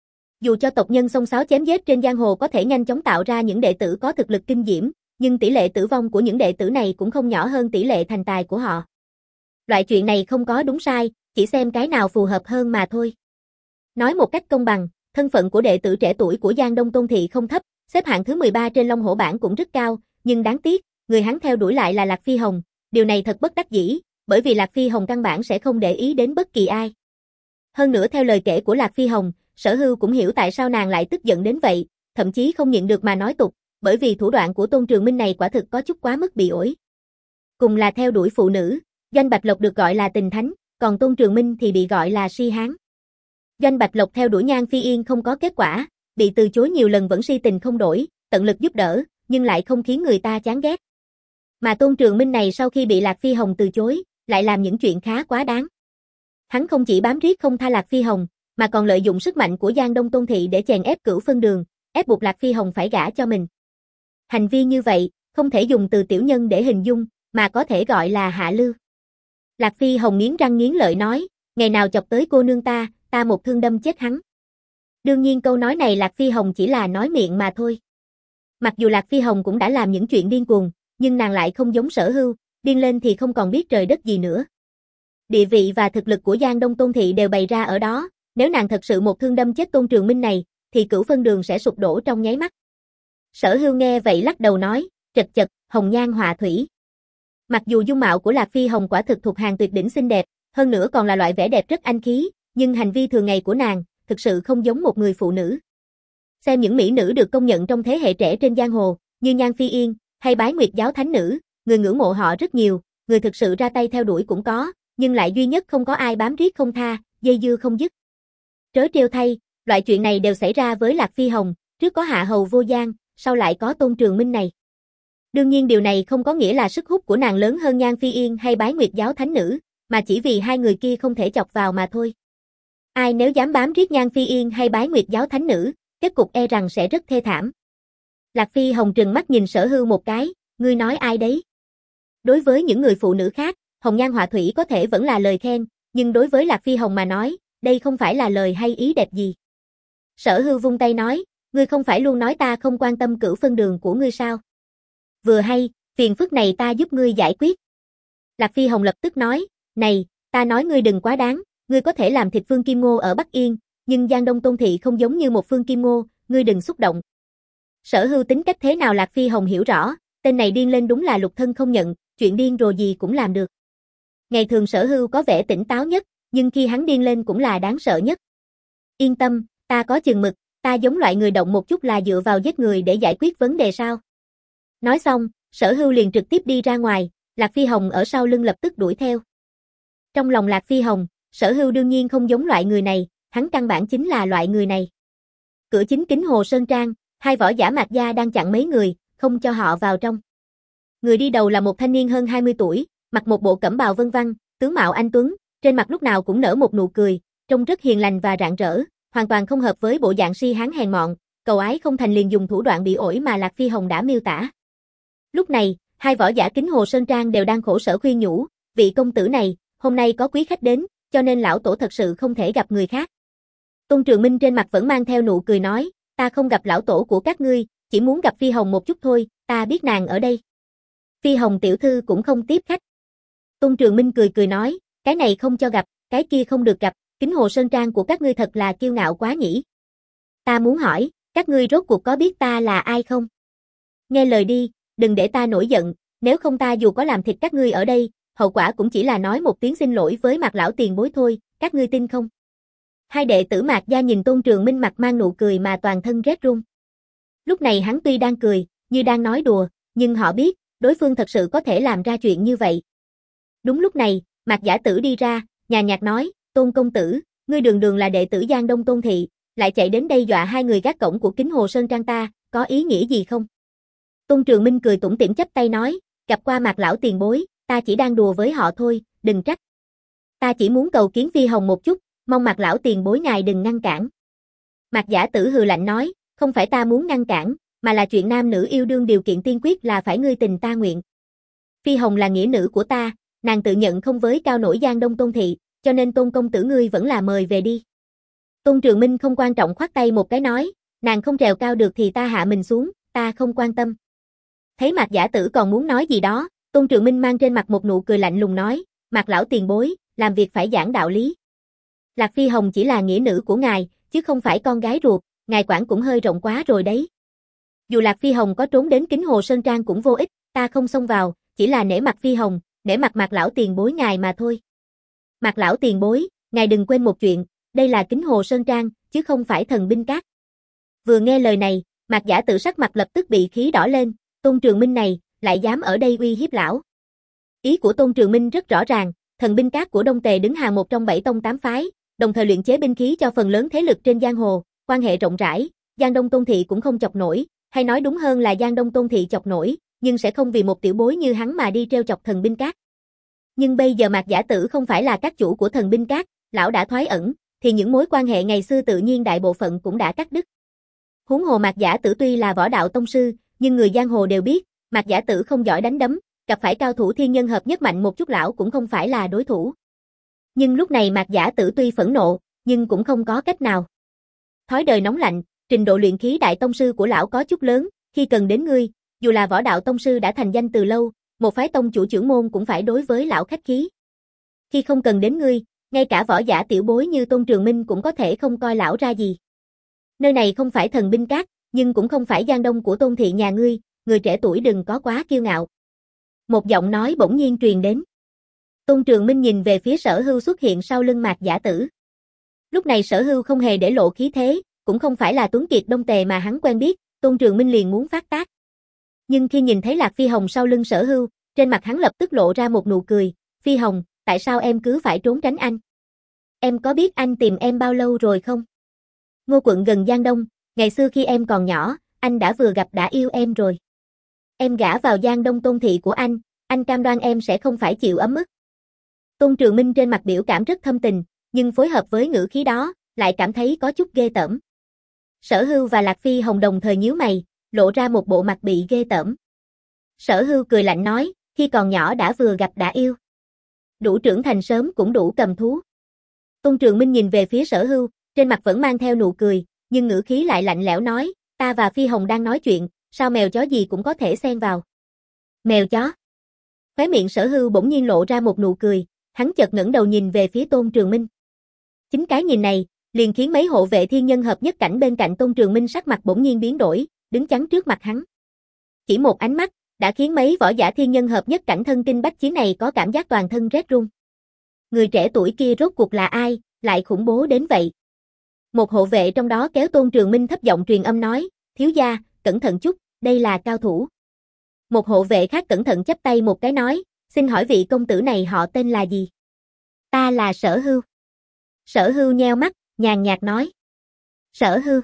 Dù cho tộc nhân xông xáo chém giết trên giang hồ có thể nhanh chóng tạo ra những đệ tử có thực lực kinh diễm, nhưng tỷ lệ tử vong của những đệ tử này cũng không nhỏ hơn tỷ lệ thành tài của họ. Loại chuyện này không có đúng sai, chỉ xem cái nào phù hợp hơn mà thôi. Nói một cách công bằng, thân phận của đệ tử trẻ tuổi của Giang Đông Tôn Thị không thấp, xếp hạng thứ mười ba trên Long Hổ bảng cũng rất cao, nhưng đáng tiếc, người hắn theo đuổi lại là Lạc Phi Hồng, điều này thật bất đắc dĩ, bởi vì Lạc Phi Hồng căn bản sẽ không để ý đến bất kỳ ai. Hơn nữa theo lời kể của Lạc Phi Hồng, Sở Hưu cũng hiểu tại sao nàng lại tức giận đến vậy, thậm chí không nhịn được mà nói tục, bởi vì thủ đoạn của Tôn Trường Minh này quả thực có chút quá mức bị ổi. Cùng là theo đuổi phụ nữ, Doanh Bạch Lộc được gọi là tình thánh, còn Tôn Trường Minh thì bị gọi là si hán. Doanh Bạch Lộc theo đuổi Nhan Phi Yên không có kết quả, bị từ chối nhiều lần vẫn si tình không đổi, tận lực giúp đỡ, nhưng lại không khiến người ta chán ghét. Mà Tôn Trường Minh này sau khi bị Lạc Phi Hồng từ chối, lại làm những chuyện khá quá đáng. Hắn không chỉ bám riết không tha Lạc Phi Hồng, mà còn lợi dụng sức mạnh của Giang Đông Tôn Thị để chèn ép Cửu Phân Đường, ép buộc Lạc Phi Hồng phải gả cho mình. Hành vi như vậy, không thể dùng từ tiểu nhân để hình dung, mà có thể gọi là hạ lưu. Lạc Phi Hồng nghiến răng nghiến lợi nói, ngày nào chọc tới cô nương ta, ta một thương đâm chết hắn. Đương nhiên câu nói này Lạc Phi Hồng chỉ là nói miệng mà thôi. Mặc dù Lạc Phi Hồng cũng đã làm những chuyện điên cuồng, nhưng nàng lại không giống Sở Hưu, điên lên thì không còn biết trời đất gì nữa. Địa vị và thực lực của Giang Đông Tôn Thị đều bày ra ở đó, nếu nàng thật sự một thương đâm chết Tôn Trường Minh này, thì Cửu Phân Đường sẽ sụp đổ trong nháy mắt. Sở Hưu nghe vậy lắc đầu nói, chật chật, hồng nhan họa thủy. Mặc dù dung mạo của Lạc Phi Hồng quả thực thuộc hàng tuyệt đỉnh xinh đẹp, hơn nữa còn là loại vẻ đẹp rất anh khí, nhưng hành vi thường ngày của nàng, thực sự không giống một người phụ nữ. Xem những mỹ nữ được công nhận trong thế hệ trẻ trên giang hồ, như Nhan Phi Yên, hay Bái Nguyệt giáo thánh nữ, người ngưỡng mộ họ rất nhiều, người thực sự ra tay theo đuổi cũng có, nhưng lại duy nhất không có ai bám riết không tha, dây dưa không dứt. Trớ trêu thay, loại chuyện này đều xảy ra với Lạc Phi Hồng, trước có Hạ Hầu Vô Giang, sau lại có Tôn Trường Minh này. Đương nhiên điều này không có nghĩa là sức hút của nàng lớn hơn Nhan Phi Yên hay Bái Nguyệt giáo thánh nữ, mà chỉ vì hai người kia không thể chọc vào mà thôi. Ai nếu dám bám riết Nhan Phi Yên hay Bái Nguyệt giáo thánh nữ, kết cục e rằng sẽ rất thê thảm. Lạc Phi Hồng trừng mắt nhìn Sở Hưu một cái, ngươi nói ai đấy? Đối với những người phụ nữ khác, hồng nhan họa thủy có thể vẫn là lời khen, nhưng đối với Lạc Phi Hồng mà nói, đây không phải là lời hay ý đẹp gì. Sở Hưu vung tay nói, ngươi không phải luôn nói ta không quan tâm Cửu Phân Đường của ngươi sao? Vừa hay, phiền phức này ta giúp ngươi giải quyết. Lạc Phi Hồng lập tức nói, này, ta nói ngươi đừng quá đáng, ngươi có thể làm thịt Phương Kim Ngô ở Bắc Yên, nhưng Giang Đông Tôn Thị không giống như một Phương Kim Ngô, ngươi đừng xúc động. Sở Hưu tính cách thế nào Lạc Phi Hồng hiểu rõ, tên này điên lên đúng là lục thân không nhận, chuyện điên rồ gì cũng làm được. Ngày thường Sở Hưu có vẻ tỉnh táo nhất, nhưng khi hắn điên lên cũng là đáng sợ nhất. Yên tâm, ta có chừng mực, ta giống loại người động một chút là dựa vào giết người để giải quyết vấn đề sao. Nói xong, Sở Hưu liền trực tiếp đi ra ngoài, Lạc Phi Hồng ở sau lưng lập tức đuổi theo. Trong lòng Lạc Phi Hồng, Sở Hưu đương nhiên không giống loại người này, hắn căn bản chính là loại người này. Cửa chính Kính Hồ Sơn Trang, hai võ giả Mạc gia đang chặn mấy người, không cho họ vào trong. Người đi đầu là một thanh niên hơn hai mươi tuổi, mặc một bộ cẩm bào vân vân, tướng mạo anh tuấn, trên mặt lúc nào cũng nở một nụ cười, trông rất hiền lành và rạng rỡ, hoàn toàn không hợp với bộ dạng si hán hèn mọn, cầu ái không thành liền dùng thủ đoạn bị ổi mà Lạc Phi Hồng đã miêu tả. Lúc này, hai võ giả Kính Hồ Sơn Trang đều đang khổ sở khuyên nhủ, vị công tử này, hôm nay có quý khách đến, cho nên lão tổ thật sự không thể gặp người khác. Tôn Trường Minh trên mặt vẫn mang theo nụ cười nói, ta không gặp lão tổ của các ngươi, chỉ muốn gặp Phi Hồng một chút thôi, ta biết nàng ở đây. Phi Hồng tiểu thư cũng không tiếp khách. Tôn Trường Minh cười cười nói, cái này không cho gặp, cái kia không được gặp, Kính Hồ Sơn Trang của các ngươi thật là kiêu ngạo quá nhỉ. Ta muốn hỏi, các ngươi rốt cuộc có biết ta là ai không? Nghe lời đi, đừng để ta nổi giận, nếu không ta dù có làm thịt các ngươi ở đây, hậu quả cũng chỉ là nói một tiếng xin lỗi với Mạc lão tiền bối thôi, các ngươi tin không? Hai đệ tử Mạc gia nhìn Tôn Trường Minh mặt mang nụ cười mà toàn thân rét run. Lúc này hắn tuy đang cười, như đang nói đùa, nhưng họ biết, đối phương thật sự có thể làm ra chuyện như vậy. Đúng lúc này, Mạc Giả Tử đi ra, nhàn nhạt nói, Tôn công tử, ngươi đường đường là đệ tử Giang Đông Tôn Thị, lại chạy đến đây dọa hai người gác cổng của Kính Hồ Sơn Trang ta, có ý nghĩa gì không? Tôn Trường Minh cười tủm tỉm chắp tay nói, gặp qua Mạc lão tiền bối, ta chỉ đang đùa với họ thôi, đừng trách. Ta chỉ muốn cầu kiến Phi Hồng một chút, mong Mạc lão tiền bối ngài đừng ngăn cản. Mạc Giả Tử hừ lạnh nói, không phải ta muốn ngăn cản, mà là chuyện nam nữ yêu đương điều kiện tiên quyết là phải ngươi tình ta nguyện. Phi Hồng là nghĩa nữ của ta, nàng tự nhận không với cao nổi Giang Đông Tôn Thị, cho nên Tôn công tử ngươi vẫn là mời về đi. Tôn Trường Minh không quan trọng khoát tay một cái nói, nàng không trèo cao được thì ta hạ mình xuống, ta không quan tâm. Thấy Mạc Giả Tử còn muốn nói gì đó, Tôn Trường Minh mang trên mặt một nụ cười lạnh lùng nói, Mạc lão tiền bối, làm việc phải giảng đạo lý. Lạc Phi Hồng chỉ là nghĩa nữ của ngài, chứ không phải con gái ruột, ngài quản cũng hơi rộng quá rồi đấy. Dù Lạc Phi Hồng có trốn đến Kính Hồ Sơn Trang cũng vô ích, ta không xông vào, chỉ là nể mặt Phi Hồng, nể mặt Mạc lão tiền bối ngài mà thôi. Mạc lão tiền bối, ngài đừng quên một chuyện, đây là Kính Hồ Sơn Trang, chứ không phải Thần Binh Các. Vừa nghe lời này, Mạc Giả Tử sắc mặt lập tức bị khí đỏ lên, Tôn Trường Minh này, lại dám ở đây uy hiếp lão. Ý của Tôn Trường Minh rất rõ ràng, Thần Binh Các của Đông Tề đứng hàng một trong bảy tông tám phái, đồng thời luyện chế binh khí cho phần lớn thế lực trên giang hồ, quan hệ rộng rãi, Giang Đông Tôn Thị cũng không chọc nổi, hay nói đúng hơn là Giang Đông Tôn Thị chọc nổi, nhưng sẽ không vì một tiểu bối như hắn mà đi treo chọc Thần Binh Các. Nhưng bây giờ Mạc Giả Tử không phải là các chủ của Thần Binh Các, lão đã thoái ẩn, thì những mối quan hệ ngày xưa tự nhiên đại bộ phận cũng đã cắt đứt. Huống hồ Mạc Giả Tử tuy là võ đạo tông sư, nhưng người giang hồ đều biết, Mạc Giả Tử không giỏi đánh đấm, gặp phải cao thủ thiên nhân hợp nhất mạnh một chút lão cũng không phải là đối thủ. Nhưng lúc này Mạc Giả Tử tuy phẫn nộ, nhưng cũng không có cách nào. Thói đời nóng lạnh, trình độ luyện khí đại tông sư của lão có chút lớn, khi cần đến ngươi, dù là võ đạo tông sư đã thành danh từ lâu, một phái tông chủ trưởng môn cũng phải đối với lão khách khí. Khi không cần đến ngươi, ngay cả võ giả tiểu bối như Tôn Trường Minh cũng có thể không coi lão ra gì. Nơi này không phải Thần Binh Các, nhưng cũng không phải Giang Đông của Tôn thị nhà ngươi, người trẻ tuổi đừng có quá kiêu ngạo. Một giọng nói bỗng nhiên truyền đến. Tôn Trường Minh nhìn về phía Sở Hưu xuất hiện sau lưng Mạc Giả Tử. Lúc này Sở Hưu không hề để lộ khí thế, cũng không phải là tuấn kiệt Đông Tề mà hắn quen biết, Tôn Trường Minh liền muốn phát tác. Nhưng khi nhìn thấy Lạc Phi Hồng sau lưng Sở Hưu, trên mặt hắn lập tức lộ ra một nụ cười, Phi Hồng, tại sao em cứ phải trốn tránh anh? Em có biết anh tìm em bao lâu rồi không? Ngô quận gần Giang Đông, ngày xưa khi em còn nhỏ, anh đã vừa gặp đã yêu em rồi. Em gả vào Giang Đông Tôn thị của anh, anh cam đoan em sẽ không phải chịu ấm ức. Tôn Trường Minh trên mặt biểu cảm rất thâm tình, nhưng phối hợp với ngữ khí đó, lại cảm thấy có chút ghê tởm. Sở Hưu và Lạc Phi Hồng đồng thời nhíu mày, lộ ra một bộ mặt bị ghê tởm. Sở Hưu cười lạnh nói, khi còn nhỏ đã vừa gặp đã yêu. Đủ trưởng thành sớm cũng đủ cầm thú. Tôn Trường Minh nhìn về phía Sở Hưu, trên mặt vẫn mang theo nụ cười, nhưng ngữ khí lại lạnh lẽo nói, ta và Phi Hồng đang nói chuyện, sao mèo chó gì cũng có thể xen vào. Mèo chó. Khóe miệng Sở Hưu bỗng nhiên lộ ra một nụ cười, hắn chợt ngẩng đầu nhìn về phía Tôn Trường Minh. Chính cái nhìn này, liền khiến mấy hộ vệ thiên nhân hợp nhất cảnh bên cạnh Tôn Trường Minh sắc mặt bỗng nhiên biến đổi, đứng chắn trước mặt hắn. Chỉ một ánh mắt, đã khiến mấy võ giả thiên nhân hợp nhất cảnh thân kinh bách chiến này có cảm giác toàn thân rét run. Người trẻ tuổi kia rốt cuộc là ai, lại khủng bố đến vậy? Một hộ vệ trong đó kéo Tôn Trường Minh thấp giọng truyền âm nói, thiếu gia, cẩn thận chút, đây là cao thủ. Một hộ vệ khác cẩn thận chắp tay một cái nói, xin hỏi vị công tử này họ tên là gì? Ta là Sở Hưu. Sở Hưu nheo mắt, nhàn nhạt nói. Sở Hưu?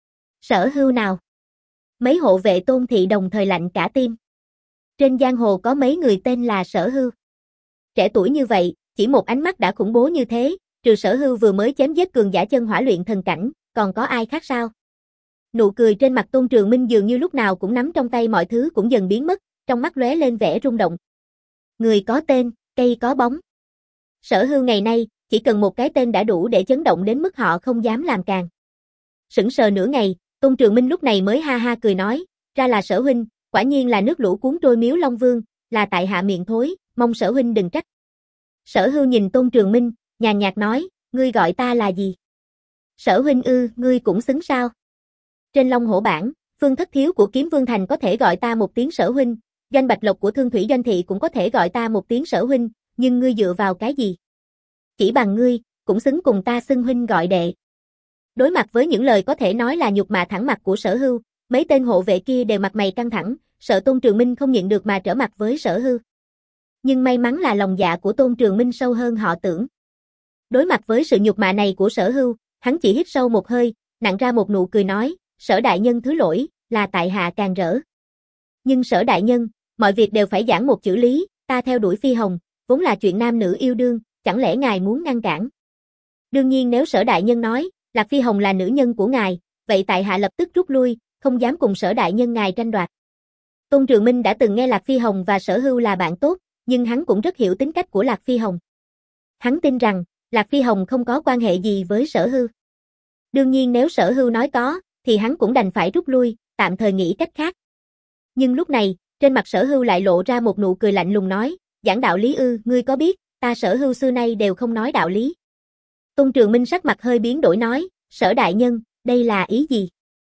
Sở Hưu nào? Mấy hộ vệ Tôn thị đồng thời lạnh cả tim. Trên giang hồ có mấy người tên là Sở Hưu. Trẻ tuổi như vậy, chỉ một ánh mắt đã khủng bố như thế, trừ Sở Hưu vừa mới chém giết cường giả chân hỏa luyện thần cảnh, còn có ai khác sao? Nụ cười trên mặt Tôn Trường Minh dường như lúc nào cũng nắm trong tay mọi thứ cũng dần biến mất, trong mắt lóe lên vẻ rung động. Người có tên, cây có bóng. Sở Hưu ngày nay, chỉ cần một cái tên đã đủ để chấn động đến mức họ không dám làm càng. Sững sờ nửa ngày, Tôn Trường Minh lúc này mới ha ha cười nói, ra là Sở huynh, quả nhiên là nước lũ cuốn trôi Miếu Long Vương, là tại hạ miệng thối, mong Sở huynh đừng trách. Sở Hưu nhìn Tôn Trường Minh, nhàn nhạt nói, ngươi gọi ta là gì? Sở huynh ư, ngươi cũng xứng sao? Trên Long Hổ Bảng, Phương Thất Thiếu của Kiếm Vương Thành có thể gọi ta một tiếng Sở huynh, Doanh Bạch Lộc của Thương Thủy Doanh Thị cũng có thể gọi ta một tiếng Sở huynh, nhưng ngươi dựa vào cái gì? Chỉ bằng ngươi, cũng xứng cùng ta xưng huynh gọi đệ. Đối mặt với những lời có thể nói là nhục mạ thẳng mặt của Sở Hưu, mấy tên hộ vệ kia đều mặt mày căng thẳng, sợ Tôn Trường Minh không nhịn được mà trở mặt với Sở Hưu. Nhưng may mắn là lòng dạ của Tôn Trường Minh sâu hơn họ tưởng. Đối mặt với sự nhục mạ này của Sở Hưu, hắn chỉ hít sâu một hơi, nặn ra một nụ cười nói, Sở đại nhân thứ lỗi, là tại hạ càng rỡ. Nhưng Sở đại nhân, mọi việc đều phải giảng một chữ lý, ta theo đuổi Phi Hồng, vốn là chuyện nam nữ yêu đương, chẳng lẽ ngài muốn ngăn cản? Đương nhiên nếu Sở đại nhân nói, Lạc Phi Hồng là nữ nhân của ngài, vậy tại hạ lập tức rút lui, không dám cùng Sở đại nhân ngài tranh đoạt. Tôn Trường Minh đã từng nghe Lạc Phi Hồng và Sở Hưu là bạn tốt, nhưng hắn cũng rất hiểu tính cách của Lạc Phi Hồng. Hắn tin rằng, Lạc Phi Hồng không có quan hệ gì với Sở Hưu. Đương nhiên nếu Sở Hưu nói có, thì hắn cũng đành phải rút lui, tạm thời nghĩ cách khác. Nhưng lúc này, trên mặt Sở Hưu lại lộ ra một nụ cười lạnh lùng nói, giảng đạo lý ư, ngươi có biết, ta Sở Hưu xưa nay đều không nói đạo lý. Tôn Trường Minh sắc mặt hơi biến đổi nói, Sở đại nhân, đây là ý gì?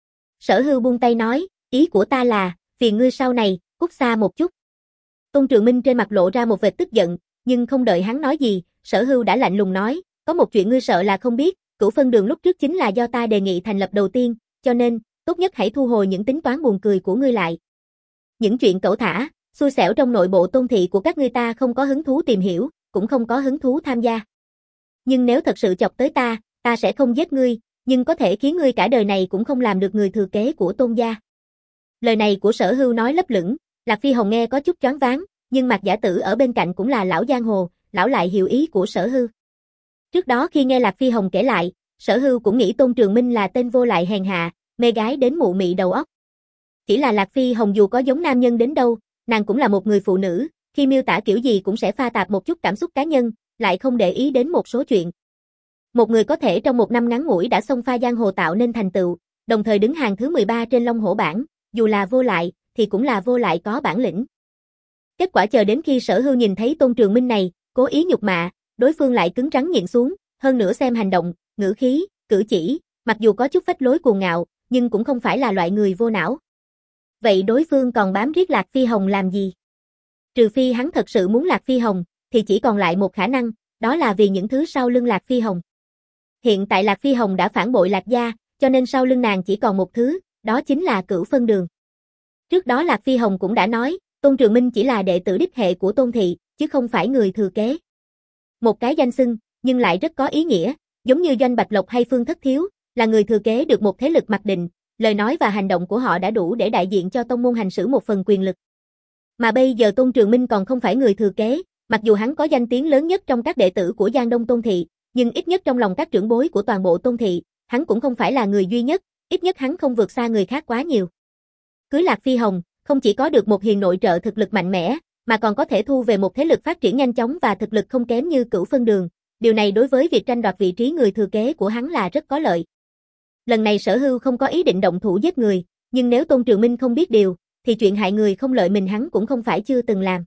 Sở Hưu buông tay nói, ý của ta là, phiền ngươi sau này, cút xa một chút. Tôn Trường Minh trên mặt lộ ra một vệt tức giận, nhưng không đợi hắn nói gì, Sở Hưu đã lạnh lùng nói, có một chuyện ngươi sợ là không biết, Cửu Phân Đường lúc trước chính là do ta đề nghị thành lập đầu tiên, cho nên, tốt nhất hãy thu hồi những tính toán buồn cười của ngươi lại. Những chuyện cẩu thả, xui xẻo trong nội bộ Tôn thị của các ngươi ta không có hứng thú tìm hiểu, cũng không có hứng thú tham gia. Nhưng nếu thật sự chọc tới ta, ta sẽ không giết ngươi, nhưng có thể khiến ngươi cả đời này cũng không làm được người thừa kế của Tôn gia. Lời này của Sở Hưu nói lấp lửng, Lạc Phi Hồng nghe có chút choáng váng, nhưng Mạc Giả Tử ở bên cạnh cũng là lão giang hồ, lão lại hiểu ý của Sở Hưu. Trước đó khi nghe Lạc Phi Hồng kể lại, Sở Hưu cũng nghĩ Tôn Trường Minh là tên vô lại hèn hạ, mê gái đến mụ mị đầu óc. Chỉ là Lạc Phi Hồng dù có giống nam nhân đến đâu, nàng cũng là một người phụ nữ, khi miêu tả kiểu gì cũng sẽ pha tạp một chút cảm xúc cá nhân, lại không để ý đến một số chuyện. Một người có thể trong một năm ngắn ngủi đã xông pha giang hồ tạo nên thành tựu, đồng thời đứng hàng thứ mười ba trên Long Hổ bảng, dù là vô lại, thì cũng là vô lại có bản lĩnh. Kết quả chờ đến khi Sở Hưu nhìn thấy Tôn Trường Minh này, cố ý nhục mạ, đối phương lại cứng rắn nhịn xuống, hơn nữa xem hành động, ngữ khí, cử chỉ, mặc dù có chút phách lối cuồng ngạo, nhưng cũng không phải là loại người vô não. Vậy đối phương còn bám riết Lạc Phi Hồng làm gì? Trừ phi hắn thật sự muốn Lạc Phi Hồng, thì chỉ còn lại một khả năng, đó là vì những thứ sau lưng Lạc Phi Hồng. Hiện tại Lạc Phi Hồng đã phản bội Lạc gia, cho nên sau lưng nàng chỉ còn một thứ, đó chính là Cửu Phân Đường. Trước đó Lạc Phi Hồng cũng đã nói, Tôn Trường Minh chỉ là đệ tử đích hệ của Tôn thị, chứ không phải người thừa kế. Một cái danh xưng, nhưng lại rất có ý nghĩa, giống như Doanh Bạch Lộc hay Phương Thất Thiếu, là người thừa kế được một thế lực mặc định, lời nói và hành động của họ đã đủ để đại diện cho tông môn hành xử một phần quyền lực. Mà bây giờ Tôn Trường Minh còn không phải người thừa kế, mặc dù hắn có danh tiếng lớn nhất trong các đệ tử của Giang Đông Tôn thị, nhưng ít nhất trong lòng các trưởng bối của toàn bộ Tôn thị, hắn cũng không phải là người duy nhất, ít nhất hắn không vượt xa người khác quá nhiều. Cưới Lạc Phi Hồng, không chỉ có được một hiền nội trợ thực lực mạnh mẽ, mà còn có thể thu về một thế lực phát triển nhanh chóng và thực lực không kém như Cửu Phân Đường, điều này đối với việc tranh đoạt vị trí người thừa kế của hắn là rất có lợi. Lần này Sở Hưu không có ý định động thủ giết người, nhưng nếu Tôn Trường Minh không biết điều, thì chuyện hại người không lợi mình hắn cũng không phải chưa từng làm.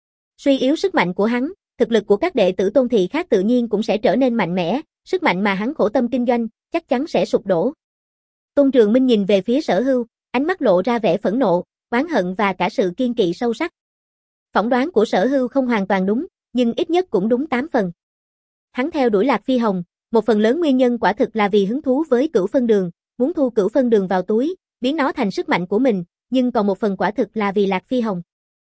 Suy yếu sức mạnh của hắn, thực lực của các đệ tử Tôn thị khác tự nhiên cũng sẽ trở nên mạnh mẽ, sức mạnh mà hắn khổ tâm kinh doanh, chắc chắn sẽ sụp đổ. Tôn Trường Minh nhìn về phía Sở Hưu, ánh mắt lộ ra vẻ phẫn nộ, oán hận và cả sự kiên kỵ sâu sắc. Phỏng đoán của Sở Hưu không hoàn toàn đúng, nhưng ít nhất cũng đúng tám phần. Hắn theo đuổi Lạc Phi Hồng, một phần lớn nguyên nhân quả thực là vì hứng thú với Cửu Phân Đường, muốn thu Cửu Phân Đường vào túi, biến nó thành sức mạnh của mình, nhưng còn một phần quả thực là vì Lạc Phi Hồng.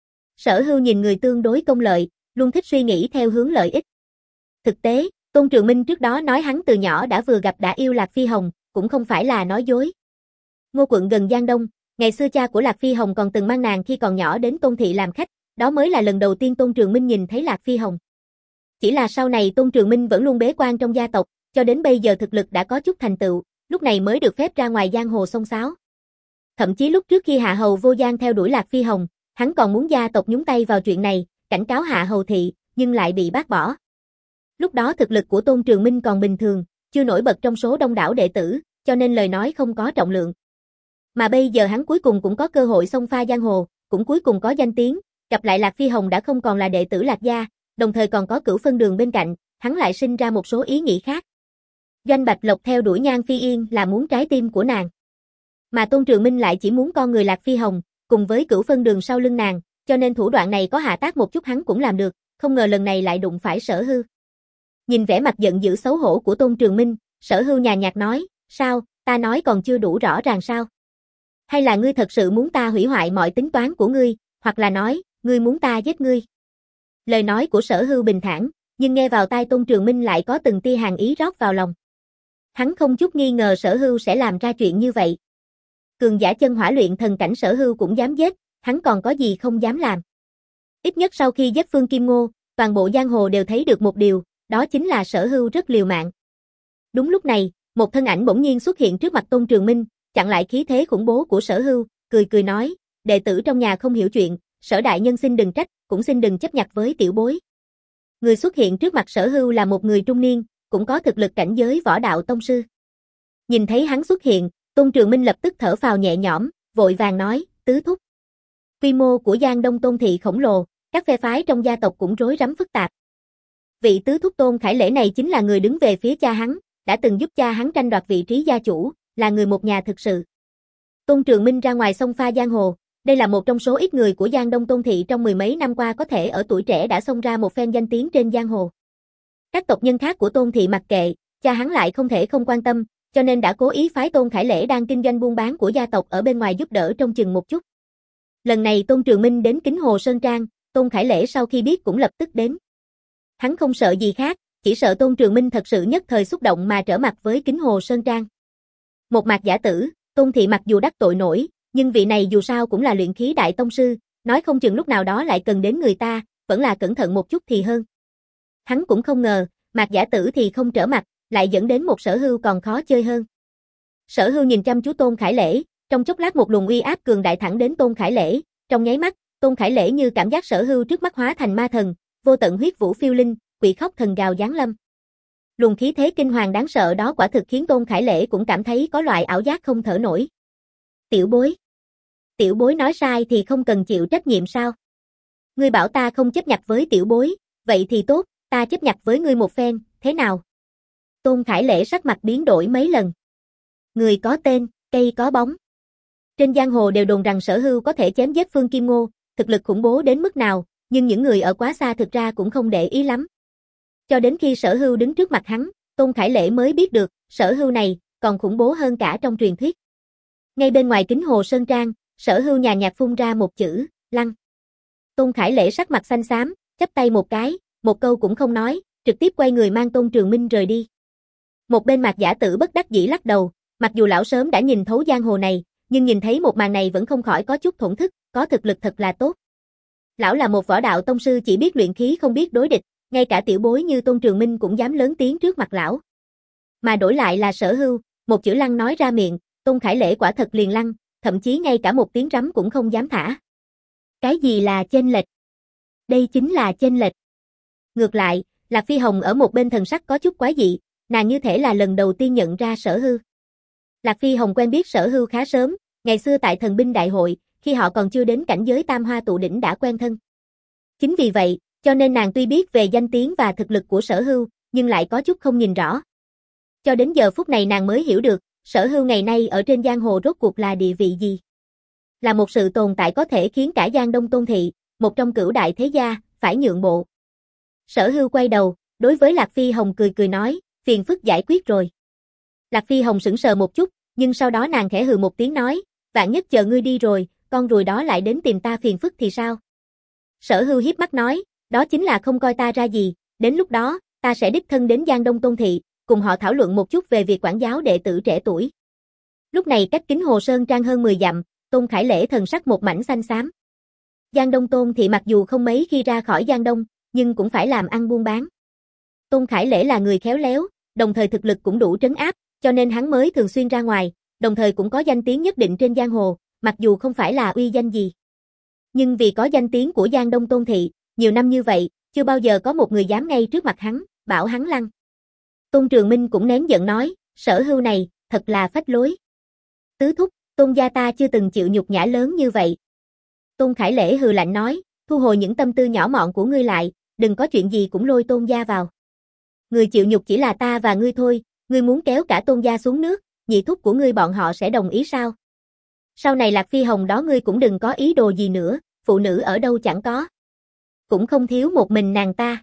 Sở Hưu nhìn người tương đối công lợi, luôn thích suy nghĩ theo hướng lợi ích. Thực tế, Tôn Trường Minh trước đó nói hắn từ nhỏ đã vừa gặp đã yêu Lạc Phi Hồng, cũng không phải là nói dối. Ngô quận gần Giang Đông, ngày xưa cha của Lạc Phi Hồng còn từng mang nàng khi còn nhỏ đến Tôn thị làm khách, đó mới là lần đầu tiên Tôn Trường Minh nhìn thấy Lạc Phi Hồng. Chỉ là sau này Tôn Trường Minh vẫn luôn bế quan trong gia tộc, cho đến bây giờ thực lực đã có chút thành tựu, lúc này mới được phép ra ngoài giang hồ xông xáo. Thậm chí lúc trước khi Hạ Hầu Vô Giang theo đuổi Lạc Phi Hồng, hắn còn muốn gia tộc nhúng tay vào chuyện này, cảnh cáo Hạ Hầu thị, nhưng lại bị bác bỏ. Lúc đó thực lực của Tôn Trường Minh còn bình thường, chưa nổi bật trong số đông đảo đệ tử, cho nên lời nói không có trọng lượng. Mà bây giờ hắn cuối cùng cũng có cơ hội xông pha giang hồ, cũng cuối cùng có danh tiếng, gặp lại Lạc Phi Hồng đã không còn là đệ tử Lạc gia, đồng thời còn có Cửu Phân Đường bên cạnh, hắn lại sinh ra một số ý nghĩ khác. Doanh Bạch Lộc theo đuổi Nhan Phi Yên là muốn trái tim của nàng. Mà Tôn Trường Minh lại chỉ muốn con người Lạc Phi Hồng, cùng với Cửu Phân Đường sau lưng nàng, cho nên thủ đoạn này có hạ tác một chút hắn cũng làm được, không ngờ lần này lại đụng phải Sở Hưu. Nhìn vẻ mặt giận dữ xấu hổ của Tôn Trường Minh, Sở Hưu nhàn nhạt nói, sao, ta nói còn chưa đủ rõ ràng sao? Hay là ngươi thật sự muốn ta hủy hoại mọi tính toán của ngươi, hoặc là nói, ngươi muốn ta giết ngươi? Lời nói của Sở Hưu bình thản, nhưng nghe vào tai Tôn Trường Minh lại có từng tia hàn ý rót vào lòng. Hắn không chút nghi ngờ Sở Hưu sẽ làm ra chuyện như vậy. Cường giả chân hỏa luyện thần cảnh Sở Hưu cũng dám giết, hắn còn có gì không dám làm. Ít nhất sau khi giết Phương Kim Ngô, toàn bộ giang hồ đều thấy được một điều, đó chính là Sở Hưu rất liều mạng. Đúng lúc này, một thân ảnh bỗng nhiên xuất hiện trước mặt Tôn Trường Minh, chặn lại khí thế khủng bố của Sở Hưu, cười cười nói, đệ tử trong nhà không hiểu chuyện, Sở đại nhân xin đừng trách, cũng xin đừng chấp nhặt với tiểu bối. Người xuất hiện trước mặt Sở Hưu là một người trung niên, cũng có thực lực cảnh giới võ đạo tông sư. Nhìn thấy hắn xuất hiện, Tôn Trường Minh lập tức thở phào nhẹ nhõm, vội vàng nói, tứ thúc. Quy mô của Giang Đông Tôn thị khổng lồ, các phe phái trong gia tộc cũng rối rắm phức tạp. Vị tứ thúc Tôn Khải Lễ này chính là người đứng về phía cha hắn, đã từng giúp cha hắn tranh đoạt vị trí gia chủ, là người một nhà thực sự. Tôn Trường Minh ra ngoài xông pha giang hồ, đây là một trong số ít người của Giang Đông Tôn thị trong mười mấy năm qua có thể ở tuổi trẻ đã xông ra một phen danh tiếng trên giang hồ. Các tộc nhân khác của Tôn thị mặc kệ, cha hắn lại không thể không quan tâm, cho nên đã cố ý phái Tôn Khải Lễ đang kinh doanh buôn bán của gia tộc ở bên ngoài giúp đỡ trông chừng một chút. Lần này Tôn Trường Minh đến Kính Hồ Sơn Trang, Tôn Khải Lễ sau khi biết cũng lập tức đến. Hắn không sợ gì khác, chỉ sợ Tôn Trường Minh thật sự nhất thời xúc động mà trở mặt với Kính Hồ Sơn Trang. Một mạc giả tử, Tôn thị mặc dù đắc tội nổi, nhưng vị này dù sao cũng là luyện khí đại tông sư, nói không chừng lúc nào đó lại cần đến người ta, vẫn là cẩn thận một chút thì hơn. Hắn cũng không ngờ, mạc giả tử thì không trở mặt, lại dẫn đến một Sở Hưu còn khó chơi hơn. Sở Hưu nhìn chăm chú Tôn Khải Lễ, trong chốc lát một luồng uy áp cường đại thẳng đến Tôn Khải Lễ, trong nháy mắt, Tôn Khải Lễ như cảm giác Sở Hưu trước mắt hóa thành ma thần, vô tận huyết vũ phiêu linh, quỷ khóc thần gào giáng lâm. Luồng khí thế kinh hoàng đáng sợ đó quả thực khiến Tôn Khải Lễ cũng cảm thấy có loại ảo giác không thở nổi. Tiểu bối. Tiểu bối nói sai thì không cần chịu trách nhiệm sao? Ngươi bảo ta không chấp nhặt với tiểu bối, vậy thì tốt, ta chấp nhặt với ngươi một phen, thế nào? Tôn Khải Lễ sắc mặt biến đổi mấy lần. Người có tên, cây có bóng. Trên giang hồ đều đồn rằng Sở Hưu có thể chém giết Phương Kim Ngô, thực lực khủng bố đến mức nào, nhưng những người ở quá xa thực ra cũng không để ý lắm. Cho đến khi Sở Hưu đứng trước mặt hắn, Tôn Khải Lễ mới biết được, Sở Hưu này còn khủng bố hơn cả trong truyền thuyết. Ngay bên ngoài Kính Hồ Sơn Trang, Sở Hưu nhàn nhạt phun ra một chữ, lăng. Tôn Khải Lễ sắc mặt xanh xám, chắp tay một cái, một câu cũng không nói, trực tiếp quay người mang Tôn Trường Minh rời đi. Một bên Mạc giả tử bất đắc dĩ lắc đầu, mặc dù lão sớm đã nhìn thấu giang hồ này, nhưng nhìn thấy một màn này vẫn không khỏi có chút thổn thức, có thực lực thật là tốt. Lão là một võ đạo tông sư chỉ biết luyện khí không biết đối địch, ngay cả tiểu bối như Tôn Trường Minh cũng dám lớn tiếng trước mặt lão. Mà đổi lại là Sở Hưu, một chữ lăng nói ra miệng, Tôn Khải Lễ quả thật liền lăng, thậm chí ngay cả một tiếng rắm cũng không dám thả. Cái gì là chênh lệch? Đây chính là chênh lệch. Ngược lại, Lạc Phi Hồng ở một bên thần sắc có chút quái dị, nàng như thể là lần đầu tiên nhận ra Sở Hưu. Lạc Phi Hồng quen biết Sở Hưu khá sớm, ngày xưa tại thần binh đại hội, khi họ còn chưa đến cảnh giới tam hoa tụ đỉnh đã quen thân. Chính vì vậy, cho nên nàng tuy biết về danh tiếng và thực lực của Sở Hưu, nhưng lại có chút không nhìn rõ. Cho đến giờ phút này nàng mới hiểu được, Sở Hưu ngày nay ở trên giang hồ rốt cuộc là địa vị gì. Là một sự tồn tại có thể khiến cả Giang Đông Tôn thị, một trong cửu đại thế gia, phải nhượng bộ. Sở Hưu quay đầu, đối với Lạc Phi Hồng cười cười nói, phiền phức giải quyết rồi. Lạc Phi Hồng sững sờ một chút, nhưng sau đó nàng khẽ hừ một tiếng nói, vạn nhất chờ ngươi đi rồi, con ruồi đó lại đến tìm ta phiền phức thì sao? Sở Hưu hiếp mắt nói, đó chính là không coi ta ra gì, đến lúc đó, ta sẽ đích thân đến Giang Đông Tôn thị, cùng họ thảo luận một chút về việc quản giáo đệ tử trẻ tuổi. Lúc này cách Kính Hồ Sơn Trang hơn mười dặm, Tôn Khải Lễ thần sắc một mảnh xanh xám. Giang Đông Tôn thị mặc dù không mấy khi ra khỏi Giang Đông, nhưng cũng phải làm ăn buôn bán. Tôn Khải Lễ là người khéo léo, đồng thời thực lực cũng đủ trấn áp, cho nên hắn mới thường xuyên ra ngoài, đồng thời cũng có danh tiếng nhất định trên giang hồ, mặc dù không phải là uy danh gì. Nhưng vì có danh tiếng của Giang Đông Tôn thị, nhiều năm như vậy, chưa bao giờ có một người dám ngay trước mặt hắn, bảo hắn lăng. Tôn Trường Minh cũng nén giận nói, Sở Hưu này, thật là phách lối. Tứ thúc, Tôn gia ta chưa từng chịu nhục nhã lớn như vậy. Tôn Khải Lễ hừ lạnh nói, thu hồi những tâm tư nhỏ mọn của ngươi lại, đừng có chuyện gì cũng lôi Tôn gia vào. Người chịu nhục chỉ là ta và ngươi thôi, ngươi muốn kéo cả Tôn gia xuống nước, nhị thúc của ngươi bọn họ sẽ đồng ý sao? Sau này Lạc Phi Hồng đó ngươi cũng đừng có ý đồ gì nữa, phụ nữ ở đâu chẳng có. Cũng không thiếu một mình nàng ta.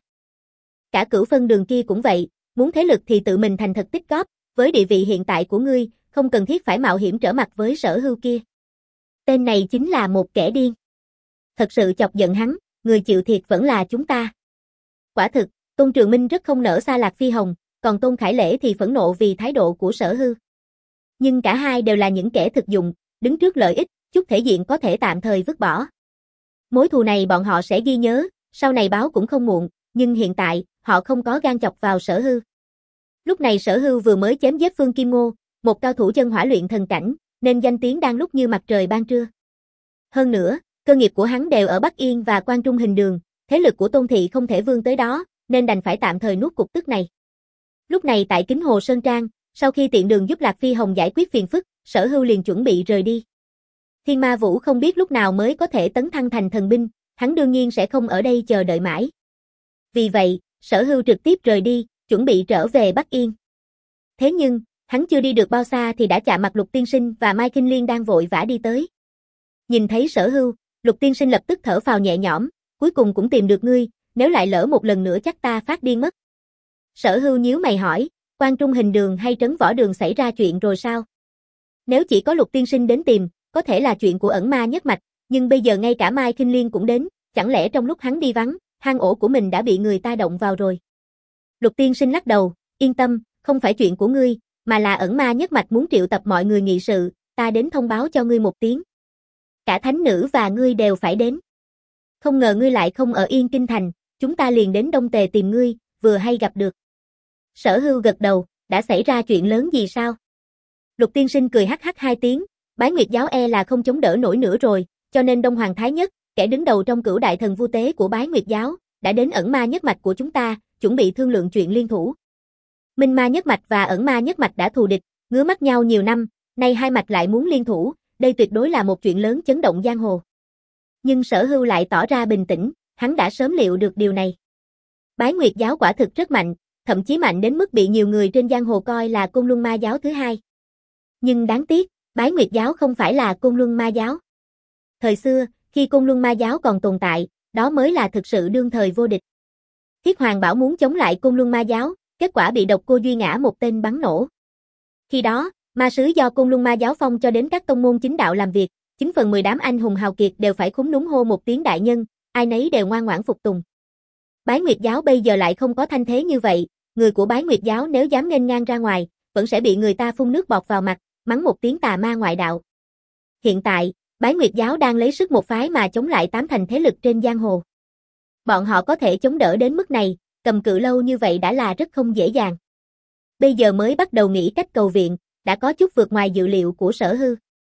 Cả Cửu Phân Đường kia cũng vậy, muốn thế lực thì tự mình thành thật tích góp, với địa vị hiện tại của ngươi, không cần thiết phải mạo hiểm trở mặt với Sở Hưu kia. Tên này chính là một kẻ điên. Thật sự chọc giận hắn, người chịu thiệt vẫn là chúng ta. Quả thực, Tôn Trường Minh rất không nỡ xa Lạc Phi Hồng, còn Tôn Khải Lễ thì phẫn nộ vì thái độ của Sở Hưu. Nhưng cả hai đều là những kẻ thực dụng, đứng trước lợi ích, chút thể diện có thể tạm thời vứt bỏ. Mối thù này bọn họ sẽ ghi nhớ, sau này báo cũng không muộn, nhưng hiện tại, họ không có gan chọc vào Sở Hưu. Lúc này Sở Hưu vừa mới chém giết Phương Kim Ngô, một cao thủ chân hỏa luyện thần cảnh, nên danh tiếng đang lúc như mặt trời ban trưa. Hơn nữa, cơ nghiệp của hắn đều ở Bắc Yên và Quan Trung Hình Đường, thế lực của Tôn thị không thể vươn tới đó, nên đành phải tạm thời nuốt cục tức này. Lúc này tại Kính Hồ Sơn Trang, sau khi tiện đường giúp Lạc Phi Hồng giải quyết phiền phức, Sở Hưu liền chuẩn bị rời đi. Thiên Ma Vũ không biết lúc nào mới có thể tấn thăng thành thần binh, hắn đương nhiên sẽ không ở đây chờ đợi mãi. Vì vậy, Sở Hưu trực tiếp rời đi, chuẩn bị trở về Bắc Yên. Thế nhưng, hắn chưa đi được bao xa thì đã chạm mặt Lục Tiên Sinh và Mai Kinh Liên đang vội vã đi tới. Nhìn thấy Sở Hưu, Lục Tiên Sinh lập tức thở phào nhẹ nhõm, cuối cùng cũng tìm được ngươi, nếu lại lỡ một lần nữa chắc ta phát điên mất. Sở Hưu nhíu mày hỏi, Quan Trung Hình Đường hay Trấn Võ Đường xảy ra chuyện rồi sao? Nếu chỉ có Lục Tiên Sinh đến tìm, có thể là chuyện của ẩn ma nhất mạch, nhưng bây giờ ngay cả Mai Kinh Liên cũng đến, chẳng lẽ trong lúc hắn đi vắng, hang ổ của mình đã bị người ta động vào rồi? Lục Tiên Sinh lắc đầu, yên tâm, không phải chuyện của ngươi, mà là ẩn ma nhất mạch muốn triệu tập mọi người nghị sự, ta đến thông báo cho ngươi một tiếng. Cả thánh nữ và ngươi đều phải đến. Không ngờ ngươi lại không ở Yên Kinh Thành, chúng ta liền đến Đông Tề tìm ngươi, vừa hay gặp được. Sở Hưu gật đầu, đã xảy ra chuyện lớn gì sao? Lục Tiên Sinh cười hắc hắc hai tiếng, Bái Nguyệt giáo e là không chống đỡ nổi nữa rồi, cho nên Đông Hoàng Thái Nhất, kẻ đứng đầu trong cửu đại thần vu tế của Bái Nguyệt giáo, đã đến ẩn ma nhất mạch của chúng ta, chuẩn bị thương lượng chuyện liên thủ. Minh ma nhất mạch và ẩn ma nhất mạch đã thù địch, ngứa mắt nhau nhiều năm, nay hai mạch lại muốn liên thủ, đây tuyệt đối là một chuyện lớn chấn động giang hồ. Nhưng Sở Hưu lại tỏ ra bình tĩnh, hắn đã sớm liệu được điều này. Bái Nguyệt giáo quả thực rất mạnh, thậm chí mạnh đến mức bị nhiều người trên giang hồ coi là Côn Luân ma giáo thứ hai. Nhưng đáng tiếc, Bái Nguyệt giáo không phải là Côn Luân ma giáo. Thời xưa, khi Côn Luân ma giáo còn tồn tại, đó mới là thực sự đương thời vô địch. Thiết Hoàng bảo muốn chống lại Côn Luân ma giáo, kết quả bị Độc Cô Duy Ngã một tên bắn nổ. Khi đó, ma sứ do Côn Luân ma giáo phong cho đến các tông môn chính đạo làm việc, chín phần mười đám anh hùng hào kiệt đều phải khúm núm hô một tiếng đại nhân, ai nấy đều ngoan ngoãn phục tùng. Bái Nguyệt giáo bây giờ lại không có thanh thế như vậy, người của Bái Nguyệt giáo nếu dám nghênh ngang ra ngoài, vẫn sẽ bị người ta phun nước bọt vào mặt, mắng một tiếng tà ma ngoại đạo. Hiện tại, Bái Nguyệt giáo đang lấy sức một phái mà chống lại tám thành thế lực trên giang hồ. Bọn họ có thể chống đỡ đến mức này, cầm cự lâu như vậy đã là rất không dễ dàng. Bây giờ mới bắt đầu nghĩ cách cầu viện, đã có chút vượt ngoài dự liệu của Sở Hưu.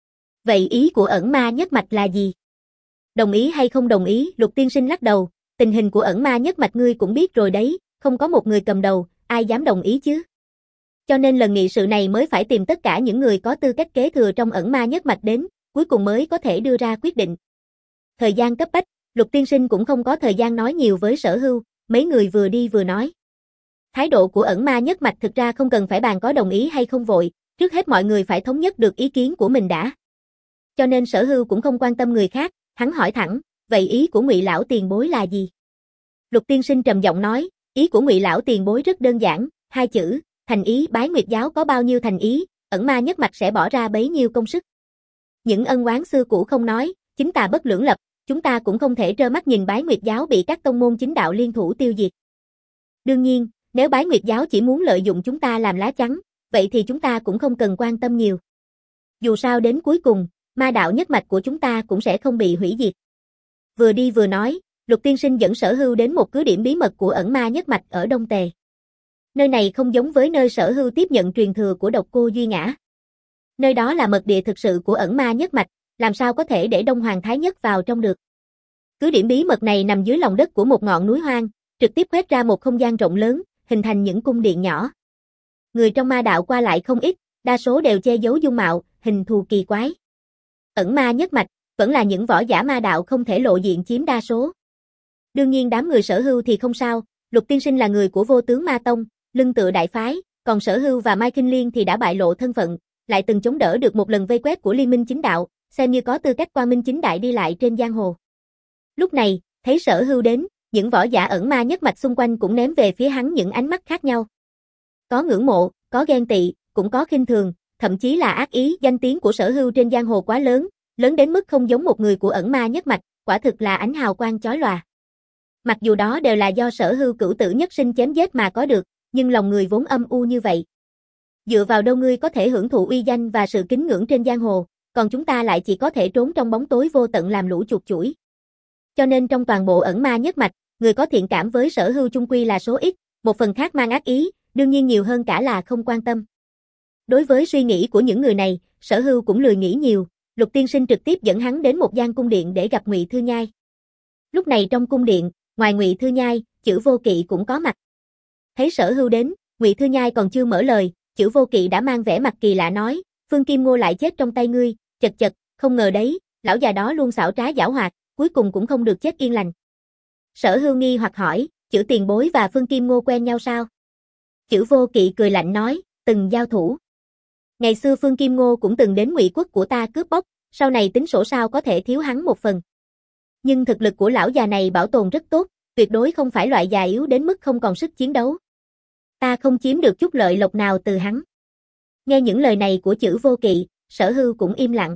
Vậy ý của ẩn ma nhất mạch là gì? Đồng ý hay không đồng ý? Lục Tiên Sinh lắc đầu, tình hình của ẩn ma nhất mạch ngươi cũng biết rồi đấy, không có một người cầm đầu, ai dám đồng ý chứ? Cho nên lần nghị sự này mới phải tìm tất cả những người có tư cách kế thừa trong ẩn ma nhất mạch đến, cuối cùng mới có thể đưa ra quyết định. Thời gian cấp bách, Lục Tiên Sinh cũng không có thời gian nói nhiều với Sở Hưu, mấy người vừa đi vừa nói. Thái độ của ẩn ma nhất mạch thực ra không cần phải bàn có đồng ý hay không vội, trước hết mọi người phải thống nhất được ý kiến của mình đã. Cho nên Sở Hưu cũng không quan tâm người khác, hắn hỏi thẳng, vậy ý của Ngụy lão tiền bối là gì? Lục Tiên Sinh trầm giọng nói, ý của Ngụy lão tiền bối rất đơn giản, hai chữ, thành ý. Bái Nguyệt giáo có bao nhiêu thành ý, ẩn ma nhất mạch sẽ bỏ ra bấy nhiêu công sức. Những ân oán xưa cũ không nói, chính tà bất lưỡng lập, chúng ta cũng không thể trơ mắt nhìn Bái Nguyệt giáo bị các tông môn chính đạo liên thủ tiêu diệt. Đương nhiên, nếu Bái Nguyệt giáo chỉ muốn lợi dụng chúng ta làm lá chắn, vậy thì chúng ta cũng không cần quan tâm nhiều. Dù sao đến cuối cùng, ma đạo nhất mạch của chúng ta cũng sẽ không bị hủy diệt. Vừa đi vừa nói, Lục Tiên Sinh dẫn Sở Hưu đến một cứ điểm bí mật của ẩn ma nhất mạch ở Đông Tề. Nơi này không giống với nơi Sở Hưu tiếp nhận truyền thừa của Độc Cô Duy Ngã. Nơi đó là mật địa thực sự của ẩn ma nhất mạch, làm sao có thể để Đông Hoàng Thái Nhất vào trong được. Cứ điểm bí mật này nằm dưới lòng đất của một ngọn núi hoang, trực tiếp khoét ra một không gian rộng lớn, hình thành những cung điện nhỏ. Người trong ma đạo qua lại không ít, đa số đều che giấu dung mạo, hình thù kỳ quái. Ẩn ma nhất mạch, vẫn là những võ giả ma đạo không thể lộ diện chiếm đa số. Đương nhiên đám người Sở Hưu thì không sao, Lục Tiên Sinh là người của Vô Tướng Ma Tông, lưng tựa đại phái, còn Sở Hưu và Mai Kinh Liên thì đã bại lộ thân phận, lại từng chống đỡ được một lần vây quét của Liên minh chính đạo, xem như có tư cách quang minh chính đại đi lại trên giang hồ. Lúc này, thấy Sở Hưu đến, những võ giả ẩn ma nhất mạch xung quanh cũng ném về phía hắn những ánh mắt khác nhau. Có ngưỡng mộ, có ghen tị, cũng có khinh thường, thậm chí là ác ý. Danh tiếng của Sở Hưu trên giang hồ quá lớn, lớn đến mức không giống một người của ẩn ma nhất mạch, quả thực là ánh hào quang chói lòa. Mặc dù đó đều là do Sở Hưu cửu tử nhất sinh chém giết mà có được, nhưng lòng người vốn âm u như vậy. Dựa vào đâu ngươi có thể hưởng thụ uy danh và sự kính ngưỡng trên giang hồ, còn chúng ta lại chỉ có thể trốn trong bóng tối vô tận làm lũ chuột chuỗi. Cho nên trong toàn bộ ẩn ma nhất mạch, người có thiện cảm với Sở Hưu chung quy là số ít, một phần khác mang ác ý, đương nhiên nhiều hơn cả là không quan tâm. Đối với suy nghĩ của những người này, Sở Hưu cũng lười nghĩ nhiều, Lục Tiên Sinh trực tiếp dẫn hắn đến một gian cung điện để gặp Ngụy Thư Nhai. Lúc này trong cung điện, ngoài Ngụy Thư Nhai, Chữ Vô Kỵ cũng có mặt. Thấy Sở Hưu đến, Ngụy Thư Nhai còn chưa mở lời, Chữ Vô Kỵ đã mang vẻ mặt kỳ lạ nói, Phương Kim Ngô lại chết trong tay ngươi, chật chật, không ngờ đấy, lão già đó luôn xảo trá giảo hoạt, cuối cùng cũng không được chết yên lành. Sở Hưu nghi hoặc hỏi, Chữ tiền bối và Phương Kim Ngô quen nhau sao? Chữ Vô Kỵ cười lạnh nói, từng giao thủ. Ngày xưa Phương Kim Ngô cũng từng đến Ngụy quốc của ta cướp bóc, sau này tính sổ sao có thể thiếu hắn một phần. Nhưng thực lực của lão già này bảo tồn rất tốt, tuyệt đối không phải loại già yếu đến mức không còn sức chiến đấu. Ta không chiếm được chút lợi lộc nào từ hắn. Nghe những lời này của Chữ Vô Kỵ, Sở Hưu cũng im lặng.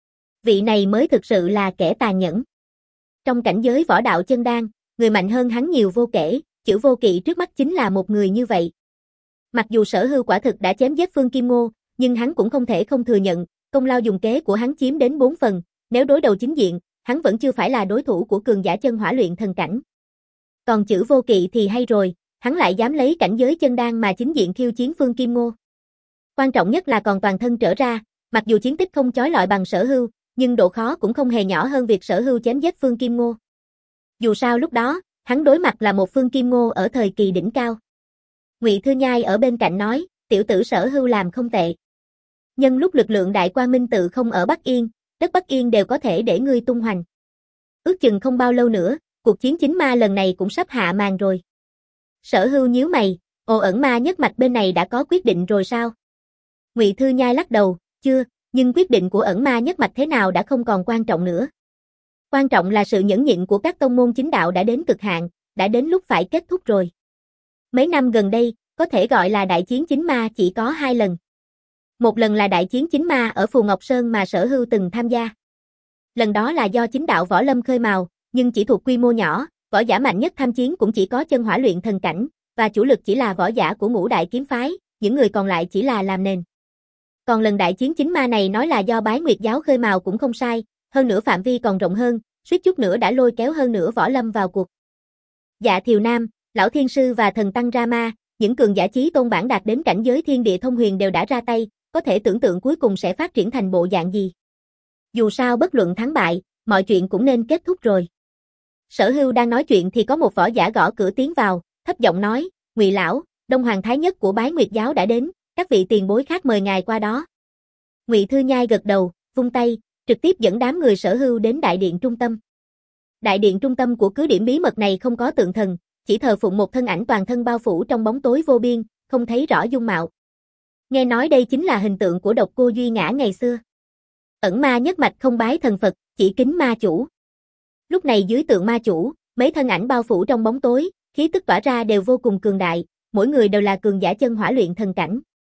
Vị này mới thực sự là kẻ tàn nhẫn. Trong cảnh giới võ đạo chân đan, người mạnh hơn hắn nhiều vô kể, Chữ Vô Kỵ trước mắt chính là một người như vậy. Mặc dù Sở Hưu quả thực đã chém giết Phương Kim Ngô, nhưng hắn cũng không thể không thừa nhận, công lao dùng kế của hắn chiếm đến bốn phần, nếu đối đầu chính diện, hắn vẫn chưa phải là đối thủ của cường giả chân hỏa luyện thần cảnh. Còn Chữ Vô Kỵ thì hay rồi, hắn lại dám lấy cảnh giới chân đan mà chính diện khiêu chiến Phương Kim Ngô. Quan trọng nhất là còn toàn thân trở ra, mặc dù chiến tích không chói lọi bằng Sở Hưu, nhưng độ khó cũng không hề nhỏ hơn việc Sở Hưu chém giết Phương Kim Ngô. Dù sao lúc đó, hắn đối mặt là một Phương Kim Ngô ở thời kỳ đỉnh cao. Ngụy Thư Nhai ở bên cạnh nói, tiểu tử Sở Hưu làm không tệ. Nhân lúc lực lượng Đại Quang Minh tự không ở Bắc Yên, đất Bắc Yên đều có thể để ngươi tung hoành. Ước chừng không bao lâu nữa, cuộc chiến chính ma lần này cũng sắp hạ màn rồi. Sở Hưu nhíu mày, ồ ẩn ma nhất mạch bên này đã có quyết định rồi sao? Ngụy Thư Nhai lắc đầu, chưa, nhưng quyết định của ẩn ma nhất mạch thế nào đã không còn quan trọng nữa. Quan trọng là sự nhẫn nhịn của các tông môn chính đạo đã đến cực hạn, đã đến lúc phải kết thúc rồi. Mấy năm gần đây, có thể gọi là đại chiến chính ma chỉ có hai lần. Một lần là đại chiến chính ma ở Phù Ngọc Sơn mà Sở Hưu từng tham gia. Lần đó là do chính đạo võ lâm khơi mào, nhưng chỉ thuộc quy mô nhỏ, võ giả mạnh nhất tham chiến cũng chỉ có chân hỏa luyện thần cảnh, và chủ lực chỉ là võ giả của ngũ đại kiếm phái, những người còn lại chỉ là làm nền. Còn lần đại chiến chính ma này nói là do Bái Nguyệt giáo khơi mào cũng không sai, hơn nữa phạm vi còn rộng hơn, suýt chút nữa đã lôi kéo hơn nữa võ lâm vào cuộc. Dạ Thiều Nam, Lão Thiên Sư và Thần Tăng Rama, những cường giả chí tôn bản đạt đến cảnh giới thiên địa thông huyền đều đã ra tay, có thể tưởng tượng cuối cùng sẽ phát triển thành bộ dạng gì. Dù sao bất luận thắng bại, mọi chuyện cũng nên kết thúc rồi. Sở Hưu đang nói chuyện thì có một võ giả gõ cửa tiến vào, thấp giọng nói, Ngụy lão, Đông Hoàng Thái Nhất của Bái Nguyệt giáo đã đến, các vị tiền bối khác mời ngài qua đó. Ngụy Thư Nhai gật đầu, vung tay, trực tiếp dẫn đám người Sở Hưu đến đại điện trung tâm. Đại điện trung tâm của cứ điểm bí mật này không có tượng thần, chỉ thờ phụng một thân ảnh toàn thân bao phủ trong bóng tối vô biên, không thấy rõ dung mạo. Nghe nói đây chính là hình tượng của Độc Cô Duy Ngã ngày xưa. Ẩn ma nhất mạch không bái thần Phật, chỉ kính ma chủ. Lúc này dưới tượng ma chủ, mấy thân ảnh bao phủ trong bóng tối, khí tức tỏa ra đều vô cùng cường đại, mỗi người đều là cường giả chân hỏa luyện thần cảnh.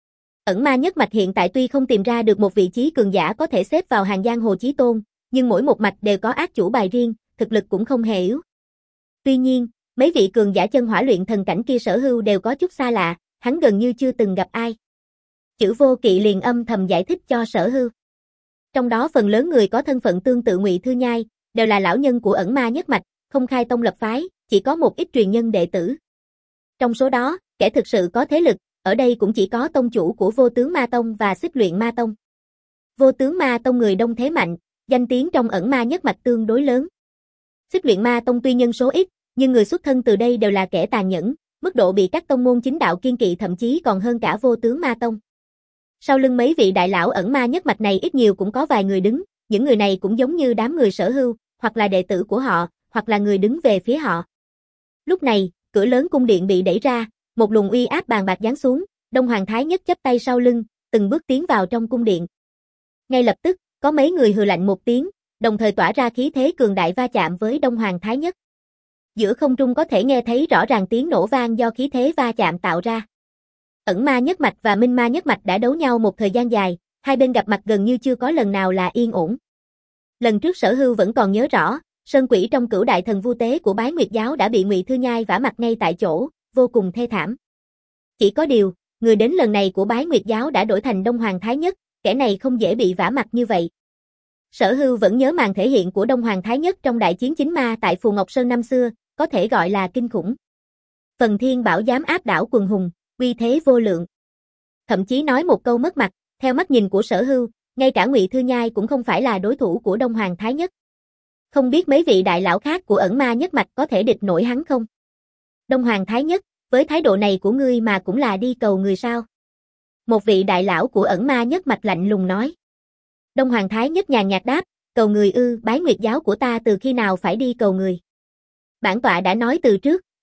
Ẩn ma nhất mạch hiện tại tuy không tìm ra được một vị trí cường giả có thể xếp vào hàng giang hồ chí tôn, nhưng mỗi một mạch đều có ác chủ bài riêng, thực lực cũng không hề yếu. Tuy nhiên, mấy vị cường giả chân hỏa luyện thần cảnh kia Sở Hưu đều có chút xa lạ, hắn gần như chưa từng gặp ai. Chữ Vô Kỵ liền âm thầm giải thích cho Sở Hưu. Trong đó phần lớn người có thân phận tương tự Ngụy Thư Nhai, đều là lão nhân của ẩn ma nhất mạch, không khai tông lập phái, chỉ có một ít truyền nhân đệ tử. Trong số đó, kẻ thực sự có thế lực, ở đây cũng chỉ có tông chủ của Vô Tướng Ma Tông và Xích Luyện Ma Tông. Vô Tướng Ma Tông người đông thế mạnh, danh tiếng trong ẩn ma nhất mạch tương đối lớn. Xích Luyện Ma Tông tuy nhân số ít, nhưng người xuất thân từ đây đều là kẻ tàn nhẫn, mức độ bị các tông môn chính đạo kiên kỵ thậm chí còn hơn cả Vô Tướng Ma Tông. Sau lưng mấy vị đại lão ẩn ma nhất mạch này ít nhiều cũng có vài người đứng, những người này cũng giống như đám người Sở Hưu, hoặc là đệ tử của họ, hoặc là người đứng về phía họ. Lúc này, cửa lớn cung điện bị đẩy ra, một luồng uy áp bàn bạc giáng xuống, Đông Hoàng Thái Nhất chắp tay sau lưng, từng bước tiến vào trong cung điện. Ngay lập tức, có mấy người hừ lạnh một tiếng, đồng thời tỏa ra khí thế cường đại va chạm với Đông Hoàng Thái Nhất. Giữa không trung có thể nghe thấy rõ ràng tiếng nổ vang do khí thế va chạm tạo ra. Ẩn ma nhất mạch và minh ma nhất mạch đã đấu nhau một thời gian dài, hai bên gặp mặt gần như chưa có lần nào là yên ổn. Lần trước Sở Hưu vẫn còn nhớ rõ, sơn quỷ trong cửu đại thần vu tế của Bái Nguyệt giáo đã bị Ngụy Thư Nhai vả mặt ngay tại chỗ, vô cùng thê thảm. Chỉ có điều, người đến lần này của Bái Nguyệt giáo đã đổi thành Đông Hoàng Thái Nhất, kẻ này không dễ bị vả mặt như vậy. Sở Hưu vẫn nhớ màn thể hiện của Đông Hoàng Thái Nhất trong đại chiến chính ma tại Phù Ngọc Sơn năm xưa, có thể gọi là kinh khủng. Phần Thiên Bảo dám áp đảo quần hùng, uy thế vô lượng. Thậm chí nói một câu mất mặt, theo mắt nhìn của Sở Hưu, ngay cả Ngụy Thư Nhai cũng không phải là đối thủ của Đông Hoàng Thái Nhất. Không biết mấy vị đại lão khác của ẩn ma nhất mạch có thể địch nổi hắn không? Đông Hoàng Thái Nhất, với thái độ này của ngươi mà cũng là đi cầu người sao? Một vị đại lão của ẩn ma nhất mạch lạnh lùng nói. Đông Hoàng Thái Nhất nhàn nhạt đáp, cầu người ư, Bái Nguyệt giáo của ta từ khi nào phải đi cầu người? Bản tọa đã nói từ trước,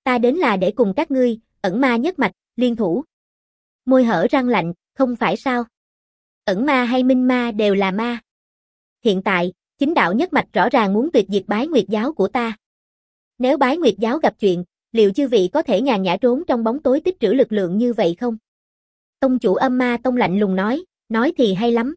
Ta đến là để cùng các ngươi, ẩn ma nhất mạch, liên thủ. Môi hở răng lạnh, không phải sao? Ẩn ma hay minh ma đều là ma. Hiện tại, chính đạo nhất mạch rõ ràng muốn tuyệt diệt Bái Nguyệt giáo của ta. Nếu Bái Nguyệt giáo gặp chuyện, liệu chư vị có thể nhàn nhã trốn trong bóng tối tích trữ lực lượng như vậy không? Tông chủ Âm Ma Tông lạnh lùng nói, nói thì hay lắm.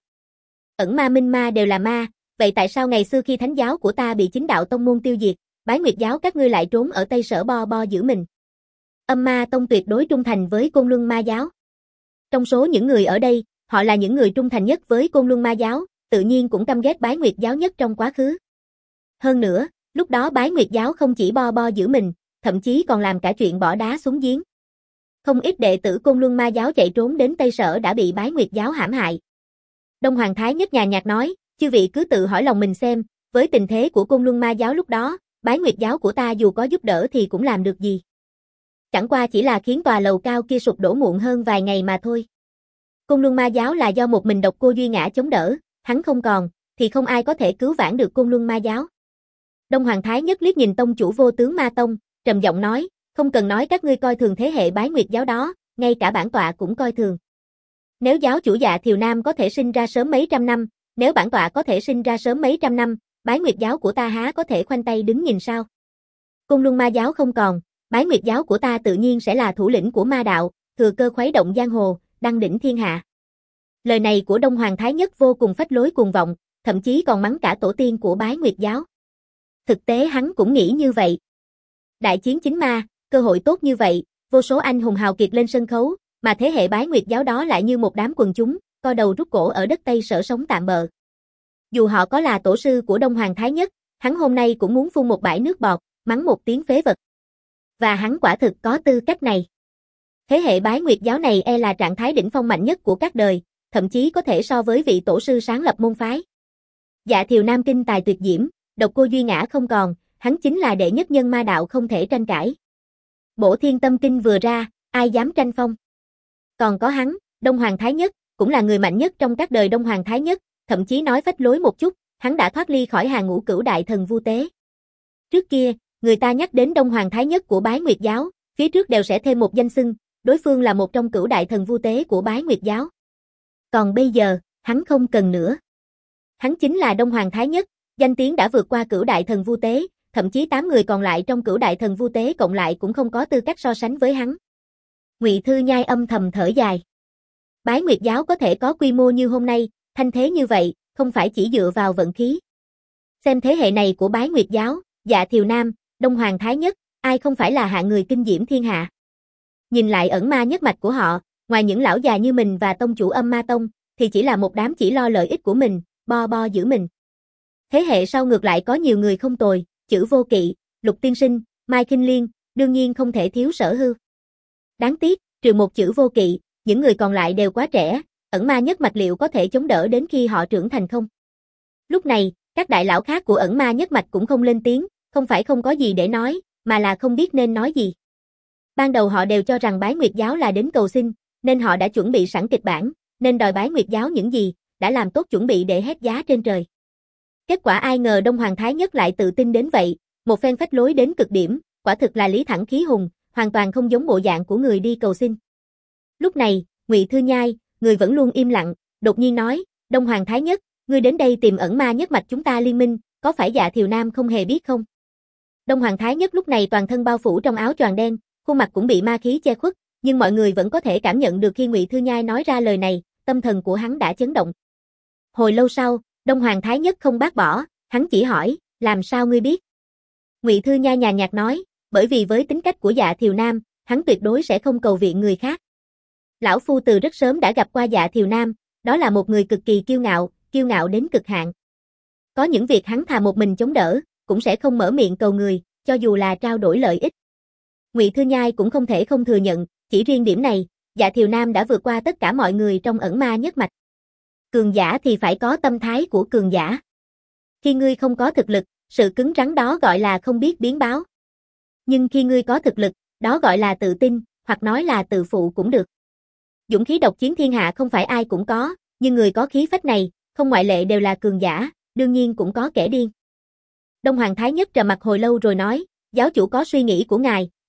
Ẩn ma minh ma đều là ma, vậy tại sao ngày xưa khi thánh giáo của ta bị chính đạo tông môn tiêu diệt, Bái Nguyệt giáo các ngươi lại trốn ở Tây Sở bo bo giữ mình? Âm Ma Tông tuyệt đối trung thành với Côn Luân Ma giáo. Trong số những người ở đây, họ là những người trung thành nhất với Côn Luân Ma giáo, tự nhiên cũng căm ghét Bái Nguyệt giáo nhất trong quá khứ. Hơn nữa, lúc đó Bái Nguyệt giáo không chỉ bo bo giữ mình, thậm chí còn làm cả chuyện bỏ đá xuống giếng. Không ít đệ tử Côn Luân Ma giáo chạy trốn đến Tây Sở đã bị Bái Nguyệt giáo hãm hại. Đông Hoàng Thái Nhất nhàn nhạt nói, chư vị cứ tự hỏi lòng mình xem, với tình thế của Côn Luân Ma giáo lúc đó, Bái Nguyệt giáo của ta dù có giúp đỡ thì cũng làm được gì. Chẳng qua chỉ là khiến tòa lầu cao kia sụp đổ muộn hơn vài ngày mà thôi. Côn Luân Ma giáo là do một mình độc cô Duy Ngã chống đỡ, hắn không còn, thì không ai có thể cứu vãn được Côn Luân Ma giáo. Đông Hoàng Thái Nhất liếc nhìn tông chủ Vô Tướng Ma Tông, trầm giọng nói, không cần nói các ngươi coi thường thế hệ Bái Nguyệt giáo đó, ngay cả bản tọa cũng coi thường. Nếu giáo chủ Dạ Thiều Nam có thể sinh ra sớm mấy trăm năm, nếu bản tọa có thể sinh ra sớm mấy trăm năm, Bái Nguyệt giáo của ta há có thể khoanh tay đứng nhìn sao? Côn Luân Ma giáo không còn, Bái Nguyệt giáo của ta tự nhiên sẽ là thủ lĩnh của ma đạo, thừa cơ khuấy động giang hồ, đăng đỉnh thiên hạ. Lời này của Đông Hoàng Thái Nhất vô cùng phách lối cuồng vọng, thậm chí còn mắng cả tổ tiên của Bái Nguyệt giáo. Thực tế hắn cũng nghĩ như vậy. Đại chiến chính ma, cơ hội tốt như vậy, vô số anh hùng hào kiệt lên sân khấu, mà thế hệ Bái Nguyệt giáo đó lại như một đám quần chúng, co đầu rút cổ ở đất Tây Sở sống tạm bợ. Dù họ có là tổ sư của Đông Hoàng Thái Nhất, hắn hôm nay cũng muốn phun một bãi nước bọt, mắng một tiếng phế vật. Và hắn quả thực có tư cách này. Thế hệ Bái Nguyệt giáo này e là trạng thái đỉnh phong mạnh nhất của các đời, thậm chí có thể so với vị tổ sư sáng lập môn phái. Dạ Thiều Nam kinh tài tuyệt diễm, độc cô Duy Ngã không còn, hắn chính là đệ nhất nhân ma đạo không thể tranh cãi. Bổ Thiên Tâm Kinh vừa ra, ai dám tranh phong. Còn có hắn, Đông Hoàng Thái Nhất, cũng là người mạnh nhất trong các đời Đông Hoàng Thái Nhất, thậm chí nói phách lối một chút, hắn đã thoát ly khỏi hàng ngũ cửu đại thần Vu Tế. Trước kia, người ta nhắc đến Đông Hoàng Thái Nhất của Bái Nguyệt giáo, phía trước đều sẽ thêm một danh xưng, đối phương là một trong cửu đại thần Vu Tế của Bái Nguyệt giáo. Còn bây giờ, hắn không cần nữa. Hắn chính là Đông Hoàng Thái Nhất, danh tiếng đã vượt qua cửu đại thần Vu Tế, thậm chí tám người còn lại trong cửu đại thần Vu Tế cộng lại cũng không có tư cách so sánh với hắn. Ngụy Thư Nhai âm thầm thở dài. Bái Nguyệt giáo có thể có quy mô như hôm nay, thanh thế như vậy, không phải chỉ dựa vào vận khí. Xem thế hệ này của Bái Nguyệt giáo, Dạ Thiều Nam, Đông Hoàng Thái Nhất, ai không phải là hạng người kinh diễm thiên hạ. Nhìn lại ẩn ma nhất mạch của họ, ngoài những lão già như mình và tông chủ Âm Ma Tông, thì chỉ là một đám chỉ lo lợi ích của mình, bo bo giữ mình. Thế hệ sau ngược lại có nhiều người không tồi, Chữ Vô Kỵ, Lục Tiên Sinh, Mai Kinh Liên, đương nhiên không thể thiếu Sở Hư. Đáng tiếc, trừ một Chữ Vô Kỵ, những người còn lại đều quá trẻ, ẩn ma nhất mạch liệu có thể chống đỡ đến khi họ trưởng thành không? Lúc này, các đại lão khác của ẩn ma nhất mạch cũng không lên tiếng, không phải không có gì để nói, mà là không biết nên nói gì. Ban đầu họ đều cho rằng Bái Nguyệt giáo là đến cầu xin, nên họ đã chuẩn bị sẵn kịch bản, nên đòi Bái Nguyệt giáo những gì, đã làm tốt chuẩn bị để hét giá trên trời. Kết quả ai ngờ Đông Hoàng Thái Nhất lại tự tin đến vậy, một phen phách lối đến cực điểm, quả thực là lý thẳng khí hùng, hoàn toàn không giống bộ dạng của người đi cầu xin. Lúc này, Ngụy Thư Nhai, người vẫn luôn im lặng, đột nhiên nói, Đông Hoàng Thái Nhất, ngươi đến đây tìm ẩn ma nhất mạch chúng ta liên minh, có phải Dạ Thiều Nam không hề biết không? Đông Hoàng Thái Nhất lúc này toàn thân bao phủ trong áo choàng đen, khuôn mặt cũng bị ma khí che khuất, nhưng mọi người vẫn có thể cảm nhận được khi Ngụy Thư Nhai nói ra lời này, tâm thần của hắn đã chấn động. Hồi lâu sau, Đông Hoàng Thái Nhất không bác bỏ, hắn chỉ hỏi, làm sao ngươi biết? Ngụy Thư Nhai nhàn nhạt nói, bởi vì với tính cách của Dạ Thiều Nam, hắn tuyệt đối sẽ không cầu viện người khác. Lão Phu từ rất sớm đã gặp qua Dạ Thiều Nam, đó là một người cực kỳ kiêu ngạo, kiêu ngạo đến cực hạn. Có những việc hắn thà một mình chống đỡ, cũng sẽ không mở miệng cầu người, cho dù là trao đổi lợi ích. Ngụy Thư Nhai cũng không thể không thừa nhận, chỉ riêng điểm này, Dạ Thiều Nam đã vượt qua tất cả mọi người trong ẩn ma nhất mạch. Cường giả thì phải có tâm thái của cường giả. Khi ngươi không có thực lực, sự cứng rắn đó gọi là không biết biến báo. Nhưng khi ngươi có thực lực, đó gọi là tự tin, hoặc nói là tự phụ cũng được. Dũng khí độc chiến thiên hạ không phải ai cũng có, nhưng người có khí phách này, không ngoại lệ đều là cường giả, đương nhiên cũng có kẻ điên. Đông Hoàng Thái Nhất trầm mặt hồi lâu rồi nói, giáo chủ có suy nghĩ của ngài,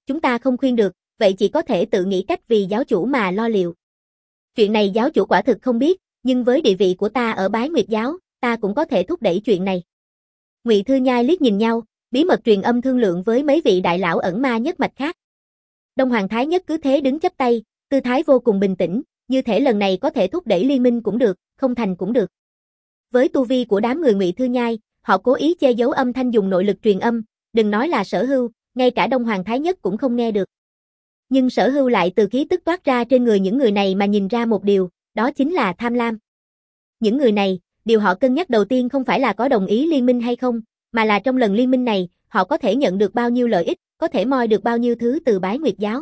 chúng ta không khuyên được, vậy chỉ có thể tự nghĩ cách vì giáo chủ mà lo liệu. Chuyện này giáo chủ quả thực không biết, nhưng với địa vị của ta ở Bái Nguyệt giáo, ta cũng có thể thúc đẩy chuyện này. Ngụy Thư Nhai liếc nhìn nhau, bí mật truyền âm thương lượng với mấy vị đại lão ẩn ma nhất mạch khác. Đông Hoàng Thái Nhất cứ thế đứng chắp tay, tư thái vô cùng bình tĩnh, như thể lần này có thể thúc đẩy liên minh cũng được, không thành cũng được. Với tu vi của đám người Ngụy Thư Nhai, họ cố ý che giấu âm thanh dùng nội lực truyền âm, đừng nói là Sở Hưu, ngay cả Đông Hoàng Thái Nhất cũng không nghe được. Nhưng Sở Hưu lại từ khí tức toát ra trên người những người này mà nhìn ra một điều, đó chính là tham lam. Những người này, điều họ cân nhắc đầu tiên không phải là có đồng ý liên minh hay không, mà là trong lần liên minh này, họ có thể nhận được bao nhiêu lợi ích, có thể moi được bao nhiêu thứ từ Bái Nguyệt giáo.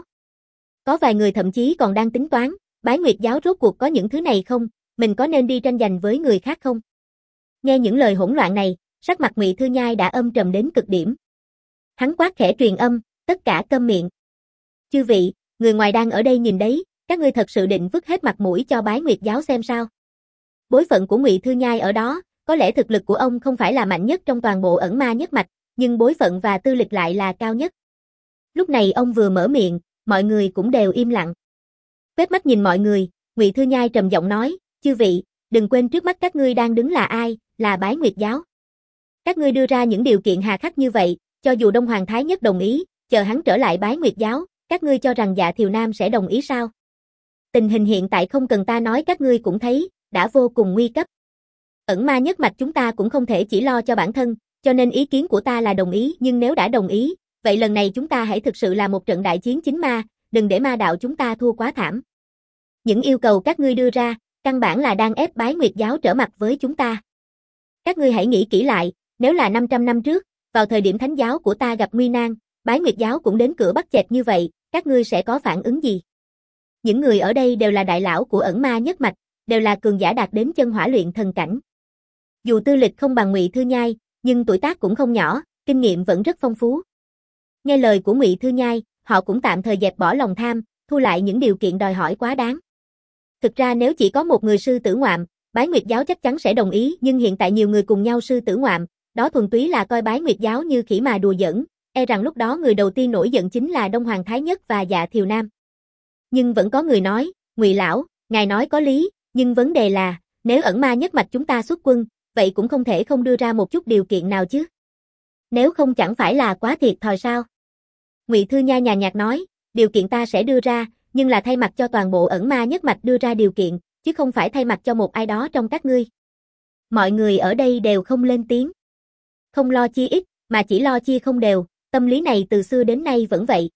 Có vài người thậm chí còn đang tính toán, Bái Nguyệt giáo rốt cuộc có những thứ này không, mình có nên đi tranh giành với người khác không? Nghe những lời hỗn loạn này, sắc mặt Ngụy Thư Nhai đã âm trầm đến cực điểm. Hắn quát khẽ truyền âm, tất cả câm miệng. Chư vị, người ngoài đang ở đây nhìn đấy, các ngươi thật sự định vứt hết mặt mũi cho Bái Nguyệt giáo xem sao? Bối phận của Ngụy Thư Nhai ở đó, có lẽ thực lực của ông không phải là mạnh nhất trong toàn bộ ẩn ma nhất mạch, nhưng bối phận và tư lịch lại là cao nhất. Lúc này ông vừa mở miệng, mọi người cũng đều im lặng. Quét mắt nhìn mọi người, Ngụy Thư Nhai trầm giọng nói, chư vị, đừng quên trước mắt các ngươi đang đứng là ai, là Bái Nguyệt giáo. Các ngươi đưa ra những điều kiện hà khắc như vậy, cho dù Đông Hoàng Thái Nhất đồng ý, chờ hắn trở lại Bái Nguyệt giáo, các ngươi cho rằng Dạ Thiều Nam sẽ đồng ý sao? Tình hình hiện tại không cần ta nói các ngươi cũng thấy, đã vô cùng nguy cấp. Ẩn ma nhất mạch chúng ta cũng không thể chỉ lo cho bản thân, cho nên ý kiến của ta là đồng ý, nhưng nếu đã đồng ý, vậy lần này chúng ta hãy thực sự là một trận đại chiến chính ma, đừng để ma đạo chúng ta thua quá thảm. Những yêu cầu các ngươi đưa ra, căn bản là đang ép Bái Nguyệt giáo trở mặt với chúng ta. Các ngươi hãy nghĩ kỹ lại, nếu là năm trăm năm trước, vào thời điểm thánh giáo của ta gặp nguy nan, Bái Nguyệt giáo cũng đến cửa bắt chẹt như vậy, các ngươi sẽ có phản ứng gì? Những người ở đây đều là đại lão của ẩn ma nhất mạch, đều là cường giả đạt đến chân hỏa luyện thần cảnh. Dù tư lịch không bằng Ngụy Thư Nhai, nhưng tuổi tác cũng không nhỏ, kinh nghiệm vẫn rất phong phú. Nghe lời của Ngụy Thư Nhai, họ cũng tạm thời dẹp bỏ lòng tham, thu lại những điều kiện đòi hỏi quá đáng. Thực ra nếu chỉ có một người sư tử ngoạm, Bái Nguyệt giáo chắc chắn sẽ đồng ý, nhưng hiện tại nhiều người cùng nhau sư tử ngoạm, đó thuần túy là coi Bái Nguyệt giáo như khỉ mà đùa giỡn, e rằng lúc đó người đầu tiên nổi giận chính là Đông Hoàng Thái Nhất và Dạ Thiều Nam. Nhưng vẫn có người nói, Ngụy lão, ngài nói có lý, nhưng vấn đề là, nếu ẩn ma nhất mạch chúng ta xuất quân, vậy cũng không thể không đưa ra một chút điều kiện nào chứ. Nếu không chẳng phải là quá thiệt thòi sao? Ngụy Thư Nhai nhàn nhạt nói, điều kiện ta sẽ đưa ra, nhưng là thay mặt cho toàn bộ ẩn ma nhất mạch đưa ra điều kiện, chứ không phải thay mặt cho một ai đó trong các ngươi. Mọi người ở đây đều không lên tiếng. Không lo chia ít, mà chỉ lo chia không đều, tâm lý này từ xưa đến nay vẫn vậy.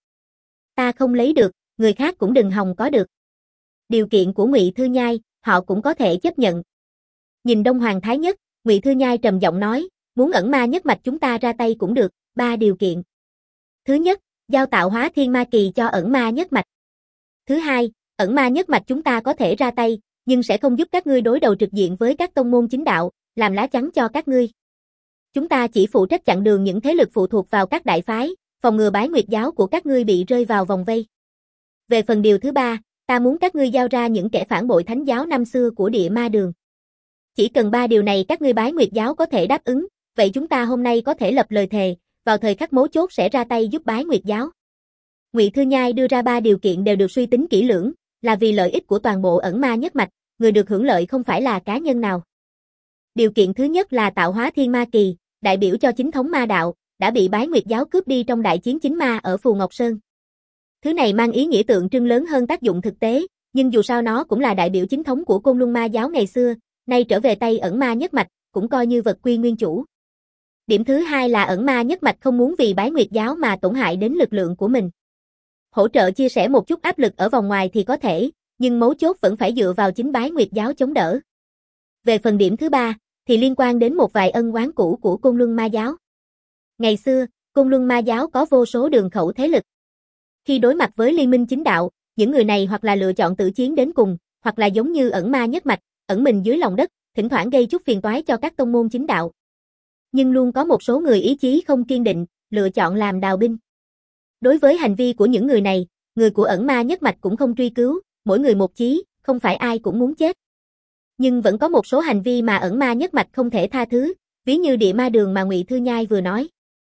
Ta không lấy được, người khác cũng đừng hòng có được. Điều kiện của Ngụy Thư Nhai, họ cũng có thể chấp nhận. Nhìn Đông Hoàng Thái Nhất, Ngụy Thư Nhai trầm giọng nói, muốn ẩn ma nhất mạch chúng ta ra tay cũng được, ba điều kiện. Thứ nhất, giao tạo hóa thiên ma kỳ cho ẩn ma nhất mạch. Thứ hai, ẩn ma nhất mạch chúng ta có thể ra tay, nhưng sẽ không giúp các ngươi đối đầu trực diện với các tông môn chính đạo, làm lá chắn cho các ngươi. Chúng ta chỉ phụ trách chặn đường những thế lực phụ thuộc vào các đại phái, phòng ngừa Bái Nguyệt giáo của các ngươi bị rơi vào vòng vây. Về phần điều thứ ba, ta muốn các ngươi giao ra những kẻ phản bội thánh giáo năm xưa của địa ma đường. Chỉ cần ba điều này các ngươi Bái Nguyệt giáo có thể đáp ứng, vậy chúng ta hôm nay có thể lập lời thề, vào thời khắc mấu chốt sẽ ra tay giúp Bái Nguyệt giáo. Ngụy Thư Nhai đưa ra ba điều kiện đều được suy tính kỹ lưỡng, là vì lợi ích của toàn bộ ẩn ma nhất mạch, người được hưởng lợi không phải là cá nhân nào. Điều kiện thứ nhất là tạo hóa thiên ma kỳ, đại biểu cho chính thống ma đạo, đã bị Bái Nguyệt giáo cướp đi trong đại chiến chính ma ở Phù Ngọc Sơn. Thứ này mang ý nghĩa tượng trưng lớn hơn tác dụng thực tế, nhưng dù sao nó cũng là đại biểu chính thống của Côn Luân ma giáo ngày xưa, nay trở về tay ẩn ma nhất mạch, cũng coi như vật quy nguyên chủ. Điểm thứ hai là ẩn ma nhất mạch không muốn vì Bái Nguyệt giáo mà tổn hại đến lực lượng của mình. Hỗ trợ chia sẻ một chút áp lực ở vòng ngoài thì có thể, nhưng mấu chốt vẫn phải dựa vào chính Bái Nguyệt giáo chống đỡ. Về phần điểm thứ ba, thì liên quan đến một vài ân oán cũ của Côn Luân ma giáo. Ngày xưa, Côn Luân ma giáo có vô số đường khẩu thế lực. Khi đối mặt với liên minh chính đạo, những người này hoặc là lựa chọn tự chiến đến cùng, hoặc là giống như ẩn ma nhất mạch, ẩn mình dưới lòng đất, thỉnh thoảng gây chút phiền toái cho các tông môn chính đạo. Nhưng luôn có một số người ý chí không kiên định, lựa chọn làm đào binh. Đối với hành vi của những người này, người của ẩn ma nhất mạch cũng không truy cứu, mỗi người một chí, không phải ai cũng muốn chết. Nhưng vẫn có một số hành vi mà ẩn ma nhất mạch không thể tha thứ, ví như địa ma đường mà Ngụy Thư Nhai vừa nói.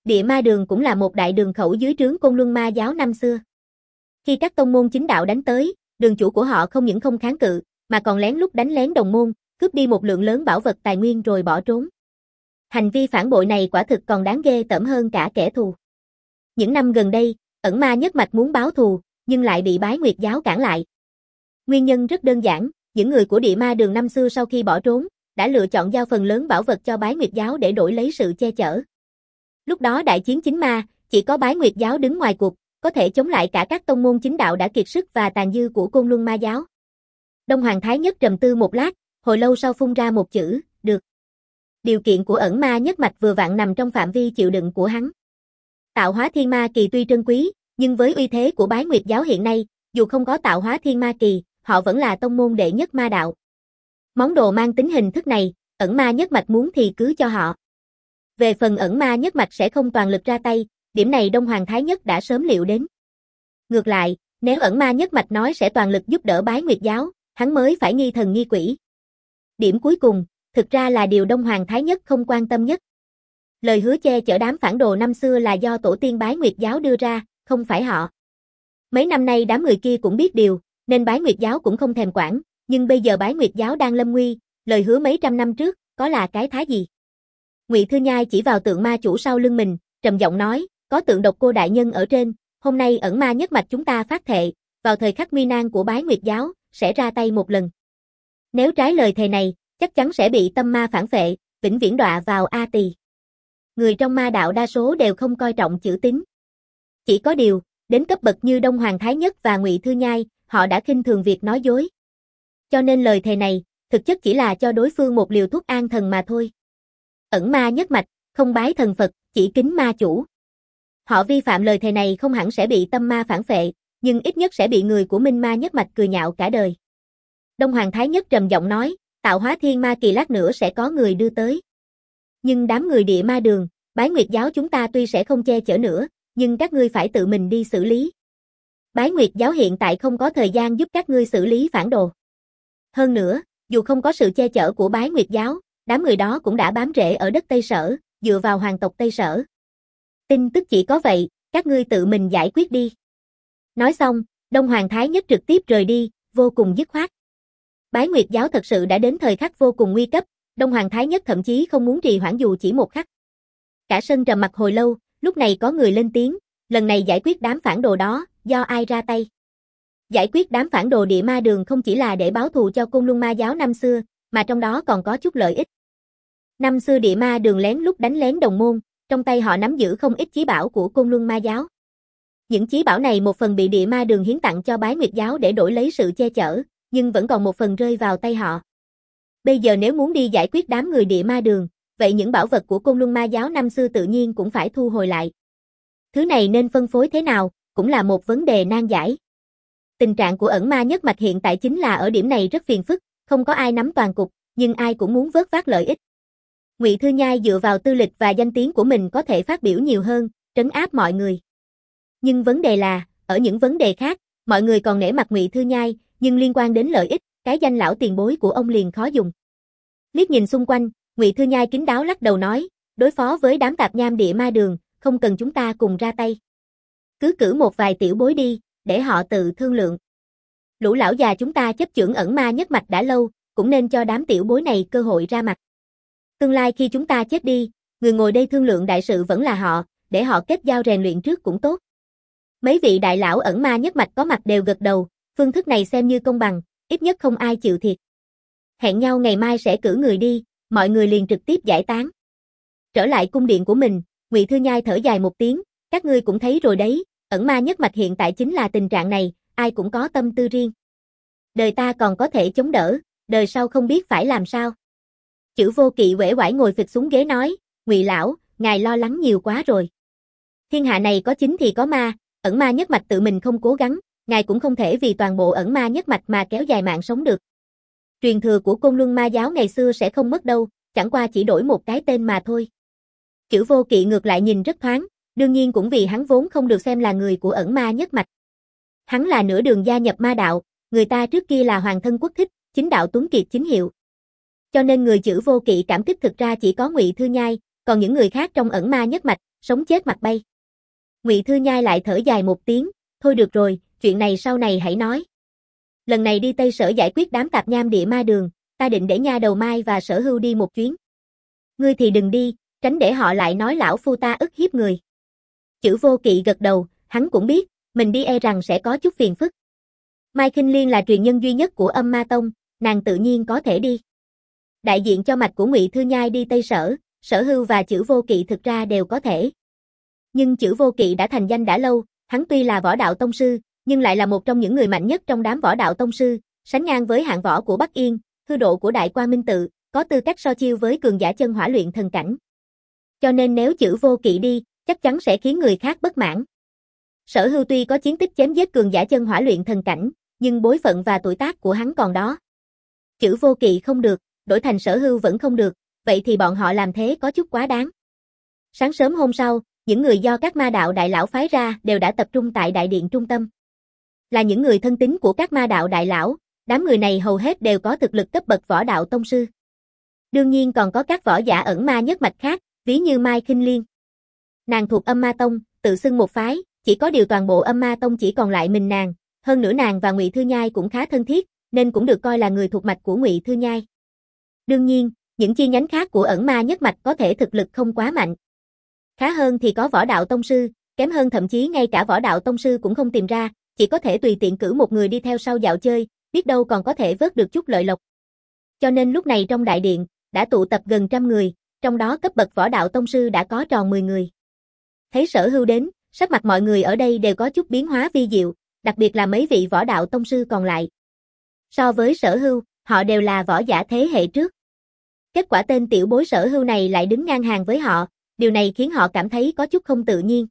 Địa Ma Đường cũng là một đại đường khẩu dưới trướng Côn Luân Ma giáo năm xưa. Khi các tông môn chính đạo đánh tới, đường chủ của họ không những không kháng cự, mà còn lén lút đánh lén đồng môn, cướp đi một lượng lớn bảo vật tài nguyên rồi bỏ trốn. Hành vi phản bội này quả thực còn đáng ghê tởm hơn cả kẻ thù. Những năm gần đây, Ẩn Ma nhất mạch muốn báo thù, nhưng lại bị Bái Nguyệt giáo cản lại. Nguyên nhân rất đơn giản, những người của Địa Ma Đường năm xưa sau khi bỏ trốn, đã lựa chọn giao phần lớn bảo vật cho Bái Nguyệt giáo để đổi lấy sự che chở. Lúc đó đại chiến chính ma, chỉ có Bái Nguyệt giáo đứng ngoài cuộc, có thể chống lại cả các tông môn chính đạo đã kiệt sức và tàn dư của Côn Luân Ma giáo. Đông Hoàng Thái Nhất trầm tư một lát, hồi lâu sau phun ra một chữ, được. Điều kiện của Ẩn Ma nhất mạch vừa vặn nằm trong phạm vi chịu đựng của hắn. Tạo hóa thiên ma kỳ tuy trân quý, nhưng với uy thế của Bái Nguyệt giáo hiện nay, dù không có tạo hóa thiên ma kỳ, họ vẫn là tông môn đệ nhất ma đạo. Món đồ mang tính hình thức này, Ẩn Ma nhất mạch muốn thì cứ cho họ. Về phần Ẩn Ma nhất mạch sẽ không toàn lực ra tay, điểm này Đông Hoàng Thái Nhất đã sớm liệu đến. Ngược lại, nếu Ẩn Ma nhất mạch nói sẽ toàn lực giúp đỡ Bái Nguyệt giáo, hắn mới phải nghi thần nghi quỷ. Điểm cuối cùng, thực ra là điều Đông Hoàng Thái Nhất không quan tâm nhất. Lời hứa che chở đám phản đồ năm xưa là do tổ tiên Bái Nguyệt giáo đưa ra, không phải họ. Mấy năm nay đám người kia cũng biết điều, nên Bái Nguyệt giáo cũng không thèm quản, nhưng bây giờ Bái Nguyệt giáo đang lâm nguy, lời hứa mấy trăm năm trước, có là cái thá gì? Ngụy Thư Nhai chỉ vào tượng ma chủ sau lưng mình, trầm giọng nói, có tượng độc cô đại nhân ở trên, hôm nay Ẩn Ma nhất mạch chúng ta phát thệ, vào thời khắc nguy nan của Bái Nguyệt giáo, sẽ ra tay một lần. Nếu trái lời thề này, chắc chắn sẽ bị tâm ma phản phệ, vĩnh viễn đọa vào A Tỳ. Người trong ma đạo đa số đều không coi trọng chữ tín. Chỉ có điều, đến cấp bậc như Đông Hoàng Thái Nhất và Ngụy Thư Nhai, họ đã khinh thường việc nói dối. Cho nên lời thề này, thực chất chỉ là cho đối phương một liều thuốc an thần mà thôi. Ẩn Ma nhất mạch, không bái thần Phật, chỉ kính ma chủ. Họ vi phạm lời thề này không hẳn sẽ bị tâm ma phản phệ, nhưng ít nhất sẽ bị người của Minh Ma nhất mạch cười nhạo cả đời. Đông Hoàng Thái Nhất trầm giọng nói, tạo hóa thiên ma kỳ lát nữa sẽ có người đưa tới. Nhưng đám người Địa Ma Đường, Bái Nguyệt giáo chúng ta tuy sẽ không che chở nữa, nhưng các ngươi phải tự mình đi xử lý. Bái Nguyệt giáo hiện tại không có thời gian giúp các ngươi xử lý phản đồ. Hơn nữa, dù không có sự che chở của Bái Nguyệt giáo, đám người đó cũng đã bám rễ ở đất Tây Sở, dựa vào hoàng tộc Tây Sở. Tin tức chỉ có vậy, các ngươi tự mình giải quyết đi. Nói xong, Đông Hoàng Thái Nhất trực tiếp rời đi, vô cùng dứt khoát. Bái Nguyệt giáo thật sự đã đến thời khắc vô cùng nguy cấp, Đông Hoàng Thái Nhất thậm chí không muốn trì hoãn dù chỉ một khắc. Cả sân trầm mặc hồi lâu, lúc này có người lên tiếng, lần này giải quyết đám phản đồ đó, do ai ra tay? Giải quyết đám phản đồ Địa Ma Đường không chỉ là để báo thù cho Côn Luân Ma giáo năm xưa, mà trong đó còn có chút lợi ích. Năm xưa Địa Ma Đường lén lút đánh lén đồng môn, trong tay họ nắm giữ không ít chí bảo của Côn Luân Ma giáo. Những chí bảo này một phần bị Địa Ma Đường hiến tặng cho Bái Nguyệt giáo để đổi lấy sự che chở, nhưng vẫn còn một phần rơi vào tay họ. Bây giờ nếu muốn đi giải quyết đám người Địa Ma Đường, vậy những bảo vật của Côn Luân Ma giáo năm xưa tự nhiên cũng phải thu hồi lại. Thứ này nên phân phối thế nào, cũng là một vấn đề nan giải. Tình trạng của Ẩn Ma nhất mạch hiện tại chính là ở điểm này rất phiền phức, không có ai nắm toàn cục, nhưng ai cũng muốn vớt vát lợi ích. Ngụy Thư Nhai dựa vào tư lịch và danh tiếng của mình có thể phát biểu nhiều hơn, trấn áp mọi người. Nhưng vấn đề là, ở những vấn đề khác, mọi người còn nể mặt Ngụy Thư Nhai, nhưng liên quan đến lợi ích, cái danh lão tiền bối của ông liền khó dùng. Liếc nhìn xung quanh, Ngụy Thư Nhai kín đáo lắc đầu nói, đối phó với đám tạp nham Địa Ma Đường, không cần chúng ta cùng ra tay. Cứ cử một vài tiểu bối đi, để họ tự thương lượng. Lũ lão già chúng ta chấp chưởng Ẩn Ma nhất mạch đã lâu, cũng nên cho đám tiểu bối này cơ hội ra mặt. Tương lai khi chúng ta chết đi, người ngồi đây thương lượng đại sự vẫn là họ, để họ kết giao rèn luyện trước cũng tốt. Mấy vị đại lão Ẩn Ma nhất mạch có mặt đều gật đầu, phương thức này xem như công bằng, ít nhất không ai chịu thiệt. Hẹn nhau ngày mai sẽ cử người đi, mọi người liền trực tiếp giải tán. Trở lại cung điện của mình, Ngụy Thư Nhai thở dài một tiếng, các ngươi cũng thấy rồi đấy, Ẩn Ma nhất mạch hiện tại chính là tình trạng này, ai cũng có tâm tư riêng. Đời ta còn có thể chống đỡ, đời sau không biết phải làm sao. Chữ Vô Kỵ uể oải ngồi phịch xuống ghế nói, Ngụy lão, ngài lo lắng nhiều quá rồi. Thiên hạ này có chính thì có ma, Ẩn Ma nhất mạch tự mình không cố gắng, ngài cũng không thể vì toàn bộ Ẩn Ma nhất mạch mà kéo dài mạng sống được. Truyền thừa của Côn Luân Ma giáo ngày xưa sẽ không mất đâu, chẳng qua chỉ đổi một cái tên mà thôi. Chữ Vô Kỵ ngược lại nhìn rất thoáng, đương nhiên cũng vì hắn vốn không được xem là người của Ẩn Ma nhất mạch. Hắn là nửa đường gia nhập ma đạo, người ta trước kia là hoàng thân quốc thích, chính đạo tuấn kiệt chính hiệu. Cho nên người Chữ Vô Kỵ cảm kích thực ra chỉ có Ngụy Thư Nhai, còn những người khác trong Ẩn Ma nhất mạch, sống chết mặt bay. Ngụy Thư Nhai lại thở dài một tiếng, thôi được rồi, chuyện này sau này hãy nói. Lần này đi Tây Sở giải quyết đám tạp nham địa ma đường, ta định để Nha Đầu Mai và Sở Hưu đi một chuyến. Ngươi thì đừng đi, tránh để họ lại nói lão phu ta ức hiếp người. Chữ Vô Kỵ gật đầu, hắn cũng biết, mình đi e rằng sẽ có chút phiền phức. Mai Khinh Liên là truyền nhân duy nhất của Âm Ma Tông, nàng tự nhiên có thể đi. Đại diện cho mạch của Ngụy Thư Nhai đi Tây Sở, Sở Hưu và Chữ Vô Kỵ thực ra đều có thể. Nhưng Chữ Vô Kỵ đã thành danh đã lâu, hắn tuy là võ đạo tông sư, nhưng lại là một trong những người mạnh nhất trong đám võ đạo tông sư, sánh ngang với hạng võ của Bắc Yên, hư độ của Đại Quang Minh Tự, có tư cách so chiêu với cường giả chân hỏa luyện thần cảnh. Cho nên nếu Chữ Vô Kỵ đi, chắc chắn sẽ khiến người khác bất mãn. Sở Hưu tuy có chiến tích chém giết cường giả chân hỏa luyện thần cảnh, nhưng bối phận và tuổi tác của hắn còn đó. Chữ Vô Kỵ không được, đổi thành Sở Hưu vẫn không được, vậy thì bọn họ làm thế có chút quá đáng. Sáng sớm hôm sau, những người do các ma đạo đại lão phái ra đều đã tập trung tại đại điện trung tâm. Là những người thân tín của các ma đạo đại lão, đám người này hầu hết đều có thực lực cấp bậc võ đạo tông sư. Đương nhiên còn có các võ giả ẩn ma nhất mạch khác, ví như Mai Khinh Liên. Nàng thuộc Âm Ma Tông, tự xưng một phái, chỉ có điều toàn bộ Âm Ma Tông chỉ còn lại mình nàng, hơn nữa nàng và Ngụy Thư Nhai cũng khá thân thiết, nên cũng được coi là người thuộc mạch của Ngụy Thư Nhai. Đương nhiên, những chi nhánh khác của ẩn ma nhất mạch có thể thực lực không quá mạnh. Khá hơn thì có võ đạo tông sư, kém hơn thậm chí ngay cả võ đạo tông sư cũng không tìm ra, chỉ có thể tùy tiện cử một người đi theo sau dạo chơi, biết đâu còn có thể vớt được chút lợi lộc. Cho nên lúc này trong đại điện, đã tụ tập gần trăm người, trong đó cấp bậc võ đạo tông sư đã có tròn mười người. Thấy Sở Hưu đến, sắc mặt mọi người ở đây đều có chút biến hóa vi diệu, đặc biệt là mấy vị võ đạo tông sư còn lại. So với Sở Hưu, họ đều là võ giả thế hệ trước. Kết quả tên tiểu bối Sở Hưu này lại đứng ngang hàng với họ, điều này khiến họ cảm thấy có chút không tự nhiên.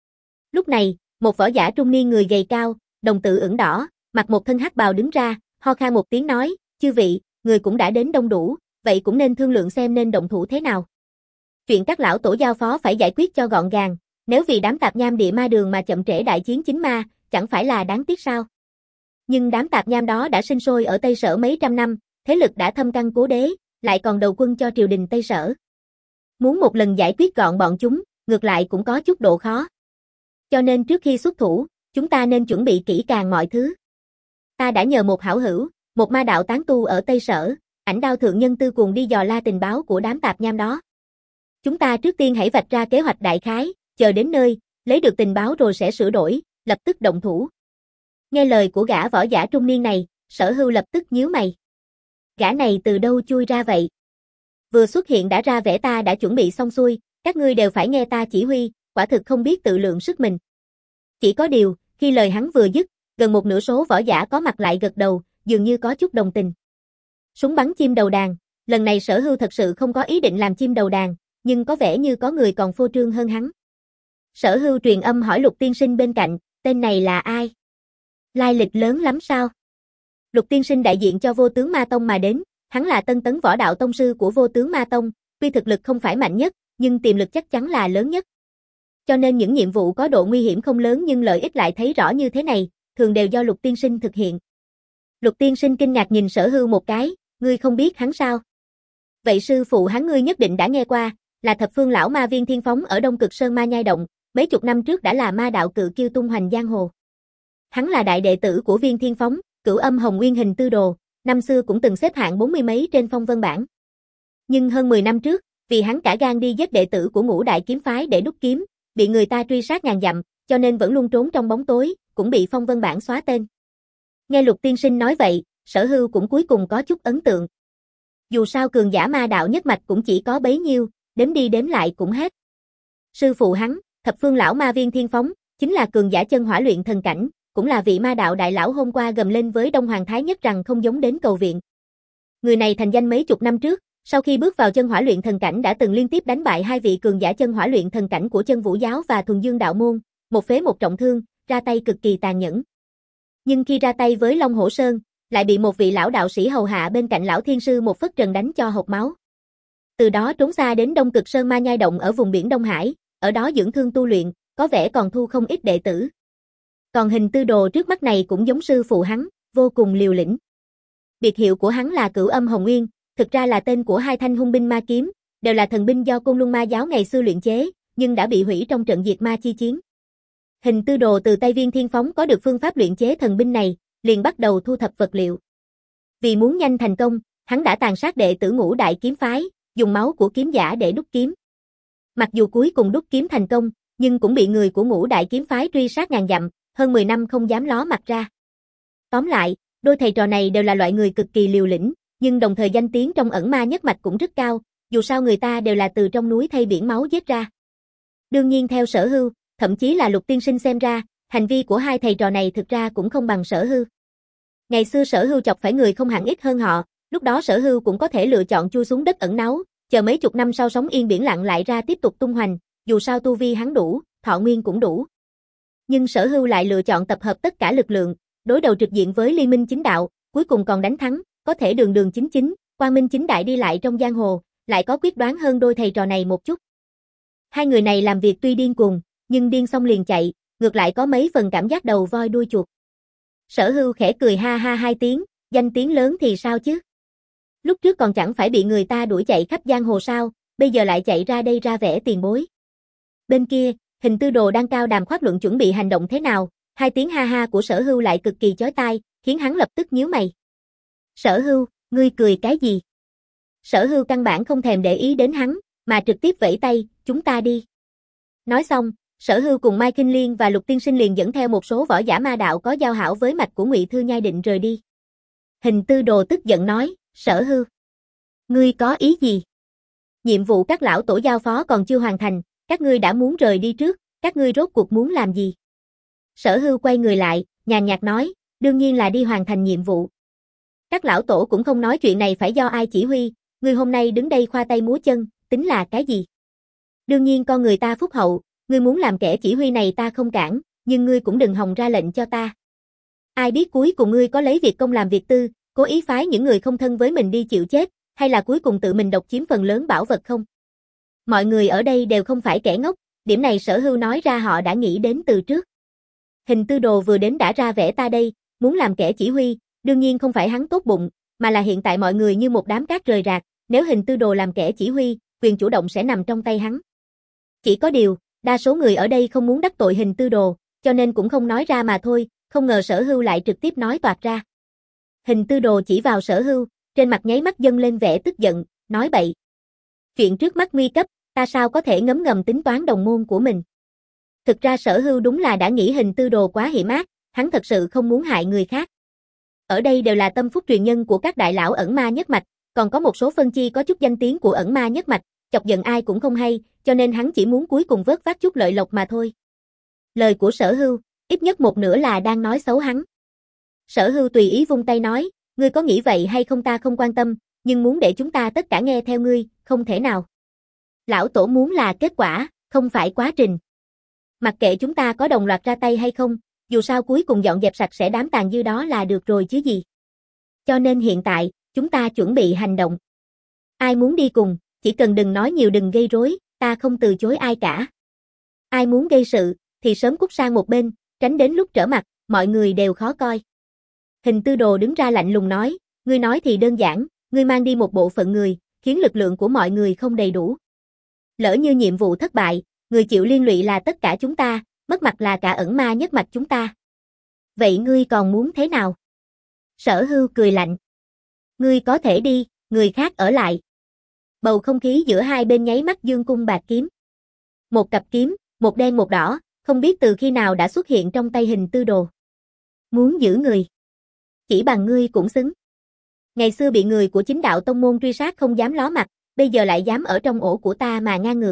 Lúc này, một võ giả trung niên người gầy cao, đồng tử ửng đỏ, mặc một thân hắc bào đứng ra, ho khan một tiếng nói, chư vị, người cũng đã đến đông đủ, vậy cũng nên thương lượng xem nên động thủ thế nào. Chuyện các lão tổ giao phó phải giải quyết cho gọn gàng, nếu vì đám tạp nham địa ma đường mà chậm trễ đại chiến chính ma, chẳng phải là đáng tiếc sao. Nhưng đám tạp nham đó đã sinh sôi ở Tây Sở mấy trăm năm, thế lực đã thâm căn cố đế, lại còn đầu quân cho triều đình Tây Sở. Muốn một lần giải quyết gọn bọn chúng, ngược lại cũng có chút độ khó. Cho nên trước khi xuất thủ, chúng ta nên chuẩn bị kỹ càng mọi thứ. Ta đã nhờ một hảo hữu, một ma đạo tán tu ở Tây Sở, Ảnh Đao thượng nhân Tư Cuồng đi dò la tình báo của đám tạp nham đó. Chúng ta trước tiên hãy vạch ra kế hoạch đại khái, chờ đến nơi, lấy được tình báo rồi sẽ sửa đổi, lập tức động thủ. Nghe lời của gã võ giả trung niên này, Sở Hưu lập tức nhíu mày. Gã này từ đâu chui ra vậy? Vừa xuất hiện đã ra vẻ ta đã chuẩn bị xong xuôi, các ngươi đều phải nghe ta chỉ huy, quả thực không biết tự lượng sức mình. Chỉ có điều, khi lời hắn vừa dứt, gần một nửa số võ giả có mặt lại gật đầu, dường như có chút đồng tình. Súng bắn chim đầu đàn, lần này Sở Hưu thật sự không có ý định làm chim đầu đàn, nhưng có vẻ như có người còn phô trương hơn hắn. Sở Hưu truyền âm hỏi Lục tiên sinh bên cạnh, tên này là ai? Lai lịch lớn lắm sao? Lục tiên sinh đại diện cho Vô Tướng Ma Tông mà đến, hắn là tân tấn võ đạo tông sư của Vô Tướng Ma Tông, tuy thực lực không phải mạnh nhất, nhưng tiềm lực chắc chắn là lớn nhất. Cho nên những nhiệm vụ có độ nguy hiểm không lớn nhưng lợi ích lại thấy rõ như thế này, thường đều do Lục tiên sinh thực hiện. Lục tiên sinh kinh ngạc nhìn Sở Hưu một cái, ngươi không biết hắn sao? Vậy sư phụ hắn ngươi nhất định đã nghe qua, là thập phương lão ma Viên Thiên Phóng ở Đông Cực Sơn Ma Nhai Động, mấy chục năm trước đã là ma đạo cự kiêu tung hoành giang hồ. Hắn là đại đệ tử của Viên Thiên Phóng, Cửu Âm Hồng Nguyên Hình Tư Đồ, năm xưa cũng từng xếp hạng bốn mươi mấy trên phong vân bảng. Nhưng hơn mười năm trước, vì hắn cả gan đi giết đệ tử của Ngũ Đại Kiếm Phái để đúc kiếm, bị người ta truy sát ngàn dặm, cho nên vẫn luôn trốn trong bóng tối, cũng bị phong vân bảng xóa tên. Nghe Lục tiên sinh nói vậy, Sở Hưu cũng cuối cùng có chút ấn tượng. Dù sao cường giả ma đạo nhất mạch cũng chỉ có bấy nhiêu, đếm đi đếm lại cũng hết. Sư phụ hắn, thập phương lão ma Viên Thiên Phóng, chính là cường giả chân hỏa luyện thần cảnh, cũng là vị ma đạo đại lão hôm qua gầm lên với Đông Hoàng Thái Nhất rằng không giống đến cầu viện. Người này thành danh mấy chục năm trước, sau khi bước vào chân hỏa luyện thần cảnh đã từng liên tiếp đánh bại hai vị cường giả chân hỏa luyện thần cảnh của Chân Vũ giáo và Thuần Dương đạo môn, một phế một trọng thương, ra tay cực kỳ tàn nhẫn. Nhưng khi ra tay với Long Hổ Sơn, lại bị một vị lão đạo sĩ hầu hạ bên cạnh lão thiên sư một phất trần đánh cho hộc máu. Từ đó trốn xa đến Đông Cực Sơn Ma Nhai Động ở vùng biển Đông Hải, ở đó dưỡng thương tu luyện, có vẻ còn thu không ít đệ tử. Còn Hình Tư Đồ trước mắt này cũng giống sư phụ hắn, vô cùng liều lĩnh. Biệt hiệu của hắn là Cửu Âm Hồng Nguyên, thực ra là tên của hai thanh hung binh ma kiếm, đều là thần binh do Côn Luân Ma giáo ngày xưa luyện chế, nhưng đã bị hủy trong trận diệt ma chi chiến. Hình Tư Đồ từ tay Viên Thiên Phóng có được phương pháp luyện chế thần binh này, liền bắt đầu thu thập vật liệu. Vì muốn nhanh thành công, hắn đã tàn sát đệ tử Ngũ Đại kiếm phái, dùng máu của kiếm giả để đúc kiếm. Mặc dù cuối cùng đúc kiếm thành công, nhưng cũng bị người của Ngũ Đại kiếm phái truy sát ngàn dặm, hơn mười năm không dám ló mặt ra. Tóm lại, đôi thầy trò này đều là loại người cực kỳ liều lĩnh, nhưng đồng thời danh tiếng trong ẩn ma nhất mạch cũng rất cao, dù sao người ta đều là từ trong núi thay biển máu giết ra. Đương nhiên theo Sở Hưu, thậm chí là Lục tiên sinh xem ra, hành vi của hai thầy trò này thực ra cũng không bằng Sở Hưu. Ngày xưa Sở Hưu chọc phải người không hẳn ít hơn họ, lúc đó Sở Hưu cũng có thể lựa chọn chui xuống đất ẩn náu, chờ mấy chục năm sau sóng yên biển lặng lại ra tiếp tục tung hoành, dù sao tu vi hắn đủ, thọ nguyên cũng đủ. Nhưng Sở Hưu lại lựa chọn tập hợp tất cả lực lượng, đối đầu trực diện với Liên Minh chính đạo, cuối cùng còn đánh thắng, có thể đường đường chính chính, quang minh chính đại đi lại trong giang hồ, lại có quyết đoán hơn đôi thầy trò này một chút. Hai người này làm việc tuy điên cuồng, nhưng điên xong liền chạy, ngược lại có mấy phần cảm giác đầu voi đuôi chuột. Sở Hưu khẽ cười ha ha hai tiếng, danh tiếng lớn thì sao chứ? Lúc trước còn chẳng phải bị người ta đuổi chạy khắp giang hồ sao, bây giờ lại chạy ra đây ra vẻ tiền bối. Bên kia, Hình Tư Đồ đang cao đàm khoát luận chuẩn bị hành động thế nào, hai tiếng ha ha của Sở Hưu lại cực kỳ chói tai, khiến hắn lập tức nhíu mày. Sở Hưu, ngươi cười cái gì? Sở Hưu căn bản không thèm để ý đến hắn, mà trực tiếp vẫy tay, chúng ta đi. Nói xong, Sở Hưu cùng Mai Kinh Liên và Lục tiên sinh liền dẫn theo một số võ giả ma đạo có giao hảo với mạch của Ngụy Thư Nhai định rời đi. Hình Tư Đồ tức giận nói, Sở Hưu, ngươi có ý gì? Nhiệm vụ các lão tổ giao phó còn chưa hoàn thành, các ngươi đã muốn rời đi trước, các ngươi rốt cuộc muốn làm gì? Sở Hưu quay người lại, nhàn nhạt nói, đương nhiên là đi hoàn thành nhiệm vụ. Các lão tổ cũng không nói chuyện này phải do ai chỉ huy, ngươi hôm nay đứng đây khoa tay múa chân, tính là cái gì? Đương nhiên con người ta phúc hậu, ngươi muốn làm kẻ chỉ huy này ta không cản, nhưng ngươi cũng đừng hòng ra lệnh cho ta. Ai biết cuối cùng ngươi có lấy việc công làm việc tư, cố ý phái những người không thân với mình đi chịu chết, hay là cuối cùng tự mình độc chiếm phần lớn bảo vật không? Mọi người ở đây đều không phải kẻ ngốc, điểm này Sở Hưu nói ra họ đã nghĩ đến từ trước. Hình Tư Đồ vừa đến đã ra vẻ ta đây, muốn làm kẻ chỉ huy, đương nhiên không phải hắn tốt bụng, mà là hiện tại mọi người như một đám cát rời rạc, nếu Hình Tư Đồ làm kẻ chỉ huy, quyền chủ động sẽ nằm trong tay hắn. Chỉ có điều, đa số người ở đây không muốn đắc tội Hình Tư Đồ, cho nên cũng không nói ra mà thôi, không ngờ Sở Hưu lại trực tiếp nói toạc ra. Hình Tư Đồ chỉ vào Sở Hưu, trên mặt nháy mắt dâng lên vẻ tức giận, nói bậy. Chuyện trước mắt nguy cấp, ta sao có thể ngấm ngầm tính toán đồng môn của mình. Thực ra Sở Hưu đúng là đã nghĩ Hình Tư Đồ quá hiểm ác, hắn thật sự không muốn hại người khác. Ở đây đều là tâm phúc truyền nhân của các đại lão ẩn ma nhất mạch, còn có một số phân chi có chút danh tiếng của ẩn ma nhất mạch, chọc giận ai cũng không hay, cho nên hắn chỉ muốn cuối cùng vớt vát chút lợi lộc mà thôi. Lời của Sở Hưu, ít nhất một nửa là đang nói xấu hắn. Sở Hưu tùy ý vung tay nói, ngươi có nghĩ vậy hay không ta không quan tâm, nhưng muốn để chúng ta tất cả nghe theo ngươi, không thể nào. Lão tổ muốn là kết quả, không phải quá trình. Mặc kệ chúng ta có đồng loạt ra tay hay không, dù sao cuối cùng dọn dẹp sạch sẽ đám tàn dư đó là được rồi chứ gì. Cho nên hiện tại, chúng ta chuẩn bị hành động. Ai muốn đi cùng, chỉ cần đừng nói nhiều đừng gây rối, ta không từ chối ai cả. Ai muốn gây sự, thì sớm cút sang một bên, tránh đến lúc trở mặt, mọi người đều khó coi. Hình Tư Đồ đứng ra lạnh lùng nói, ngươi nói thì đơn giản, ngươi mang đi một bộ phận người, khiến lực lượng của mọi người không đầy đủ. Lỡ như nhiệm vụ thất bại, người chịu liên lụy là tất cả chúng ta, mất mặt là cả ẩn ma nhất mạch chúng ta. Vậy ngươi còn muốn thế nào? Sở Hưu cười lạnh. Ngươi có thể đi, người khác ở lại. Bầu không khí giữa hai bên nháy mắt dương cung bạc kiếm. Một cặp kiếm, một đen một đỏ, không biết từ khi nào đã xuất hiện trong tay Hình Tư Đồ. Muốn giữ người. Chỉ bằng ngươi cũng xứng. Ngày xưa bị người của chính đạo tông môn truy sát không dám ló mặt, bây giờ lại dám ở trong ổ của ta mà ngang ngược.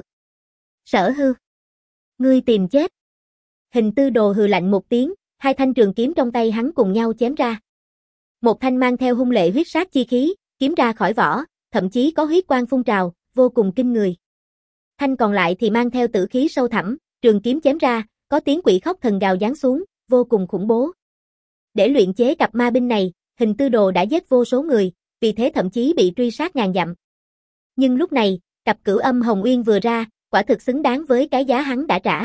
Sở Hưu. Ngươi tìm chết. Hình Tư Đồ hừ lạnh một tiếng, hai thanh trường kiếm trong tay hắn cùng nhau chém ra. Một thanh mang theo hung lệ huyết sát chi khí, kiếm ra khỏi vỏ, thậm chí có huyết quang phun trào, vô cùng kinh người. Thanh còn lại thì mang theo tử khí sâu thẳm, trường kiếm chém ra, có tiếng quỷ khóc thần gào giáng xuống, vô cùng khủng bố. Để luyện chế cặp ma binh này, Hình Tư Đồ đã giết vô số người, vì thế thậm chí bị truy sát ngàn dặm. Nhưng lúc này, cặp cửu âm Hồng Uyên vừa ra, quả thực xứng đáng với cái giá hắn đã trả.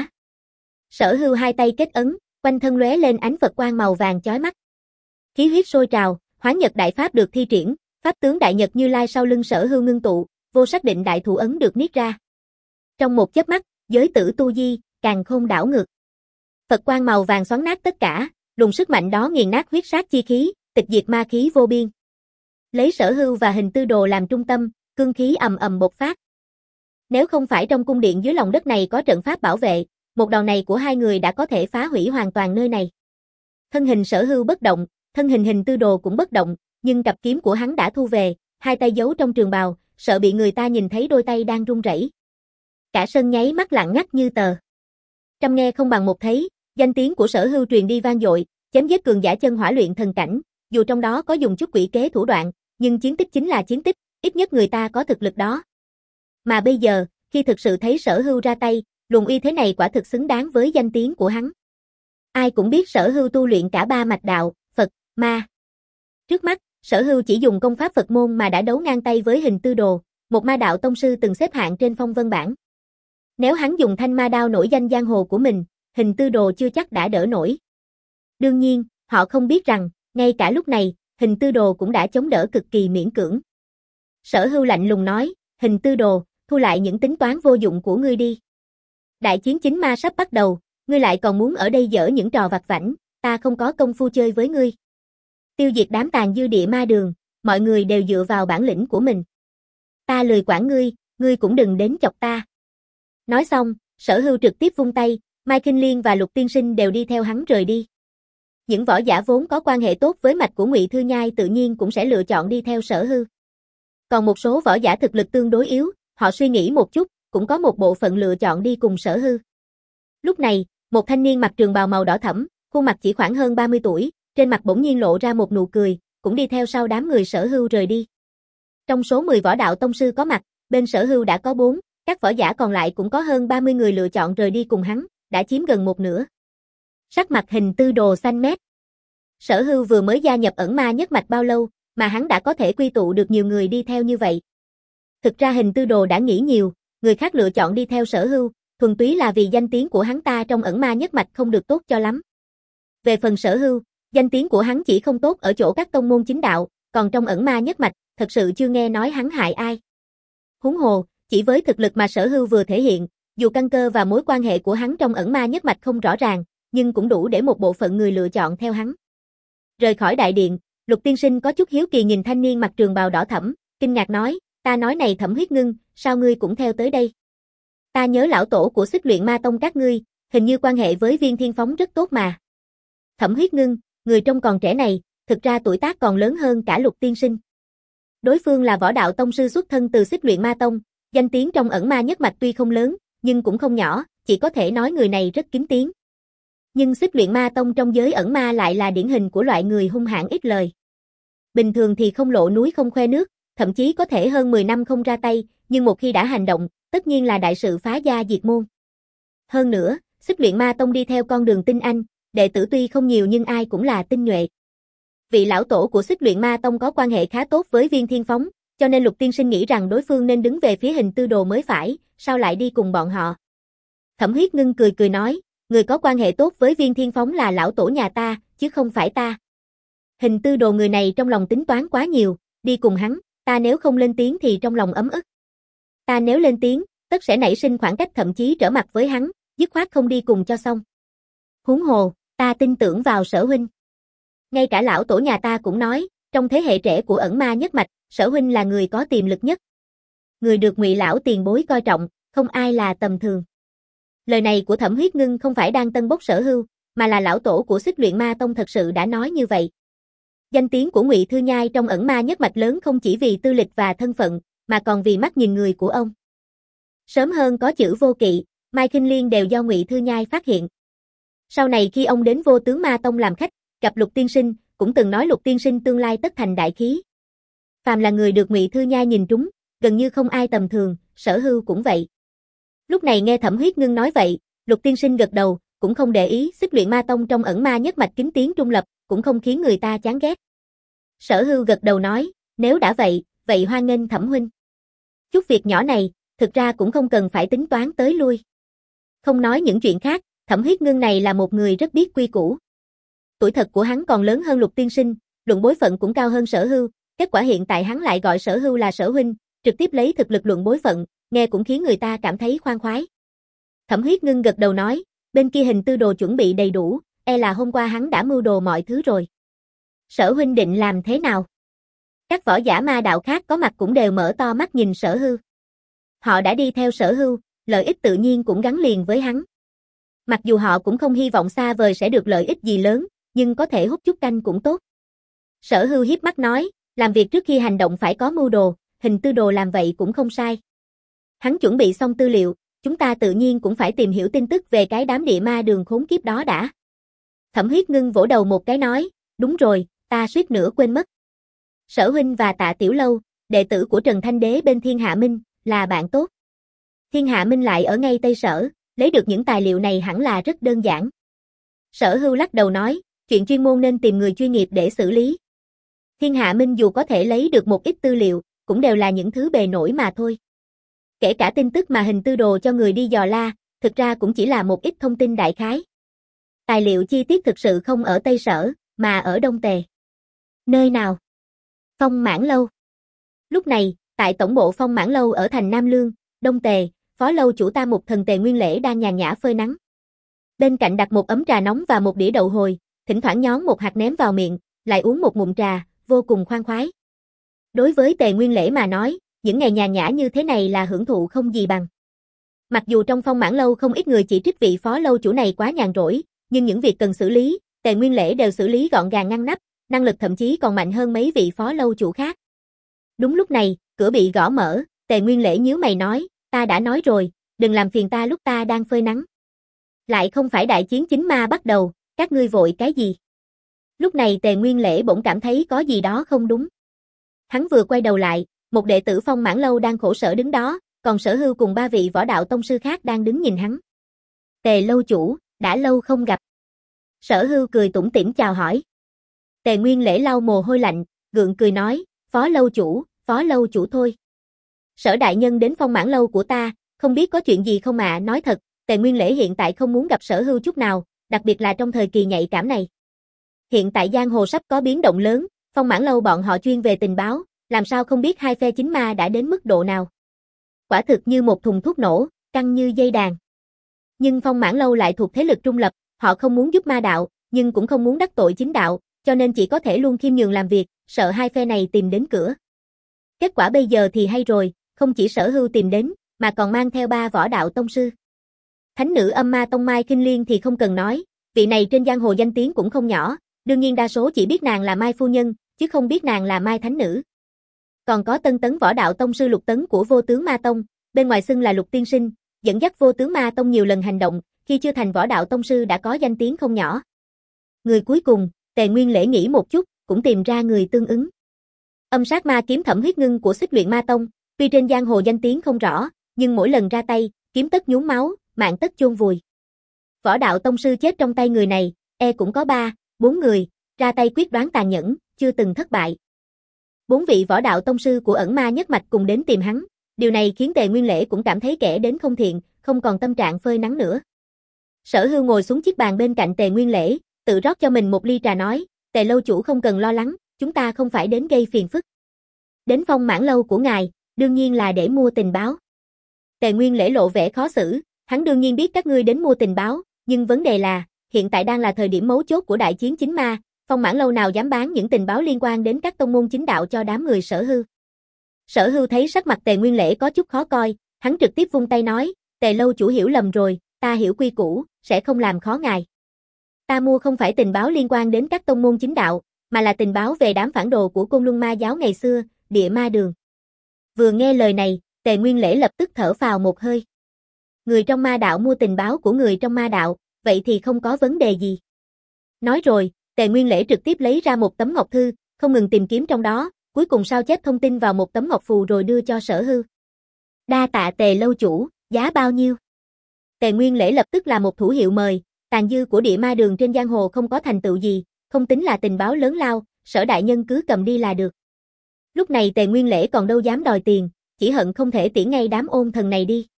Sở Hưu hai tay kết ấn, quanh thân lóe lên ánh Phật quang màu vàng chói mắt. Khí huyết sôi trào, Hoán Nhật Đại Pháp được thi triển, pháp tướng Đại Nhật Như Lai sau lưng Sở Hưu ngưng tụ, vô sắc định đại thủ ấn được niết ra. Trong một chớp mắt, Giới tử tu di, càng khôn đảo ngược. Phật quang màu vàng xoắn nát tất cả, luồng sức mạnh đó nghiền nát huyết sát chi khí, tịch diệt ma khí vô biên. Lấy Sở Hưu và Hình Tư Đồ làm trung tâm, cương khí ầm ầm bộc phát. Nếu không phải trong cung điện dưới lòng đất này có trận pháp bảo vệ, một đòn này của hai người đã có thể phá hủy hoàn toàn nơi này. Thân hình Sở Hưu bất động, thân hình Hình Tư Đồ cũng bất động, nhưng cặp kiếm của hắn đã thu về, hai tay giấu trong trường bào, sợ bị người ta nhìn thấy đôi tay đang run rẩy. Cả sân nháy mắt lặng ngắt như tờ. Trăm nghe không bằng một thấy, danh tiếng của Sở Hưu truyền đi vang dội, chém giết cường giả chân hỏa luyện thần cảnh, dù trong đó có dùng chút quỷ kế thủ đoạn, nhưng chiến tích chính là chiến tích, ít nhất người ta có thực lực đó. Mà bây giờ, khi thực sự thấy Sở Hưu ra tay, luồng uy thế này quả thực xứng đáng với danh tiếng của hắn. Ai cũng biết Sở Hưu tu luyện cả ba mạch đạo, Phật, Ma. Trước mắt, Sở Hưu chỉ dùng công pháp Phật môn mà đã đấu ngang tay với Hình Tư Đồ, một ma đạo tông sư từng xếp hạng trên phong vân bảng. Nếu hắn dùng thanh ma đao nổi danh giang hồ của mình, Hình Tư Đồ chưa chắc đã đỡ nổi. Đương nhiên, họ không biết rằng, ngay cả lúc này, Hình Tư Đồ cũng đã chống đỡ cực kỳ miễn cưỡng. Sở Hưu lạnh lùng nói, Hình Tư Đồ, thu lại những tính toán vô dụng của ngươi đi. Đại chiến chính ma sắp bắt đầu, ngươi lại còn muốn ở đây giở những trò vặt vãnh, ta không có công phu chơi với ngươi. Tiêu diệt đám tàn dư địa ma đường, mọi người đều dựa vào bản lĩnh của mình. Ta lười quản ngươi, ngươi cũng đừng đến chọc ta. Nói xong, Sở Hưu trực tiếp vung tay, Mai Kinh Liên và Lục Tiên Sinh đều đi theo hắn rời đi. Những võ giả vốn có quan hệ tốt với mạch của Ngụy Thư Nhai tự nhiên cũng sẽ lựa chọn đi theo Sở Hưu. Còn một số võ giả thực lực tương đối yếu, họ suy nghĩ một chút, cũng có một bộ phận lựa chọn đi cùng Sở Hưu. Lúc này, một thanh niên mặc trường bào màu đỏ thẫm, khuôn mặt chỉ khoảng hơn ba mươi tuổi, trên mặt bỗng nhiên lộ ra một nụ cười, cũng đi theo sau đám người Sở Hưu rời đi. Trong số mười võ đạo tông sư có mặt, bên Sở Hưu đã có bốn, các võ giả còn lại cũng có hơn ba mươi người lựa chọn rời đi cùng hắn, đã chiếm gần một nửa. Sắc mặt Hình Tư Đồ xanh mét. Sở Hưu vừa mới gia nhập ẩn ma nhất mạch bao lâu, mà hắn đã có thể quy tụ được nhiều người đi theo như vậy. Thực ra Hình Tư Đồ đã nghĩ nhiều, người khác lựa chọn đi theo Sở Hưu, thuần túy là vì danh tiếng của hắn ta trong ẩn ma nhất mạch không được tốt cho lắm. Về phần Sở Hưu, danh tiếng của hắn chỉ không tốt ở chỗ các tông môn chính đạo, còn trong ẩn ma nhất mạch, thật sự chưa nghe nói hắn hại ai. Huống hồ, chỉ với thực lực mà Sở Hưu vừa thể hiện, dù căn cơ và mối quan hệ của hắn trong ẩn ma nhất mạch không rõ ràng, nhưng cũng đủ để một bộ phận người lựa chọn theo hắn. Rời khỏi đại điện, Lục Tiên Sinh có chút hiếu kỳ nhìn thanh niên mặc trường bào đỏ thẫm, kinh ngạc nói, ta nói này Thẩm Huyết Ngưng, sao ngươi cũng theo tới đây? Ta nhớ lão tổ của Xích Luyện Ma Tông các ngươi, hình như quan hệ với Viên Thiên Phóng rất tốt mà. Thẩm Huyết Ngưng, người trông còn trẻ này, thực ra tuổi tác còn lớn hơn cả Lục Tiên Sinh. Đối phương là võ đạo tông sư xuất thân từ Xích Luyện Ma Tông, danh tiếng trong ẩn ma nhất mạch tuy không lớn, nhưng cũng không nhỏ, chỉ có thể nói người này rất kín tiếng. Nhưng Xích Luyện Ma Tông trong giới ẩn ma lại là điển hình của loại người hung hãn ít lời. Bình thường thì không lộ núi không khoe nước, thậm chí có thể hơn mười năm không ra tay, nhưng một khi đã hành động, tất nhiên là đại sự phá gia diệt môn. Hơn nữa, Xích Luyện Ma Tông đi theo con đường tinh anh, đệ tử tuy không nhiều nhưng ai cũng là tinh nhuệ. Vị lão tổ của Xích Luyện Ma Tông có quan hệ khá tốt với Viên Thiên Phóng, cho nên Lục Tiên Sinh nghĩ rằng đối phương nên đứng về phía Hình Tư Đồ mới phải, sao lại đi cùng bọn họ. Thẩm Huyết Ngưng cười cười nói, người có quan hệ tốt với Viên Thiên Phóng là lão tổ nhà ta, chứ không phải ta. Hình Tư Đồ người này trong lòng tính toán quá nhiều, đi cùng hắn, ta nếu không lên tiếng thì trong lòng ấm ức. Ta nếu lên tiếng, tất sẽ nảy sinh khoảng cách thậm chí trở mặt với hắn, dứt khoát không đi cùng cho xong. Huống hồ, ta tin tưởng vào Sở huynh. Ngay cả lão tổ nhà ta cũng nói, trong thế hệ trẻ của ẩn ma nhất mạch, Sở huynh là người có tiềm lực nhất. Người được Ngụy lão tiền bối coi trọng, không ai là tầm thường. Lời này của Thẩm Huyết Ngưng không phải đang tân bốc Sở Hưu, mà là lão tổ của Xích Luyện Ma Tông thật sự đã nói như vậy. Danh tiếng của Ngụy Thư Nhai trong ẩn ma nhất mạch lớn không chỉ vì tư lịch và thân phận, mà còn vì mắt nhìn người của ông. Sớm hơn có chữ Vô Kỵ, Mai Kinh Liên đều do Ngụy Thư Nhai phát hiện. Sau này khi ông đến Vô Tướng Ma Tông làm khách, gặp Lục Tiên Sinh, cũng từng nói Lục Tiên Sinh tương lai tất thành đại khí. Phàm là người được Ngụy Thư Nhai nhìn trúng, gần như không ai tầm thường, Sở Hưu cũng vậy. Lúc này nghe Thẩm Huyết Ngưng nói vậy, Lục Tiên Sinh gật đầu, cũng không để ý Xích Luyện Ma Tông trong ẩn ma nhất mạch kính tiếng trung lập, cũng không khiến người ta chán ghét. Sở Hưu gật đầu nói, nếu đã vậy, vậy hoan nghênh Thẩm huynh. Chút việc nhỏ này, thực ra cũng không cần phải tính toán tới lui. Không nói những chuyện khác, Thẩm Huyết Ngưng này là một người rất biết quy củ. Tuổi thật của hắn còn lớn hơn Lục Tiên Sinh, luận bối phận cũng cao hơn Sở Hưu, kết quả hiện tại hắn lại gọi Sở Hưu là Sở huynh, trực tiếp lấy thực lực luận bối phận, nghe cũng khiến người ta cảm thấy khoan khoái. Thẩm Huyết Ngưng gật đầu nói, bên kia hình tư đồ chuẩn bị đầy đủ, e là hôm qua hắn đã mưu đồ mọi thứ rồi. Sở huynh định làm thế nào? Các võ giả ma đạo khác có mặt cũng đều mở to mắt nhìn Sở Hưu. Họ đã đi theo Sở Hưu, lợi ích tự nhiên cũng gắn liền với hắn. Mặc dù họ cũng không hy vọng xa vời sẽ được lợi ích gì lớn, nhưng có thể hút chút canh cũng tốt. Sở Hưu hiếp mắt nói, làm việc trước khi hành động phải có mưu đồ, hình tư đồ làm vậy cũng không sai. Hắn chuẩn bị xong tư liệu, chúng ta tự nhiên cũng phải tìm hiểu tin tức về cái đám địa ma đường khốn kiếp đó đã. Thẩm Huyết Ngưng vỗ đầu một cái nói, đúng rồi, ta suýt nữa quên mất. Sở huynh và Tạ Tiểu Lâu, đệ tử của Trần Thanh Đế bên Thiên Hạ Minh, là bạn tốt. Thiên Hạ Minh lại ở ngay Tây Sở, lấy được những tài liệu này hẳn là rất đơn giản. Sở Hưu lắc đầu nói, chuyện chuyên môn nên tìm người chuyên nghiệp để xử lý. Thiên Hạ Minh dù có thể lấy được một ít tư liệu, cũng đều là những thứ bề nổi mà thôi. Kể cả tin tức mà hình tư đồ cho người đi dò la, thực ra cũng chỉ là một ít thông tin đại khái. Tài liệu chi tiết thực sự không ở Tây Sở, mà ở Đông Tề. Nơi nào? Phong Mãn Lâu. Lúc này, tại tổng bộ Phong Mãn Lâu ở thành Nam Lương, Đông Tề, phó lâu chủ ta Mục Thần Tề Nguyên Lễ đang nhàn nhã phơi nắng. Bên cạnh đặt một ấm trà nóng và một đĩa đậu hồi, thỉnh thoảng nhón một hạt ném vào miệng, lại uống một ngụm trà, vô cùng khoan khoái. Đối với Tề Nguyên Lễ mà nói, những ngày nhàn nhã như thế này là hưởng thụ không gì bằng. Mặc dù trong Phong Mãn Lâu không ít người chỉ trích vị phó lâu chủ này quá nhàn rỗi, nhưng những việc cần xử lý, Tề Nguyên Lễ đều xử lý gọn gàng ngăn nắp, năng lực thậm chí còn mạnh hơn mấy vị phó lâu chủ khác. Đúng lúc này, cửa bị gõ mở, Tề Nguyên Lễ nhíu mày nói, ta đã nói rồi, đừng làm phiền ta lúc ta đang phơi nắng. Lại không phải đại chiến chính ma bắt đầu, các ngươi vội cái gì? Lúc này Tề Nguyên Lễ bỗng cảm thấy có gì đó không đúng. Hắn vừa quay đầu lại, một đệ tử Phong Mãn Lâu đang khổ sở đứng đó, còn Sở Hưu cùng ba vị võ đạo tông sư khác đang đứng nhìn hắn. Tề lâu chủ, đã lâu không gặp. Sở Hưu cười tủm tỉm chào hỏi. Tề Nguyên Lễ lau mồ hôi lạnh, gượng cười nói, phó lâu chủ, phó lâu chủ thôi. Sở đại nhân đến Phong Mãn Lâu của ta, không biết có chuyện gì không ạ? Nói thật, Tề Nguyên Lễ hiện tại không muốn gặp Sở Hưu chút nào, đặc biệt là trong thời kỳ nhạy cảm này. Hiện tại giang hồ sắp có biến động lớn, Phong Mãn Lâu bọn họ chuyên về tình báo, làm sao không biết hai phe chính ma đã đến mức độ nào. Quả thực như một thùng thuốc nổ, căng như dây đàn. Nhưng Phong Mãn Lâu lại thuộc thế lực trung lập, họ không muốn giúp ma đạo, nhưng cũng không muốn đắc tội chính đạo, cho nên chỉ có thể luôn khiêm nhường làm việc, sợ hai phe này tìm đến cửa. Kết quả bây giờ thì hay rồi, không chỉ Sở Hưu tìm đến, mà còn mang theo ba võ đạo tông sư. Thánh nữ Âm Ma Tông Mai Kinh Liên thì không cần nói, vị này trên giang hồ danh tiếng cũng không nhỏ, đương nhiên đa số chỉ biết nàng là Mai Phu Nhân, chứ không biết nàng là Mai Thánh Nữ. Còn có Tân Tấn võ đạo tông sư Lục Tấn của Vô Tướng Ma Tông, bên ngoài xưng là Lục Tiên Sinh, dẫn dắt Vô Tướng Ma Tông nhiều lần hành động, khi chưa thành võ đạo tông sư đã có danh tiếng không nhỏ. Người cuối cùng, Tề Nguyên Lễ nghĩ một chút, cũng tìm ra người tương ứng. Âm sát ma kiếm Thẩm Huyết Ngưng của Xích Luyện Ma Tông, tuy trên giang hồ danh tiếng không rõ, nhưng mỗi lần ra tay, kiếm tất nhuốm máu, mạng tất chôn vùi. Võ đạo tông sư chết trong tay người này, e cũng có ba, bốn người, ra tay quyết đoán tàn nhẫn, chưa từng thất bại. Bốn vị võ đạo tông sư của ẩn ma nhất mạch cùng đến tìm hắn, điều này khiến Tề Nguyên Lễ cũng cảm thấy kẻ đến không thiện, không còn tâm trạng phơi nắng nữa. Sở Hưu ngồi xuống chiếc bàn bên cạnh Tề Nguyên Lễ, tự rót cho mình một ly trà nói, Tề lâu chủ không cần lo lắng, chúng ta không phải đến gây phiền phức. Đến Phong Mãn Lâu của ngài, đương nhiên là để mua tình báo. Tề Nguyên Lễ lộ vẻ khó xử, hắn đương nhiên biết các ngươi đến mua tình báo, nhưng vấn đề là, hiện tại đang là thời điểm mấu chốt của đại chiến chính ma, Phong Mãn Lâu nào dám bán những tình báo liên quan đến các tông môn chính đạo cho đám người Sở Hưu. Sở Hưu thấy sắc mặt Tề Nguyên Lễ có chút khó coi, hắn trực tiếp vung tay nói, Tề lâu chủ hiểu lầm rồi, ta hiểu quy củ, sẽ không làm khó ngài. Ta mua không phải tình báo liên quan đến các tông môn chính đạo, mà là tình báo về đám phản đồ của Côn Luân Ma giáo ngày xưa, Địa Ma Đường. Vừa nghe lời này, Tề Nguyên Lễ lập tức thở phào một hơi. Người trong ma đạo mua tình báo của người trong ma đạo, vậy thì không có vấn đề gì. Nói rồi, Tề Nguyên Lễ trực tiếp lấy ra một tấm ngọc thư, không ngừng tìm kiếm trong đó, cuối cùng sao chép thông tin vào một tấm ngọc phù rồi đưa cho Sở Hưu. Đa tạ Tề lâu chủ, giá bao nhiêu? Tề Nguyên Lễ lập tức là một thủ hiệu mời, tàn dư của Địa Ma Đường trên giang hồ không có thành tựu gì, không tính là tình báo lớn lao, Sở đại nhân cứ cầm đi là được. Lúc này Tề Nguyên Lễ còn đâu dám đòi tiền, chỉ hận không thể tiễn ngay đám ôn thần này đi.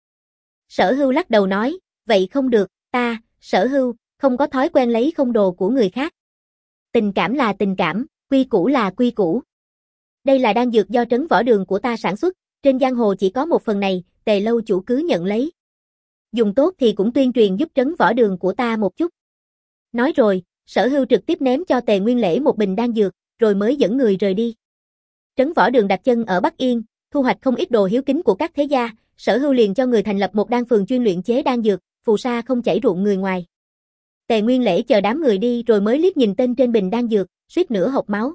Sở Hưu lắc đầu nói, vậy không được, ta, Sở Hưu, không có thói quen lấy không đồ của người khác. Tình cảm là tình cảm, quy củ là quy củ. Đây là đan dược do trấn võ đường của ta sản xuất, trên giang hồ chỉ có một phần này, Tề lâu chủ cứ nhận lấy. Dùng tốt thì cũng tuyên truyền giúp trấn võ đường của ta một chút. Nói rồi, Sở Hưu trực tiếp ném cho Tề Nguyên Lễ một bình đan dược, rồi mới dẫn người rời đi. Trấn võ đường đặt chân ở Bắc Yên, thu hoạch không ít đồ hiếu kính của các thế gia, Sở Hưu liền cho người thành lập một đan phường chuyên luyện chế đan dược, phù sa không chảy ruộng người ngoài. Tề Nguyên Lễ chờ đám người đi rồi mới liếc nhìn tên trên bình đan dược, suýt nữa hộc máu.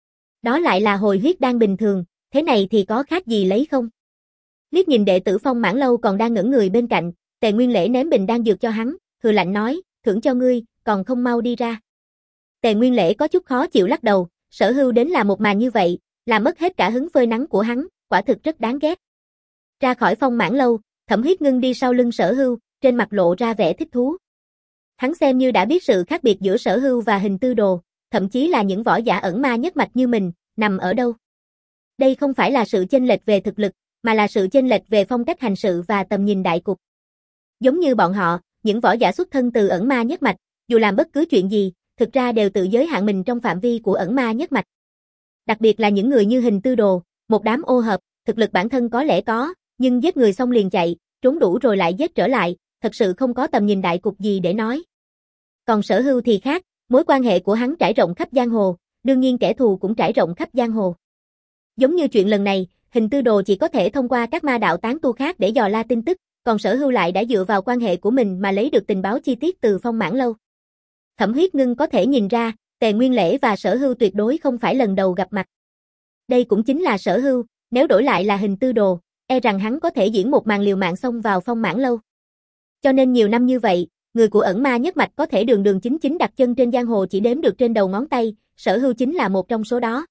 Đó lại là hồi huyết đan bình thường, thế này thì có khác gì lấy không? Liếc nhìn đệ tử Phong Mãn Lâu còn đang ngẩn người bên cạnh, Tề Nguyên Lễ ném bình đan dược cho hắn, hừ lạnh nói, thưởng cho ngươi, còn không mau đi ra. Tề Nguyên Lễ có chút khó chịu lắc đầu, Sở Hưu đến là một màn như vậy, làm mất hết cả hứng phơi nắng của hắn, quả thực rất đáng ghét. Ra khỏi Phong Mãn Lâu, Thẩm Huyết Ngưng đi sau lưng Sở Hưu, trên mặt lộ ra vẻ thích thú. Hắn xem như đã biết sự khác biệt giữa Sở Hưu và Hình Tư Đồ, thậm chí là những võ giả ẩn ma nhất mạch như mình, nằm ở đâu. Đây không phải là sự chênh lệch về thực lực, mà là sự chênh lệch về phong cách hành sự và tầm nhìn đại cục. Giống như bọn họ, những võ giả xuất thân từ ẩn ma nhất mạch, dù làm bất cứ chuyện gì, thực ra đều tự giới hạn mình trong phạm vi của ẩn ma nhất mạch. Đặc biệt là những người như Hình Tư Đồ, một đám ô hợp, thực lực bản thân có lẽ có, nhưng giết người xong liền chạy, trốn đủ rồi lại giết trở lại, thật sự không có tầm nhìn đại cục gì để nói. Còn Sở Hưu thì khác, mối quan hệ của hắn trải rộng khắp giang hồ, đương nhiên kẻ thù cũng trải rộng khắp giang hồ. Giống như chuyện lần này, Hình Tư Đồ chỉ có thể thông qua các ma đạo tán tu khác để dò la tin tức, còn Sở Hưu lại đã dựa vào quan hệ của mình mà lấy được tình báo chi tiết từ Phong Mãn Lâu. Thẩm Huyết Ngưng có thể nhìn ra, Tề Nguyên Lễ và Sở Hưu tuyệt đối không phải lần đầu gặp mặt. Đây cũng chính là Sở Hưu, nếu đổi lại là Hình Tư Đồ, e rằng hắn có thể diễn một màn liều mạng xông vào Phong Mãn Lâu. Cho nên nhiều năm như vậy, người của ẩn ma nhất mạch có thể đường đường chính chính đặt chân trên giang hồ chỉ đếm được trên đầu ngón tay, Sở Hưu chính là một trong số đó.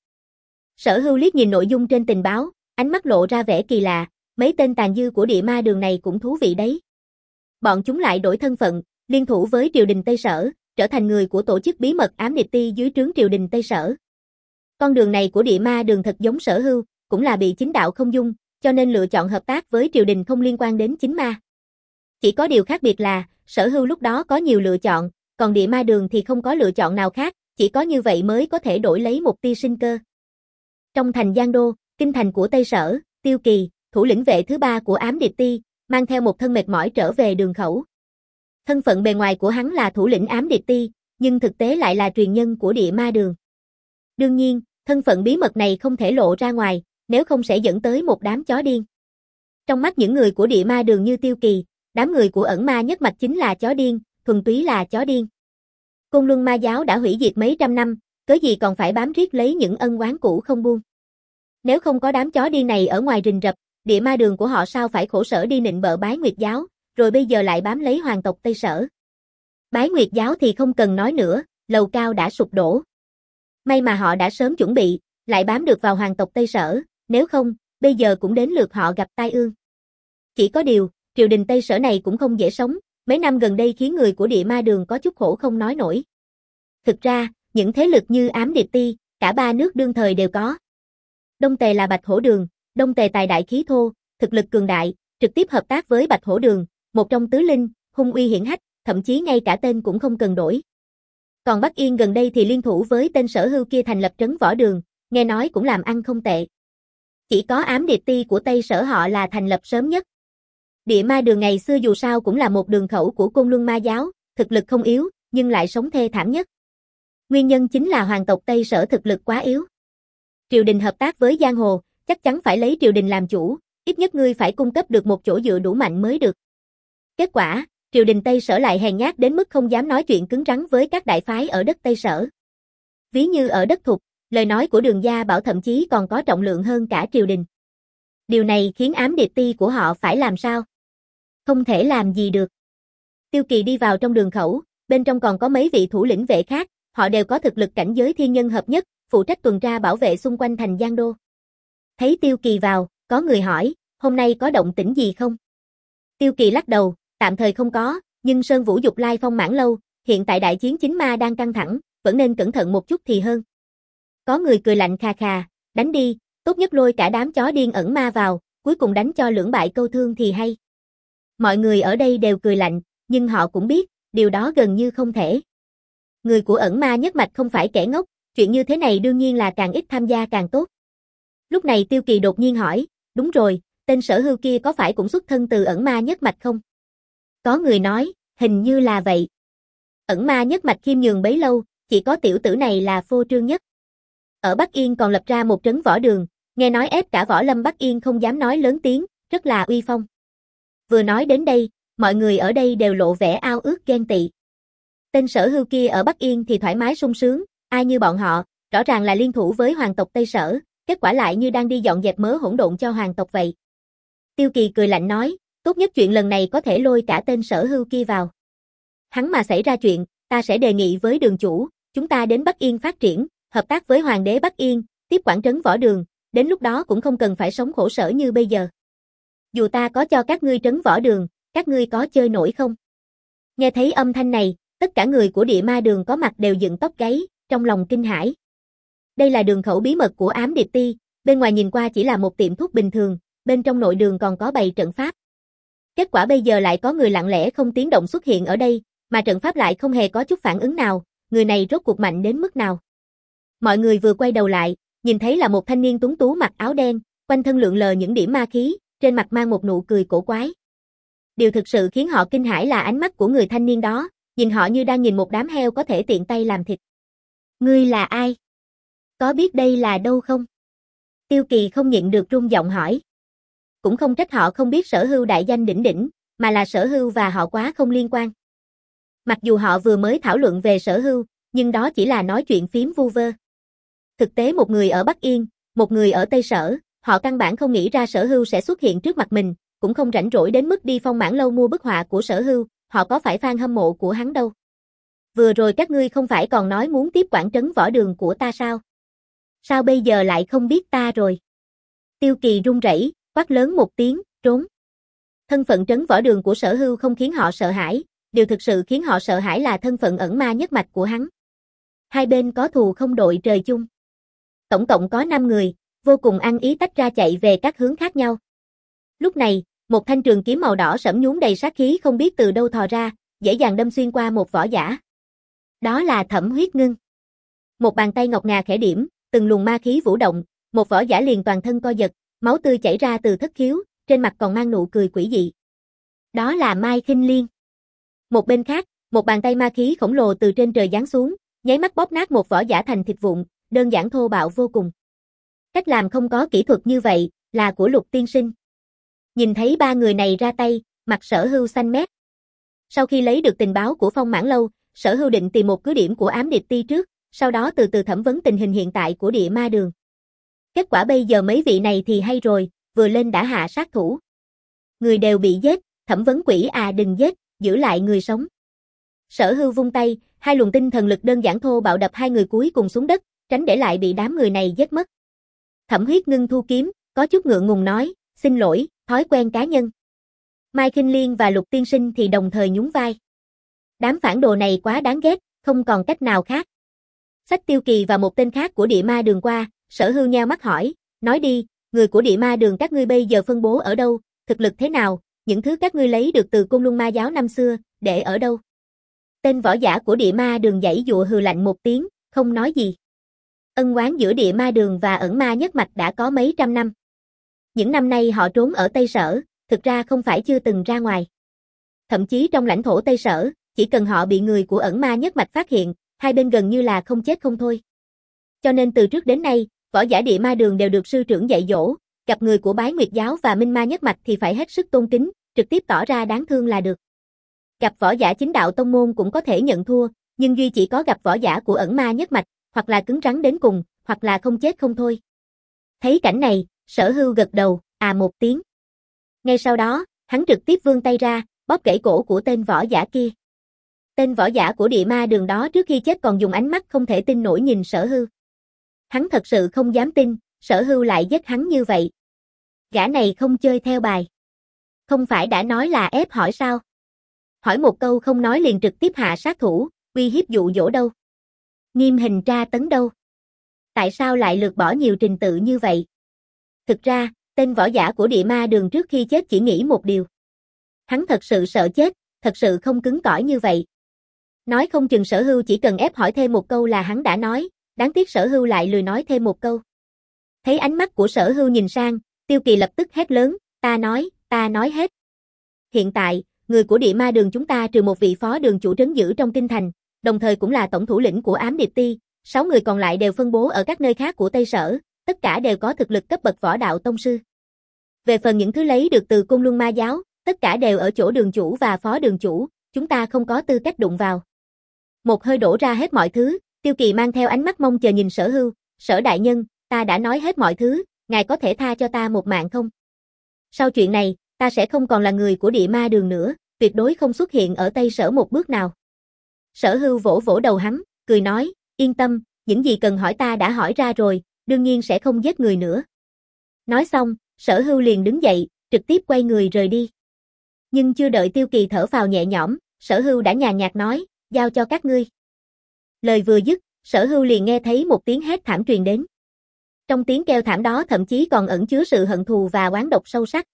Sở Hưu liếc nhìn nội dung trên tình báo, ánh mắt lộ ra vẻ kỳ lạ, mấy tên tàn dư của địa ma đường này cũng thú vị đấy. Bọn chúng lại đổi thân phận, liên thủ với triều đình Tây Sở, trở thành người của tổ chức bí mật ám địch ti dưới trướng triều đình Tây Sở. Con đường này của địa ma đường thật giống Sở Hưu, cũng là bị chính đạo không dung, cho nên lựa chọn hợp tác với triều đình không liên quan đến chính ma. Chỉ có điều khác biệt là, Sở Hưu lúc đó có nhiều lựa chọn, còn địa ma đường thì không có lựa chọn nào khác, chỉ có như vậy mới có thể đổi lấy một tia sinh cơ. Trong thành Giang Đô, kinh thành của Tây Sở, Tiêu Kỳ, thủ lĩnh vệ thứ ba của ám địch ti, mang theo một thân mệt mỏi trở về đường khẩu. Thân phận bề ngoài của hắn là thủ lĩnh ám địch ti, nhưng thực tế lại là truyền nhân của địa ma đường. Đương nhiên, thân phận bí mật này không thể lộ ra ngoài, nếu không sẽ dẫn tới một đám chó điên. Trong mắt những người của địa ma đường như Tiêu Kỳ, đám người của ẩn ma nhất mạch chính là chó điên, thuần túy là chó điên. Côn Luân ma giáo đã hủy diệt mấy trăm năm, cớ gì còn phải bám riết lấy những ân oán cũ không buông. Nếu không có đám chó điên này ở ngoài rình rập, địa ma đường của họ sao phải khổ sở đi nịnh bợ Bái Nguyệt giáo, rồi bây giờ lại bám lấy hoàng tộc Tây Sở. Bái Nguyệt giáo thì không cần nói nữa, lầu cao đã sụp đổ. May mà họ đã sớm chuẩn bị, lại bám được vào hoàng tộc Tây Sở, nếu không, bây giờ cũng đến lượt họ gặp tai ương. Chỉ có điều, triều đình Tây Sở này cũng không dễ sống, mấy năm gần đây khiến người của địa ma đường có chút khổ không nói nổi. Thực ra, những thế lực như ám địch ti, cả ba nước đương thời đều có. Đông Tề là Bạch Hổ Đường, Đông Tề tài đại khí thô, thực lực cường đại, trực tiếp hợp tác với Bạch Hổ Đường, một trong tứ linh, hung uy hiển hách, thậm chí ngay cả tên cũng không cần đổi. Còn Bắc Yên gần đây thì liên thủ với tên Sở Hưu kia thành lập trấn võ đường, nghe nói cũng làm ăn không tệ. Chỉ có ám địch ti của Tây Sở họ là thành lập sớm nhất. Địa ma đường ngày xưa dù sao cũng là một đường khẩu của Côn Luân ma giáo, thực lực không yếu, nhưng lại sống thê thảm nhất. Nguyên nhân chính là hoàng tộc Tây Sở thực lực quá yếu. Triều đình hợp tác với giang hồ, chắc chắn phải lấy triều đình làm chủ, ít nhất ngươi phải cung cấp được một chỗ dựa đủ mạnh mới được. Kết quả, triều đình Tây Sở lại hèn nhát đến mức không dám nói chuyện cứng rắn với các đại phái ở đất Tây Sở. Ví như ở đất Thục, lời nói của Đường Gia Bảo thậm chí còn có trọng lượng hơn cả triều đình. Điều này khiến ám địch ti của họ phải làm sao? Không thể làm gì được. Tiêu Kỳ đi vào trong đường khẩu, bên trong còn có mấy vị thủ lĩnh vệ khác, họ đều có thực lực cảnh giới thiên nhân hợp nhất, phụ trách tuần tra bảo vệ xung quanh thành Giang Đô. Thấy Tiêu Kỳ vào, có người hỏi, hôm nay có động tĩnh gì không? Tiêu Kỳ lắc đầu, tạm thời không có, nhưng Sơn Vũ Dục Lai Phong Mãn Lâu, hiện tại đại chiến chính ma đang căng thẳng, vẫn nên cẩn thận một chút thì hơn. Có người cười lạnh khà khà, đánh đi, tốt nhất lôi cả đám chó điên ẩn ma vào, cuối cùng đánh cho lưỡng bại câu thương thì hay. Mọi người ở đây đều cười lạnh, nhưng họ cũng biết, điều đó gần như không thể. Người của ẩn ma nhất mạch không phải kẻ ngốc, chuyện như thế này đương nhiên là càng ít tham gia càng tốt. Lúc này Tiêu Kỳ đột nhiên hỏi, đúng rồi, tên Sở Hưu kia có phải cũng xuất thân từ ẩn ma nhất mạch không? Có người nói, hình như là vậy. Ẩn ma nhất mạch khiêm nhường bấy lâu, chỉ có tiểu tử này là phô trương nhất. Ở Bắc Yên còn lập ra một trấn võ đường, nghe nói ép cả võ lâm Bắc Yên không dám nói lớn tiếng, rất là uy phong. Vừa nói đến đây, mọi người ở đây đều lộ vẻ ao ước ghen tị. Tên Sở Hưu kia ở Bắc Yên thì thoải mái sung sướng, ai như bọn họ, rõ ràng là liên thủ với hoàng tộc Tây Sở, kết quả lại như đang đi dọn dẹp mớ hỗn độn cho hoàng tộc vậy. Tiêu Kỳ cười lạnh nói, tốt nhất chuyện lần này có thể lôi cả tên Sở Hưu kia vào. Hắn mà xảy ra chuyện, ta sẽ đề nghị với đường chủ, chúng ta đến Bắc Yên phát triển, hợp tác với hoàng đế Bắc Yên, tiếp quản trấn võ đường, đến lúc đó cũng không cần phải sống khổ sở như bây giờ. Dù ta có cho các ngươi trấn võ đường, các ngươi có chơi nổi không? Nghe thấy âm thanh này, tất cả người của địa ma đường có mặt đều dựng tóc gáy, trong lòng kinh hãi. Đây là đường khẩu bí mật của Ám Điệp Ti, bên ngoài nhìn qua chỉ là một tiệm thuốc bình thường, bên trong nội đường còn có bày trận pháp. Kết quả bây giờ lại có người lặng lẽ không tiếng động xuất hiện ở đây, mà trận pháp lại không hề có chút phản ứng nào, người này rốt cuộc mạnh đến mức nào. Mọi người vừa quay đầu lại, nhìn thấy là một thanh niên tuấn tú mặc áo đen, quanh thân lượn lờ những điểm ma khí, trên mặt mang một nụ cười cổ quái. Điều thực sự khiến họ kinh hãi là ánh mắt của người thanh niên đó, nhìn họ như đang nhìn một đám heo có thể tiện tay làm thịt. Ngươi là ai? Có biết đây là đâu không? Tiêu Kỳ không nhịn được run giọng hỏi. Cũng không trách họ không biết Sở Hưu đại danh đỉnh đỉnh, mà là Sở Hưu và họ quá không liên quan. Mặc dù họ vừa mới thảo luận về Sở Hưu, nhưng đó chỉ là nói chuyện phím vu vơ. Thực tế một người ở Bắc Yên, một người ở Tây Sở, họ căn bản không nghĩ ra Sở Hưu sẽ xuất hiện trước mặt mình, cũng không rảnh rỗi đến mức đi Phong Mãn Lâu mua bức họa của Sở Hưu, họ có phải fan hâm mộ của hắn đâu. Vừa rồi các ngươi không phải còn nói muốn tiếp quản trấn võ đường của ta sao? Sao bây giờ lại không biết ta rồi? Tiêu Kỳ run rẩy, quát lớn một tiếng, trốn. Thân phận trấn võ đường của Sở Hưu không khiến họ sợ hãi, điều thực sự khiến họ sợ hãi là thân phận ẩn ma nhất mạch của hắn. Hai bên có thù không đội trời chung. Tổng cộng có năm người, vô cùng ăn ý tách ra chạy về các hướng khác nhau. Lúc này, một thanh trường kiếm màu đỏ sẫm nhuốm đầy sát khí không biết từ đâu thò ra, dễ dàng đâm xuyên qua một võ giả. Đó là Thẩm Huyết Ngưng. Một bàn tay ngọc ngà khẽ điểm, từng luồng ma khí vũ động, một võ giả liền toàn thân co giật, máu tươi chảy ra từ thất khiếu, trên mặt còn mang nụ cười quỷ dị. Đó là Mai Khinh Liên. Một bên khác, một bàn tay ma khí khổng lồ từ trên trời giáng xuống, nháy mắt bóp nát một võ giả thành thịt vụn, đơn giản thô bạo vô cùng. Cách làm không có kỹ thuật như vậy, là của Lục tiên sinh. Nhìn thấy ba người này ra tay, mặt Sở Hưu xanh mét. Sau khi lấy được tình báo của Phong Mãn Lâu, Sở Hưu định tìm một cứ điểm của Ám Điệp Ti trước, sau đó từ từ thẩm vấn tình hình hiện tại của địa ma đường. Kết quả bây giờ mấy vị này thì hay rồi, vừa lên đã hạ sát thủ. Người đều bị giết, thẩm vấn quỷ à đừng giết, giữ lại người sống. Sở Hưu vung tay, hai luồng tinh thần lực đơn giản thô bạo đập hai người cuối cùng xuống đất, tránh để lại bị đám người này giết mất. Thẩm Huyết Ngưng thu kiếm, có chút ngượng ngùng nói, xin lỗi, thói quen cá nhân. Mai Khinh Liên và Lục tiên sinh thì đồng thời nhún vai. Đám phản đồ này quá đáng ghét, không còn cách nào khác. Xách Tiêu Kỳ và một tên khác của địa ma đường qua, Sở Hưu nheo mắt hỏi, nói đi, người của địa ma đường các ngươi bây giờ phân bố ở đâu, thực lực thế nào, những thứ các ngươi lấy được từ Côn Luân Ma giáo năm xưa, để ở đâu? Tên võ giả của địa ma đường giãy dụa hừ lạnh một tiếng, không nói gì. Ân oán giữa địa ma đường và ẩn ma nhất mạch đã có mấy trăm năm. Những năm nay họ trốn ở Tây Sở, thực ra không phải chưa từng ra ngoài. Thậm chí trong lãnh thổ Tây Sở, chỉ cần họ bị người của ẩn ma nhất mạch phát hiện, hai bên gần như là không chết không thôi. Cho nên từ trước đến nay, võ giả địa ma đường đều được sư trưởng dạy dỗ, gặp người của Bái Nguyệt giáo và Minh Ma nhất mạch thì phải hết sức tôn kính, trực tiếp tỏ ra đáng thương là được. Gặp võ giả chính đạo tông môn cũng có thể nhận thua, nhưng duy chỉ có gặp võ giả của ẩn ma nhất mạch, hoặc là cứng rắn đến cùng, hoặc là không chết không thôi. Thấy cảnh này, Sở Hưu gật đầu, à một tiếng. Ngay sau đó, hắn trực tiếp vươn tay ra, bóp gãy cổ của tên võ giả kia. Tên võ giả của địa ma đường đó trước khi chết còn dùng ánh mắt không thể tin nổi nhìn Sở Hưu. Hắn thật sự không dám tin, Sở Hưu lại giết hắn như vậy. Gã này không chơi theo bài. Không phải đã nói là ép hỏi sao? Hỏi một câu không nói liền trực tiếp hạ sát thủ, uy hiếp dụ dỗ đâu? Nghiêm hình tra tấn đâu? Tại sao lại lược bỏ nhiều trình tự như vậy? Thực ra, tên võ giả của địa ma đường trước khi chết chỉ nghĩ một điều. Hắn thật sự sợ chết, thật sự không cứng cỏi như vậy. Nói không chừng Sở Hưu chỉ cần ép hỏi thêm một câu là hắn đã nói, đáng tiếc Sở Hưu lại lười nói thêm một câu. Thấy ánh mắt của Sở Hưu nhìn sang, Tiêu Kỳ lập tức hét lớn, ta nói, ta nói hết. Hiện tại, người của địa ma đường chúng ta trừ một vị phó đường chủ trấn giữ trong kinh thành, đồng thời cũng là tổng thủ lĩnh của ám điệp ti, sáu người còn lại đều phân bố ở các nơi khác của Tây Sở, tất cả đều có thực lực cấp bậc võ đạo tông sư. Về phần những thứ lấy được từ Côn Luân Ma giáo, tất cả đều ở chỗ đường chủ và phó đường chủ, chúng ta không có tư cách đụng vào. Một hơi đổ ra hết mọi thứ, Tiêu Kỳ mang theo ánh mắt mong chờ nhìn Sở Hưu, Sở đại nhân, ta đã nói hết mọi thứ, ngài có thể tha cho ta một mạng không? Sau chuyện này, ta sẽ không còn là người của địa ma đường nữa, tuyệt đối không xuất hiện ở Tây Sở một bước nào. Sở Hưu vỗ vỗ đầu hắn, cười nói, yên tâm, những gì cần hỏi ta đã hỏi ra rồi, đương nhiên sẽ không giết người nữa. Nói xong, Sở Hưu liền đứng dậy, trực tiếp quay người rời đi. Nhưng chưa đợi Tiêu Kỳ thở phào nhẹ nhõm, Sở Hưu đã nhàn nhạt nói, giao cho các ngươi. Lời vừa dứt, Sở Hưu liền nghe thấy một tiếng hét thảm truyền đến. Trong tiếng kêu thảm đó thậm chí còn ẩn chứa sự hận thù và oán độc sâu sắc.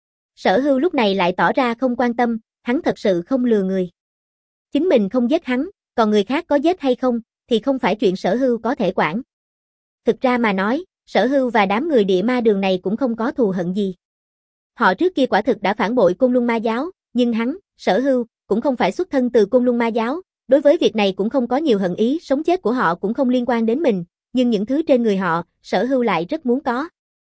Sở Hưu lúc này lại tỏ ra không quan tâm, hắn thật sự không lừa người. Chính mình không giết hắn, còn người khác có giết hay không, thì không phải chuyện Sở Hưu có thể quản. Thực ra mà nói, Sở Hưu và đám người địa ma đường này cũng không có thù hận gì. Họ trước kia quả thực đã phản bội Côn Luân Ma giáo, nhưng hắn, Sở Hưu, cũng không phải xuất thân từ Côn Luân Ma giáo, đối với việc này cũng không có nhiều hận ý, sống chết của họ cũng không liên quan đến mình, nhưng những thứ trên người họ, Sở Hưu lại rất muốn có.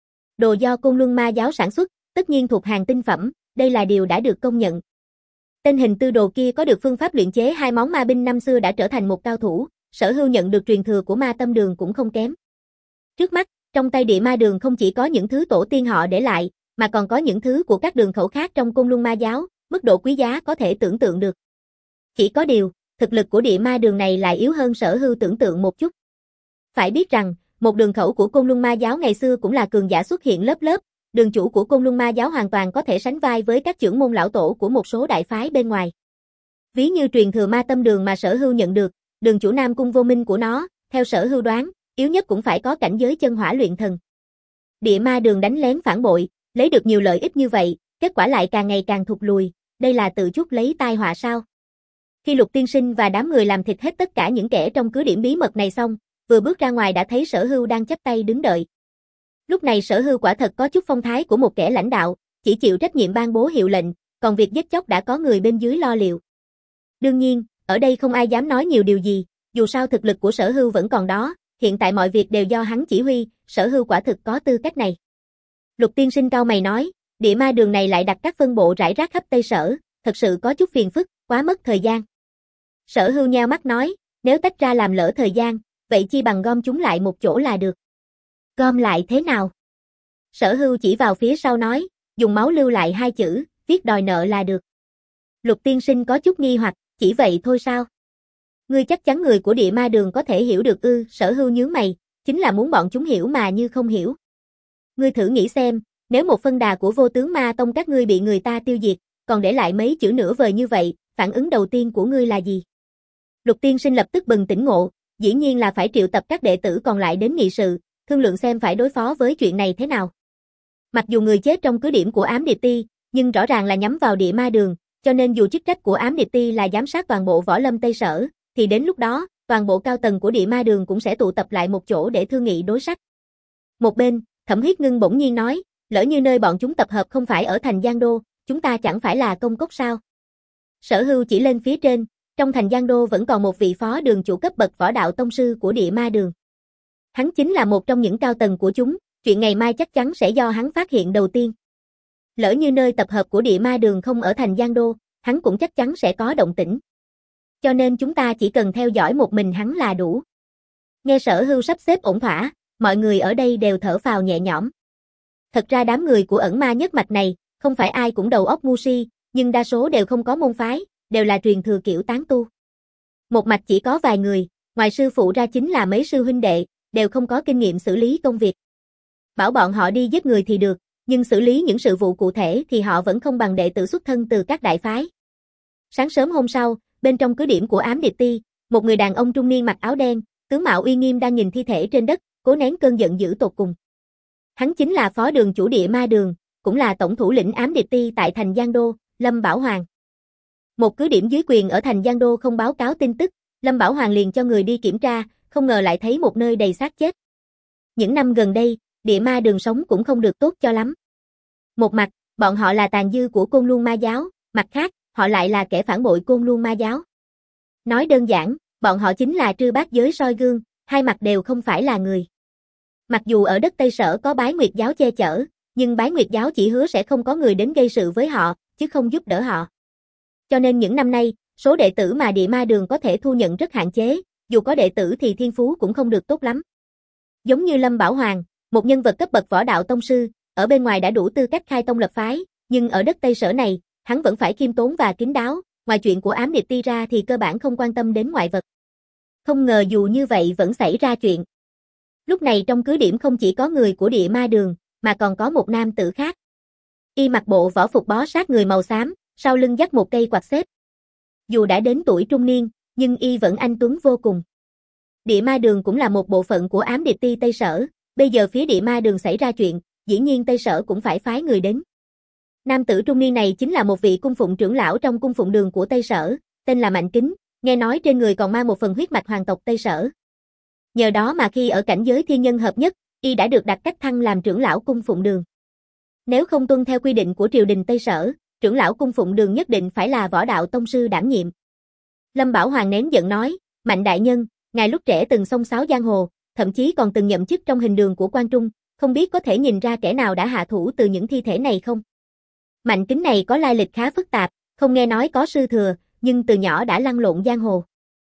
Đồ do Côn Luân Ma giáo sản xuất, tất nhiên thuộc hàng tinh phẩm, đây là điều đã được công nhận. Tên hình tư đồ kia có được phương pháp luyện chế hai món ma binh năm xưa đã trở thành một cao thủ, Sở Hưu nhận được truyền thừa của ma tâm đường cũng không kém. Trước mắt, trong tay địa ma đường không chỉ có những thứ tổ tiên họ để lại, mà còn có những thứ của các đường khẩu khác trong Côn Luân Ma giáo, mức độ quý giá có thể tưởng tượng được. Chỉ có điều, thực lực của địa ma đường này lại yếu hơn Sở Hưu tưởng tượng một chút. Phải biết rằng, một đường khẩu của Côn Luân Ma giáo ngày xưa cũng là cường giả xuất hiện lớp lớp, đường chủ của Côn Luân Ma giáo hoàn toàn có thể sánh vai với các trưởng môn lão tổ của một số đại phái bên ngoài. Ví như truyền thừa ma tâm đường mà Sở Hưu nhận được, đường chủ Nam Cung Vô Minh của nó, theo Sở Hưu đoán, yếu nhất cũng phải có cảnh giới chân hỏa luyện thần. Địa ma đường đánh lén phản bội, lấy được nhiều lợi ích như vậy, kết quả lại càng ngày càng thụt lùi, đây là tự chuốc lấy tai họa sao? Khi Lục Tiên Sinh và đám người làm thịt hết tất cả những kẻ trong cứ điểm bí mật này xong, vừa bước ra ngoài đã thấy Sở Hưu đang chắp tay đứng đợi. Lúc này Sở Hưu quả thật có chút phong thái của một kẻ lãnh đạo, chỉ chịu trách nhiệm ban bố hiệu lệnh, còn việc giết chóc đã có người bên dưới lo liệu. Đương nhiên, ở đây không ai dám nói nhiều điều gì, dù sao thực lực của Sở Hưu vẫn còn đó, hiện tại mọi việc đều do hắn chỉ huy, Sở Hưu quả thực có tư cách này. Lục Tiên Sinh cau mày nói, địa ma đường này lại đặt các phân bộ rải rác khắp Tây Sở, thật sự có chút phiền phức, quá mất thời gian. Sở Hưu nheo mắt nói, nếu tách ra làm lỡ thời gian, vậy chi bằng gom chúng lại một chỗ là được. Gom lại thế nào? Sở Hưu chỉ vào phía sau nói, dùng máu lưu lại hai chữ, viết đòi nợ là được. Lục Tiên Sinh có chút nghi hoặc, chỉ vậy thôi sao? Ngươi chắc chắn người của địa ma đường có thể hiểu được ư? Sở Hưu nhướng mày, chính là muốn bọn chúng hiểu mà như không hiểu. Ngươi thử nghĩ xem, nếu một phân đà của vô tướng ma tông các ngươi bị người ta tiêu diệt, còn để lại mấy chữ nửa vời như vậy, phản ứng đầu tiên của ngươi là gì? Lục Tiên Sinh lập tức bừng tỉnh ngộ, dĩ nhiên là phải triệu tập các đệ tử còn lại đến nghị sự, thương lượng xem phải đối phó với chuyện này thế nào. Mặc dù người chết trong cứ điểm của ám điệp ti, nhưng rõ ràng là nhắm vào địa ma đường, cho nên dù chức trách của ám điệp ti là giám sát toàn bộ võ lâm Tây Sở, thì đến lúc đó, toàn bộ cao tầng của địa ma đường cũng sẽ tụ tập lại một chỗ để thương nghị đối sách. Một bên, Thẩm Huyết Ngưng bỗng nhiên nói, lỡ như nơi bọn chúng tập hợp không phải ở thành Giang Đô, chúng ta chẳng phải là công cốc sao? Sở Hưu chỉ lên phía trên, trong thành Giang Đô vẫn còn một vị phó đường chủ cấp bậc võ đạo tông sư của địa ma đường. Hắn chính là một trong những cao tầng của chúng, chuyện ngày mai chắc chắn sẽ do hắn phát hiện đầu tiên. Lỡ như nơi tập hợp của địa ma đường không ở thành Giang Đô, hắn cũng chắc chắn sẽ có động tĩnh. Cho nên chúng ta chỉ cần theo dõi một mình hắn là đủ. Nghe Sở Hưu sắp xếp ổn thỏa, mọi người ở đây đều thở phào nhẹ nhõm. Thật ra đám người của ẩn ma nhất mạch này, không phải ai cũng đầu óc ngu si, nhưng đa số đều không có môn phái, đều là truyền thừa kiểu tán tu. Một mạch chỉ có vài người, ngoài sư phụ ra chính là mấy sư huynh đệ, đều không có kinh nghiệm xử lý công việc. Bảo bọn họ đi giết người thì được, nhưng xử lý những sự vụ cụ thể thì họ vẫn không bằng đệ tử xuất thân từ các đại phái. Sáng sớm hôm sau, bên trong cứ điểm của ám điệp ti, một người đàn ông trung niên mặc áo đen, tướng mạo uy nghiêm đang nhìn thi thể trên đất, cố nén cơn giận dữ tột cùng. Hắn chính là phó đường chủ địa ma đường, cũng là tổng thủ lĩnh ám điệp ti tại thành Giang Đô, Lâm Bảo Hoàng. Một cứ điểm dưới quyền ở thành Giang Đô không báo cáo tin tức, Lâm Bảo Hoàng liền cho người đi kiểm tra, không ngờ lại thấy một nơi đầy xác chết. Những năm gần đây, địa ma đường sống cũng không được tốt cho lắm. Một mặt, bọn họ là tàn dư của Côn Luân Ma giáo, mặt khác, họ lại là kẻ phản bội Côn Luân Ma giáo. Nói đơn giản, bọn họ chính là trư bát giới soi gương, hai mặt đều không phải là người. Mặc dù ở đất Tây Sở có Bái Nguyệt giáo che chở, nhưng Bái Nguyệt giáo chỉ hứa sẽ không có người đến gây sự với họ, chứ không giúp đỡ họ. Cho nên những năm nay, số đệ tử mà Địa Ma Đường có thể thu nhận rất hạn chế, dù có đệ tử thì thiên phú cũng không được tốt lắm. Giống như Lâm Bảo Hoàng, một nhân vật cấp bậc võ đạo tông sư, ở bên ngoài đã đủ tư cách khai tông lập phái, nhưng ở đất Tây Sở này, hắn vẫn phải khiêm tốn và kín đáo, ngoài chuyện của ám địch ti ra thì cơ bản không quan tâm đến ngoại vật. Không ngờ dù như vậy vẫn xảy ra chuyện. Lúc này trong cứ điểm không chỉ có người của Địa Ma Đường, mà còn có một nam tử khác. Y mặc bộ võ phục bó sát người màu xám, sau lưng dắt một cây quạt xếp. Dù đã đến tuổi trung niên, nhưng Y vẫn anh tuấn vô cùng. Địa Ma Đường cũng là một bộ phận của ám địch ti Tây Sở, bây giờ phía Địa Ma Đường xảy ra chuyện, dĩ nhiên Tây Sở cũng phải phái người đến. Nam tử trung niên này chính là một vị cung phụng trưởng lão trong cung phụng đường của Tây Sở, tên là Mạnh Kính, nghe nói trên người còn mang một phần huyết mạch hoàng tộc Tây Sở. Nhờ đó mà khi ở cảnh giới thiên nhân hợp nhất, Y đã được đặt cách thăng làm trưởng lão cung phụng đường. Nếu không tuân theo quy định của triều đình Tây Sở, trưởng lão cung phụng đường nhất định phải là võ đạo tông sư đảm nhiệm. Lâm Bảo Hoàng nén giận nói, Mạnh đại nhân, ngài lúc trẻ từng xông xáo giang hồ, thậm chí còn từng nhậm chức trong hình đường của Quan Trung, không biết có thể nhìn ra kẻ nào đã hạ thủ từ những thi thể này không? Mạnh Kính này có lai lịch khá phức tạp, không nghe nói có sư thừa, nhưng từ nhỏ đã lăn lộn giang hồ.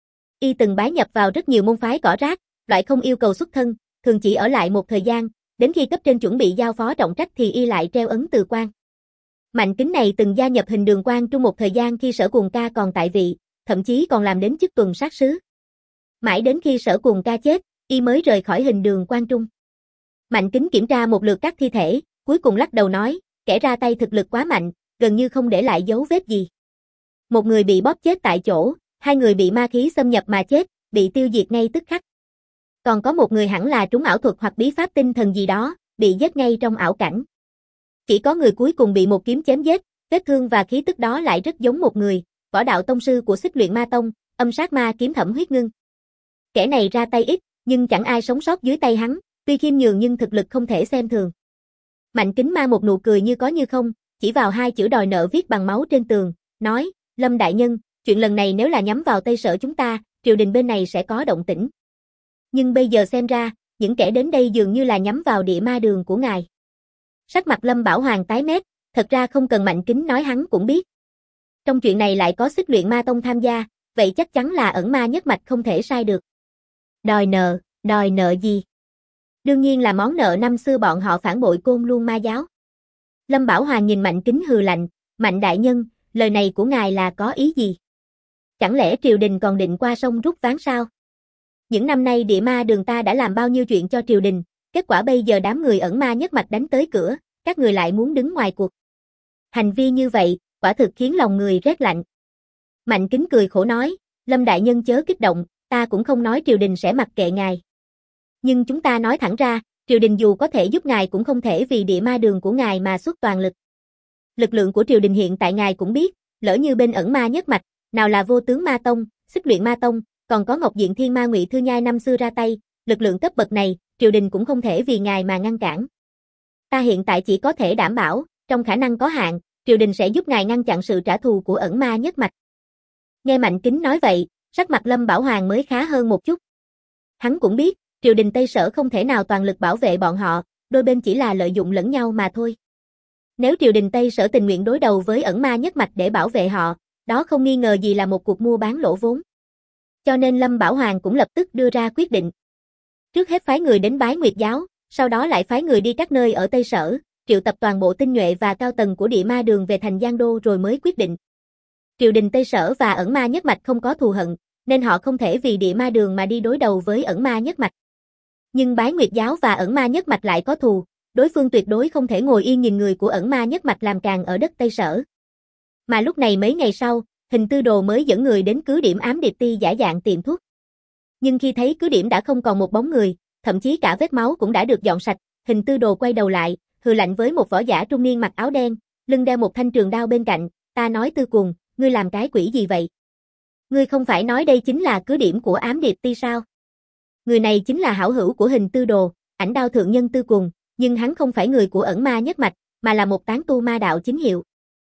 Y từng bái nhập vào rất nhiều môn phái cỏ rác, loại không yêu cầu xuất thân, thường chỉ ở lại một thời gian, đến khi cấp trên chuẩn bị giao phó trọng trách thì Y lại treo ấn từ quan. Mạnh Kính này từng gia nhập hình đường Quan Trung một thời gian khi Sở Cuồng Ca còn tại vị, thậm chí còn làm đến chức tuần sát sứ. Mãi đến khi Sở Cuồng Ca chết, Y mới rời khỏi hình đường Quan Trung. Mạnh Kính kiểm tra một lượt các thi thể, cuối cùng lắc đầu nói, kẻ ra tay thực lực quá mạnh, gần như không để lại dấu vết gì. Một người bị bóp chết tại chỗ, hai người bị ma khí xâm nhập mà chết, bị tiêu diệt ngay tức khắc. Còn có một người hẳn là trúng ảo thuật hoặc bí pháp tinh thần gì đó, bị giết ngay trong ảo cảnh. Chỉ có người cuối cùng bị một kiếm chém giết, vết thương và khí tức đó lại rất giống một người, võ đạo tông sư của Xích Luyện Ma Tông, Âm Sát Ma Kiếm Thẩm Huyết Ngưng. Kẻ này ra tay ít, nhưng chẳng ai sống sót dưới tay hắn, tuy khiêm nhường nhưng thực lực không thể xem thường. Mạnh Kính mang một nụ cười như có như không, chỉ vào hai chữ đòi nợ viết bằng máu trên tường, nói, Lâm đại nhân, chuyện lần này nếu là nhắm vào Tây Sở chúng ta, triều đình bên này sẽ có động tĩnh. Nhưng bây giờ xem ra, những kẻ đến đây dường như là nhắm vào Địa Ma Đường của ngài. Sắc mặt Lâm Bảo Hoàng tái mét, thật ra không cần Mạnh Kính nói hắn cũng biết. Trong chuyện này lại có Xích Luyện Ma Tông tham gia, vậy chắc chắn là ẩn ma nhất mạch không thể sai được. Đòi nợ, đòi nợ gì? Đương nhiên là món nợ năm xưa bọn họ phản bội Côn Luân Ma giáo. Lâm Bảo Hoàng nhìn Mạnh Kính hừ lạnh, Mạnh đại nhân, lời này của ngài là có ý gì? Chẳng lẽ triều đình còn định qua sông rút ván sao? Những năm nay Địa Ma Đường ta đã làm bao nhiêu chuyện cho triều đình, kết quả bây giờ đám người ẩn ma nhất mạch đánh tới cửa, các người lại muốn đứng ngoài cuộc. Hành vi như vậy, quả thực khiến lòng người rét lạnh. Mạnh Kính cười khổ nói, Lâm đại nhân chớ kích động, ta cũng không nói triều đình sẽ mặc kệ ngài. Nhưng chúng ta nói thẳng ra, triều đình dù có thể giúp ngài cũng không thể vì Địa Ma Đường của ngài mà xuất toàn lực. Lực lượng của triều đình hiện tại ngài cũng biết, lỡ như bên ẩn ma nhất mạch, nào là Vô Tướng Ma Tông, Xích Luyện Ma Tông, còn có Ngọc Diện Thiên Ma Ngụy Thư Nhai năm xưa ra tay, lực lượng cấp bậc này, triều đình cũng không thể vì ngài mà ngăn cản. Ta hiện tại chỉ có thể đảm bảo, trong khả năng có hạn, triều đình sẽ giúp ngài ngăn chặn sự trả thù của ẩn ma nhất mạch. Nghe Mạnh Kính nói vậy, sắc mặt Lâm Bảo Hoàng mới khá hơn một chút. Hắn cũng biết, triều đình Tây Sở không thể nào toàn lực bảo vệ bọn họ, đôi bên chỉ là lợi dụng lẫn nhau mà thôi. Nếu triều đình Tây Sở tình nguyện đối đầu với ẩn ma nhất mạch để bảo vệ họ, đó không nghi ngờ gì là một cuộc mua bán lỗ vốn. Cho nên Lâm Bảo Hoàng cũng lập tức đưa ra quyết định. Trước hết phái người đến Bái Nguyệt giáo, sau đó lại phái người đi các nơi ở Tây Sở, triệu tập toàn bộ tinh nhuệ và cao tầng của Địa Ma Đường về thành Giang Đô rồi mới quyết định. Triều đình Tây Sở và ẩn ma nhất mạch không có thù hận, nên họ không thể vì Địa Ma Đường mà đi đối đầu với ẩn ma nhất mạch. Nhưng Bái Nguyệt giáo và ẩn ma nhất mạch lại có thù, đối phương tuyệt đối không thể ngồi yên nhìn người của ẩn ma nhất mạch làm càn ở đất Tây Sở. Mà lúc này mấy ngày sau, Hình Tư Đồ mới dẫn người đến cứ điểm ám địch ti giả dạng tiệm thuốc. Nhưng khi thấy cứ điểm đã không còn một bóng người, thậm chí cả vết máu cũng đã được dọn sạch, Hình Tư Đồ quay đầu lại, hừ lạnh với một võ giả trung niên mặc áo đen, lưng đeo một thanh trường đao bên cạnh, ta nói Tư Cuồng, ngươi làm cái quỷ gì vậy? Ngươi không phải nói đây chính là cứ điểm của ám địch ti sao? Người này chính là hảo hữu của Hình Tư Đồ, ảnh đao thượng nhân Tư Cuồng, nhưng hắn không phải người của ẩn ma nhất mạch, mà là một tán tu ma đạo chính hiệu.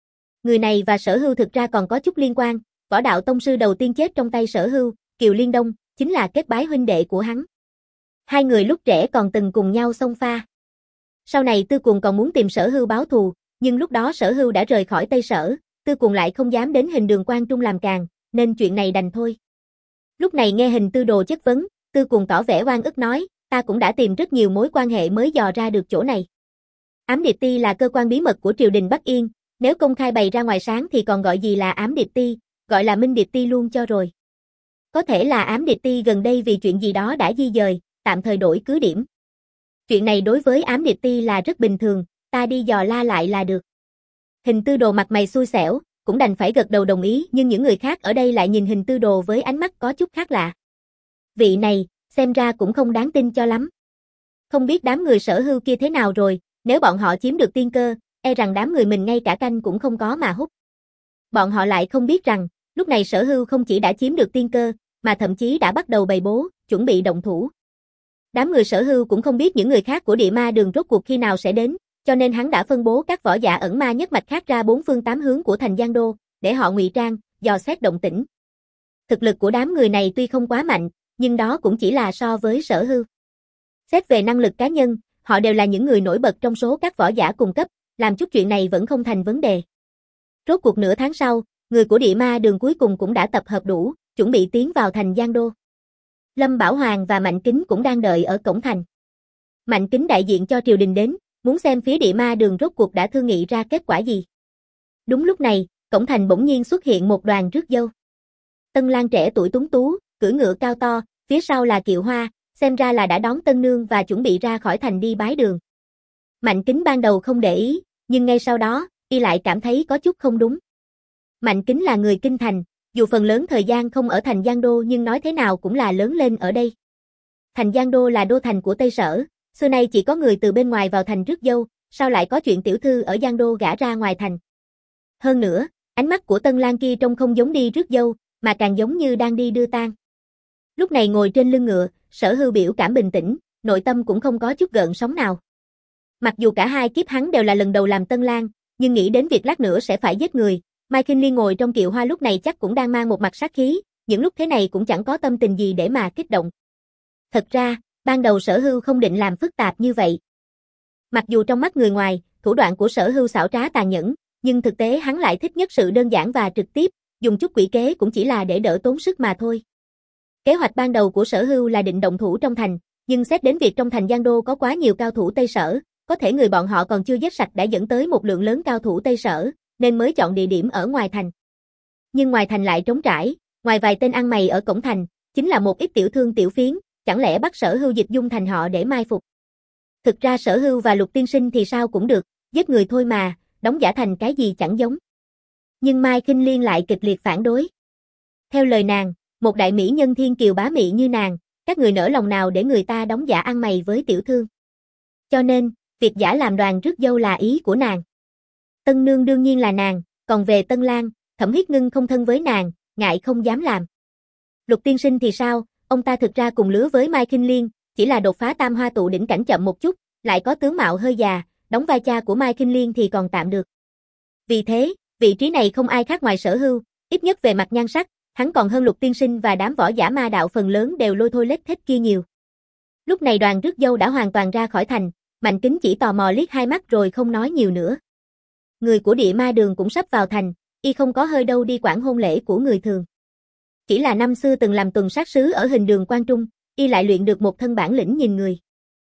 Người này và Sở Hưu thực ra còn có chút liên quan, võ đạo tông sư đầu tiên chết trong tay Sở Hưu, Kiều Liên Đông, chính là kết bái huynh đệ của hắn. Hai người lúc trẻ còn từng cùng nhau xông pha. Sau này Tư Cuồng còn muốn tìm Sở Hưu báo thù, nhưng lúc đó Sở Hưu đã rời khỏi Tây Sở, Tư Cuồng lại không dám đến Hình Đường Quan Trung làm càng, nên chuyện này đành thôi. Lúc này nghe Hình Tư Đồ chất vấn, Tư Cuồng tỏ vẻ oan ức nói, ta cũng đã tìm rất nhiều mối quan hệ mới dò ra được chỗ này. Ám Điệp Ti là cơ quan bí mật của triều đình Bắc Yên, nếu công khai bày ra ngoài sáng thì còn gọi gì là Ám Điệp Ti, gọi là Minh Điệp Ti luôn cho rồi. Có thể là Ám Điệp Ti gần đây vì chuyện gì đó đã di dời, tạm thời đổi cứ điểm. Chuyện này đối với Ám Điệp Ti là rất bình thường, ta đi dò la lại là được. Hình Tư Đồ mặt mày xui xẻo, cũng đành phải gật đầu đồng ý, nhưng những người khác ở đây lại nhìn Hình Tư Đồ với ánh mắt có chút khác lạ. Vị này, xem ra cũng không đáng tin cho lắm. Không biết đám người Sở Hưu kia thế nào rồi, nếu bọn họ chiếm được tiên cơ, e rằng đám người mình ngay cả canh cũng không có mà hút. Bọn họ lại không biết rằng, lúc này Sở Hưu không chỉ đã chiếm được tiên cơ, mà thậm chí đã bắt đầu bày bố, chuẩn bị động thủ. Đám người Sở Hưu cũng không biết những người khác của Địa Ma Đường rốt cuộc khi nào sẽ đến, cho nên hắn đã phân bố các võ giả ẩn ma nhất mạch khác ra bốn phương tám hướng của thành Giang Đô, để họ ngụy trang, dò xét động tĩnh. Thực lực của đám người này tuy không quá mạnh, nhưng đó cũng chỉ là so với Sở Hưu. Xét về năng lực cá nhân, họ đều là những người nổi bật trong số các võ giả cùng cấp, làm chút chuyện này vẫn không thành vấn đề. Rốt cuộc nửa tháng sau, người của Địa Ma Đường cuối cùng cũng đã tập hợp đủ, chuẩn bị tiến vào thành Giang Đô. Lâm Bảo Hoàng và Mạnh Kính cũng đang đợi ở cổng thành. Mạnh Kính đại diện cho triều đình đến, muốn xem phía Địa Ma Đường rốt cuộc đã thương nghị ra kết quả gì. Đúng lúc này, cổng thành bỗng nhiên xuất hiện một đoàn rước dâu. Tân lang trẻ tuổi tuấn tú, cưỡi ngựa cao to, phía sau là kiệu hoa, xem ra là đã đón tân nương và chuẩn bị ra khỏi thành đi bái đường. Mạnh Kính ban đầu không để ý, nhưng ngay sau đó, y lại cảm thấy có chút không đúng. Mạnh Kính là người kinh thành, dù phần lớn thời gian không ở thành Giang Đô nhưng nói thế nào cũng là lớn lên ở đây. Thành Giang Đô là đô thành của Tây Sở, xưa nay chỉ có người từ bên ngoài vào thành rước dâu, sao lại có chuyện tiểu thư ở Giang Đô gả ra ngoài thành. Hơn nữa, ánh mắt của tân lang kia trông không giống đi rước dâu, mà càng giống như đang đi đưa tang. Lúc này ngồi trên lưng ngựa, Sở Hưu biểu cảm bình tĩnh, nội tâm cũng không có chút gợn sóng nào. Mặc dù cả hai kiếp hắn đều là lần đầu làm tân lang, nhưng nghĩ đến việc lát nữa sẽ phải giết người, Mai Kinh Liên ngồi trong kiệu hoa lúc này chắc cũng đang mang một mặt sát khí, những lúc thế này cũng chẳng có tâm tình gì để mà kích động. Thật ra, ban đầu Sở Hưu không định làm phức tạp như vậy. Mặc dù trong mắt người ngoài, thủ đoạn của Sở Hưu xảo trá tàn nhẫn, nhưng thực tế hắn lại thích nhất sự đơn giản và trực tiếp, dùng chút quỷ kế cũng chỉ là để đỡ tốn sức mà thôi. Kế hoạch ban đầu của Sở Hưu là định động thủ trong thành, nhưng xét đến việc trong thành Giang Đô có quá nhiều cao thủ Tây Sở, có thể người bọn họ còn chưa giết sạch đã dẫn tới một lượng lớn cao thủ Tây Sở, nên mới chọn địa điểm ở ngoài thành. Nhưng ngoài thành lại trống trải, ngoài vài tên ăn mày ở cổng thành, chính là một ít tiểu thương tiểu phiến, chẳng lẽ bắt Sở Hưu dịch dung thành họ để mai phục. Thực ra Sở Hưu và Lục tiên sinh thì sao cũng được, giết người thôi mà, đóng giả thành cái gì chẳng giống. Nhưng Mai Kinh Liên lại kịch liệt phản đối. Theo lời nàng, một đại mỹ nhân thiên kiều bá mị như nàng, các người nỡ lòng nào để người ta đóng giả ăn mày với tiểu thương. Cho nên, việc giả làm đoàn rước dâu là ý của nàng. Tân nương đương nhiên là nàng, còn về Tân Lang, Thẩm Huyết Ngưng không thân với nàng, ngại không dám làm. Lục tiên sinh thì sao, ông ta thực ra cùng lứa với Mai Kinh Liên, chỉ là đột phá tam hoa tụ đỉnh cảnh chậm một chút, lại có tướng mạo hơi già, đóng vai cha của Mai Kinh Liên thì còn tạm được. Vì thế, vị trí này không ai khác ngoài Sở Hưu, ít nhất về mặt nhan sắc, hắn còn hơn Lục tiên sinh và đám võ giả ma đạo phần lớn đều lôi thôi lết thết kia nhiều. Lúc này đoàn rước dâu đã hoàn toàn ra khỏi thành, Mạnh Kính chỉ tò mò liếc hai mắt rồi không nói nhiều nữa. Người của Địa Ma Đường cũng sắp vào thành, y không có hơi đâu đi quản hôn lễ của người thường. Chỉ là năm xưa từng làm tuần sát sứ ở Hình Đường Quan Trung, y lại luyện được một thân bản lĩnh nhìn người.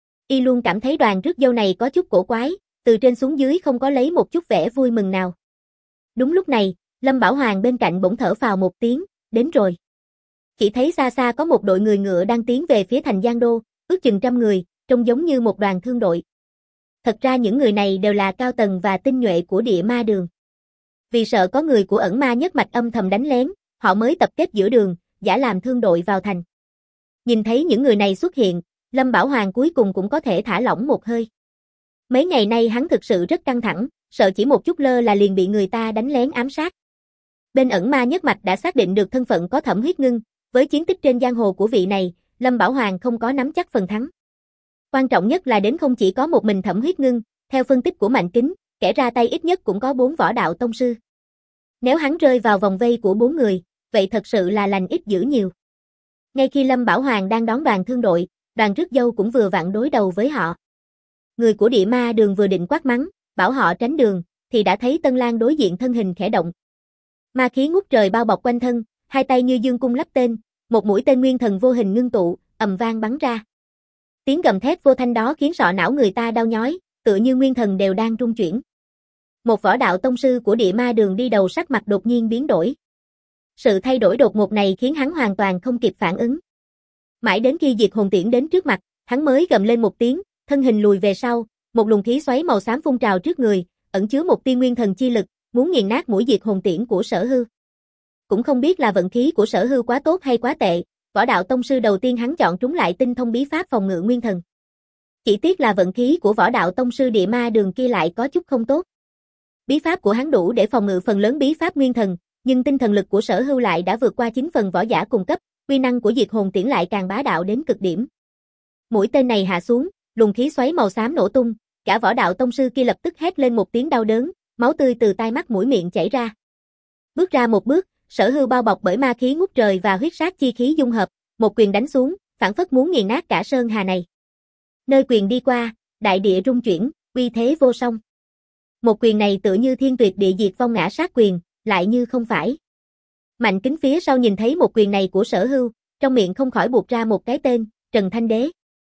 Y luôn cảm thấy đoàn rước dâu này có chút cổ quái, từ trên xuống dưới không có lấy một chút vẻ vui mừng nào. Đúng lúc này, Lâm Bảo Hoàng bên cạnh bỗng thở phào một tiếng, đến rồi. Chỉ thấy xa xa có một đội người ngựa đang tiến về phía thành Giang Đô, ước chừng trăm người, trông giống như một đoàn thương đội. Thật ra những người này đều là cao tầng và tinh nhuệ của Địa Ma Đường. Vì sợ có người của ẩn ma nhất mạch âm thầm đánh lén, họ mới tập kết giữa đường, giả làm thương đội vào thành. Nhìn thấy những người này xuất hiện, Lâm Bảo Hoàng cuối cùng cũng có thể thả lỏng một hơi. Mấy ngày nay hắn thực sự rất căng thẳng, sợ chỉ một chút lơ là liền bị người ta đánh lén ám sát. Bên ẩn ma nhất mạch đã xác định được thân phận có Thẩm Huyết Ngưng, với chiến tích trên giang hồ của vị này, Lâm Bảo Hoàng không có nắm chắc phần thắng. Quan trọng nhất là đến không chỉ có một mình Thẩm Huyết Ngưng, theo phân tích của Mạnh Kính, kẻ ra tay ít nhất cũng có bốn võ đạo tông sư. Nếu hắn rơi vào vòng vây của bốn người, vậy thật sự là lành ít dữ nhiều. Ngay khi Lâm Bảo Hoàng đang đón đoàn thương đội, đoàn rước dâu cũng vừa vặn đối đầu với họ. Người của Địa Ma Đường vừa định quát mắng, bảo họ tránh đường, thì đã thấy Tân Lang đối diện thân hình khẽ động. Ma khí ngút trời bao bọc quanh thân, hai tay như dương cung lắp tên, một mũi tên nguyên thần vô hình ngưng tụ, ầm vang bắn ra. Tiếng gầm thét vô thanh đó khiến sọ não người ta đau nhói, tựa như nguyên thần đều đang rung chuyển. Một võ đạo tông sư của Địa Ma Đường đi đầu sắc mặt đột nhiên biến đổi. Sự thay đổi đột ngột này khiến hắn hoàn toàn không kịp phản ứng. Mãi đến khi Diệt Hồn Tiễn đến trước mặt, hắn mới gầm lên một tiếng, thân hình lùi về sau, một luồng khí xoáy màu xám phun trào trước người, ẩn chứa một tia nguyên thần chi lực, muốn nghiền nát mũi Diệt Hồn Tiễn của Sở Hưu. Cũng không biết là vận khí của Sở Hưu quá tốt hay quá tệ, võ đạo tông sư đầu tiên hắn chọn trúng lại tinh thông bí pháp phòng ngự nguyên thần. Chỉ tiếc là vận khí của võ đạo tông sư Địa Ma Đường kia lại có chút không tốt. Bí pháp của hắn đủ để phòng ngự phần lớn bí pháp nguyên thần, nhưng tinh thần lực của Sở Hưu lại đã vượt qua chín phần võ giả cùng cấp, uy năng của Diệt Hồn Tiễn lại càng bá đạo đến cực điểm. Mũi tên này hạ xuống, luồng khí xoáy màu xám nổ tung, cả võ đạo tông sư kia lập tức hét lên một tiếng đau đớn, máu tươi từ tai mắt mũi miệng chảy ra. Bước ra một bước, Sở Hưu bao bọc bởi ma khí ngút trời và huyết sát chi khí dung hợp, một quyền đánh xuống, phảng phất muốn nghiền nát cả sơn hà này. Nơi quyền đi qua, đại địa rung chuyển, uy thế vô song. Một quyền này tựa như thiên tuyệt địa diệt vong ngã sát quyền, lại như không phải. Mạnh Kính phía sau nhìn thấy một quyền này của Sở Hưu, trong miệng không khỏi buột ra một cái tên, Trần Thanh Đế.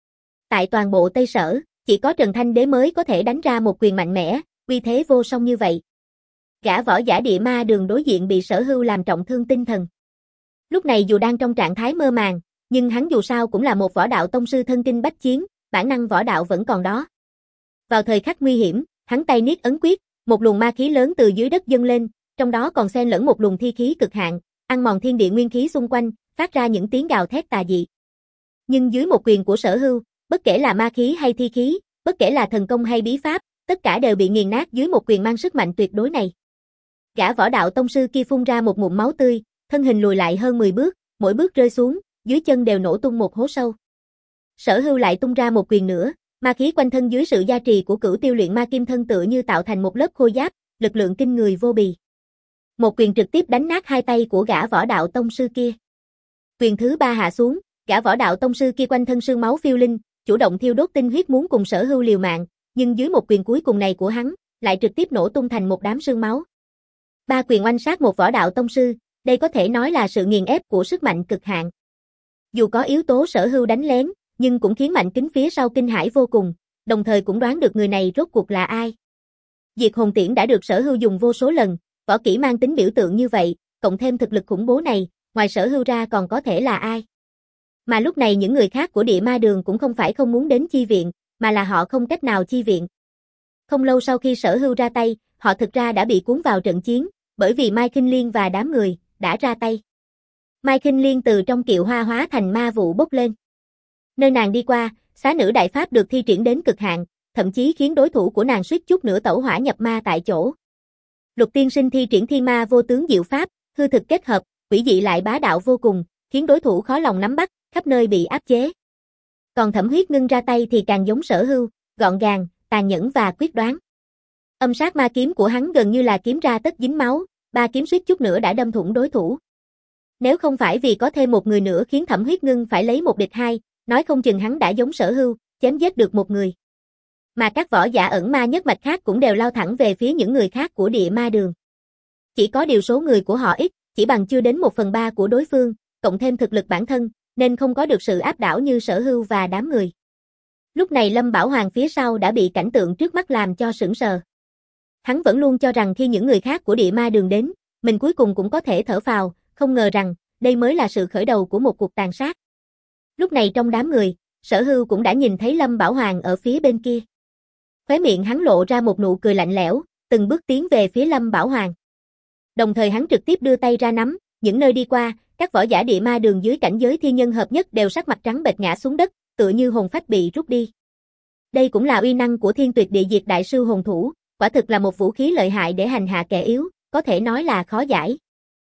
Tại toàn bộ Tây Sở, chỉ có Trần Thanh Đế mới có thể đánh ra một quyền mạnh mẽ, uy thế vô song như vậy. Gã võ giả Địa Ma Đường đối diện bị Sở Hưu làm trọng thương tinh thần. Lúc này dù đang trong trạng thái mơ màng, nhưng hắn dù sao cũng là một võ đạo tông sư thân kinh bách chiến, bản năng võ đạo vẫn còn đó. Vào thời khắc nguy hiểm, hắn tay niết ấn quyết, một luồng ma khí lớn từ dưới đất dâng lên, trong đó còn xen lẫn một luồng thi khí cực hạn, ăn mòn thiên địa nguyên khí xung quanh, phát ra những tiếng gào thét tà dị. Nhưng dưới một quyền của Sở Hưu, bất kể là ma khí hay thi khí, bất kể là thần công hay bí pháp, tất cả đều bị nghiền nát dưới một quyền mang sức mạnh tuyệt đối này. Gã võ đạo tông sư kia phun ra một ngụm máu tươi, thân hình lùi lại hơn mười bước, mỗi bước rơi xuống, dưới chân đều nổ tung một hố sâu. Sở Hưu lại tung ra một quyền nữa, ma khí quanh thân dưới sự gia trì của Cửu Tiêu Luyện Ma Kim Thân tựa như tạo thành một lớp khôi giáp, lực lượng kinh người vô bì. Một quyền trực tiếp đánh nát hai tay của gã võ đạo tông sư kia. Quyền thứ ba hạ xuống, gã võ đạo tông sư kia quanh thân sương máu phiêu linh, chủ động thiêu đốt tinh huyết muốn cùng Sở Hưu liều mạng, nhưng dưới một quyền cuối cùng này của hắn, lại trực tiếp nổ tung thành một đám sương máu. Ba quyền oanh sát một võ đạo tông sư, đây có thể nói là sự nghiền ép của sức mạnh cực hạn. Dù có yếu tố Sở Hưu đánh lén, nhưng cũng khiến Mạnh Kính phía sau kinh hãi vô cùng, đồng thời cũng đoán được người này rốt cuộc là ai. Diệt Hồn Tiễn đã được Sở Hưu dùng vô số lần, võ kỹ mang tính biểu tượng như vậy, cộng thêm thực lực khủng bố này, ngoài Sở Hưu ra còn có thể là ai. Mà lúc này những người khác của Địa Ma Đường cũng không phải không muốn đến chi viện, mà là họ không cách nào chi viện. Không lâu sau khi Sở Hưu ra tay, họ thực ra đã bị cuốn vào trận chiến, bởi vì Mai Khinh Liên và đám người đã ra tay. Mai Khinh Liên từ trong kiệu hoa hóa thành ma vụ bốc lên. Nơi nàng đi qua, xá nữ đại pháp được thi triển đến cực hạn, thậm chí khiến đối thủ của nàng suýt chút nữa tẩu hỏa nhập ma tại chỗ. Lục Tiên Sinh thi triển Thiên Ma Vô Tướng Diệu Pháp, hư thực kết hợp, quỷ dị lại bá đạo vô cùng, khiến đối thủ khó lòng nắm bắt, khắp nơi bị áp chế. Còn Thẩm Huyết Ngưng ra tay thì càng giống Sở Hưu, gọn gàng, tàn nhẫn và quyết đoán. Âm sát ma kiếm của hắn gần như là kiếm ra tất dính máu, ba kiếm suýt chút nữa đã đâm thủng đối thủ. Nếu không phải vì có thêm một người nữa khiến Thẩm Huyết Ngưng phải lấy một địch hai, nói không chừng hắn đã giống Sở Hưu, chém giết được một người. Mà các võ giả ẩn ma nhất mạch khác cũng đều lao thẳng về phía những người khác của Địa Ma Đường. Chỉ có điều số người của họ ít, chỉ bằng chưa đến một phần ba của đối phương, cộng thêm thực lực bản thân, nên không có được sự áp đảo như Sở Hưu và đám người. Lúc này Lâm Bảo Hoàng phía sau đã bị cảnh tượng trước mắt làm cho sững sờ. Hắn vẫn luôn cho rằng khi những người khác của Địa Ma Đường đến, mình cuối cùng cũng có thể thở phào, không ngờ rằng, đây mới là sự khởi đầu của một cuộc tàn sát. Lúc này trong đám người, Sở Hưu cũng đã nhìn thấy Lâm Bảo Hoàng ở phía bên kia. Khóe miệng hắn lộ ra một nụ cười lạnh lẽo, từng bước tiến về phía Lâm Bảo Hoàng. Đồng thời hắn trực tiếp đưa tay ra nắm, những nơi đi qua, các võ giả Địa Ma Đường dưới cảnh giới thiên nhân hợp nhất đều sắc mặt trắng bệch ngã xuống đất, tựa như hồn phách bị rút đi. Đây cũng là uy năng của Thiên Tuyệt Địa Diệt Đại Sư Hồn Thủ, quả thực là một vũ khí lợi hại để hành hạ kẻ yếu, có thể nói là khó giải.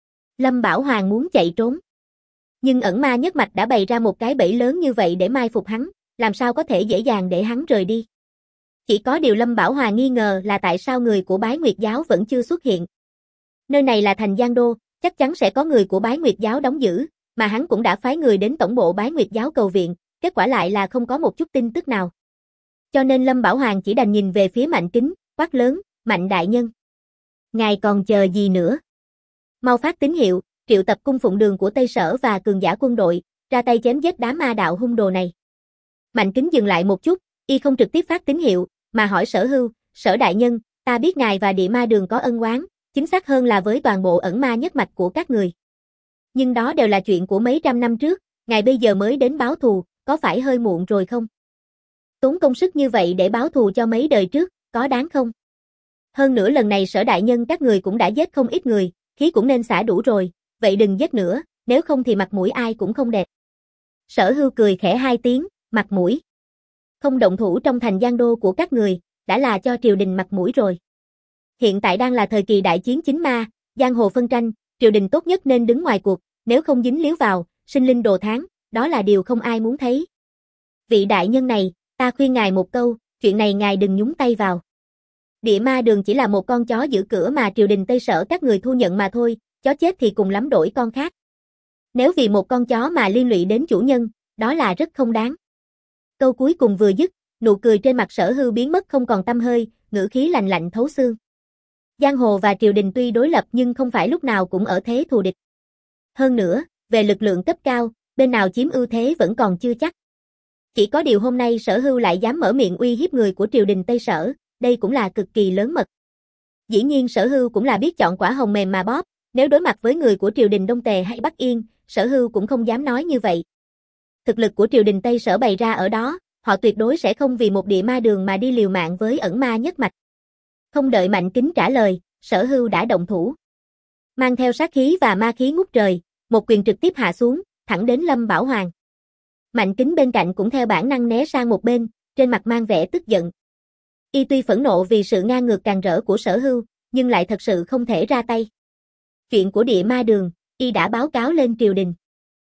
Lâm Bảo Hoàng muốn chạy trốn. Nhưng ẩn ma nhất mạch đã bày ra một cái bẫy lớn như vậy để mai phục hắn, làm sao có thể dễ dàng để hắn rời đi. Chỉ có điều Lâm Bảo Hoàng nghi ngờ là tại sao người của Bái Nguyệt Giáo vẫn chưa xuất hiện. Nơi này là thành Giang Đô, chắc chắn sẽ có người của Bái Nguyệt giáo đóng giữ, mà hắn cũng đã phái người đến tổng bộ Bái Nguyệt giáo cầu viện, kết quả lại là không có một chút tin tức nào. Cho nên Lâm Bảo Hoàng chỉ đành nhìn về phía Mạnh Kính, quát lớn, Mạnh đại nhân. Ngài còn chờ gì nữa? Mau phát tín hiệu, triệu tập cung phụng đường của Tây Sở và cường giả quân đội, ra tay chém giết đám ma đạo hung đồ này. Mạnh Kính dừng lại một chút, y không trực tiếp phát tín hiệu, mà hỏi Sở Hưu, Sở đại nhân, ta biết ngài và địa ma đường có ân oán, chính xác hơn là với toàn bộ ẩn ma nhất mạch của các người. Nhưng đó đều là chuyện của mấy trăm năm trước, ngài bây giờ mới đến báo thù, có phải hơi muộn rồi không? Tốn công sức như vậy để báo thù cho mấy đời trước, có đáng không? Hơn nữa lần này Sở đại nhân các người cũng đã giết không ít người, khí cũng nên xả đủ rồi, vậy đừng giết nữa, nếu không thì mặt mũi ai cũng không đẹp. Sở Hưu cười khẽ hai tiếng, mặt mũi. Không động thủ trong thành Giang Đô của các người, đã là cho triều đình mặt mũi rồi. Hiện tại đang là thời kỳ đại chiến chính ma, giang hồ phân tranh, triều đình tốt nhất nên đứng ngoài cuộc, nếu không dính líu vào, sinh linh đồ tháng, đó là điều không ai muốn thấy. Vị đại nhân này, ta khuyên ngài một câu, chuyện này ngài đừng nhúng tay vào. Địa ma đường chỉ là một con chó giữ cửa mà triều đình Tây Sở các người thu nhận mà thôi, chó chết thì cùng lắm đổi con khác. Nếu vì một con chó mà liên lụy đến chủ nhân, đó là rất không đáng. Câu cuối cùng vừa dứt, nụ cười trên mặt Sở Hưu biến mất không còn tăm hơi, ngữ khí lạnh lạnh thấu xương. Giang hồ và triều đình tuy đối lập nhưng không phải lúc nào cũng ở thế thù địch. Hơn nữa, về lực lượng cấp cao, bên nào chiếm ưu thế vẫn còn chưa chắc. Chỉ có điều hôm nay Sở Hưu lại dám mở miệng uy hiếp người của triều đình Tây Sở, đây cũng là cực kỳ lớn mật. Dĩ nhiên Sở Hưu cũng là biết chọn quả hồng mềm mà bóp, nếu đối mặt với người của triều đình Đông Tề hay Bắc Yên, Sở Hưu cũng không dám nói như vậy. Thực lực của triều đình Tây Sở bày ra ở đó, họ tuyệt đối sẽ không vì một địa ma đường mà đi liều mạng với ẩn ma nhất mạch. Không đợi Mạnh Kính trả lời, Sở Hưu đã động thủ. Mang theo sát khí và ma khí ngút trời, một quyền trực tiếp hạ xuống, thẳng đến Lâm Bảo Hoàng. Mạnh Kính bên cạnh cũng theo bản năng né sang một bên, trên mặt mang vẻ tức giận. Y tuy phẫn nộ vì sự ngang ngược càn rỡ của Sở Hưu, nhưng lại thật sự không thể ra tay. Chuyện của địa ma đường, Y đã báo cáo lên triều đình.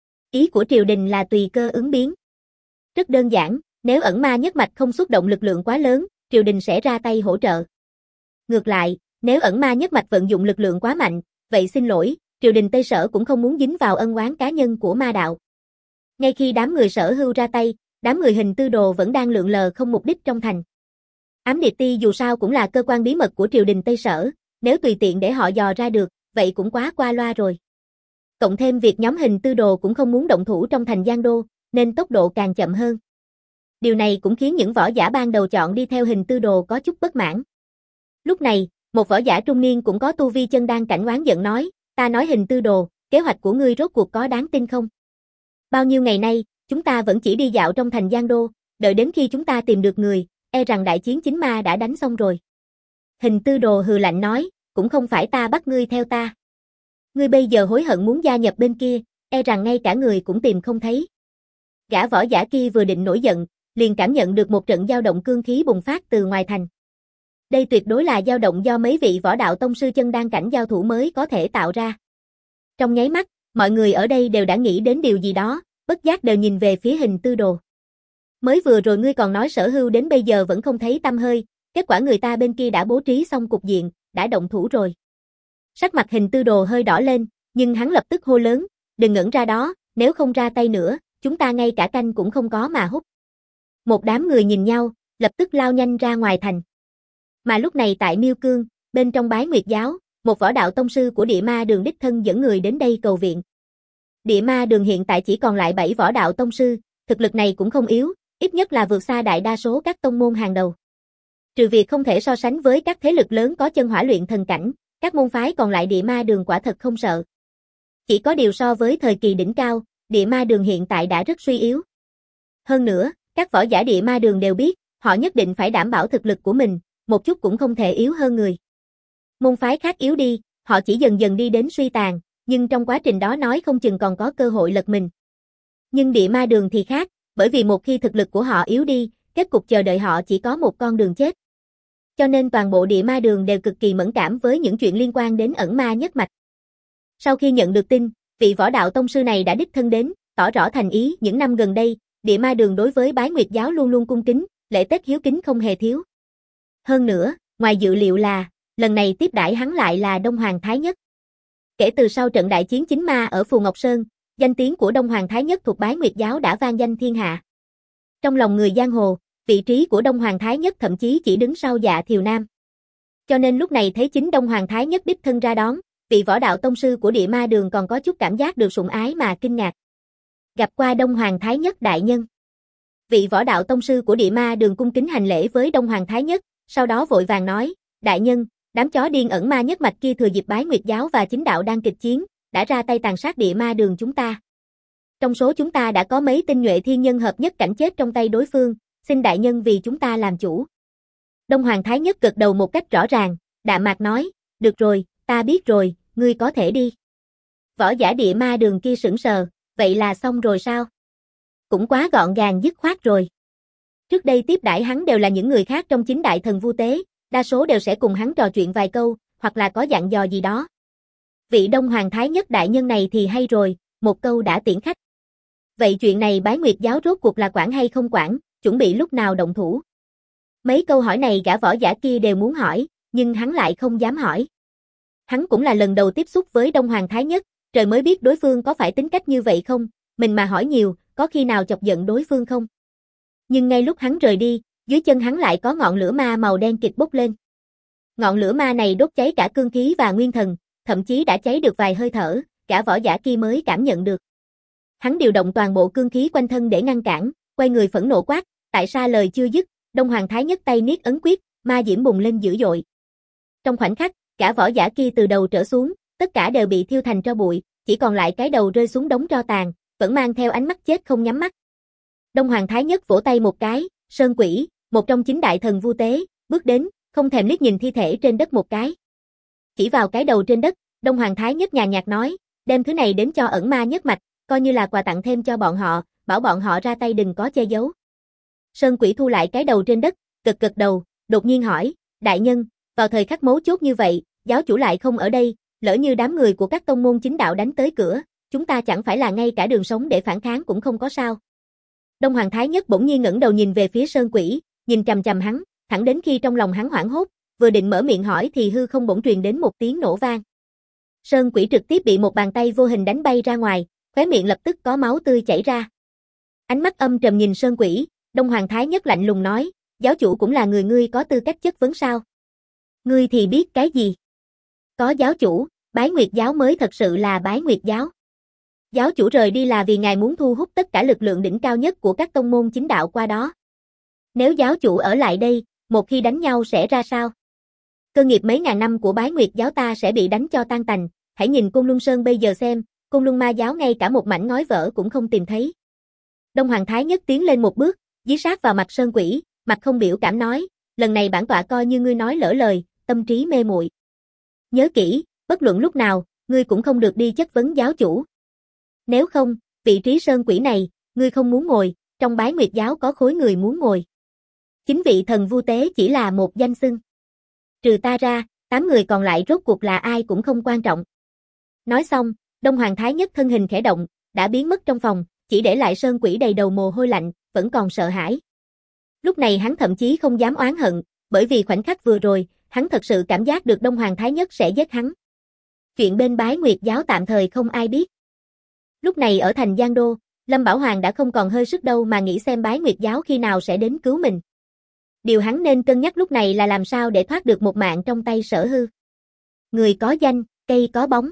Ý của triều đình là tùy cơ ứng biến. Rất đơn giản, nếu ẩn ma nhất mạch không xuất động lực lượng quá lớn, triều đình sẽ ra tay hỗ trợ. Ngược lại, nếu ẩn ma nhất mạch vận dụng lực lượng quá mạnh, vậy xin lỗi, triều đình Tây Sở cũng không muốn dính vào ân oán cá nhân của ma đạo. Ngay khi đám người Sở Hưu ra tay, đám người Hình Tư Đồ vẫn đang lượn lờ không mục đích trong thành. Ám Điệp Ti dù sao cũng là cơ quan bí mật của triều đình Tây Sở, nếu tùy tiện để họ dò ra được, vậy cũng quá qua loa rồi. Cộng thêm việc nhóm Hình Tư Đồ cũng không muốn động thủ trong thành Giang Đô, nên tốc độ càng chậm hơn. Điều này cũng khiến những võ giả ban đầu chọn đi theo Hình Tư Đồ có chút bất mãn. Lúc này, một võ giả trung niên cũng có tu vi chân đan cảnh oán giận nói, ta nói Hình Tư Đồ, kế hoạch của ngươi rốt cuộc có đáng tin không? Bao nhiêu ngày nay, chúng ta vẫn chỉ đi dạo trong thành Giang Đô, đợi đến khi chúng ta tìm được người, e rằng đại chiến chính ma đã đánh xong rồi. Hình Tư Đồ hừ lạnh nói, cũng không phải ta bắt ngươi theo ta. Ngươi bây giờ hối hận muốn gia nhập bên kia, e rằng ngay cả người cũng tìm không thấy. Gã võ giả kia vừa định nổi giận, liền cảm nhận được một trận dao động cương khí bùng phát từ ngoài thành. Đây tuyệt đối là dao động do mấy vị võ đạo tông sư chân đan cảnh giao thủ mới có thể tạo ra. Trong nháy mắt, mọi người ở đây đều đã nghĩ đến điều gì đó, bất giác đều nhìn về phía Hình Tư Đồ. Mới vừa rồi ngươi còn nói Sở Hưu đến bây giờ vẫn không thấy tăm hơi, kết quả người ta bên kia đã bố trí xong cục diện, đã động thủ rồi. Sắc mặt Hình Tư Đồ hơi đỏ lên, nhưng hắn lập tức hô lớn, đừng ngẩn ra đó, nếu không ra tay nữa, chúng ta ngay cả canh cũng không có mà hút. Một đám người nhìn nhau, lập tức lao nhanh ra ngoài thành. Mà lúc này tại Miêu Cương, bên trong Bái Nguyệt giáo, một võ đạo tông sư của địa ma đường đích thân dẫn người đến đây cầu viện. Địa ma đường hiện tại chỉ còn lại bảy võ đạo tông sư, thực lực này cũng không yếu, ít nhất là vượt xa đại đa số các tông môn hàng đầu. Trừ việc không thể so sánh với các thế lực lớn có chân hỏa luyện thần cảnh, các môn phái còn lại địa ma đường quả thật không sợ. Chỉ có điều so với thời kỳ đỉnh cao, địa ma đường hiện tại đã rất suy yếu. Hơn nữa, các võ giả địa ma đường đều biết, họ nhất định phải đảm bảo thực lực của mình, một chút cũng không thể yếu hơn người. Môn phái khác yếu đi, họ chỉ dần dần đi đến suy tàn, nhưng trong quá trình đó nói không chừng còn có cơ hội lật mình. Nhưng địa ma đường thì khác, bởi vì một khi thực lực của họ yếu đi, kết cục chờ đợi họ chỉ có một con đường chết. Cho nên toàn bộ địa ma đường đều cực kỳ mẫn cảm với những chuyện liên quan đến ẩn ma nhất mạch. Sau khi nhận được tin, vị võ đạo tông sư này đã đích thân đến, tỏ rõ thành ý những năm gần đây, địa ma đường đối với Bái Nguyệt giáo luôn luôn cung kính, lễ Tết hiếu kính không hề thiếu. Hơn nữa, ngoài dự liệu là, lần này tiếp đãi hắn lại là Đông Hoàng Thái Nhất. Kể từ sau trận đại chiến chính ma ở Phù Ngọc Sơn, danh tiếng của Đông Hoàng Thái Nhất thuộc Bái Nguyệt giáo đã vang danh thiên hạ. Trong lòng người giang hồ, vị trí của Đông Hoàng Thái Nhất thậm chí chỉ đứng sau Dạ Thiều Nam. Cho nên lúc này thấy chính Đông Hoàng Thái Nhất đích thân ra đón, vị võ đạo tông sư của Địa Ma Đường còn có chút cảm giác được sủng ái mà kinh ngạc. Gặp qua Đông Hoàng Thái Nhất đại nhân. Vị võ đạo tông sư của Địa Ma Đường cung kính hành lễ với Đông Hoàng Thái Nhất, sau đó vội vàng nói, đại nhân, đám chó điên ẩn ma nhất mạch kia thừa dịp Bái Nguyệt giáo và chính đạo đang kịch chiến, đã ra tay tàn sát Địa Ma Đường chúng ta. Trong số chúng ta đã có mấy tinh nhuệ thiên nhân hợp nhất cảnh chết trong tay đối phương, xin đại nhân vì chúng ta làm chủ. Đông Hoàng Thái Nhất gật đầu một cách rõ ràng, đạm mạc nói, được rồi, ta biết rồi, ngươi có thể đi. Võ giả Địa Ma Đường kia sững sờ, vậy là xong rồi sao? Cũng quá gọn gàng dứt khoát rồi. Trước đây tiếp đãi hắn đều là những người khác trong chính đại thần vu tế, đa số đều sẽ cùng hắn trò chuyện vài câu, hoặc là có dặn dò gì đó. Vị Đông Hoàng Thái Nhất đại nhân này thì hay rồi, một câu đã tiễn khách. Vậy chuyện này Bái Nguyệt giáo rốt cuộc là quản hay không quản, chuẩn bị lúc nào động thủ? Mấy câu hỏi này gã võ giả kia đều muốn hỏi, nhưng hắn lại không dám hỏi. Hắn cũng là lần đầu tiếp xúc với Đông Hoàng Thái Nhất, trời mới biết đối phương có phải tính cách như vậy không, mình mà hỏi nhiều, có khi nào chọc giận đối phương không? Nhưng ngay lúc hắn rời đi, dưới chân hắn lại có ngọn lửa ma màu đen kịch bốc lên. Ngọn lửa ma này đốt cháy cả cương khí và nguyên thần, thậm chí đã cháy được vài hơi thở, gã võ giả kia mới cảm nhận được. Hắn điều động toàn bộ cương khí quanh thân để ngăn cản, quay người phẫn nộ quát, tại sao lời chưa dứt, Đông Hoàng Thái Nhất tay niết ấn quyết, ma diễm bùng lên dữ dội. Trong khoảnh khắc, gã võ giả kia từ đầu trở xuống, tất cả đều bị thiêu thành tro bụi, chỉ còn lại cái đầu rơi xuống đống tro tàn, vẫn mang theo ánh mắt chết không nhắm mắt. Đông Hoàng Thái Nhất vỗ tay một cái, Sơn Quỷ, một trong chín đại thần vu tế, bước đến, không thèm liếc nhìn thi thể trên đất một cái. Chỉ vào cái đầu trên đất, Đông Hoàng Thái Nhất nhàn nhạt nói, đem thứ này đến cho ẩn ma nhất mạch, coi như là quà tặng thêm cho bọn họ, bảo bọn họ ra tay đừng có che giấu. Sơn Quỷ thu lại cái đầu trên đất, gật gật đầu, đột nhiên hỏi, đại nhân, vào thời khắc mấu chốt như vậy, giáo chủ lại không ở đây, lỡ như đám người của các tông môn chính đạo đánh tới cửa, chúng ta chẳng phải là ngay cả đường sống để phản kháng cũng không có sao. Đông Hoàng Thái Nhất bỗng nhiên ngẩng đầu nhìn về phía Sơn Quỷ, nhìn chằm chằm hắn, thẳng đến khi trong lòng hắn hoảng hốt, vừa định mở miệng hỏi thì hư không bỗng truyền đến một tiếng nổ vang. Sơn Quỷ trực tiếp bị một bàn tay vô hình đánh bay ra ngoài, khóe miệng lập tức có máu tươi chảy ra. Ánh mắt âm trầm nhìn Sơn Quỷ, Đông Hoàng Thái Nhất lạnh lùng nói, giáo chủ cũng là người ngươi có tư cách chất vấn sao? Ngươi thì biết cái gì? Có giáo chủ, Bái Nguyệt giáo mới thật sự là Bái Nguyệt giáo. Giáo chủ rời đi là vì ngài muốn thu hút tất cả lực lượng đỉnh cao nhất của các tông môn chính đạo qua đó. Nếu giáo chủ ở lại đây, một khi đánh nhau sẽ ra sao? Cơ nghiệp mấy ngàn năm của Bái Nguyệt giáo ta sẽ bị đánh cho tan tành, hãy nhìn Côn Luân Sơn bây giờ xem, Côn Luân ma giáo ngay cả một mảnh ngói vỡ cũng không tìm thấy. Đông Hoàng Thái Nhất tiến lên một bước, dí sát vào mặt Sơn Quỷ, mặt không biểu cảm nói, lần này bản tọa coi như ngươi nói lỡ lời, tâm trí mê muội. Nhớ kỹ, bất luận lúc nào, ngươi cũng không được đi chất vấn giáo chủ. Nếu không, vị trí Sơn Quỷ này, ngươi không muốn ngồi, trong Bái Nguyệt giáo có khối người muốn ngồi. Chính vị thần vu tế chỉ là một danh xưng. Trừ ta ra, tám người còn lại rốt cuộc là ai cũng không quan trọng. Nói xong, Đông Hoàng Thái Nhất thân hình khẽ động, đã biến mất trong phòng, chỉ để lại Sơn Quỷ đầy đầu mồ hôi lạnh, vẫn còn sợ hãi. Lúc này hắn thậm chí không dám oán hận, bởi vì khoảnh khắc vừa rồi, hắn thật sự cảm giác được Đông Hoàng Thái Nhất sẽ giết hắn. Chuyện bên Bái Nguyệt giáo tạm thời không ai biết. Lúc này ở thành Giang Đô, Lâm Bảo Hoàng đã không còn hơi sức đâu mà nghĩ xem Bái Nguyệt giáo khi nào sẽ đến cứu mình. Điều hắn nên cân nhắc lúc này là làm sao để thoát được một mạng trong tay Sở Hư. Người có danh, cây có bóng.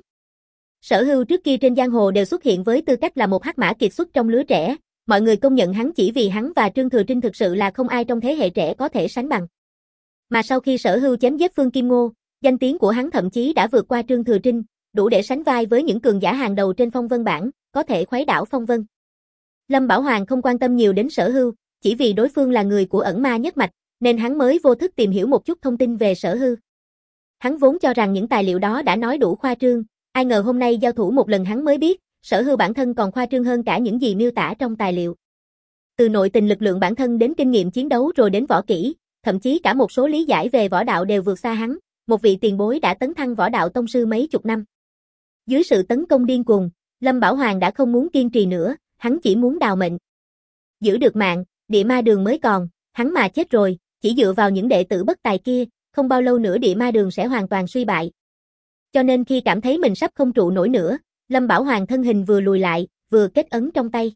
Sở Hưu trước kia trên giang hồ đều xuất hiện với tư cách là một hắc mã kiệt xuất trong lứa trẻ, mọi người công nhận hắn chỉ vì hắn và Trương Thừa Trinh thực sự là không ai trong thế hệ trẻ có thể sánh bằng. Mà sau khi Sở Hưu chém giết Phương Kim Ngô, danh tiếng của hắn thậm chí đã vượt qua Trương Thừa Trinh, đủ để sánh vai với những cường giả hàng đầu trên phong vân bảng, có thể khuấy đảo phong vân. Lâm Bảo Hoàng không quan tâm nhiều đến Sở Hưu, chỉ vì đối phương là người của ẩn ma nhất mạch, nên hắn mới vô thức tìm hiểu một chút thông tin về Sở Hưu. Hắn vốn cho rằng những tài liệu đó đã nói đủ khoa trương, ai ngờ hôm nay giao thủ một lần hắn mới biết, Sở Hưu bản thân còn khoa trương hơn cả những gì miêu tả trong tài liệu. Từ nội tình lực lượng bản thân đến kinh nghiệm chiến đấu rồi đến võ kỹ, thậm chí cả một số lý giải về võ đạo đều vượt xa hắn, một vị tiền bối đã tấn thăng võ đạo tông sư mấy chục năm. Dưới sự tấn công điên cuồng, Lâm Bảo Hoàng đã không muốn kiên trì nữa, hắn chỉ muốn đào mệnh. Giữ được mạng, Địa Ma Đường mới còn, hắn mà chết rồi, chỉ dựa vào những đệ tử bất tài kia, không bao lâu nữa Địa Ma Đường sẽ hoàn toàn suy bại. Cho nên khi cảm thấy mình sắp không trụ nổi nữa, Lâm Bảo Hoàng thân hình vừa lùi lại, vừa kết ấn trong tay.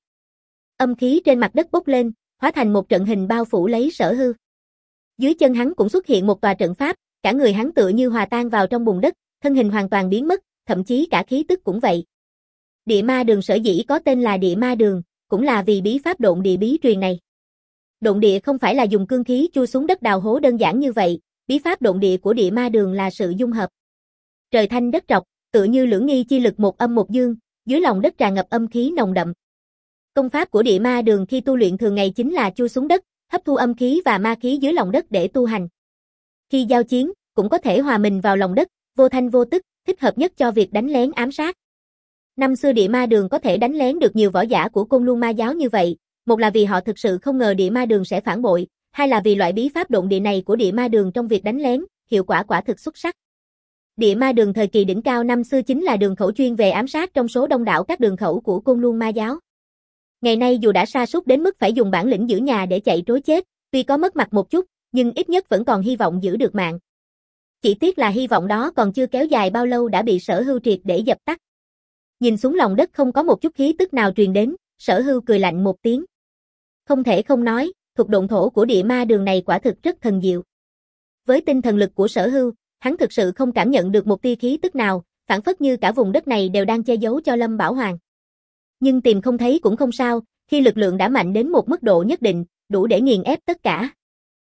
Âm khí trên mặt đất bốc lên, hóa thành một trận hình bao phủ lấy Sở Hưu. Dưới chân hắn cũng xuất hiện một tòa trận pháp, cả người hắn tựa như hòa tan vào trong bùn đất, thân hình hoàn toàn biến mất, thậm chí cả khí tức cũng vậy. Địa ma đường sở dĩ có tên là địa ma đường, cũng là vì bí pháp độn địa bí truyền này. Độn địa không phải là dùng cương khí chui xuống đất đào hố đơn giản như vậy, bí pháp độn địa của địa ma đường là sự dung hợp. Trời thanh đất trọc, tựa như lưỡng nghi chi lực một âm một dương, dưới lòng đất tràn ngập âm khí nồng đậm. Công pháp của địa ma đường khi tu luyện thường ngày chính là chui xuống đất, hấp thu âm khí và ma khí dưới lòng đất để tu hành. Khi giao chiến, cũng có thể hòa mình vào lòng đất, vô thanh vô tức, thích hợp nhất cho việc đánh lén ám sát. Năm xưa địa ma đường có thể đánh lén được nhiều võ giả của Côn Luân Ma giáo như vậy, một là vì họ thực sự không ngờ địa ma đường sẽ phản bội, hai là vì loại bí pháp độn địa này của địa ma đường trong việc đánh lén, hiệu quả quả thực xuất sắc. Địa ma đường thời kỳ đỉnh cao năm xưa chính là đường khẩu chuyên về ám sát trong số đông đảo các đường khẩu của Côn Luân Ma giáo. Ngày nay dù đã sa sút đến mức phải dùng bản lĩnh giữ nhà để chạy trối chết, tuy có mất mặt một chút, nhưng ít nhất vẫn còn hy vọng giữ được mạng. Chỉ tiếc là hy vọng đó còn chưa kéo dài bao lâu đã bị Sở Hưu triệt để dập tắt. Nhìn xuống lòng đất không có một chút khí tức nào truyền đến, Sở Hưu cười lạnh một tiếng. Không thể không nói, thuật độn thổ của địa ma đường này quả thực rất thần diệu. Với tinh thần lực của Sở Hưu, hắn thực sự không cảm nhận được một tia khí tức nào, phản phất như cả vùng đất này đều đang che giấu cho Lâm Bảo Hoàng. Nhưng tìm không thấy cũng không sao, khi lực lượng đã mạnh đến một mức độ nhất định, đủ để nghiền ép tất cả.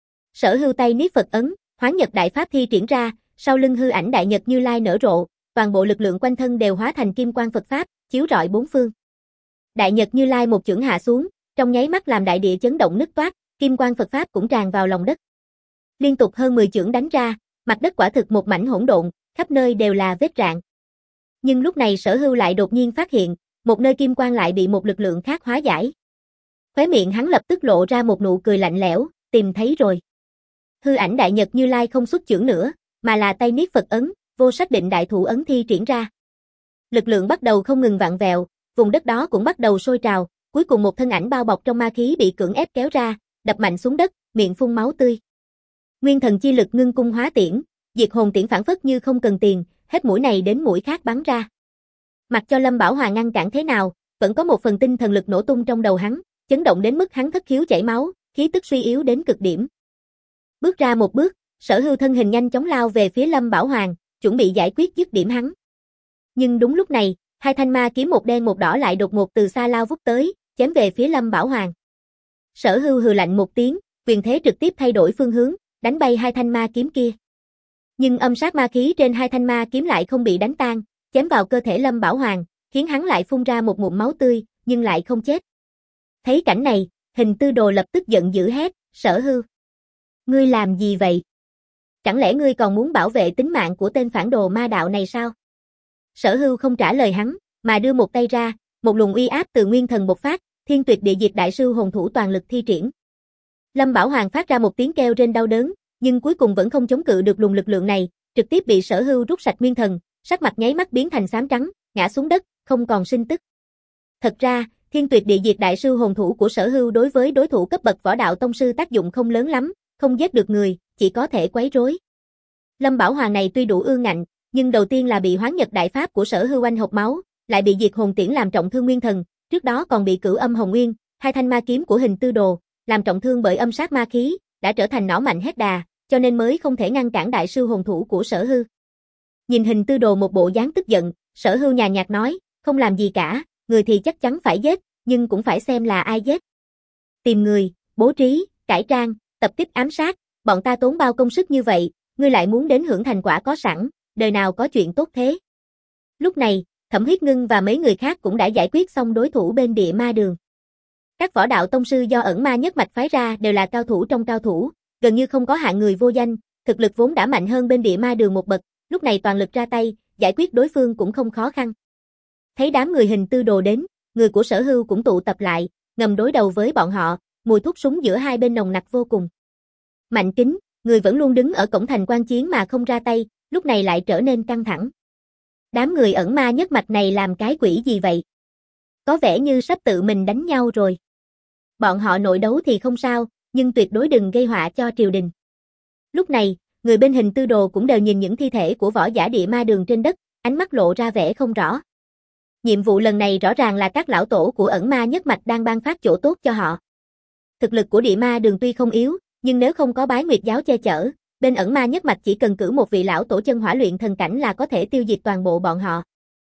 Sở Hưu tay niết Phật ấn, Hoán Nhật Đại Pháp thi triển ra, sau lưng hư ảnh Đại Nhật Như Lai nở rộ, toàn bộ lực lượng quanh thân đều hóa thành kim quang Phật Pháp, chiếu rọi bốn phương. Đại Nhật Như Lai một chưởng hạ xuống, trong nháy mắt làm đại địa chấn động nứt toát, kim quang Phật Pháp cũng tràn vào lòng đất. Liên tục hơn mười chưởng đánh ra, mặt đất quả thực một mảnh hỗn độn, khắp nơi đều là vết rạn. Nhưng lúc này Sở Hưu lại đột nhiên phát hiện, một nơi kim quang lại bị một lực lượng khác hóa giải. Khóe miệng hắn lập tức lộ ra một nụ cười lạnh lẽo, tìm thấy rồi. Hư ảnh Đại Nhật Như Lai không xuất chưởng nữa, mà là tay niết Phật ấn, vô sắc định đại thủ ấn thi triển ra. Lực lượng bắt đầu không ngừng vặn vẹo, vùng đất đó cũng bắt đầu sôi trào, cuối cùng một thân ảnh bao bọc trong ma khí bị cưỡng ép kéo ra, đập mạnh xuống đất, miệng phun máu tươi. Nguyên thần chi lực ngưng cung hóa tiễn, diệt hồn tiễn phản phất như không cần tiền, hết mũi này đến mũi khác bắn ra. Mặc cho Lâm Bảo Hoàng ngăn cản thế nào, vẫn có một phần tinh thần lực nổ tung trong đầu hắn, chấn động đến mức hắn thất khiếu chảy máu, khí tức suy yếu đến cực điểm. Bước ra một bước, Sở Hưu thân hình nhanh chóng lao về phía Lâm Bảo Hoàng, chuẩn bị giải quyết dứt điểm hắn. Nhưng đúng lúc này, hai thanh ma kiếm một đen một đỏ lại đột ngột từ xa lao vút tới, chém về phía Lâm Bảo Hoàng. Sở Hưu hừ lạnh một tiếng, quyền thế trực tiếp thay đổi phương hướng, đánh bay hai thanh ma kiếm kia. Nhưng âm sát ma khí trên hai thanh ma kiếm lại không bị đánh tan, chém vào cơ thể Lâm Bảo Hoàng, khiến hắn lại phun ra một ngụm máu tươi, nhưng lại không chết. Thấy cảnh này, Hình Tư Đồ lập tức giận dữ hét, Sở Hưu, ngươi làm gì vậy? Chẳng lẽ ngươi còn muốn bảo vệ tính mạng của tên phản đồ ma đạo này sao? Sở Hưu không trả lời hắn, mà đưa một tay ra, một luồng uy áp từ nguyên thần bộc phát, Thiên Tuyệt Địa Diệt Đại Sư hồn thủ toàn lực thi triển. Lâm Bảo Hoàng phát ra một tiếng kêu rên đau đớn, nhưng cuối cùng vẫn không chống cự được luồng lực lượng này, trực tiếp bị Sở Hưu rút sạch nguyên thần, sắc mặt nháy mắt biến thành xám trắng, ngã xuống đất, không còn sinh tức. Thật ra, Thiên Tuyệt Địa Diệt Đại Sư hồn thủ của Sở Hưu đối với đối thủ cấp bậc võ đạo tông sư tác dụng không lớn lắm, không giết được người, chỉ có thể quấy rối. Lâm Bảo Hoàng này tuy đủ ương ngạnh, nhưng đầu tiên là bị Hoán Nhật Đại Pháp của Sở Hưu anh hộc máu, lại bị diệt hồn tiễn làm trọng thương nguyên thần, trước đó còn bị Cửu Âm Hồng Nguyên, hai thanh ma kiếm của Hình Tư Đồ, làm trọng thương bởi âm sát ma khí, đã trở thành não mạnh hết đà, cho nên mới không thể ngăn cản Đại Sư hồn thủ của Sở Hưu. Nhìn Hình Tư Đồ một bộ dáng tức giận, Sở Hưu nhàn nhạt nói, không làm gì cả, người thì chắc chắn phải giết, nhưng cũng phải xem là ai giết. Tìm người, bố trí, cải trang, tập kích ám sát, bọn ta tốn bao công sức như vậy, ngươi lại muốn đến hưởng thành quả có sẵn, đời nào có chuyện tốt thế. Lúc này, Thẩm Huyết Ngưng và mấy người khác cũng đã giải quyết xong đối thủ bên địa ma đường. Các võ đạo tông sư do ẩn ma nhất mạch phái ra đều là cao thủ trong cao thủ, gần như không có hạng người vô danh, thực lực vốn đã mạnh hơn bên địa ma đường một bậc, lúc này toàn lực ra tay, giải quyết đối phương cũng không khó khăn. Thấy đám người Hình Tư Đồ đến, người của Sở Hưu cũng tụ tập lại, ngầm đối đầu với bọn họ, mùi thuốc súng giữa hai bên nồng nặc vô cùng. Mạnh Kính, người vẫn luôn đứng ở cổng thành quan chiến mà không ra tay, lúc này lại trở nên căng thẳng. Đám người ẩn ma nhất mạch này làm cái quỷ gì vậy? Có vẻ như sắp tự mình đánh nhau rồi. Bọn họ nội đấu thì không sao, nhưng tuyệt đối đừng gây họa cho triều đình. Lúc này, người bên Hình Tư Đồ cũng đều nhìn những thi thể của võ giả địa ma đường trên đất, ánh mắt lộ ra vẻ không rõ. Nhiệm vụ lần này rõ ràng là các lão tổ của ẩn ma nhất mạch đang ban phát chỗ tốt cho họ. Thực lực của địa ma đường tuy không yếu, nhưng nếu không có bái nguyệt giáo che chở, bên ẩn ma nhất mạch chỉ cần cử một vị lão tổ chân hỏa luyện thần cảnh là có thể tiêu diệt toàn bộ bọn họ.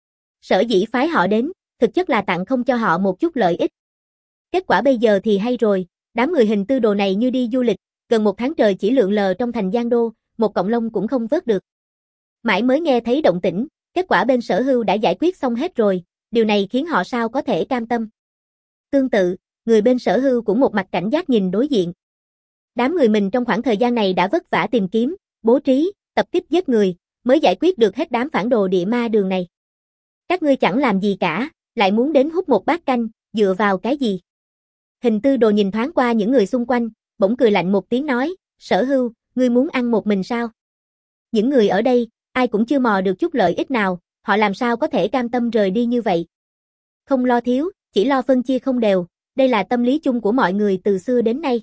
Sở dĩ phái họ đến, thực chất là tặng không cho họ một chút lợi ích. Kết quả bây giờ thì hay rồi, đám người hình tư đồ này như đi du lịch, gần một tháng trời chỉ lượn lờ trong thành Giang Đô, một cọng lông cũng không vớt được. Mãi mới nghe thấy động tĩnh, kết quả bên Sở Hưu đã giải quyết xong hết rồi, điều này khiến họ sao có thể cam tâm. Tương tự, người bên Sở Hưu cũng một mặt cảnh giác nhìn đối diện. Đám người mình trong khoảng thời gian này đã vất vả tìm kiếm, bố trí, tập kích giết người, mới giải quyết được hết đám phản đồ địa ma đường này. Các ngươi chẳng làm gì cả, lại muốn đến hút một bát canh, dựa vào cái gì? Hình tư đồ nhìn thoáng qua những người xung quanh, bỗng cười lạnh một tiếng nói, Sở Hưu, ngươi muốn ăn một mình sao? Những người ở đây, ai cũng chưa mò được chút lợi ích nào, họ làm sao có thể cam tâm rời đi như vậy? Không lo thiếu, chỉ lo phân chia không đều, đây là tâm lý chung của mọi người từ xưa đến nay.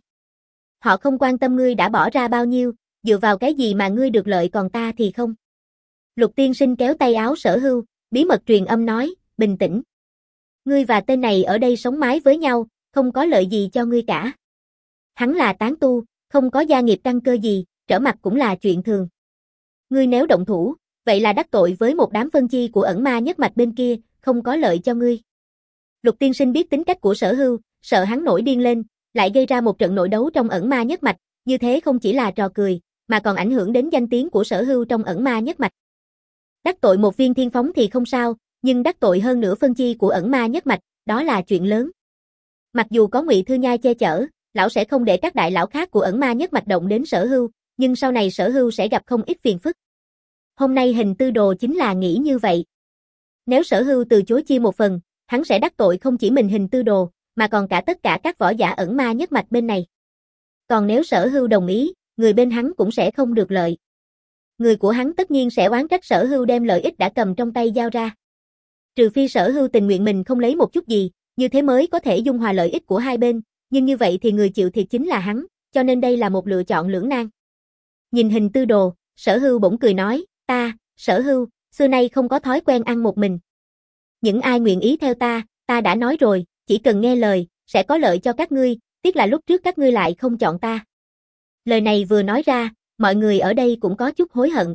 Họ không quan tâm ngươi đã bỏ ra bao nhiêu, dựa vào cái gì mà ngươi được lợi còn ta thì không. Lục tiên sinh kéo tay áo Sở Hưu, bí mật truyền âm nói, bình tĩnh. Ngươi và tên này ở đây sống mái với nhau, không có lợi gì cho ngươi cả. Hắn là tán tu, không có gia nghiệp căn cơ gì, trở mặt cũng là chuyện thường. Ngươi nếu động thủ, vậy là đắc tội với một đám phân chi của ẩn ma nhất mạch bên kia, không có lợi cho ngươi. Lục tiên sinh biết tính cách của Sở Hưu, sợ hắn nổi điên lên, lại gây ra một trận nội đấu trong ẩn ma nhất mạch, như thế không chỉ là trò cười, mà còn ảnh hưởng đến danh tiếng của Sở Hưu trong ẩn ma nhất mạch. Đắc tội một viên thiên phóng thì không sao, nhưng đắc tội hơn nửa phân chi của ẩn ma nhất mạch, đó là chuyện lớn. Mặc dù có Ngụy Thư Nhai che chở, lão sẽ không để các đại lão khác của ẩn ma nhất mạch động đến Sở Hưu, nhưng sau này Sở Hưu sẽ gặp không ít phiền phức. Hôm nay hình tư đồ chính là nghĩ như vậy. Nếu Sở Hưu từ chối chia một phần, hắn sẽ đắc tội không chỉ mình hình tư đồ, mà còn cả tất cả các võ giả ẩn ma nhất mạch bên này. Còn nếu Sở Hưu đồng ý, người bên hắn cũng sẽ không được lợi. Người của hắn tất nhiên sẽ oán trách Sở Hưu đem lợi ích đã cầm trong tay giao ra. Trừ phi Sở Hưu tình nguyện mình không lấy một chút gì, như thế mới có thể dung hòa lợi ích của hai bên, nhưng như vậy thì người chịu thiệt chính là hắn, cho nên đây là một lựa chọn lưỡng nan. Nhìn hình tư đồ, Sở Hưu bỗng cười nói, ta, Sở Hưu, xưa nay không có thói quen ăn một mình. Những ai nguyện ý theo ta, ta đã nói rồi, chỉ cần nghe lời, sẽ có lợi cho các ngươi, tiếc là lúc trước các ngươi lại không chọn ta. Lời này vừa nói ra, mọi người ở đây cũng có chút hối hận.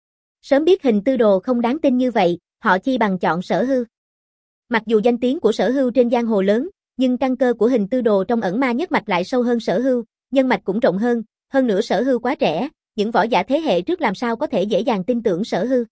Sớm biết hình tư đồ không đáng tin như vậy, họ chi bằng chọn Sở Hưu. Mặc dù danh tiếng của Sở Hưu trên giang hồ lớn, nhưng căn cơ của hình tư đồ trong ẩn ma nhất mạch lại sâu hơn Sở Hưu, nhân mạch cũng rộng hơn, hơn nữa Sở Hưu quá trẻ, những võ giả thế hệ trước làm sao có thể dễ dàng tin tưởng Sở Hưu.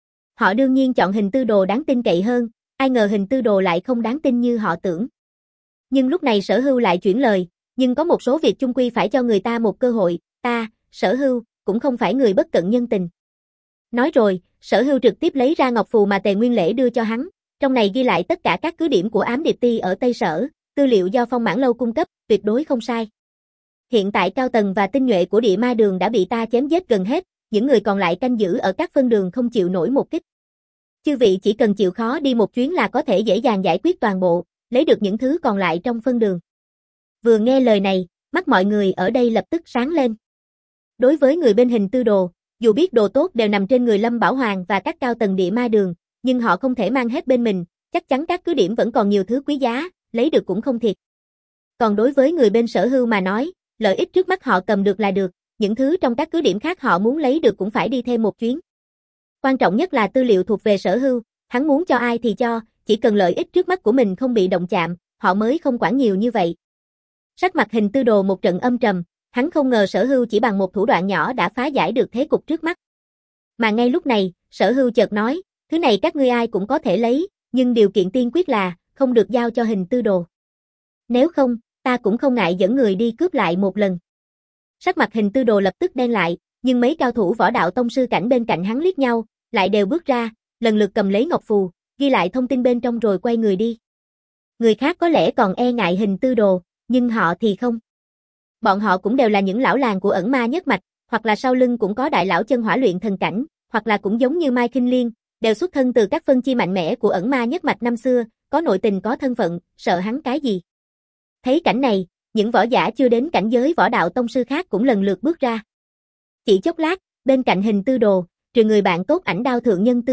Họ đương nhiên chọn hình tư đồ đáng tin cậy hơn, ai ngờ hình tư đồ lại không đáng tin như họ tưởng. Nhưng lúc này Sở Hưu lại chuyển lời, nhưng có một số việc chung quy phải cho người ta một cơ hội, ta, Sở Hưu, cũng không phải người bất cận nhân tình. Nói rồi, Sở Hưu trực tiếp lấy ra ngọc phù mà Tề Nguyên Lễ đưa cho hắn, trong này ghi lại tất cả các cứ điểm của ám điệp ti ở Tây Sở, tư liệu do Phong Mãn Lâu cung cấp, tuyệt đối không sai. Hiện tại cao tầng và tinh nhuệ của địa ma đường đã bị ta chém giết gần hết, những người còn lại canh giữ ở các phân đường không chịu nổi một kích. Chư vị chỉ cần chịu khó đi một chuyến là có thể dễ dàng giải quyết toàn bộ, lấy được những thứ còn lại trong phân đường. Vừa nghe lời này, mắt mọi người ở đây lập tức sáng lên. Đối với người bên hình tư đồ, dù biết đồ tốt đều nằm trên người Lâm Bảo Hoàng và các cao tầng địa ma đường, nhưng họ không thể mang hết bên mình, chắc chắn các cứ điểm vẫn còn nhiều thứ quý giá, lấy được cũng không thiệt. Còn đối với người bên Sở Hưu mà nói, lợi ích trước mắt họ cầm được là được, những thứ trong các cứ điểm khác họ muốn lấy được cũng phải đi thêm một chuyến. Quan trọng nhất là tư liệu thuộc về Sở Hưu, hắn muốn cho ai thì cho, chỉ cần lợi ích trước mắt của mình không bị động chạm, họ mới không quản nhiều như vậy. Sắc mặt hình tư đồ một trận âm trầm, hắn không ngờ Sở Hưu chỉ bằng một thủ đoạn nhỏ đã phá giải được thế cục trước mắt. Mà ngay lúc này, Sở Hưu chợt nói, thứ này các ngươi ai cũng có thể lấy, nhưng điều kiện tiên quyết là, không được giao cho hình tư đồ. Nếu không, ta cũng không ngại dẫn người đi cướp lại một lần. Sắc mặt hình tư đồ lập tức đen lại, nhưng mấy cao thủ võ đạo tông sư cảnh bên cạnh hắn liếc nhau, lại đều bước ra, lần lượt cầm lấy ngọc phù, ghi lại thông tin bên trong rồi quay người đi. Người khác có lẽ còn e ngại hình tư đồ, nhưng họ thì không. Bọn họ cũng đều là những lão làng của ẩn ma nhất mạch, hoặc là sau lưng cũng có đại lão chân hỏa luyện thần cảnh, hoặc là cũng giống như Mai Kinh Liên, đều xuất thân từ các phân chi mạnh mẽ của ẩn ma nhất mạch năm xưa, có nội tình có thân phận, sợ hắn cái gì. Thấy cảnh này, những võ giả chưa đến cảnh giới võ đạo tông sư khác cũng lần lượt bước ra. Chỉ chốc lát, bên cạnh hình tư đồ, trừ người bạn tốt Ảnh Đao thượng nhân Tư Cùng,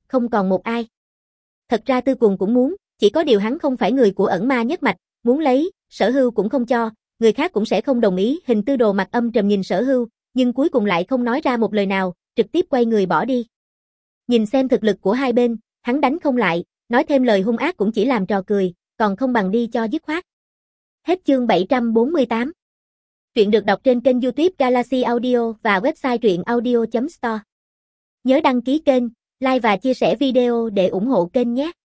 không còn một ai. Thật ra Tư Cuồng cũng muốn, chỉ có điều hắn không phải người của ẩn ma nhất mạch, muốn lấy, Sở Hưu cũng không cho, người khác cũng sẽ không đồng ý. Hình Tư Đồ mặt âm trầm nhìn Sở Hưu, nhưng cuối cùng lại không nói ra một lời nào, trực tiếp quay người bỏ đi. Nhìn xem thực lực của hai bên, hắn đánh không lại, nói thêm lời hung ác cũng chỉ làm trò cười, còn không bằng đi cho dứt khoát. Hết chương bảy trăm bốn mươi tám. Truyện được đọc trên kênh YouTube Galaxy Audio và website truyện audio chấm store. Nhớ đăng ký kênh, like và chia sẻ video để ủng hộ kênh nhé.